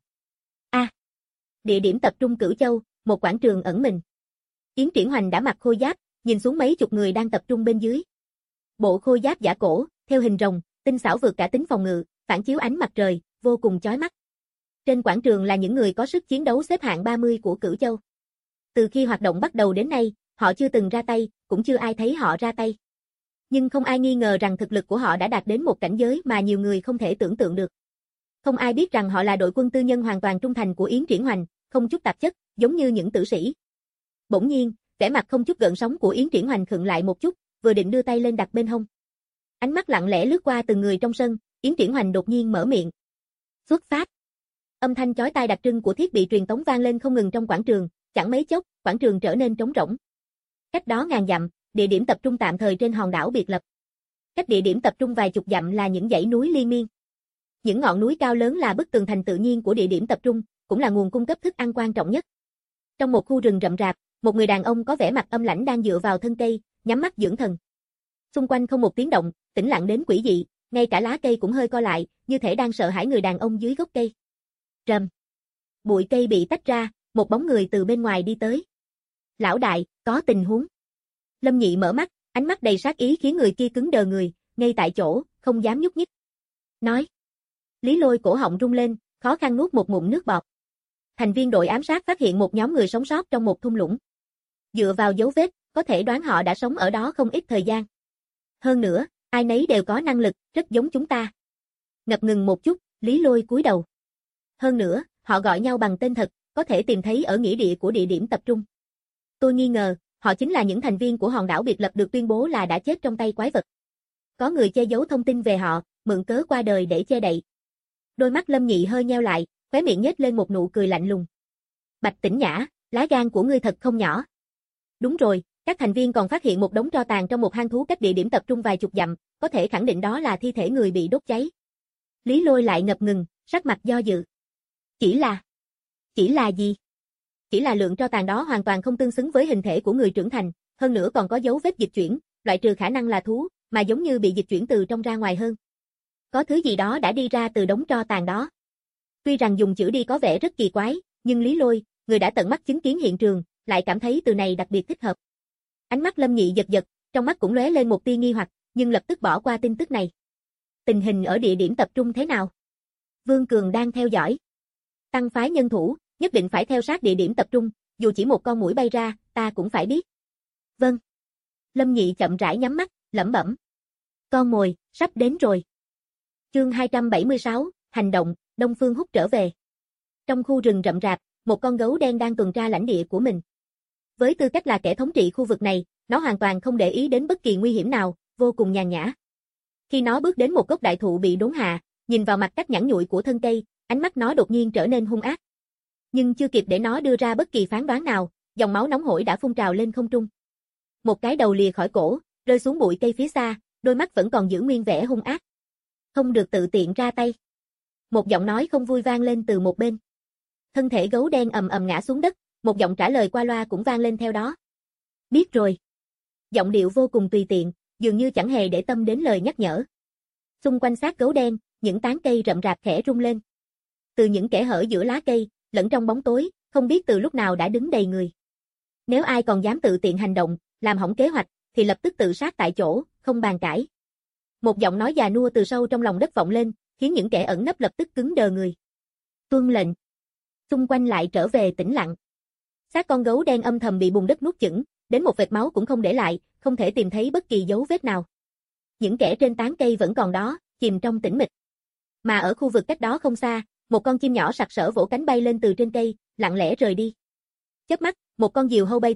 Địa điểm tập trung Cửu Châu, một quảng trường ẩn mình. Yến Triển Hoành đã mặc khôi giáp, nhìn xuống mấy chục người đang tập trung bên dưới. Bộ khôi giáp giả cổ, theo hình rồng, tinh xảo vượt cả tính phòng ngự, phản chiếu ánh mặt trời, vô cùng chói mắt. Trên quảng trường là những người có sức chiến đấu xếp hạng 30 của Cửu Châu. Từ khi hoạt động bắt đầu đến nay, họ chưa từng ra tay, cũng chưa ai thấy họ ra tay. Nhưng không ai nghi ngờ rằng thực lực của họ đã đạt đến một cảnh giới mà nhiều người không thể tưởng tượng được. Không ai biết rằng họ là đội quân tư nhân hoàn toàn trung thành của Yến Triển Hoành, không chút tạp chất, giống như những tử sĩ. Bỗng nhiên, vẻ mặt không chút gợn sóng của Yến Triển Hoành khựng lại một chút, vừa định đưa tay lên đặt bên hông. Ánh mắt lặng lẽ lướt qua từng người trong sân, Yến Triển Hoành đột nhiên mở miệng. Xuất phát. Âm thanh chói tai đặc trưng của thiết bị truyền tống vang lên không ngừng trong quảng trường, chẳng mấy chốc, quảng trường trở nên trống rỗng. Cách đó ngàn dặm, địa điểm tập trung tạm thời trên hòn đảo biệt lập. Cách địa điểm tập trung vài chục dặm là những dãy núi liên miên. Những ngọn núi cao lớn là bức tường thành tự nhiên của địa điểm tập trung, cũng là nguồn cung cấp thức ăn quan trọng nhất. Trong một khu rừng rậm rạp, một người đàn ông có vẻ mặt âm lãnh đang dựa vào thân cây, nhắm mắt dưỡng thần. Xung quanh không một tiếng động, tĩnh lặng đến quỷ dị, ngay cả lá cây cũng hơi co lại, như thể đang sợ hãi người đàn ông dưới gốc cây. Rầm. Bụi cây bị tách ra, một bóng người từ bên ngoài đi tới. Lão đại, có tình huống. Lâm Nhị mở mắt, ánh mắt đầy sát ý khiến người kia cứng đờ người, ngay tại chỗ, không dám nhúc nhích. Nói. Lý Lôi cổ họng rung lên, khó khăn nuốt một ngụm nước bọt. Thành viên đội ám sát phát hiện một nhóm người sống sót trong một thung lũng. Dựa vào dấu vết, có thể đoán họ đã sống ở đó không ít thời gian. Hơn nữa, ai nấy đều có năng lực, rất giống chúng ta. Ngập ngừng một chút, Lý Lôi cúi đầu. Hơn nữa, họ gọi nhau bằng tên thật, có thể tìm thấy ở nghĩa địa của địa điểm tập trung. Tôi nghi ngờ, họ chính là những thành viên của hòn đảo biệt lập được tuyên bố là đã chết trong tay quái vật. Có người che giấu thông tin về họ, mượn cớ qua đời để che đậy. Đôi mắt Lâm Nhị hơi nheo lại, khóe miệng nhếch lên một nụ cười lạnh lùng. Bạch Tĩnh Nhã, lá gan của ngươi thật không nhỏ. Đúng rồi, các thành viên còn phát hiện một đống tro tàn trong một hang thú cách địa điểm tập trung vài chục dặm, có thể khẳng định đó là thi thể người bị đốt cháy. Lý Lôi lại ngập ngừng, sắc mặt do dự. Chỉ là gì? Chỉ là lượng tro tàn đó hoàn toàn không tương xứng với hình thể của người trưởng thành, hơn nữa còn có dấu vết dịch chuyển, loại trừ khả năng là thú, mà giống như bị dịch chuyển từ trong ra ngoài hơn. Có thứ gì đó đã đi ra từ đống tro tàn đó. Tuy rằng dùng chữ đi có vẻ rất kỳ quái, nhưng Lý Lôi, người đã tận mắt chứng kiến hiện trường, lại cảm thấy từ này đặc biệt thích hợp. Ánh mắt Lâm Nhị giật giật, trong mắt cũng lóe lên một tia nghi hoặc, nhưng lập tức bỏ qua tin tức này. Tình hình ở địa điểm tập trung thế nào? Vương Cường đang theo dõi. Tăng phái nhân thủ, nhất định phải theo sát địa điểm tập trung, dù chỉ một con muỗi bay ra, ta cũng phải biết. Vâng. Lâm Nhị chậm rãi nhắm mắt, lẩm bẩm. Con mồi, sắp đến rồi. Chương 276, hành động, Đông Phương Húc trở về. Trong khu rừng rậm rạp, một con gấu đen đang tuần tra lãnh địa của mình. Với tư cách là kẻ thống trị khu vực này, nó hoàn toàn không để ý đến bất kỳ nguy hiểm nào, vô cùng nhàn nhã. Khi nó bước đến một gốc đại thụ bị đốn hạ, nhìn vào mặt cắt nhẵn nhụi của thân cây, ánh mắt nó đột nhiên trở nên hung ác. Nhưng chưa kịp để nó đưa ra bất kỳ phán đoán nào, dòng máu nóng hổi đã phun trào lên không trung. Một cái đầu lìa khỏi cổ, rơi xuống bụi cây phía xa, đôi mắt vẫn còn giữ nguyên vẻ hung ác. Không được tự tiện ra tay. Một giọng nói không vui vang lên từ một bên. Thân thể gấu đen ầm ầm ngã xuống đất, một giọng trả lời qua loa cũng vang lên theo đó. Biết rồi. Giọng điệu vô cùng tùy tiện, dường như chẳng hề để tâm đến lời nhắc nhở. Xung quanh xác gấu đen, những tán cây rậm rạp khẽ rung lên. Từ những kẽ hở giữa lá cây, lẫn trong bóng tối, không biết từ lúc nào đã đứng đầy người. Nếu ai còn dám tự tiện hành động, làm hỏng kế hoạch, thì lập tức tự sát tại chỗ, không bàn cãi. Một giọng nói già nua từ sâu trong lòng đất vọng lên, khiến những kẻ ẩn nấp lập tức cứng đờ người. Tuân lệnh. Xung quanh lại trở về tĩnh lặng. Xác con gấu đen âm thầm bị bùn đất nuốt chửng, đến một vệt máu cũng không để lại, không thể tìm thấy bất kỳ dấu vết nào. Những kẻ trên tán cây vẫn còn đó, chìm trong tĩnh mịch. Mà ở khu vực cách đó không xa, một con chim nhỏ sặc sỡ vỗ cánh bay lên từ trên cây, lặng lẽ rời đi. Chớp mắt, một con diều hâu bay tới,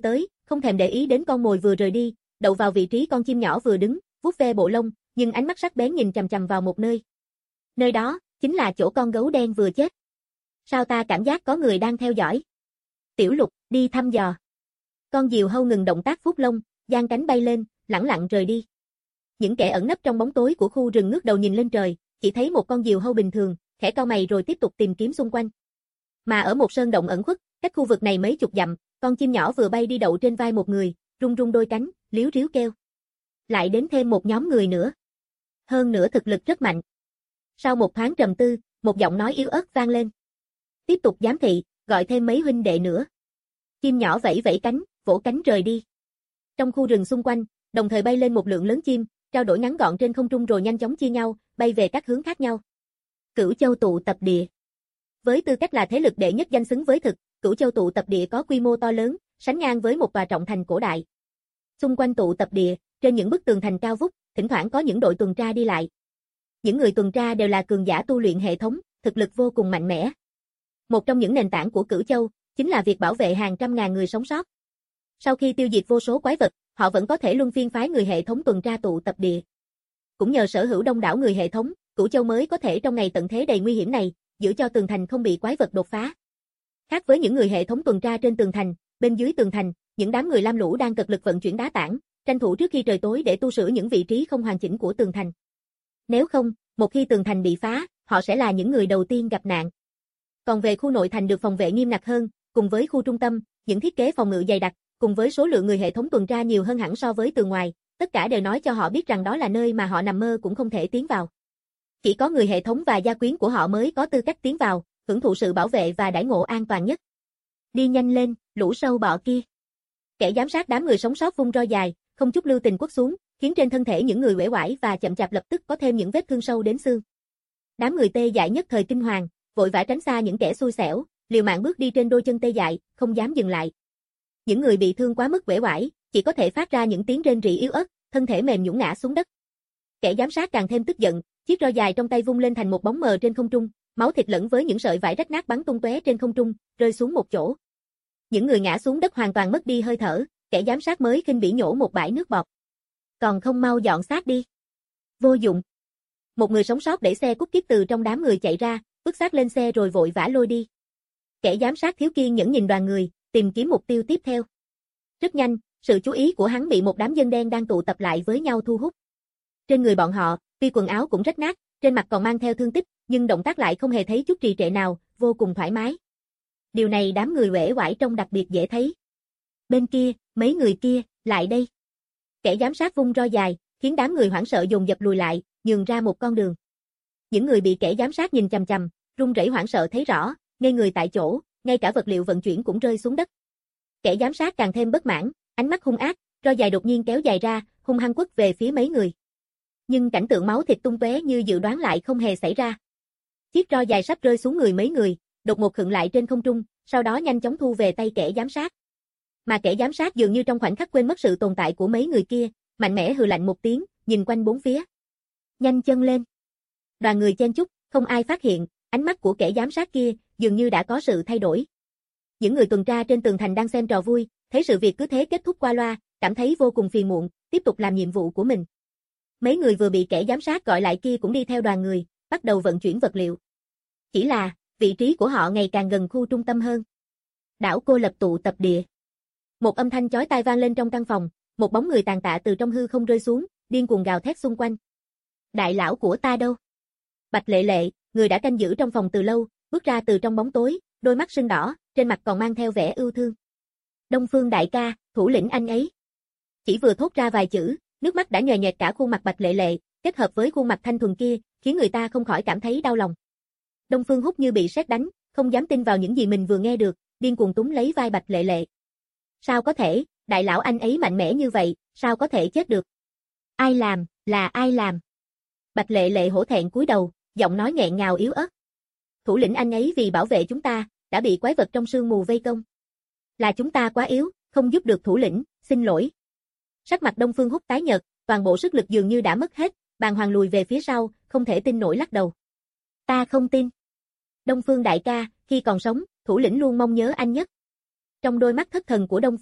không thèm để ý đến con mồi vừa rời đi, đậu vào vị trí con chim nhỏ vừa đứng, vuốt ve bộ lông, nhưng ánh mắt sắc bén nhìn chằm chằm vào một nơi. Nơi đó, chính là chỗ con gấu đen vừa chết. Sao ta cảm giác có người đang theo dõi? Tiểu Lục, đi thăm dò. Con diều hâu ngừng động tác vuốt lông, giang cánh bay lên, lẳng lặng rời đi. Những kẻ ẩn nấp trong bóng tối của khu rừng ngước đầu nhìn lên trời, chỉ thấy một con diều hâu bình thường, khẽ cau mày rồi tiếp tục tìm kiếm xung quanh. Mà ở một sơn động ẩn khuất, cách khu vực này mấy chục dặm, con chim nhỏ vừa bay đi đậu trên vai một người, rung rung đôi cánh, líu ríu kêu. Lại đến thêm một nhóm người nữa. Hơn nữa thực lực rất mạnh. Sau một thoáng trầm tư, một giọng nói yếu ớt vang lên. Tiếp tục giám thị, gọi thêm mấy huynh đệ nữa. Chim nhỏ vẫy vẫy cánh, vỗ cánh rời đi. Trong khu rừng xung quanh, đồng thời bay lên một lượng lớn chim, trao đổi ngắn gọn trên không trung rồi nhanh chóng chia nhau, bay về các hướng khác nhau. Cửu Châu tụ tập địa. Với tư cách là thế lực đệ nhất danh xứng với thực, Cửu Châu tụ tập địa có quy mô to lớn, sánh ngang với một tòa trọng thành cổ đại. Xung quanh tụ tập địa, trên những bức tường thành cao vút, thỉnh thoảng có những đội tuần tra đi lại. Những người tuần tra đều là cường giả tu luyện hệ thống, thực lực vô cùng mạnh mẽ. Một trong những nền tảng của Cửu Châu chính là việc bảo vệ hàng trăm ngàn người sống sót. Sau khi tiêu diệt vô số quái vật, họ vẫn có thể luân phiên phái người hệ thống tuần tra tụ tập địa. Cũng nhờ sở hữu đông đảo người hệ thống, Cửu Châu mới có thể trong ngày tận thế đầy nguy hiểm này, giữ cho tường thành không bị quái vật đột phá. Khác với những người hệ thống tuần tra trên tường thành, bên dưới tường thành, những đám người lam lũ đang cật lực vận chuyển đá tảng, tranh thủ trước khi trời tối để tu sửa những vị trí không hoàn chỉnh của tường thành. Nếu không, một khi tường thành bị phá, họ sẽ là những người đầu tiên gặp nạn. Còn về khu nội thành được phòng vệ nghiêm ngặt hơn, cùng với khu trung tâm, những thiết kế phòng ngự dày đặc, cùng với số lượng người hệ thống tuần tra nhiều hơn hẳn so với tường ngoài, tất cả đều nói cho họ biết rằng đó là nơi mà họ nằm mơ cũng không thể tiến vào. Chỉ có người hệ thống và gia quyến của họ mới có tư cách tiến vào, hưởng thụ sự bảo vệ và đãi ngộ an toàn nhất. Đi nhanh lên, lũ sâu bọ kia. Kẻ giám sát đám người sống sót vung roi dài, không chút lưu tình quất xuống, khiến trên thân thể những người uể oải và chậm chạp lập tức có thêm những vết thương sâu đến xương. Đám người tê dại nhất thời kinh hoàng, vội vã tránh xa những kẻ xui xẻo, liều mạng bước đi trên đôi chân tê dại, không dám dừng lại. Những người bị thương quá mức uể oải, chỉ có thể phát ra những tiếng rên rỉ yếu ớt, thân thể mềm nhũn ngã xuống đất. Kẻ giám sát càng thêm tức giận, chiếc roi dài trong tay vung lên thành một bóng mờ trên không trung, máu thịt lẫn với những sợi vải rách nát bắn tung tóe trên không trung, rơi xuống một chỗ. Những người ngã xuống đất hoàn toàn mất đi hơi thở, kẻ giám sát mới khinh bỉ nhổ một bãi nước bọt. Còn không mau dọn xác đi. Vô dụng. Một người sống sót đẩy xe cút kiếp từ trong đám người chạy ra, vứt xác lên xe rồi vội vã lôi đi. Kẻ giám sát thiếu kiên nhẫn nhìn đoàn người, tìm kiếm mục tiêu tiếp theo. Rất nhanh, sự chú ý của hắn bị một đám dân đen đang tụ tập lại với nhau thu hút. Trên người bọn họ, tuy quần áo cũng rách nát, trên mặt còn mang theo thương tích, nhưng động tác lại không hề thấy chút trì trệ nào, vô cùng thoải mái. Điều này đám người uể oải trông đặc biệt dễ thấy. Bên kia, mấy người kia, lại đây. Kẻ giám sát vung roi dài, khiến đám người hoảng sợ dồn dập lùi lại, nhường ra một con đường. Những người bị kẻ giám sát nhìn chằm chằm, run rẩy hoảng sợ thấy rõ, ngây người tại chỗ, ngay cả vật liệu vận chuyển cũng rơi xuống đất. Kẻ giám sát càng thêm bất mãn, ánh mắt hung ác, roi dài đột nhiên kéo dài ra, hung hăng quất về phía mấy người. Nhưng cảnh tượng máu thịt tung tóe như dự đoán lại không hề xảy ra. Chiếc roi dài sắp rơi xuống người mấy người, đột ngột khựng lại trên không trung, sau đó nhanh chóng thu về tay kẻ giám sát. Mà kẻ giám sát dường như trong khoảnh khắc quên mất sự tồn tại của mấy người kia, mạnh mẽ hừ lạnh một tiếng, nhìn quanh bốn phía. Nhanh chân lên. Đoàn người chen chúc, không ai phát hiện, ánh mắt của kẻ giám sát kia dường như đã có sự thay đổi. Những người tuần tra trên tường thành đang xem trò vui, thấy sự việc cứ thế kết thúc qua loa, cảm thấy vô cùng phiền muộn, tiếp tục làm nhiệm vụ của mình. Mấy người vừa bị kẻ giám sát gọi lại kia cũng đi theo đoàn người, bắt đầu vận chuyển vật liệu. Chỉ là, vị trí của họ ngày càng gần khu trung tâm hơn. Đảo cô lập tụ tập địa. Một âm thanh chói tai vang lên trong căn phòng, một bóng người tàn tạ từ trong hư không rơi xuống, điên cuồng gào thét xung quanh. Đại lão của ta đâu? Bạch Lệ Lệ, người đã canh giữ trong phòng từ lâu, bước ra từ trong bóng tối, đôi mắt sưng đỏ, trên mặt còn mang theo vẻ ưu thương. Đông Phương đại ca, thủ lĩnh anh ấy. Chỉ vừa thốt ra vài chữ, nước mắt đã nhòe nhòe cả khuôn mặt Bạch Lệ Lệ, kết hợp với khuôn mặt thanh thuần kia, khiến người ta không khỏi cảm thấy đau lòng. Đông Phương Húc như bị sét đánh, không dám tin vào những gì mình vừa nghe được, điên cuồng túm lấy vai Bạch Lệ Lệ. Sao có thể, đại lão anh ấy mạnh mẽ như vậy, sao có thể chết được? Ai làm, là ai làm? Bạch Lệ Lệ hổ thẹn cúi đầu, giọng nói nghẹn ngào yếu ớt. Thủ lĩnh anh ấy vì bảo vệ chúng ta, đã bị quái vật trong sương mù vây công. Là chúng ta quá yếu, không giúp được thủ lĩnh, xin lỗi. Sắc mặt Đông Phương Húc tái nhợt, toàn bộ sức lực dường như đã mất hết, bàng hoàng lùi về phía sau, không thể tin nổi lắc đầu. Ta không tin. Đông Phương đại ca, khi còn sống, thủ lĩnh luôn mong nhớ anh nhất. Trong đôi mắt thất thần của Đông Phương Húc,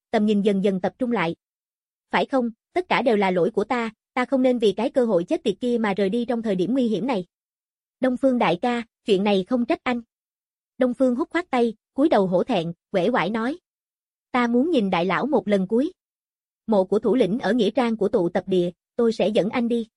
tầm nhìn dần dần tập trung lại. Phải không, tất cả đều là lỗi của ta không nên vì cái cơ hội chết tiệt kia mà rời đi trong thời điểm nguy hiểm này. Đông Phương đại ca, chuyện này không trách anh. Đông Phương Húc khoát tay, cúi đầu hổ thẹn, uể oải nói. Ta muốn nhìn đại lão một lần cuối. Mộ của thủ lĩnh ở nghĩa trang của tụ tập địa, tôi sẽ dẫn anh đi.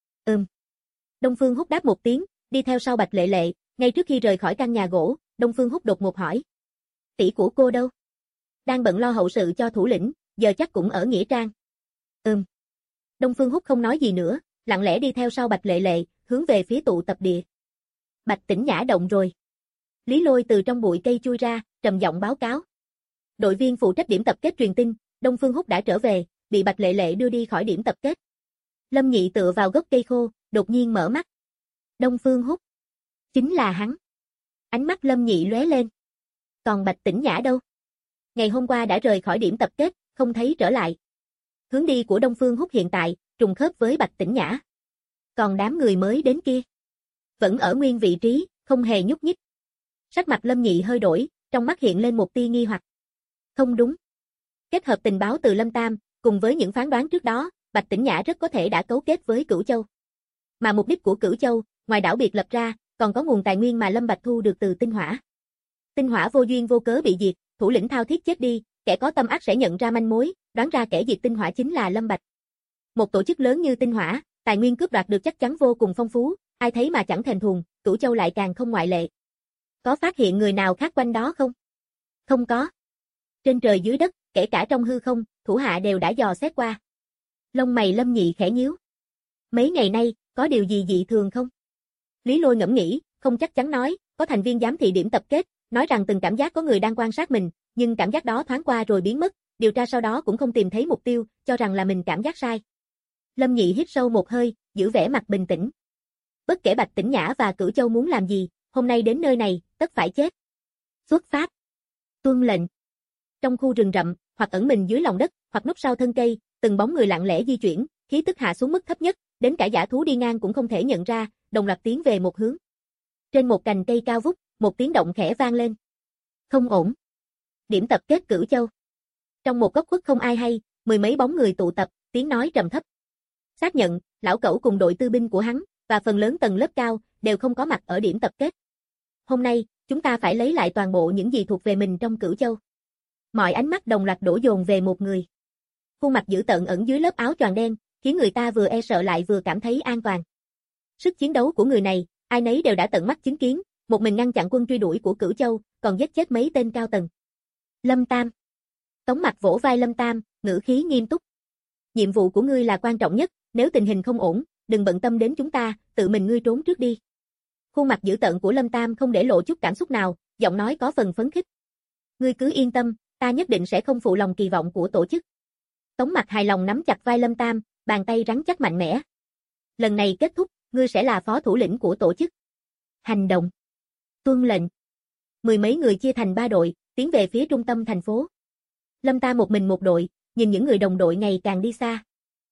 Đông Phương Húc đáp một tiếng, đi theo sau Bạch Lệ Lệ, ngay trước khi rời khỏi căn nhà gỗ, Đông Phương Húc đột ngột hỏi. Tỷ của cô đâu? Đang bận lo hậu sự cho thủ lĩnh, giờ chắc cũng ở nghĩa trang. Đông Phương Húc không nói gì nữa, lặng lẽ đi theo sau Bạch Lệ Lệ, hướng về phía tụ tập địa. Bạch Tĩnh Nhã động rồi. Lý Lôi từ trong bụi cây chui ra, trầm giọng báo cáo. Đội viên phụ trách điểm tập kết truyền tin, Đông Phương Húc đã trở về, bị Bạch Lệ Lệ đưa đi khỏi điểm tập kết. Lâm Nhị tựa vào gốc cây khô, đột nhiên mở mắt. Đông Phương Húc. Chính là hắn. Ánh mắt Lâm Nhị lóe lên. Còn Bạch Tĩnh Nhã đâu? Ngày hôm qua đã rời khỏi điểm tập kết, không thấy trở lại. Hướng đi của Đông Phương Húc hiện tại, trùng khớp với Bạch Tĩnh Nhã. Còn đám người mới đến kia. Vẫn ở nguyên vị trí, không hề nhúc nhích. Sắc mặt Lâm Nhị hơi đổi, trong mắt hiện lên một tia nghi hoặc. Không đúng. Kết hợp tình báo từ Lâm Tam, cùng với những phán đoán trước đó, Bạch Tĩnh Nhã rất có thể đã cấu kết với Cửu Châu. Mà mục đích của Cửu Châu, ngoài đảo biệt lập ra, còn có nguồn tài nguyên mà Lâm Bạch thu được từ tinh hỏa. Tinh hỏa vô duyên vô cớ bị diệt, thủ lĩnh Thao Thiết chết đi, kẻ có tâm ác sẽ nhận ra manh mối, đoán ra kẻ diệt tinh hỏa chính là Lâm Bạch. Một tổ chức lớn như tinh hỏa, tài nguyên cướp đoạt được chắc chắn vô cùng phong phú, ai thấy mà chẳng thèm thuồng, Cửu Châu lại càng không ngoại lệ. Có phát hiện người nào khác quanh đó không? Không có. Trên trời dưới đất, kể cả trong hư không, thủ hạ đều đã dò xét qua. Lông mày Lâm Nhị khẽ nhíu. Mấy ngày nay, có điều gì dị thường không? Lý Lôi ngẫm nghĩ, không chắc chắn nói, có thành viên giám thị điểm tập kết, nói rằng từng cảm giác có người đang quan sát mình, nhưng cảm giác đó thoáng qua rồi biến mất, điều tra sau đó cũng không tìm thấy mục tiêu, cho rằng là mình cảm giác sai. Lâm Nhị hít sâu một hơi, giữ vẻ mặt bình tĩnh. Bất kể Bạch Tĩnh Nhã và Cửu Châu muốn làm gì, hôm nay đến nơi này, tất phải chết. Xuất phát. Tuân lệnh. Trong khu rừng rậm, hoặc ẩn mình dưới lòng đất, hoặc núp sau thân cây, từng bóng người lặng lẽ di chuyển, khí tức hạ xuống mức thấp nhất, đến cả dã thú đi ngang cũng không thể nhận ra, đồng loạt tiến về một hướng. Trên một cành cây cao vút, một tiếng động khẽ vang lên. Không ổn. Điểm tập kết Cửu Châu. Trong một góc khuất không ai hay, mười mấy bóng người tụ tập, tiếng nói trầm thấp. Xác nhận, lão cẩu cùng đội tư binh của hắn, và phần lớn tầng lớp cao, đều không có mặt ở điểm tập kết. Hôm nay, chúng ta phải lấy lại toàn bộ những gì thuộc về mình trong Cửu Châu. Mọi ánh mắt đồng loạt đổ dồn về một người. Khuôn mặt dữ tợn ẩn dưới lớp áo choàng đen, khiến người ta vừa e sợ lại vừa cảm thấy an toàn. Sức chiến đấu của người này, ai nấy đều đã tận mắt chứng kiến, một mình ngăn chặn quân truy đuổi của Cửu Châu, còn giết chết mấy tên cao tầng. Lâm Tam. Tống Mặc vỗ vai Lâm Tam, ngữ khí nghiêm túc. Nhiệm vụ của ngươi là quan trọng nhất, nếu tình hình không ổn, đừng bận tâm đến chúng ta, tự mình ngươi trốn trước đi. Khuôn mặt dữ tợn của Lâm Tam không để lộ chút cảm xúc nào, giọng nói có phần phấn khích. Ngươi cứ yên tâm, ta nhất định sẽ không phụ lòng kỳ vọng của tổ chức. Tống Mặc hài lòng nắm chặt vai Lâm Tam, bàn tay rắn chắc mạnh mẽ. Lần này kết thúc, ngươi sẽ là phó thủ lĩnh của tổ chức. Hành động. Tuân lệnh. Mười mấy người chia thành 3 đội, tiến về phía trung tâm thành phố. Lâm Tam một mình một đội, nhìn những người đồng đội ngày càng đi xa.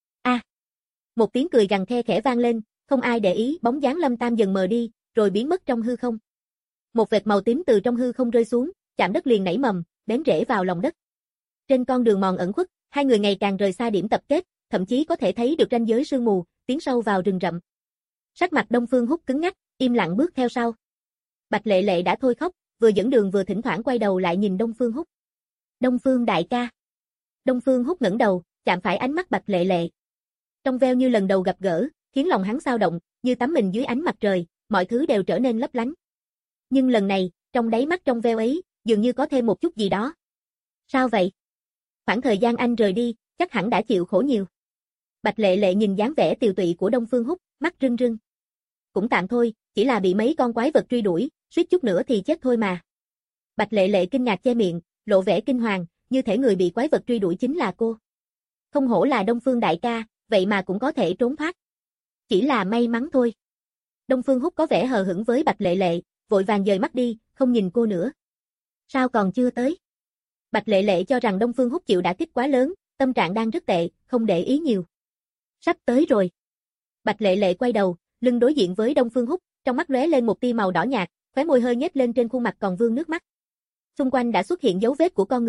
Một tiếng cười gằn khe khẽ vang lên, không ai để ý, bóng dáng Lâm Tam dần mờ đi, rồi biến mất trong hư không. Một vệt màu tím từ trong hư không rơi xuống, chạm đất liền nảy mầm, bén rễ vào lòng đất. Trên con đường mòn ẩn khuất, hai người ngày càng rời xa điểm tập kết, thậm chí có thể thấy được ranh giới sương mù, tiến sâu vào rừng rậm. Sắc mặt Đông Phương Húc cứng ngắc, im lặng bước theo sau. Bạch Lệ Lệ đã thôi khóc, vừa dẫn đường vừa thỉnh thoảng quay đầu lại nhìn Đông Phương Húc. Đông Phương đại ca. Đông Phương Húc ngẩng đầu, chạm phải ánh mắt Bạch Lệ Lệ. Trong veo như lần đầu gặp gỡ, khiến lòng hắn xao động, như tắm mình dưới ánh mặt trời, mọi thứ đều trở nên lấp lánh. Nhưng lần này, trong đáy mắt trong veo ấy, dường như có thêm một chút gì đó. Sao vậy? Khoảng thời gian anh rời đi, chắc hẳn đã chịu khổ nhiều. Bạch Lệ Lệ nhìn dáng vẻ tiều tụy của Đông Phương Húc, mắt rưng rưng. Cũng tạm thôi, chỉ là bị mấy con quái vật truy đuổi, suýt chút nữa thì chết thôi mà. Bạch Lệ Lệ kinh ngạc che miệng, lộ vẻ kinh hoàng, như thể người bị quái vật truy đuổi chính là cô. Không hổ là Đông Phương đại ca, vậy mà cũng có thể trốn thoát. Chỉ là may mắn thôi. Đông Phương Húc có vẻ hờ hững với Bạch Lệ Lệ, vội vàng dời mắt đi, không nhìn cô nữa. Sao còn chưa tới? Bạch Lệ Lệ cho rằng Đông Phương Húc chịu đả kích quá lớn, tâm trạng đang rất tệ, không để ý nhiều. Sắp tới rồi. Bạch Lệ Lệ quay đầu, lưng đối diện với Đông Phương Húc, trong mắt lóe lên một tia màu đỏ nhạt, khóe môi hơi nhếch lên, trên khuôn mặt còn vương nước mắt. Xung quanh đã xuất hiện dấu vết của con người,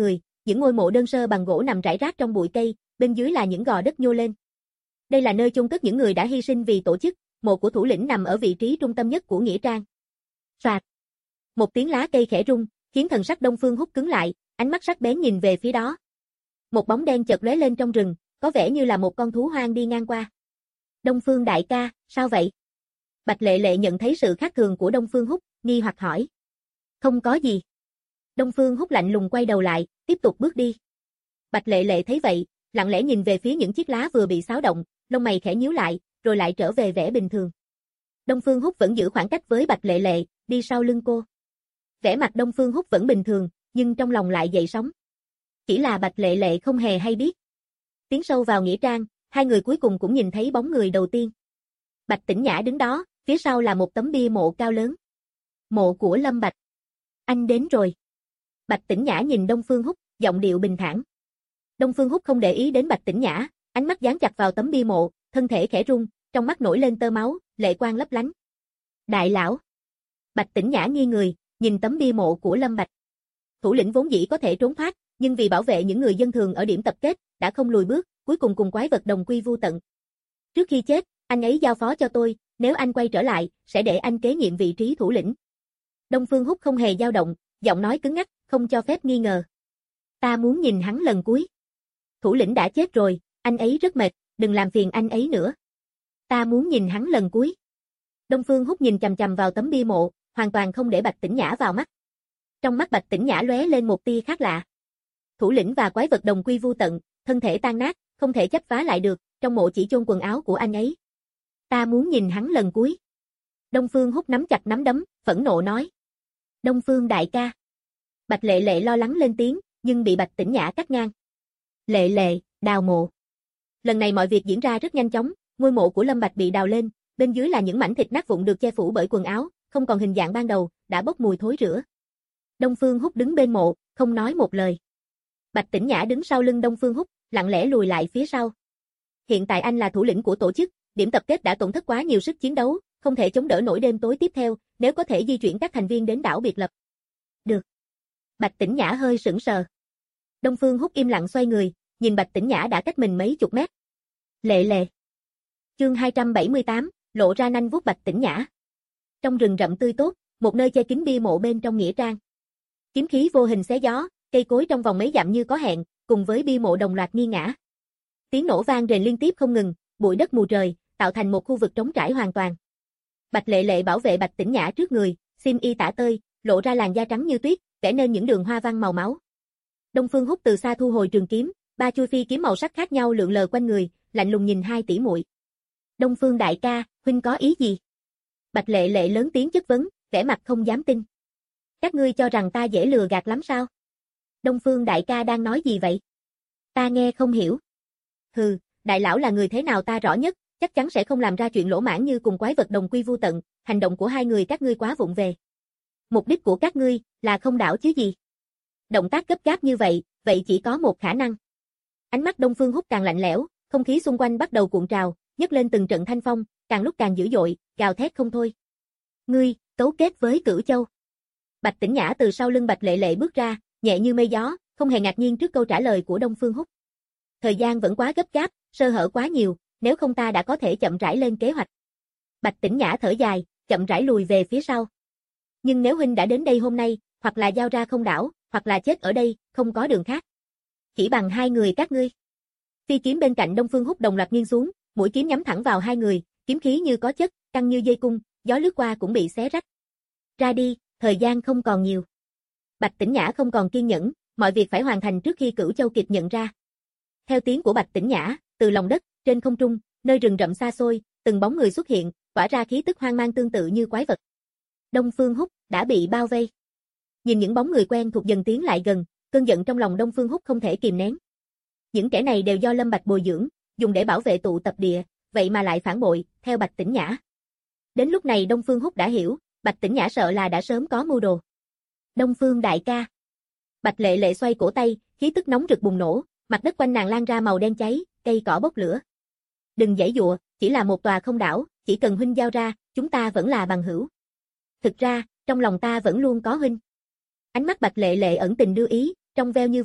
những ngôi mộ đơn sơ bằng gỗ nằm rải rác trong bụi cây, bên dưới là những gò đất nhô lên. Đây là nơi chôn cất những người đã hy sinh vì tổ chức, mộ của thủ lĩnh nằm ở vị trí trung tâm nhất của nghĩa trang. Soạt. Một tiếng lá cây khẽ rung, khiến thần sắc Đông Phương Húc cứng lại, ánh mắt sắc bén nhìn về phía đó. Một bóng đen chợt lóe lên trong rừng, có vẻ như là một con thú hoang đi ngang qua. Đông Phương đại ca, sao vậy? Bạch Lệ Lệ nhận thấy sự khác thường của Đông Phương Húc, nghi hoặc hỏi. Không có gì. Đông Phương Húc lạnh lùng quay đầu lại, tiếp tục bước đi. Bạch Lệ Lệ thấy vậy, lặng lẽ nhìn về phía những chiếc lá vừa bị xáo động, lông mày khẽ nhíu lại, rồi lại trở về vẻ bình thường. Đông Phương Húc vẫn giữ khoảng cách với Bạch Lệ Lệ, đi sau lưng cô. Vẻ mặt Đông Phương Húc vẫn bình thường, nhưng trong lòng lại dậy sóng. Chỉ là Bạch Lệ Lệ không hề hay biết. Tiến sâu vào nghĩa trang, hai người cuối cùng cũng nhìn thấy bóng người đầu tiên. Bạch Tĩnh Nhã đứng đó, phía sau là một tấm bia mộ cao lớn. Mộ của Lâm Bạch. Anh đến rồi. Bạch Tĩnh Nhã nhìn Đông Phương Húc, giọng điệu bình thản. Đông Phương Húc không để ý đến Bạch Tĩnh Nhã, ánh mắt dán chặt vào tấm bia mộ, thân thể khẽ rung, trong mắt nổi lên tơ máu, lệ quang lấp lánh. Đại lão. Bạch Tĩnh Nhã nghiêng người, nhìn tấm bia mộ của Lâm Bạch. Thủ lĩnh vốn dĩ có thể trốn thoát, nhưng vì bảo vệ những người dân thường ở điểm tập kết, đã không lùi bước, cuối cùng cùng quái vật đồng quy vu tận. Trước khi chết, anh ấy giao phó cho tôi, nếu anh quay trở lại, sẽ để anh kế nhiệm vị trí thủ lĩnh. Đông Phương Húc không hề dao động, giọng nói cứng ngắc, không cho phép nghi ngờ. Ta muốn nhìn hắn lần cuối. Thủ lĩnh đã chết rồi, anh ấy rất mệt, đừng làm phiền anh ấy nữa. Ta muốn nhìn hắn lần cuối. Đông Phương Húc nhìn chằm chằm vào tấm bia mộ, hoàn toàn không để Bạch Tĩnh Nhã vào mắt. Trong mắt Bạch Tĩnh Nhã lóe lên một tia khác lạ. Thủ lĩnh và quái vật đồng quy vu tận, thân thể tan nát, không thể chấp phá lại được, trong mộ chỉ chôn quần áo của anh ấy. Ta muốn nhìn hắn lần cuối. Đông Phương Húc nắm chặt nắm đấm, phẫn nộ nói. Đông Phương đại ca. Bạch Lệ Lệ lo lắng lên tiếng, nhưng bị Bạch Tĩnh Nhã cắt ngang. Lệ Lệ, đào mộ. Lần này mọi việc diễn ra rất nhanh chóng, ngôi mộ của Lâm Bạch bị đào lên, bên dưới là những mảnh thịt nát vụn được che phủ bởi quần áo, không còn hình dạng ban đầu, đã bốc mùi thối rữa. Đông Phương Húc đứng bên mộ, không nói một lời. Bạch Tĩnh Nhã đứng sau lưng Đông Phương Húc, lặng lẽ lùi lại phía sau. Hiện tại anh là thủ lĩnh của tổ chức, điểm tập kết đã tổn thất quá nhiều sức chiến đấu, không thể chống đỡ nổi đêm tối tiếp theo, nếu có thể di chuyển các thành viên đến đảo biệt lập. Được. Bạch Tĩnh Nhã hơi sững sờ. Đông Phương Húc im lặng xoay người, nhìn Bạch Tĩnh Nhã đã cách mình mấy chục mét. Lệ Lệ. Chương 278, lộ ra nanh vuốt Bạch Tĩnh Nhã. Trong rừng rậm tươi tốt, một nơi che kín bia mộ bên trong nghĩa trang. Kiếm khí vô hình xé gió, cây cối trong vòng mấy dặm như có hẹn, cùng với bia mộ đồng loạt nghiêng ngã. Tiếng nổ vang rền liên tiếp không ngừng, bụi đất mù trời, tạo thành một khu vực trống trải hoàn toàn. Bạch Lệ Lệ bảo vệ Bạch Tĩnh Nhã trước người, xiêm y tả tơi, lộ ra làn da trắng như tuyết, vẽ nên những đường hoa văn màu máu. Đông Phương Húc từ xa thu hồi trường kiếm, ba chuôi phi kiếm màu sắc khác nhau lượn lờ quanh người, lạnh lùng nhìn hai tỷ muội. Đông Phương đại ca, huynh có ý gì? Bạch Lệ Lệ lớn tiếng chất vấn, vẻ mặt không dám tin. Các ngươi cho rằng ta dễ lừa gạt lắm sao? Đông Phương đại ca đang nói gì vậy? Ta nghe không hiểu. Hừ, đại lão là người thế nào ta rõ nhất, chắc chắn sẽ không làm ra chuyện lỗ mãng như cùng quái vật đồng quy vu tận, hành động của hai người các ngươi quá vụng về. Mục đích của các ngươi là không đảo chứ gì? Động tác gấp gáp như vậy chỉ có một khả năng. Ánh mắt Đông Phương Húc càng lạnh lẽo, không khí xung quanh bắt đầu cuộn trào, nhấc lên từng trận thanh phong, càng lúc càng dữ dội, gào thét không thôi. Ngươi, cấu kết với Cửu Châu. Bạch Tĩnh Nhã từ sau lưng Bạch Lệ Lệ bước ra, nhẹ như mây gió, không hề ngạc nhiên trước câu trả lời của Đông Phương Húc. Thời gian vẫn quá gấp gáp, sơ hở quá nhiều, nếu không ta đã có thể chậm rãi lên kế hoạch. Bạch Tĩnh Nhã thở dài, chậm rãi lùi về phía sau. Nhưng nếu huynh đã đến đây hôm nay, hoặc là giao ra không đảo, hoặc là chết ở đây, không có đường khác. Chỉ bằng hai người các ngươi. Phi kiếm bên cạnh Đông Phương Húc đồng loạt nghiêng xuống, mũi kiếm nhắm thẳng vào hai người, kiếm khí như có chất, căng như dây cung, gió lướt qua cũng bị xé rách. Ra đi, thời gian không còn nhiều. Bạch Tĩnh Nhã không còn kiên nhẫn, mọi việc phải hoàn thành trước khi Cửu Châu kịp nhận ra. Theo tiếng của Bạch Tĩnh Nhã, từ lòng đất, trên không trung, nơi rừng rậm xa xôi, từng bóng người xuất hiện, tỏa ra khí tức hoang mang tương tự như quái vật. Đông Phương Húc đã bị bao vây. Nhìn những bóng người quen thuộc dần tiến lại gần, cơn giận trong lòng Đông Phương Húc không thể kìm nén. Những kẻ này đều do Lâm Bạch bồi dưỡng, dùng để bảo vệ tụ tập địa, vậy mà lại phản bội, theo Bạch Tĩnh Nhã. Đến lúc này Đông Phương Húc đã hiểu, Bạch Tĩnh Nhã sợ là đã sớm có mưu đồ. Đông Phương đại ca. Bạch Lệ Lệ xoay cổ tay, khí tức nóng rực bùng nổ, mặt đất quanh nàng lan ra màu đen cháy, cây cỏ bốc lửa. Đừng giãy giụa, chỉ là một tòa không đảo, chỉ cần huynh giao ra, chúng ta vẫn là bằng hữu. Thực ra, trong lòng ta vẫn luôn có huynh. Ánh mắt Bạch Lệ Lệ ẩn tình đưa ý, trong veo như vậy,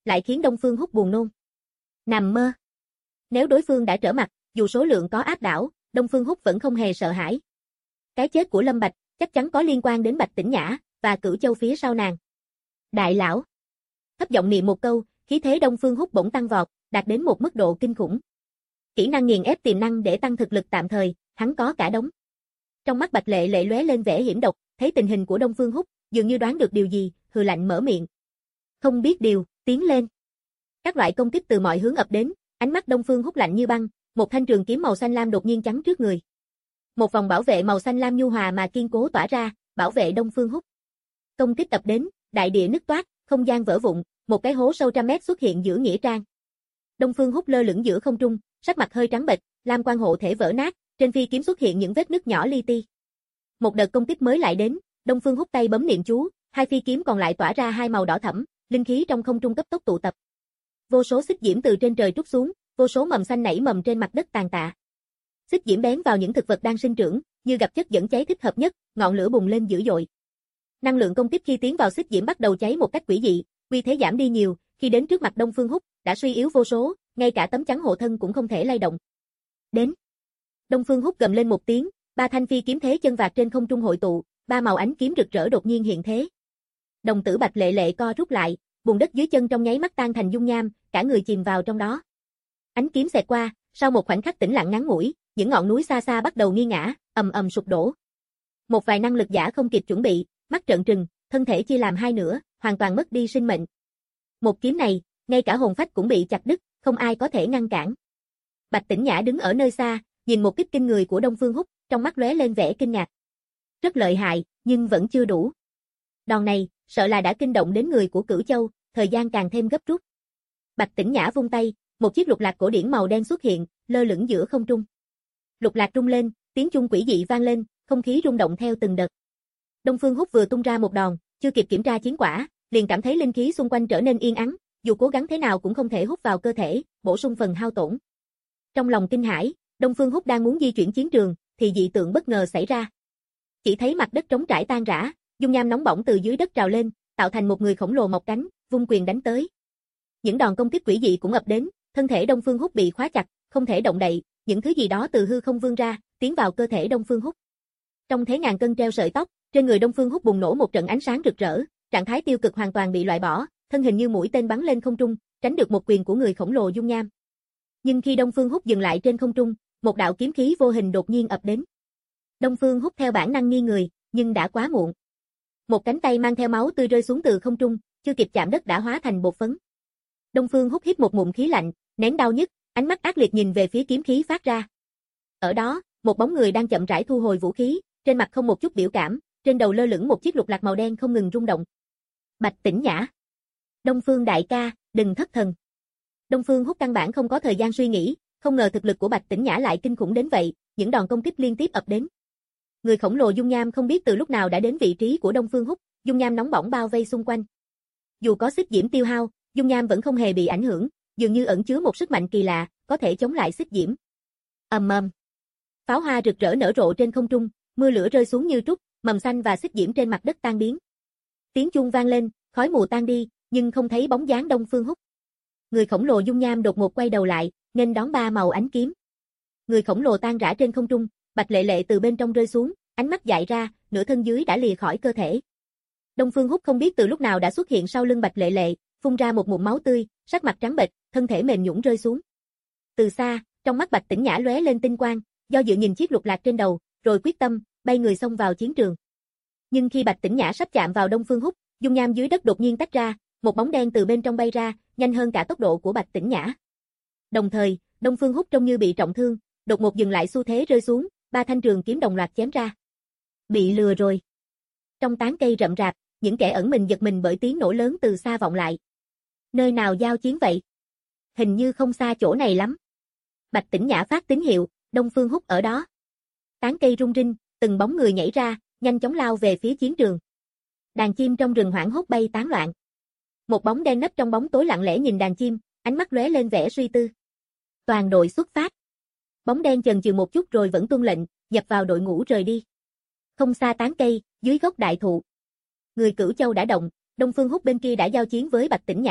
lại khiến Đông Phương Húc buồn nôn. Nằm mơ. Nếu đối phương đã trở mặt, dù số lượng có áp đảo, Đông Phương Húc vẫn không hề sợ hãi. Cái chết của Lâm Bạch chắc chắn có liên quan đến Bạch Tĩnh Nhã và Cửu Châu phía sau nàng. Đại lão. Thấp giọng niệm một câu, khí thế Đông Phương Húc bỗng tăng vọt, đạt đến một mức độ kinh khủng. Kỹ năng nghiền ép tiềm năng để tăng thực lực tạm thời, hắn có cả đống. Trong mắt Bạch Lệ Lệ lóe lên vẻ hiểm độc, thấy tình hình của Đông Phương Húc, dường như đoán được điều gì, hừ lạnh mở miệng. Không biết điều, tiến lên. Các loại công kích từ mọi hướng ập đến, ánh mắt Đông Phương Húc lạnh như băng, một thanh trường kiếm màu xanh lam đột nhiên chắn trước người. Một vòng bảo vệ màu xanh lam nhu hòa mà kiên cố tỏa ra, bảo vệ Đông Phương Húc. Công kích ập đến, đại địa nứt toác, không gian vỡ vụn, một cái hố sâu trăm mét xuất hiện giữa nghĩa trang. Đông Phương Húc lơ lửng giữa không trung, sắc mặt hơi trắng bệch, lam quang hộ thể vỡ nát, trên phi kiếm xuất hiện những vết nứt nhỏ li ti. Một đợt công kích mới lại đến, Đông Phương Húc tay bấm niệm chú, hai phi kiếm còn lại tỏa ra hai màu đỏ thẫm, linh khí trong không trung cấp tốc tụ tập. Vô số xích diễm từ trên trời trút xuống, vô số mầm xanh nảy mầm trên mặt đất tàn tạ. Xích diễm bén vào những thực vật đang sinh trưởng, như gặp chất dẫn cháy thích hợp nhất, ngọn lửa bùng lên dữ dội. Năng lượng công kích khi tiến vào xích diễm bắt đầu cháy một cách quỷ dị, uy thế giảm đi nhiều, khi đến trước mặt Đông Phương Húc, đã suy yếu vô số, ngay cả tấm chắn hộ thân cũng không thể lay động. Đến. Đông Phương Húc gầm lên một tiếng, ba thanh phi kiếm thế chân vạc trên không trung hội tụ, ba màu ánh kiếm rực rỡ đột nhiên hiện thế. Đồng tử Bạch Lệ Lệ co rút lại, bùn đất dưới chân trong nháy mắt tan thành dung nham, cả người chìm vào trong đó. Ánh kiếm xẹt qua, sau một khoảnh khắc tĩnh lặng ngắn ngủi, những ngọn núi xa xa bắt đầu nghiêng ngã, ầm ầm sụp đổ. Một vài năng lực giả không kịp chuẩn bị, mắt trợn trừng, thân thể chia làm hai nửa, hoàn toàn mất đi sinh mệnh. Một kiếm này, ngay cả hồn phách cũng bị chặt đứt, không ai có thể ngăn cản. Bạch Tĩnh Nhã đứng ở nơi xa, nhìn một kích kinh người của Đông Phương Húc, trong mắt lóe lên vẻ kinh ngạc. Rất lợi hại, nhưng vẫn chưa đủ. Đòn này, sợ là đã kinh động đến người của Cửu Châu, thời gian càng thêm gấp rút. Bạch Tĩnh Nhã vung tay, một chiếc lục lạc cổ điển màu đen xuất hiện, lơ lửng giữa không trung. Lục lạc rung lên, tiếng chuông quỷ dị vang lên, không khí rung động theo từng đợt. Đông Phương Húc vừa tung ra một đòn, chưa kịp kiểm tra chiến quả, liền cảm thấy linh khí xung quanh trở nên yên ắng, dù cố gắng thế nào cũng không thể hút vào cơ thể, bổ sung phần hao tổn. Trong lòng kinh hãi, Đông Phương Húc đang muốn di chuyển chiến trường, thì dị tượng bất ngờ xảy ra. Chỉ thấy mặt đất trống trải tan rã, dung nham nóng bỏng từ dưới đất trào lên, tạo thành một người khổng lồ mọc cánh, vung quyền đánh tới. Những đòn công kích quỷ dị cũng ập đến, thân thể Đông Phương Húc bị khóa chặt, không thể động đậy, những thứ gì đó từ hư không vươn ra, tiến vào cơ thể Đông Phương Húc. Trong thế ngàn cân treo sợi tóc, trên người Đông Phương Húc bùng nổ một trận ánh sáng rực rỡ, trạng thái tiêu cực hoàn toàn bị loại bỏ, thân hình như mũi tên bắn lên không trung, tránh được một quyền của người khổng lồ dung nham. Nhưng khi Đông Phương Húc dừng lại trên không trung, một đạo kiếm khí vô hình đột nhiên ập đến. Đông Phương Húc theo bản năng nghiêng người, nhưng đã quá muộn. Một cánh tay mang theo máu tươi rơi xuống từ không trung, chưa kịp chạm đất đã hóa thành bột phấn. Đông Phương Húc hít một ngụm khí lạnh, nén đau nhức, ánh mắt ác liệt nhìn về phía kiếm khí phát ra. Ở đó, một bóng người đang chậm rãi thu hồi vũ khí, trên mặt không một chút biểu cảm, trên đầu lơ lửng một chiếc lục lạc màu đen không ngừng rung động. Bạch Tĩnh Nhã. Đông Phương đại ca, đừng thất thần. Đông Phương Húc căn bản không có thời gian suy nghĩ, không ngờ thực lực của Bạch Tĩnh Nhã lại kinh khủng đến vậy, những đòn công kích liên tiếp ập đến. Người khổng lồ dung nham không biết từ lúc nào đã đến vị trí của Đông Phương Húc, dung nham nóng bỏng bao vây xung quanh. Dù có xích diễm tiêu hao, dung nham vẫn không hề bị ảnh hưởng, dường như ẩn chứa một sức mạnh kỳ lạ, có thể chống lại xích diễm. Ầm ầm. Pháo hoa rực rỡ nở rộ trên không trung, mưa lửa rơi xuống như trút, mầm xanh và xích diễm trên mặt đất tan biến. Tiếng chuông vang lên, khói mù tan đi, nhưng không thấy bóng dáng Đông Phương Húc. Người khổng lồ dung nham đột ngột quay đầu lại, nghênh đón ba màu ánh kiếm. Người khổng lồ tan rã trên không trung, Bạch Lệ Lệ từ bên trong rơi xuống, ánh mắt dại ra, nửa thân dưới đã lìa khỏi cơ thể. Đông Phương Húc không biết từ lúc nào đã xuất hiện sau lưng Bạch Lệ Lệ, phun ra một ngụm máu tươi, sắc mặt trắng bệch, thân thể mềm nhũn rơi xuống. Từ xa, trong mắt Bạch Tĩnh Nhã lóe lên tinh quang, do dự nhìn chiếc lục lạc trên đầu, rồi quyết tâm bay người xông vào chiến trường. Nhưng khi Bạch Tĩnh Nhã sắp chạm vào Đông Phương Húc, dung nham dưới đất đột nhiên tách ra, một bóng đen từ bên trong bay ra, nhanh hơn cả tốc độ của Bạch Tĩnh Nhã. Đồng thời, Đông Phương Húc trông như bị trọng thương, đột ngột dừng lại xu thế rơi xuống, ba thanh trường kiếm đồng loạt chém ra. Bị lừa rồi. Trong tán cây rậm rạp, những kẻ ẩn mình giật mình bởi tiếng nổ lớn từ xa vọng lại. Nơi nào giao chiến vậy? Hình như không xa chỗ này lắm. Bạch Tĩnh Nhã phát tín hiệu, Đông Phương Húc ở đó. Tán cây rung rinh, từng bóng người nhảy ra, nhanh chóng lao về phía chiến trường. Đàn chim trong rừng hoảng hốt bay tán loạn. Một bóng đen nấp trong bóng tối lặng lẽ nhìn đàn chim, ánh mắt lóe lên vẻ suy tư. Toàn đội xuất phát. Bóng đen chần chừ một chút rồi vẫn tuân lệnh, nhập vào đội ngũ rời đi. Không xa tán cây, dưới gốc đại thụ. Người Cửu Châu đã động, Đông Phương Húc bên kia đã giao chiến với Bạch Tĩnh Nhã trước,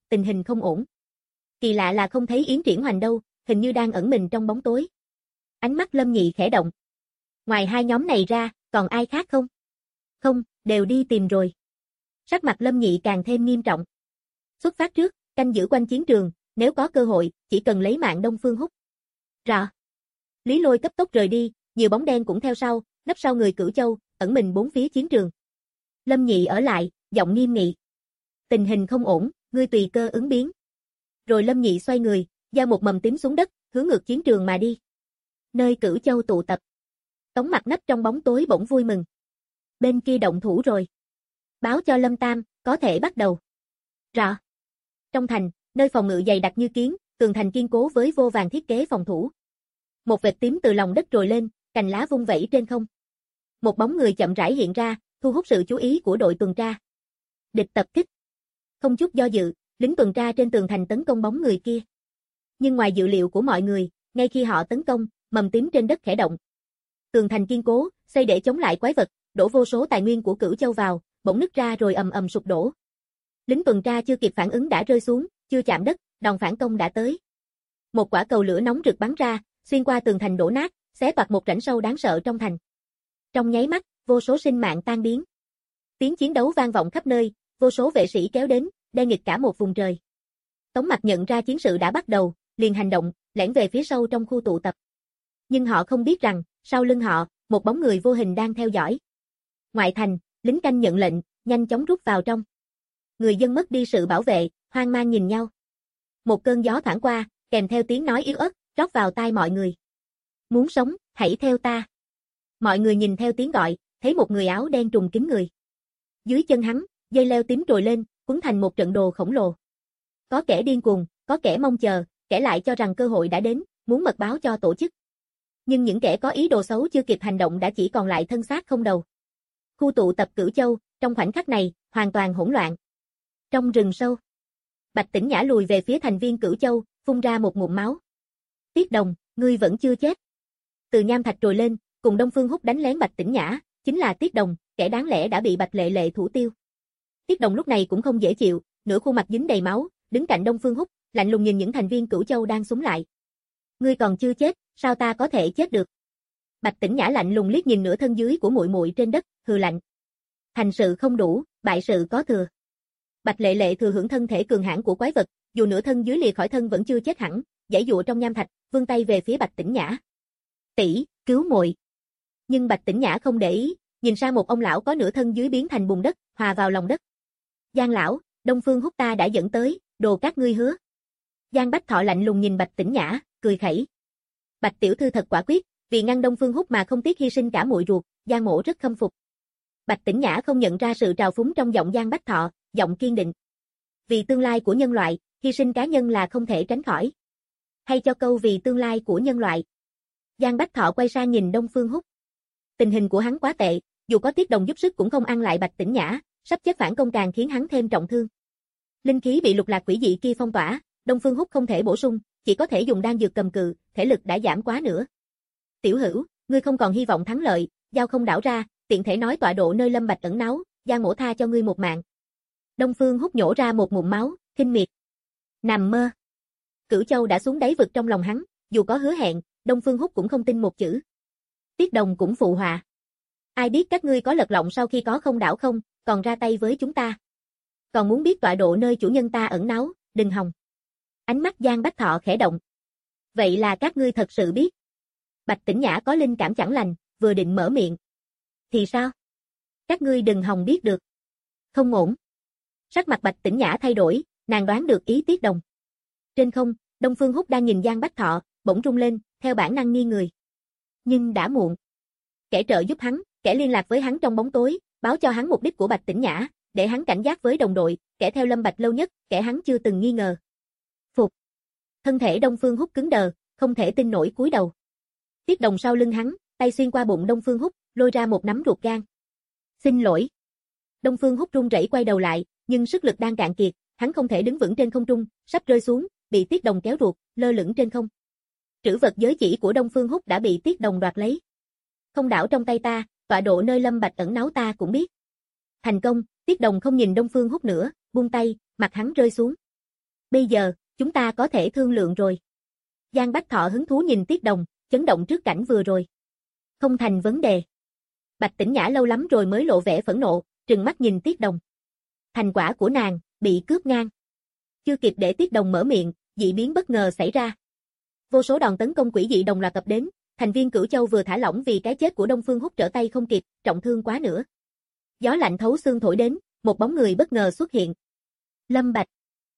tình hình không ổn. Kỳ lạ là không thấy Yến Triển Hoành đâu, hình như đang ẩn mình trong bóng tối. Ánh mắt Lâm Nhị khẽ động. Ngoài hai nhóm này ra, còn ai khác không? Không, đều đi tìm rồi. Sắc mặt Lâm Nhị càng thêm nghiêm trọng. Xuất phát trước, canh giữ quanh chiến trường, nếu có cơ hội, chỉ cần lấy mạng Đông Phương Húc. Rõ. Lý Lôi cấp tốc rời đi, nhiều bóng đen cũng theo sau, nấp sau người Cửu Châu, ẩn mình bốn phía chiến trường. Lâm Nhị ở lại, giọng nghiêm nghị. Tình hình không ổn, ngươi tùy cơ ứng biến. Rồi Lâm Nhị xoay người, gieo một mầm tím xuống đất, hướng ngược chiến trường mà đi. Nơi Cửu Châu tụ tập. Tống Mặc nấp trong bóng tối bỗng vui mừng. Bên kia động thủ rồi. Báo cho Lâm Tam, có thể bắt đầu. Rõ. Trong thành, nơi phòng ngự dày đặc như kiến, tường thành kiên cố với vô vàn thiết kế phòng thủ. Một vệt tím từ lòng đất trồi lên, cành lá vung vẩy trên không. Một bóng người chậm rãi hiện ra, thu hút sự chú ý của đội tuần tra. Địch tập kích. Không chút do dự, lính tuần tra trên tường thành tấn công bóng người kia. Nhưng ngoài dự liệu của mọi người, ngay khi họ tấn công, mầm tím trên đất khẽ động. Tường thành kiên cố, xây để chống lại quái vật, đổ vô số tài nguyên của Cửu Châu vào, bỗng nứt ra rồi ầm ầm sụp đổ. Lính tuần tra chưa kịp phản ứng đã rơi xuống, chưa chạm đất, đòn phản công đã tới. Một quả cầu lửa nóng rực bắn ra, xuyên qua tường thành đổ nát, xé toạc một rãnh sâu đáng sợ trong thành. Trong nháy mắt, vô số sinh mạng tan biến. Tiếng chiến đấu vang vọng khắp nơi, vô số vệ sĩ kéo đến, đe nghịch cả một vùng trời. Tống Mặc nhận ra chiến sự đã bắt đầu, liền hành động, lẻn về phía sâu trong khu tụ tập. Nhưng họ không biết rằng, sau lưng họ, một bóng người vô hình đang theo dõi. Ngoại thành, lính canh nhận lệnh, nhanh chóng rút vào trong. Người dân mất đi sự bảo vệ, hoang mang nhìn nhau. Một cơn gió thoảng qua, kèm theo tiếng nói yếu ớt, rót vào tai mọi người. Muốn sống, hãy theo ta. Mọi người nhìn theo tiếng gọi, thấy một người áo đen trùng kín người. Dưới chân hắn, dây leo tím trồi lên, cuốn thành một trận đồ khổng lồ. Có kẻ điên cuồng, có kẻ mong chờ, kẻ lại cho rằng cơ hội đã đến, muốn mật báo cho tổ chức. Nhưng những kẻ có ý đồ xấu chưa kịp hành động đã chỉ còn lại thân xác không đầu. Khu tụ tập Cửu Châu, trong khoảnh khắc này, hoàn toàn hỗn loạn. Trong rừng sâu, Bạch Tĩnh Nhã lùi về phía thành viên Cửu Châu, phun ra một ngụm máu. Tiết Đồng, ngươi vẫn chưa chết. Từ nham thạch trồi lên, cùng Đông Phương Húc đánh lén Bạch Tĩnh Nhã, chính là Tiết Đồng, kẻ đáng lẽ đã bị Bạch Lệ Lệ thủ tiêu. Tiết Đồng lúc này cũng không dễ chịu, nửa khuôn mặt dính đầy máu, đứng cạnh Đông Phương Húc, lạnh lùng nhìn những thành viên Cửu Châu đang xúm lại. Ngươi còn chưa chết, sao ta có thể chết được? Bạch Tĩnh Nhã lạnh lùng liếc nhìn nửa thân dưới của muội muội trên đất, hừ lạnh. Thành sự không đủ, bại sự có thừa. Bạch Lệ Lệ thừa hưởng thân thể cường hãn của quái vật, dù nửa thân dưới lìa khỏi thân vẫn chưa chết hẳn, giãy giụa trong nham thạch, vươn tay về phía Bạch Tĩnh Nhã. "Tỷ, cứu muội." Nhưng Bạch Tĩnh Nhã không để ý, nhìn sang một ông lão có nửa thân dưới biến thành bùn đất, hòa vào lòng đất. "Giang lão, Đông Phương Húc ta đã dẫn tới, đồ các ngươi hứa." Giang Bách Thọ lạnh lùng nhìn Bạch Tĩnh Nhã, cười khẩy. Bạch tiểu thư thật quả quyết, vì ngăn Đông Phương Húc mà không tiếc hy sinh cả muội ruột, Giang mỗ rất khâm phục. Bạch Tĩnh Nhã không nhận ra sự trào phúng trong giọng Giang Bách Thọ, giọng kiên định. Vì tương lai của nhân loại, hy sinh cá nhân là không thể tránh khỏi. Hay cho câu vì tương lai của nhân loại. Giang Bách Thọ quay sang nhìn Đông Phương Húc. Tình hình của hắn quá tệ, dù có Tiết Đồng giúp sức cũng không ăn lại Bạch Tĩnh Nhã, sắp chết phản công càng khiến hắn thêm trọng thương. Linh khí bị lục lạc quỷ dị kia phong tỏa, Đông Phương Húc không thể bổ sung, chỉ có thể dùng đan dược cầm cự, thể lực đã giảm quá nữa. Tiểu Hữu, ngươi không còn hy vọng thắng lợi, giao không đảo ra, tiện thể nói tọa độ nơi Lâm Bạch ẩn náu, Giang mỗ tha cho ngươi một mạng. Đông Phương Húc nhổ ra một ngụm máu, khinh miệt. Nằm mơ. Cửu Châu đã xuống đáy vực trong lòng hắn, dù có hứa hẹn, Đông Phương Húc cũng không tin một chữ. Tiết Đồng cũng phụ họa. Ai biết các ngươi có lật lọng sau khi có không đảo không, còn ra tay với chúng ta. Còn muốn biết tọa độ nơi chủ nhân ta ẩn náu, đừng hòng. Ánh mắt Giang Bách Thọ khẽ động. Vậy là các ngươi thật sự biết. Bạch Tĩnh Nhã có linh cảm chẳng lành, vừa định mở miệng. Thì sao? Các ngươi đừng hòng biết được. Không ổn. Sắc mặt Bạch Tĩnh Nhã thay đổi, nàng đoán được ý Tiết Đồng. Trên không, Đông Phương Húc đang nhìn Giang Bách Thọ, bỗng rung lên, theo bản năng nghiêng người. Nhưng đã muộn. Kẻ trợ giúp hắn, kẻ liên lạc với hắn trong bóng tối, báo cho hắn mục đích của Bạch Tĩnh Nhã, để hắn cảnh giác với đồng đội, kẻ theo Lâm Bạch lâu nhất, kẻ hắn chưa từng nghi ngờ. Phục. Thân thể Đông Phương Húc cứng đờ, không thể tin nổi cúi đầu. Tiết Đồng sau lưng hắn, tay xuyên qua bụng Đông Phương Húc, lôi ra một nắm ruột gan. Xin lỗi. Đông Phương Húc run rẩy quay đầu lại, nhưng sức lực đang cạn kiệt, hắn không thể đứng vững trên không trung, sắp rơi xuống, bị Tiết Đồng kéo ruột, lơ lửng trên không. Trữ vật giới chỉ của Đông Phương Húc đã bị Tiết Đồng đoạt lấy. Không đảo trong tay ta, tọa độ nơi Lâm Bạch ẩn náu ta cũng biết. Thành công, Tiết Đồng không nhìn Đông Phương Húc nữa, buông tay, mặt hắn rơi xuống. Bây giờ, chúng ta có thể thương lượng rồi. Giang Bách Thọ hứng thú nhìn Tiết Đồng, chấn động trước cảnh vừa rồi. Không thành vấn đề. Bạch Tĩnh Nhã lâu lắm rồi mới lộ vẻ phẫn nộ, trừng mắt nhìn Tiết Đồng. Thành quả của nàng, bị cướp ngang. Chưa kịp để Tiết Đồng mở miệng, dị biến bất ngờ xảy ra. Vô số đòn tấn công quỷ dị đồng loạt tập đến, thành viên Cửu Châu vừa thả lỏng vì cái chết của Đông Phương Húc trở tay không kịp, trọng thương quá nữa. Gió lạnh thấu xương thổi đến, một bóng người bất ngờ xuất hiện. Lâm Bạch.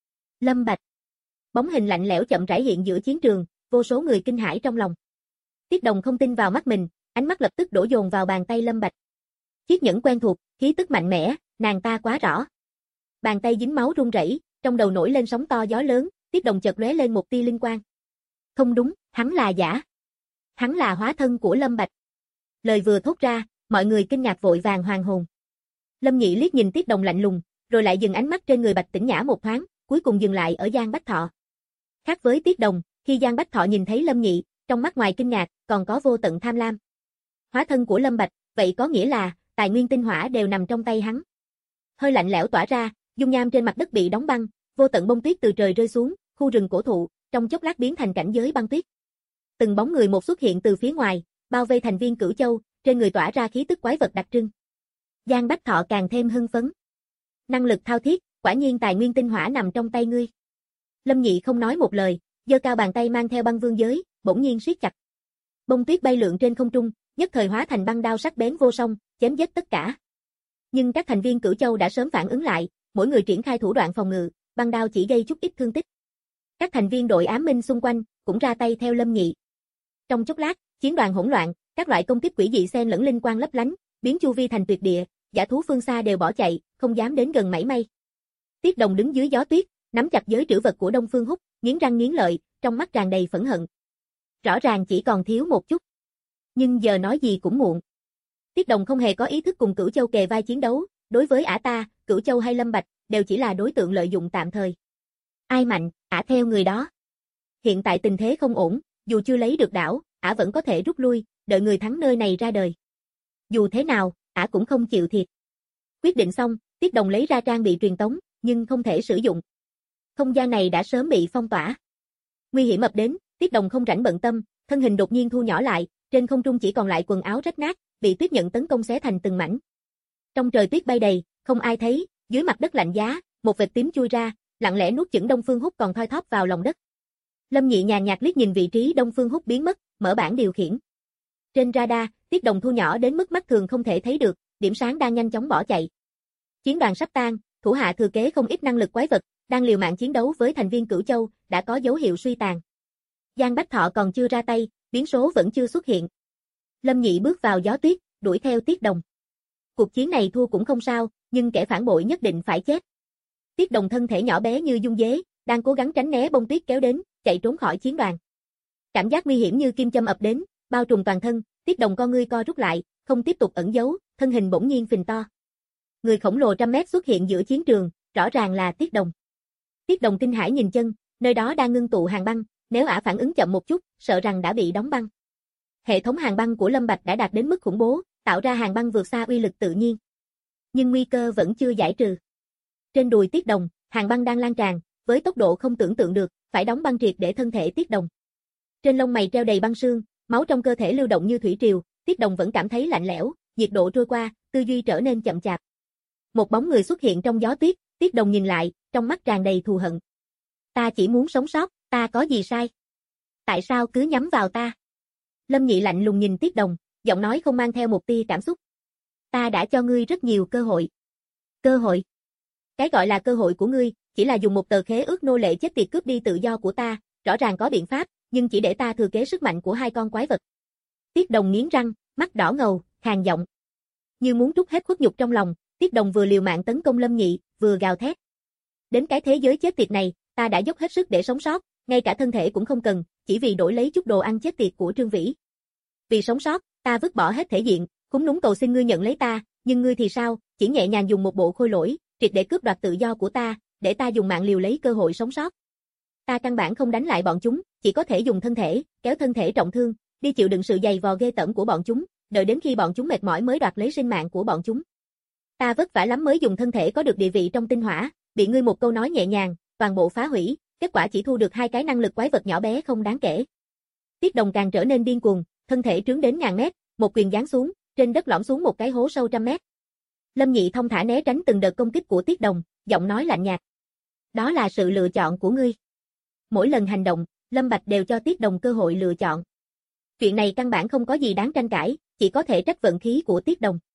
Lâm Bạch. Bóng hình lạnh lẽo chậm rãi hiện giữa chiến trường, vô số người kinh hãi trong lòng. Tiết Đồng không tin vào mắt mình, ánh mắt lập tức đổ dồn vào bàn tay Lâm Bạch. Chiếc nhẫn quen thuộc, khí tức mạnh mẽ, nàng ta quá rõ. Bàn tay dính máu run rẩy, trong đầu nổi lên sóng to gió lớn, Tiết Đồng chợt lóe lên một tia linh quang. Không đúng, hắn là giả. Hắn là hóa thân của Lâm Bạch. Lời vừa thốt ra, mọi người kinh ngạc vội vàng hoàn hồn. Lâm Nhị liếc nhìn Tiết Đồng lạnh lùng, rồi lại dừng ánh mắt trên người Bạch Tĩnh Nhã một thoáng, cuối cùng dừng lại ở Giang Bách Thọ. Khác với Tiết Đồng, khi Giang Bách Thọ nhìn thấy Lâm Nhị, trong mắt ngoài kinh ngạc, còn có vô tận tham lam. Hóa thân của Lâm Bạch, vậy có nghĩa là tài nguyên tinh hỏa đều nằm trong tay hắn. Hơi lạnh lẽo tỏa ra, dung nham trên mặt đất bị đóng băng, vô tận bông tuyết từ trời rơi xuống, khu rừng cổ thụ trong chốc lát biến thành cảnh giới băng tuyết. Từng bóng người một xuất hiện từ phía ngoài, bao vây thành viên Cửu Châu, trên người tỏa ra khí tức quái vật đặc trưng. Giang Bách Thọ càng thêm hưng phấn. Năng lực thao thiết, quả nhiên tài nguyên tinh hỏa nằm trong tay ngươi. Lâm Nhị không nói một lời, giơ cao bàn tay mang theo băng vương giới, bỗng nhiên siết chặt. Bông tuyết bay lượn trên không trung, nhất thời hóa thành băng đao sắc bén vô song, chém giết tất cả. Nhưng các thành viên Cửu Châu đã sớm phản ứng lại, mỗi người triển khai thủ đoạn phòng ngự, băng đao chỉ gây chút ít thương tích. Các thành viên đội ám minh xung quanh cũng ra tay theo Lâm Nhị. Trong chốc lát, chiến đoàn hỗn loạn, các loại công kích quỷ dị xen lẫn linh quang lấp lánh, biến chu vi thành tuyệt địa, dã thú phương xa đều bỏ chạy, không dám đến gần mảy may. Tiết Đồng đứng dưới gió tuyết, nắm chặt giới trữ vật của Đông Phương Húc, nghiến răng nghiến lợi, trong mắt tràn đầy phẫn hận. Rõ ràng chỉ còn thiếu một chút. Nhưng giờ nói gì cũng muộn. Tiết Đồng không hề có ý thức cùng Cửu Châu kề vai chiến đấu, đối với ả ta, Cửu Châu hay Lâm Bạch, đều chỉ là đối tượng lợi dụng tạm thời. Ai mạnh, ả theo người đó. Hiện tại tình thế không ổn, dù chưa lấy được đảo, ả vẫn có thể rút lui, đợi người thắng nơi này ra đời. Dù thế nào, ả cũng không chịu thiệt. Quyết định xong, Tiết Đồng lấy ra trang bị truyền tống, nhưng không thể sử dụng. Không gian này đã sớm bị phong tỏa. Nguy hiểm ập đến, Tiết Đồng không rảnh bận tâm, thân hình đột nhiên thu nhỏ lại, trên không trung chỉ còn lại quần áo rách nát, bị tuyết nhận tấn công xé thành từng mảnh. Trong trời tuyết bay đầy, không ai thấy, dưới mặt đất lạnh giá, một vệt tím chui ra, lặng lẽ nuốt chửng Đông Phương Húc còn thoi thóp vào lòng đất. Lâm Nhị nhàn nhạt liếc nhìn vị trí Đông Phương Húc biến mất, mở bảng điều khiển. Trên radar, Tiết Đồng thu nhỏ đến mức mắt thường không thể thấy được, điểm sáng đang nhanh chóng bỏ chạy. Chiến đoàn sắp tan, thủ hạ thừa kế không ít năng lực quái vật, đang liều mạng chiến đấu với thành viên Cửu Châu, đã có dấu hiệu suy tàn. Giang Bách Thọ còn chưa ra tay, biến số vẫn chưa xuất hiện. Lâm Nhị bước vào gió tuyết, đuổi theo Tiết Đồng. Cuộc chiến này thua cũng không sao, nhưng kẻ phản bội nhất định phải chết. Tiết Đồng thân thể nhỏ bé như dung dế, đang cố gắng tránh né bông tuyết kéo đến, chạy trốn khỏi chiến đoàn. Cảm giác nguy hiểm như kim châm ập đến, bao trùm toàn thân, Tiết Đồng con ngươi co rút lại, không tiếp tục ẩn giấu, thân hình bỗng nhiên phình to. Người khổng lồ trăm mét xuất hiện giữa chiến trường, rõ ràng là Tiết Đồng. Tiết Đồng kinh hãi nhìn chân, nơi đó đang ngưng tụ hàng băng, nếu ả phản ứng chậm một chút, sợ rằng đã bị đóng băng. Hệ thống hàng băng của Lâm Bạch đã đạt đến mức khủng bố, tạo ra hàng băng vượt xa uy lực tự nhiên. Nhưng nguy cơ vẫn chưa giải trừ. Trên đùi Tiết Đồng, hàng băng đang lan tràn, với tốc độ không tưởng tượng được, phải đóng băng triệt để thân thể Tiết Đồng. Trên lông mày treo đầy băng sương, máu trong cơ thể lưu động như thủy triều, Tiết Đồng vẫn cảm thấy lạnh lẽo, nhiệt độ trôi qua, tư duy trở nên chậm chạp. Một bóng người xuất hiện trong gió tuyết, Tiết Đồng nhìn lại, trong mắt tràn đầy thù hận. Ta chỉ muốn sống sót, ta có gì sai? Tại sao cứ nhắm vào ta? Lâm Nhị lạnh lùng nhìn Tiết Đồng, giọng nói không mang theo một tia cảm xúc. Ta đã cho ngươi rất nhiều cơ hội. Cơ hội? Cái gọi là cơ hội của ngươi, chỉ là dùng một tờ khế ước nô lệ chết tiệt cướp đi tự do của ta, rõ ràng có biện pháp, nhưng chỉ để ta thừa kế sức mạnh của hai con quái vật. Tiết Đồng nghiến răng, mắt đỏ ngầu, khàn giọng. Như muốn trút hết khuất nhục trong lòng, Tiết Đồng vừa liều mạng tấn công Lâm Nhị, vừa gào thét. Đến cái thế giới chết tiệt này, ta đã dốc hết sức để sống sót, ngay cả thân thể cũng không cần, chỉ vì đổi lấy chút đồ ăn chết tiệt của Trương Vĩ. Vì sống sót, ta vứt bỏ hết thể diện, cúng núm cầu xin ngươi nhận lấy ta, nhưng ngươi thì sao, chỉ nhẹ nhàng dùng một bộ khôi lỗi, triệt để cướp đoạt tự do của ta, để ta dùng mạng liều lấy cơ hội sống sót. Ta căn bản không đánh lại bọn chúng, chỉ có thể dùng thân thể, kéo thân thể trọng thương, đi chịu đựng sự dày vò ghê tởm của bọn chúng, đợi đến khi bọn chúng mệt mỏi mới đoạt lấy sinh mạng của bọn chúng. Ta vất vả lắm mới dùng thân thể có được địa vị trong tinh hỏa, bị ngươi một câu nói nhẹ nhàng, toàn bộ phá hủy, kết quả chỉ thu được 2 cái năng lực quái vật nhỏ bé không đáng kể. Tiết Đồng càng trở nên điên cuồng, thân thể trướng đến ngàn mét, một quyền giáng xuống, trên đất lõm xuống một cái hố sâu trăm mét. Lâm Nhị thông thả né tránh từng đợt công kích của Tiết Đồng, giọng nói lạnh nhạt. Đó là sự lựa chọn của ngươi. Mỗi lần hành động, Lâm Bạch đều cho Tiết Đồng cơ hội lựa chọn. Chuyện này căn bản không có gì đáng tranh cãi, chỉ có thể trách vận khí của Tiết Đồng.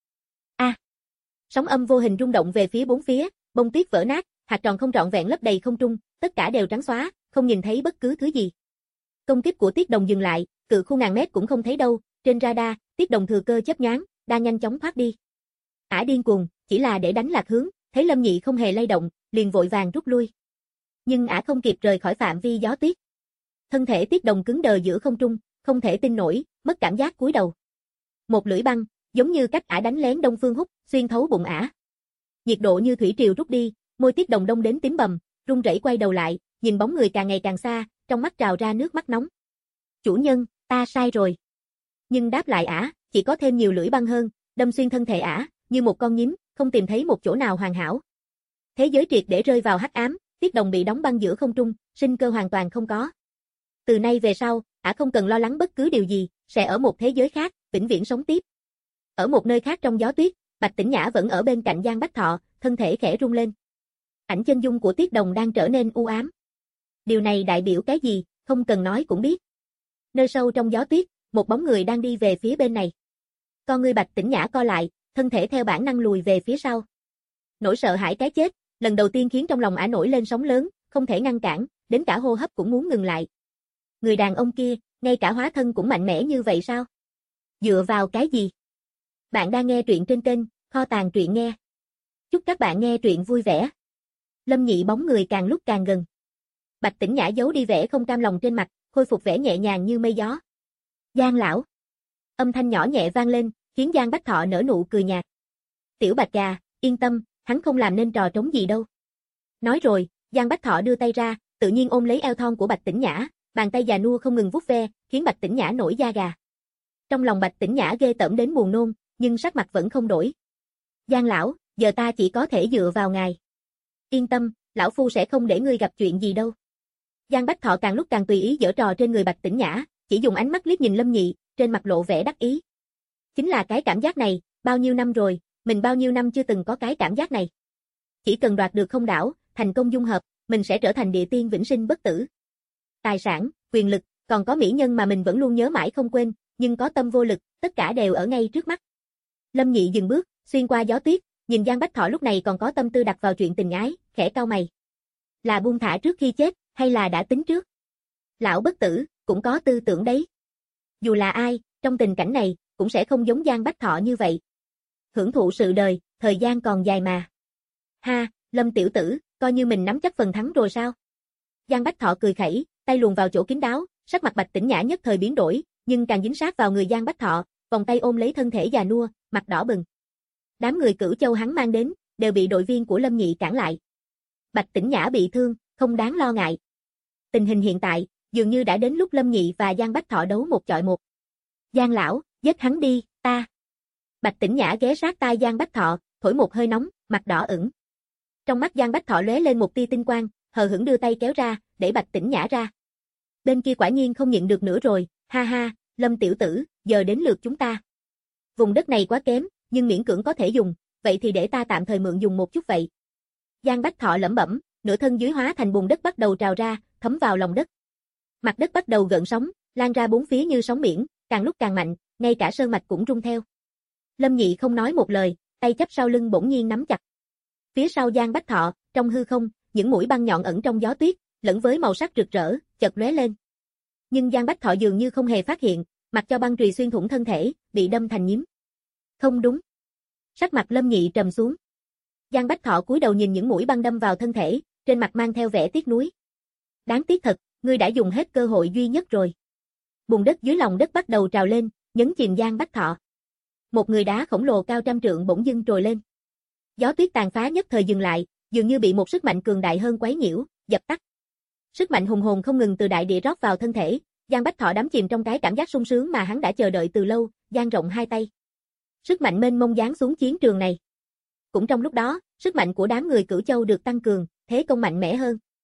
Sóng âm vô hình rung động về phía bốn phía, bông tuyết vỡ nát, hạt tròn không trọn vẹn lấp đầy không trung, tất cả đều trắng xóa, không nhìn thấy bất cứ thứ gì. Công kích của Tiết Đồng dừng lại, cự khu ngàn mét cũng không thấy đâu, trên radar, Tiết Đồng thừa cơ chớp nhoáng, đang nhanh chóng thoát đi. Ả điên cuồng, chỉ là để đánh lạc hướng, thấy Lâm Nhị không hề lay động, liền vội vàng rút lui. Nhưng Ả không kịp rời khỏi phạm vi gió tuyết. Thân thể Tiết Đồng cứng đờ giữa không trung, không thể tin nổi, mất cảm giác cúi đầu. Một lưỡi băng, giống như cách Ả đánh lén Đông Phương Húc, xuyên thấu bụng Ả. Nhiệt độ như thủy triều rút đi, môi Tiết Đồng đông đến tím bầm, run rẩy quay đầu lại, nhìn bóng người càng ngày càng xa, trong mắt trào ra nước mắt nóng. Chủ nhân, ta sai rồi. Nhưng đáp lại Ả, chỉ có thêm nhiều lưỡi băng hơn, đâm xuyên thân thể Ả, như một con nhím, không tìm thấy một chỗ nào hoàn hảo. Thế giới triệt để rơi vào hắc ám, Tiết Đồng bị đóng băng giữa không trung, sinh cơ hoàn toàn không có. Từ nay về sau, Ả không cần lo lắng bất cứ điều gì, sẽ ở một thế giới khác, vĩnh viễn sống tiếp. Ở một nơi khác trong gió tuyết, Bạch Tĩnh Nhã vẫn ở bên cạnh Giang Bách Thọ, thân thể khẽ rung lên. Ảnh chân dung của Tiết Đồng đang trở nên u ám. Điều này đại biểu cái gì, không cần nói cũng biết. Nơi sâu trong gió tuyết, một bóng người đang đi về phía bên này. Con ngươi Bạch Tĩnh Nhã co lại, thân thể theo bản năng lùi về phía sau. Nỗi sợ hãi cái chết, lần đầu tiên khiến trong lòng Ả nổi lên sóng lớn, không thể ngăn cản, đến cả hô hấp cũng muốn ngừng lại. Người đàn ông kia, ngay cả hóa thân cũng mạnh mẽ như vậy sao? Dựa vào cái gì? Bạn đang nghe truyện trên kênh Kho Tàng Truyện Nghe. Chúc các bạn nghe truyện vui vẻ. Lâm Nhị bóng người càng lúc càng gần. Bạch Tĩnh Nhã giấu đi vẻ không cam lòng trên mặt, khôi phục vẻ nhẹ nhàng như mây gió. Giang lão. Âm thanh nhỏ nhẹ vang lên, khiến Giang Bách Thọ nở nụ cười nhạt. Tiểu Bạch gà, yên tâm, hắn không làm nên trò trống gì đâu. Nói rồi, Giang Bách Thọ đưa tay ra, tự nhiên ôm lấy eo thon của Bạch Tĩnh Nhã, bàn tay già nua không ngừng vuốt ve, khiến Bạch Tĩnh Nhã nổi da gà. Trong lòng Bạch Tĩnh Nhã ghê tởm đến buồn nôn, nhưng sắc mặt vẫn không đổi. Giang lão, giờ ta chỉ có thể dựa vào ngài. Yên tâm, lão phu sẽ không để ngươi gặp chuyện gì đâu. Giang Bách Thọ càng lúc càng tùy ý giở trò trên người Bạch Tĩnh Nhã, chỉ dùng ánh mắt liếc nhìn Lâm Nhị, trên mặt lộ vẻ đắc ý. Chính là cái cảm giác này, bao nhiêu năm rồi, mình bao nhiêu năm chưa từng có cái cảm giác này. Chỉ cần đoạt được không đảo, thành công dung hợp, mình sẽ trở thành địa tiên vĩnh sinh bất tử. Tài sản, quyền lực, còn có mỹ nhân mà mình vẫn luôn nhớ mãi không quên, nhưng có tâm vô lực, tất cả đều ở ngay trước mắt. Lâm Nhị dừng bước, xuyên qua gió tuyết, nhìn Giang Bách Thọ lúc này còn có tâm tư đặt vào chuyện tình ái, khẽ cau mày. Là buông thả trước khi chết, hay là đã tính trước? Lão bất tử, cũng có tư tưởng đấy. Dù là ai, trong tình cảnh này, cũng sẽ không giống Giang Bách Thọ như vậy. Hưởng thụ sự đời, thời gian còn dài mà. Ha, Lâm tiểu tử, coi như mình nắm chắc phần thắng rồi sao? Giang Bách Thọ cười khẩy, tay luồn vào chỗ kín đáo, sắc mặt Bạch Tĩnh Nhã nhất thời biến đổi, nhưng càng dính sát vào người Giang Bách Thọ, vòng tay ôm lấy thân thể già nua, mặt đỏ bừng. Đám người Cửu Châu hắn mang đến, đều bị đội viên của Lâm Nhị cản lại. Bạch Tĩnh Nhã bị thương, không đáng lo ngại. Tình hình hiện tại, dường như đã đến lúc Lâm Nhị và Giang Bách Thọ đấu một chọi một. Giang lão, giết hắn đi, ta. Bạch Tĩnh Nhã ghé sát tai Giang Bách Thọ, thổi một hơi nóng, mặt đỏ ửng. Trong mắt Giang Bách Thọ lóe lên một tia tinh quang, hờ hững đưa tay kéo ra, để Bạch Tĩnh Nhã ra. Bên kia quả nhiên không nhịn được nữa rồi, ha ha, Lâm tiểu tử, giờ đến lượt chúng ta. Vùng đất này quá kém, nhưng miễn cưỡng có thể dùng, vậy thì để ta tạm thời mượn dùng một chút vậy. Giang Bách Thọ lẩm bẩm, nửa thân dưới hóa thành bùn đất bắt đầu trào ra, thấm vào lòng đất. Mặt đất bắt đầu gợn sóng, lan ra bốn phía như sóng biển, càng lúc càng mạnh, ngay cả sơn mạch cũng rung theo. Lâm Nhị không nói một lời, tay chắp sau lưng bỗng nhiên nắm chặt. Phía sau Giang Bách Thọ, trong hư không, những mũi băng nhọn ẩn trong gió tuyết, lẫn với màu sắc rực rỡ, chợt lóe lên. Nhưng Giang Bách Thọ dường như không hề phát hiện, mặc cho băng chùy xuyên thủng thân thể, bị đâm thành nhím. Không đúng. Sắc mặt Lâm Nhị trầm xuống. Giang Bách Thọ cúi đầu nhìn những mũi băng đâm vào thân thể, trên mặt mang theo vẻ tiếc nuối. Đáng tiếc thật, ngươi đã dùng hết cơ hội duy nhất rồi. Bùn đất dưới lòng đất bắt đầu trào lên, nhấn chìm Giang Bách Thọ. Một người đá khổng lồ cao trăm trượng bỗng dưng trồi lên. Gió tuyết tàn phá nhất thời dừng lại, dường như bị một sức mạnh cường đại hơn quấy nhiễu, dập tắt. Sức mạnh hùng hồn không ngừng từ đại địa rót vào thân thể, Giang Bách Thọ đắm chìm trong cái cảm giác sung sướng mà hắn đã chờ đợi từ lâu, dang rộng hai tay. Sức mạnh mênh mông giáng xuống chiến trường này. Cũng trong lúc đó, sức mạnh của đám người Cửu Châu được tăng cường, thế công mạnh mẽ hơn.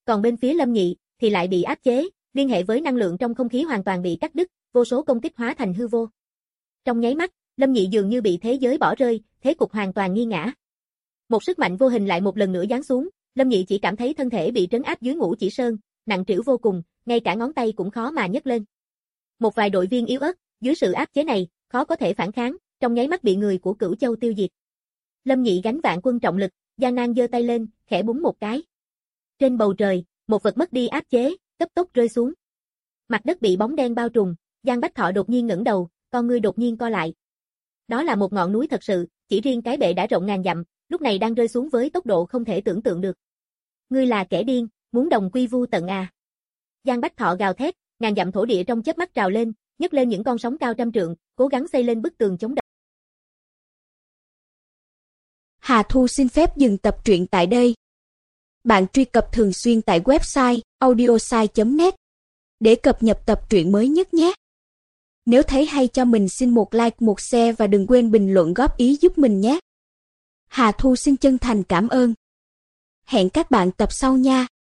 Còn bên phía Lâm Nhị thì lại bị áp chế, liên hệ với năng lượng trong không khí hoàn toàn bị cắt đứt, vô số công kích hóa thành hư vô. Trong nháy mắt, Lâm Nhị dường như bị thế giới bỏ rơi, thế cục hoàn toàn nghiêng ngã. Một sức mạnh vô hình lại một lần nữa giáng xuống, Lâm Nhị chỉ cảm thấy thân thể bị trấn áp dưới Ngũ Chỉ Sơn, nặng trĩu vô cùng, ngay cả ngón tay cũng khó mà nhấc lên. Một vài đội viên yếu ớt, dưới sự áp chế này, khó có thể phản kháng, trong nháy mắt bị người của Cửu Châu tiêu diệt. Lâm Nhị gánh vạn quân trọng lực, gian nan giơ tay lên, khẽ búng một cái. Trên bầu trời, một vật mất đi áp chế, cấp tốc rơi xuống. Mặt đất bị bóng đen bao trùm, Giang Bách Thọ đột nhiên ngẩng đầu, con ngươi đột nhiên co lại. Đó là một ngọn núi thật sự, chỉ riêng cái bệ đã rộng ngàn dặm, lúc này đang rơi xuống với tốc độ không thể tưởng tượng được. Ngươi là kẻ điên, muốn đồng quy vu tận à? Giang Bách Thọ gào thét, ngàn dặm thổ địa trong chớp mắt trào lên, nhấc lên những con sóng cao trăm trượng, cố gắng xây lên bức tường chống đỡ. Hà Thu xin phép dừng tập truyện tại đây. Bạn truy cập thường xuyên tại website audiosai.net để cập nhật tập truyện mới nhất nhé. Nếu thấy hay cho mình xin một like, một share và đừng quên bình luận góp ý giúp mình nhé. Hà Thu xin chân thành cảm ơn. Hẹn các bạn tập sau nha.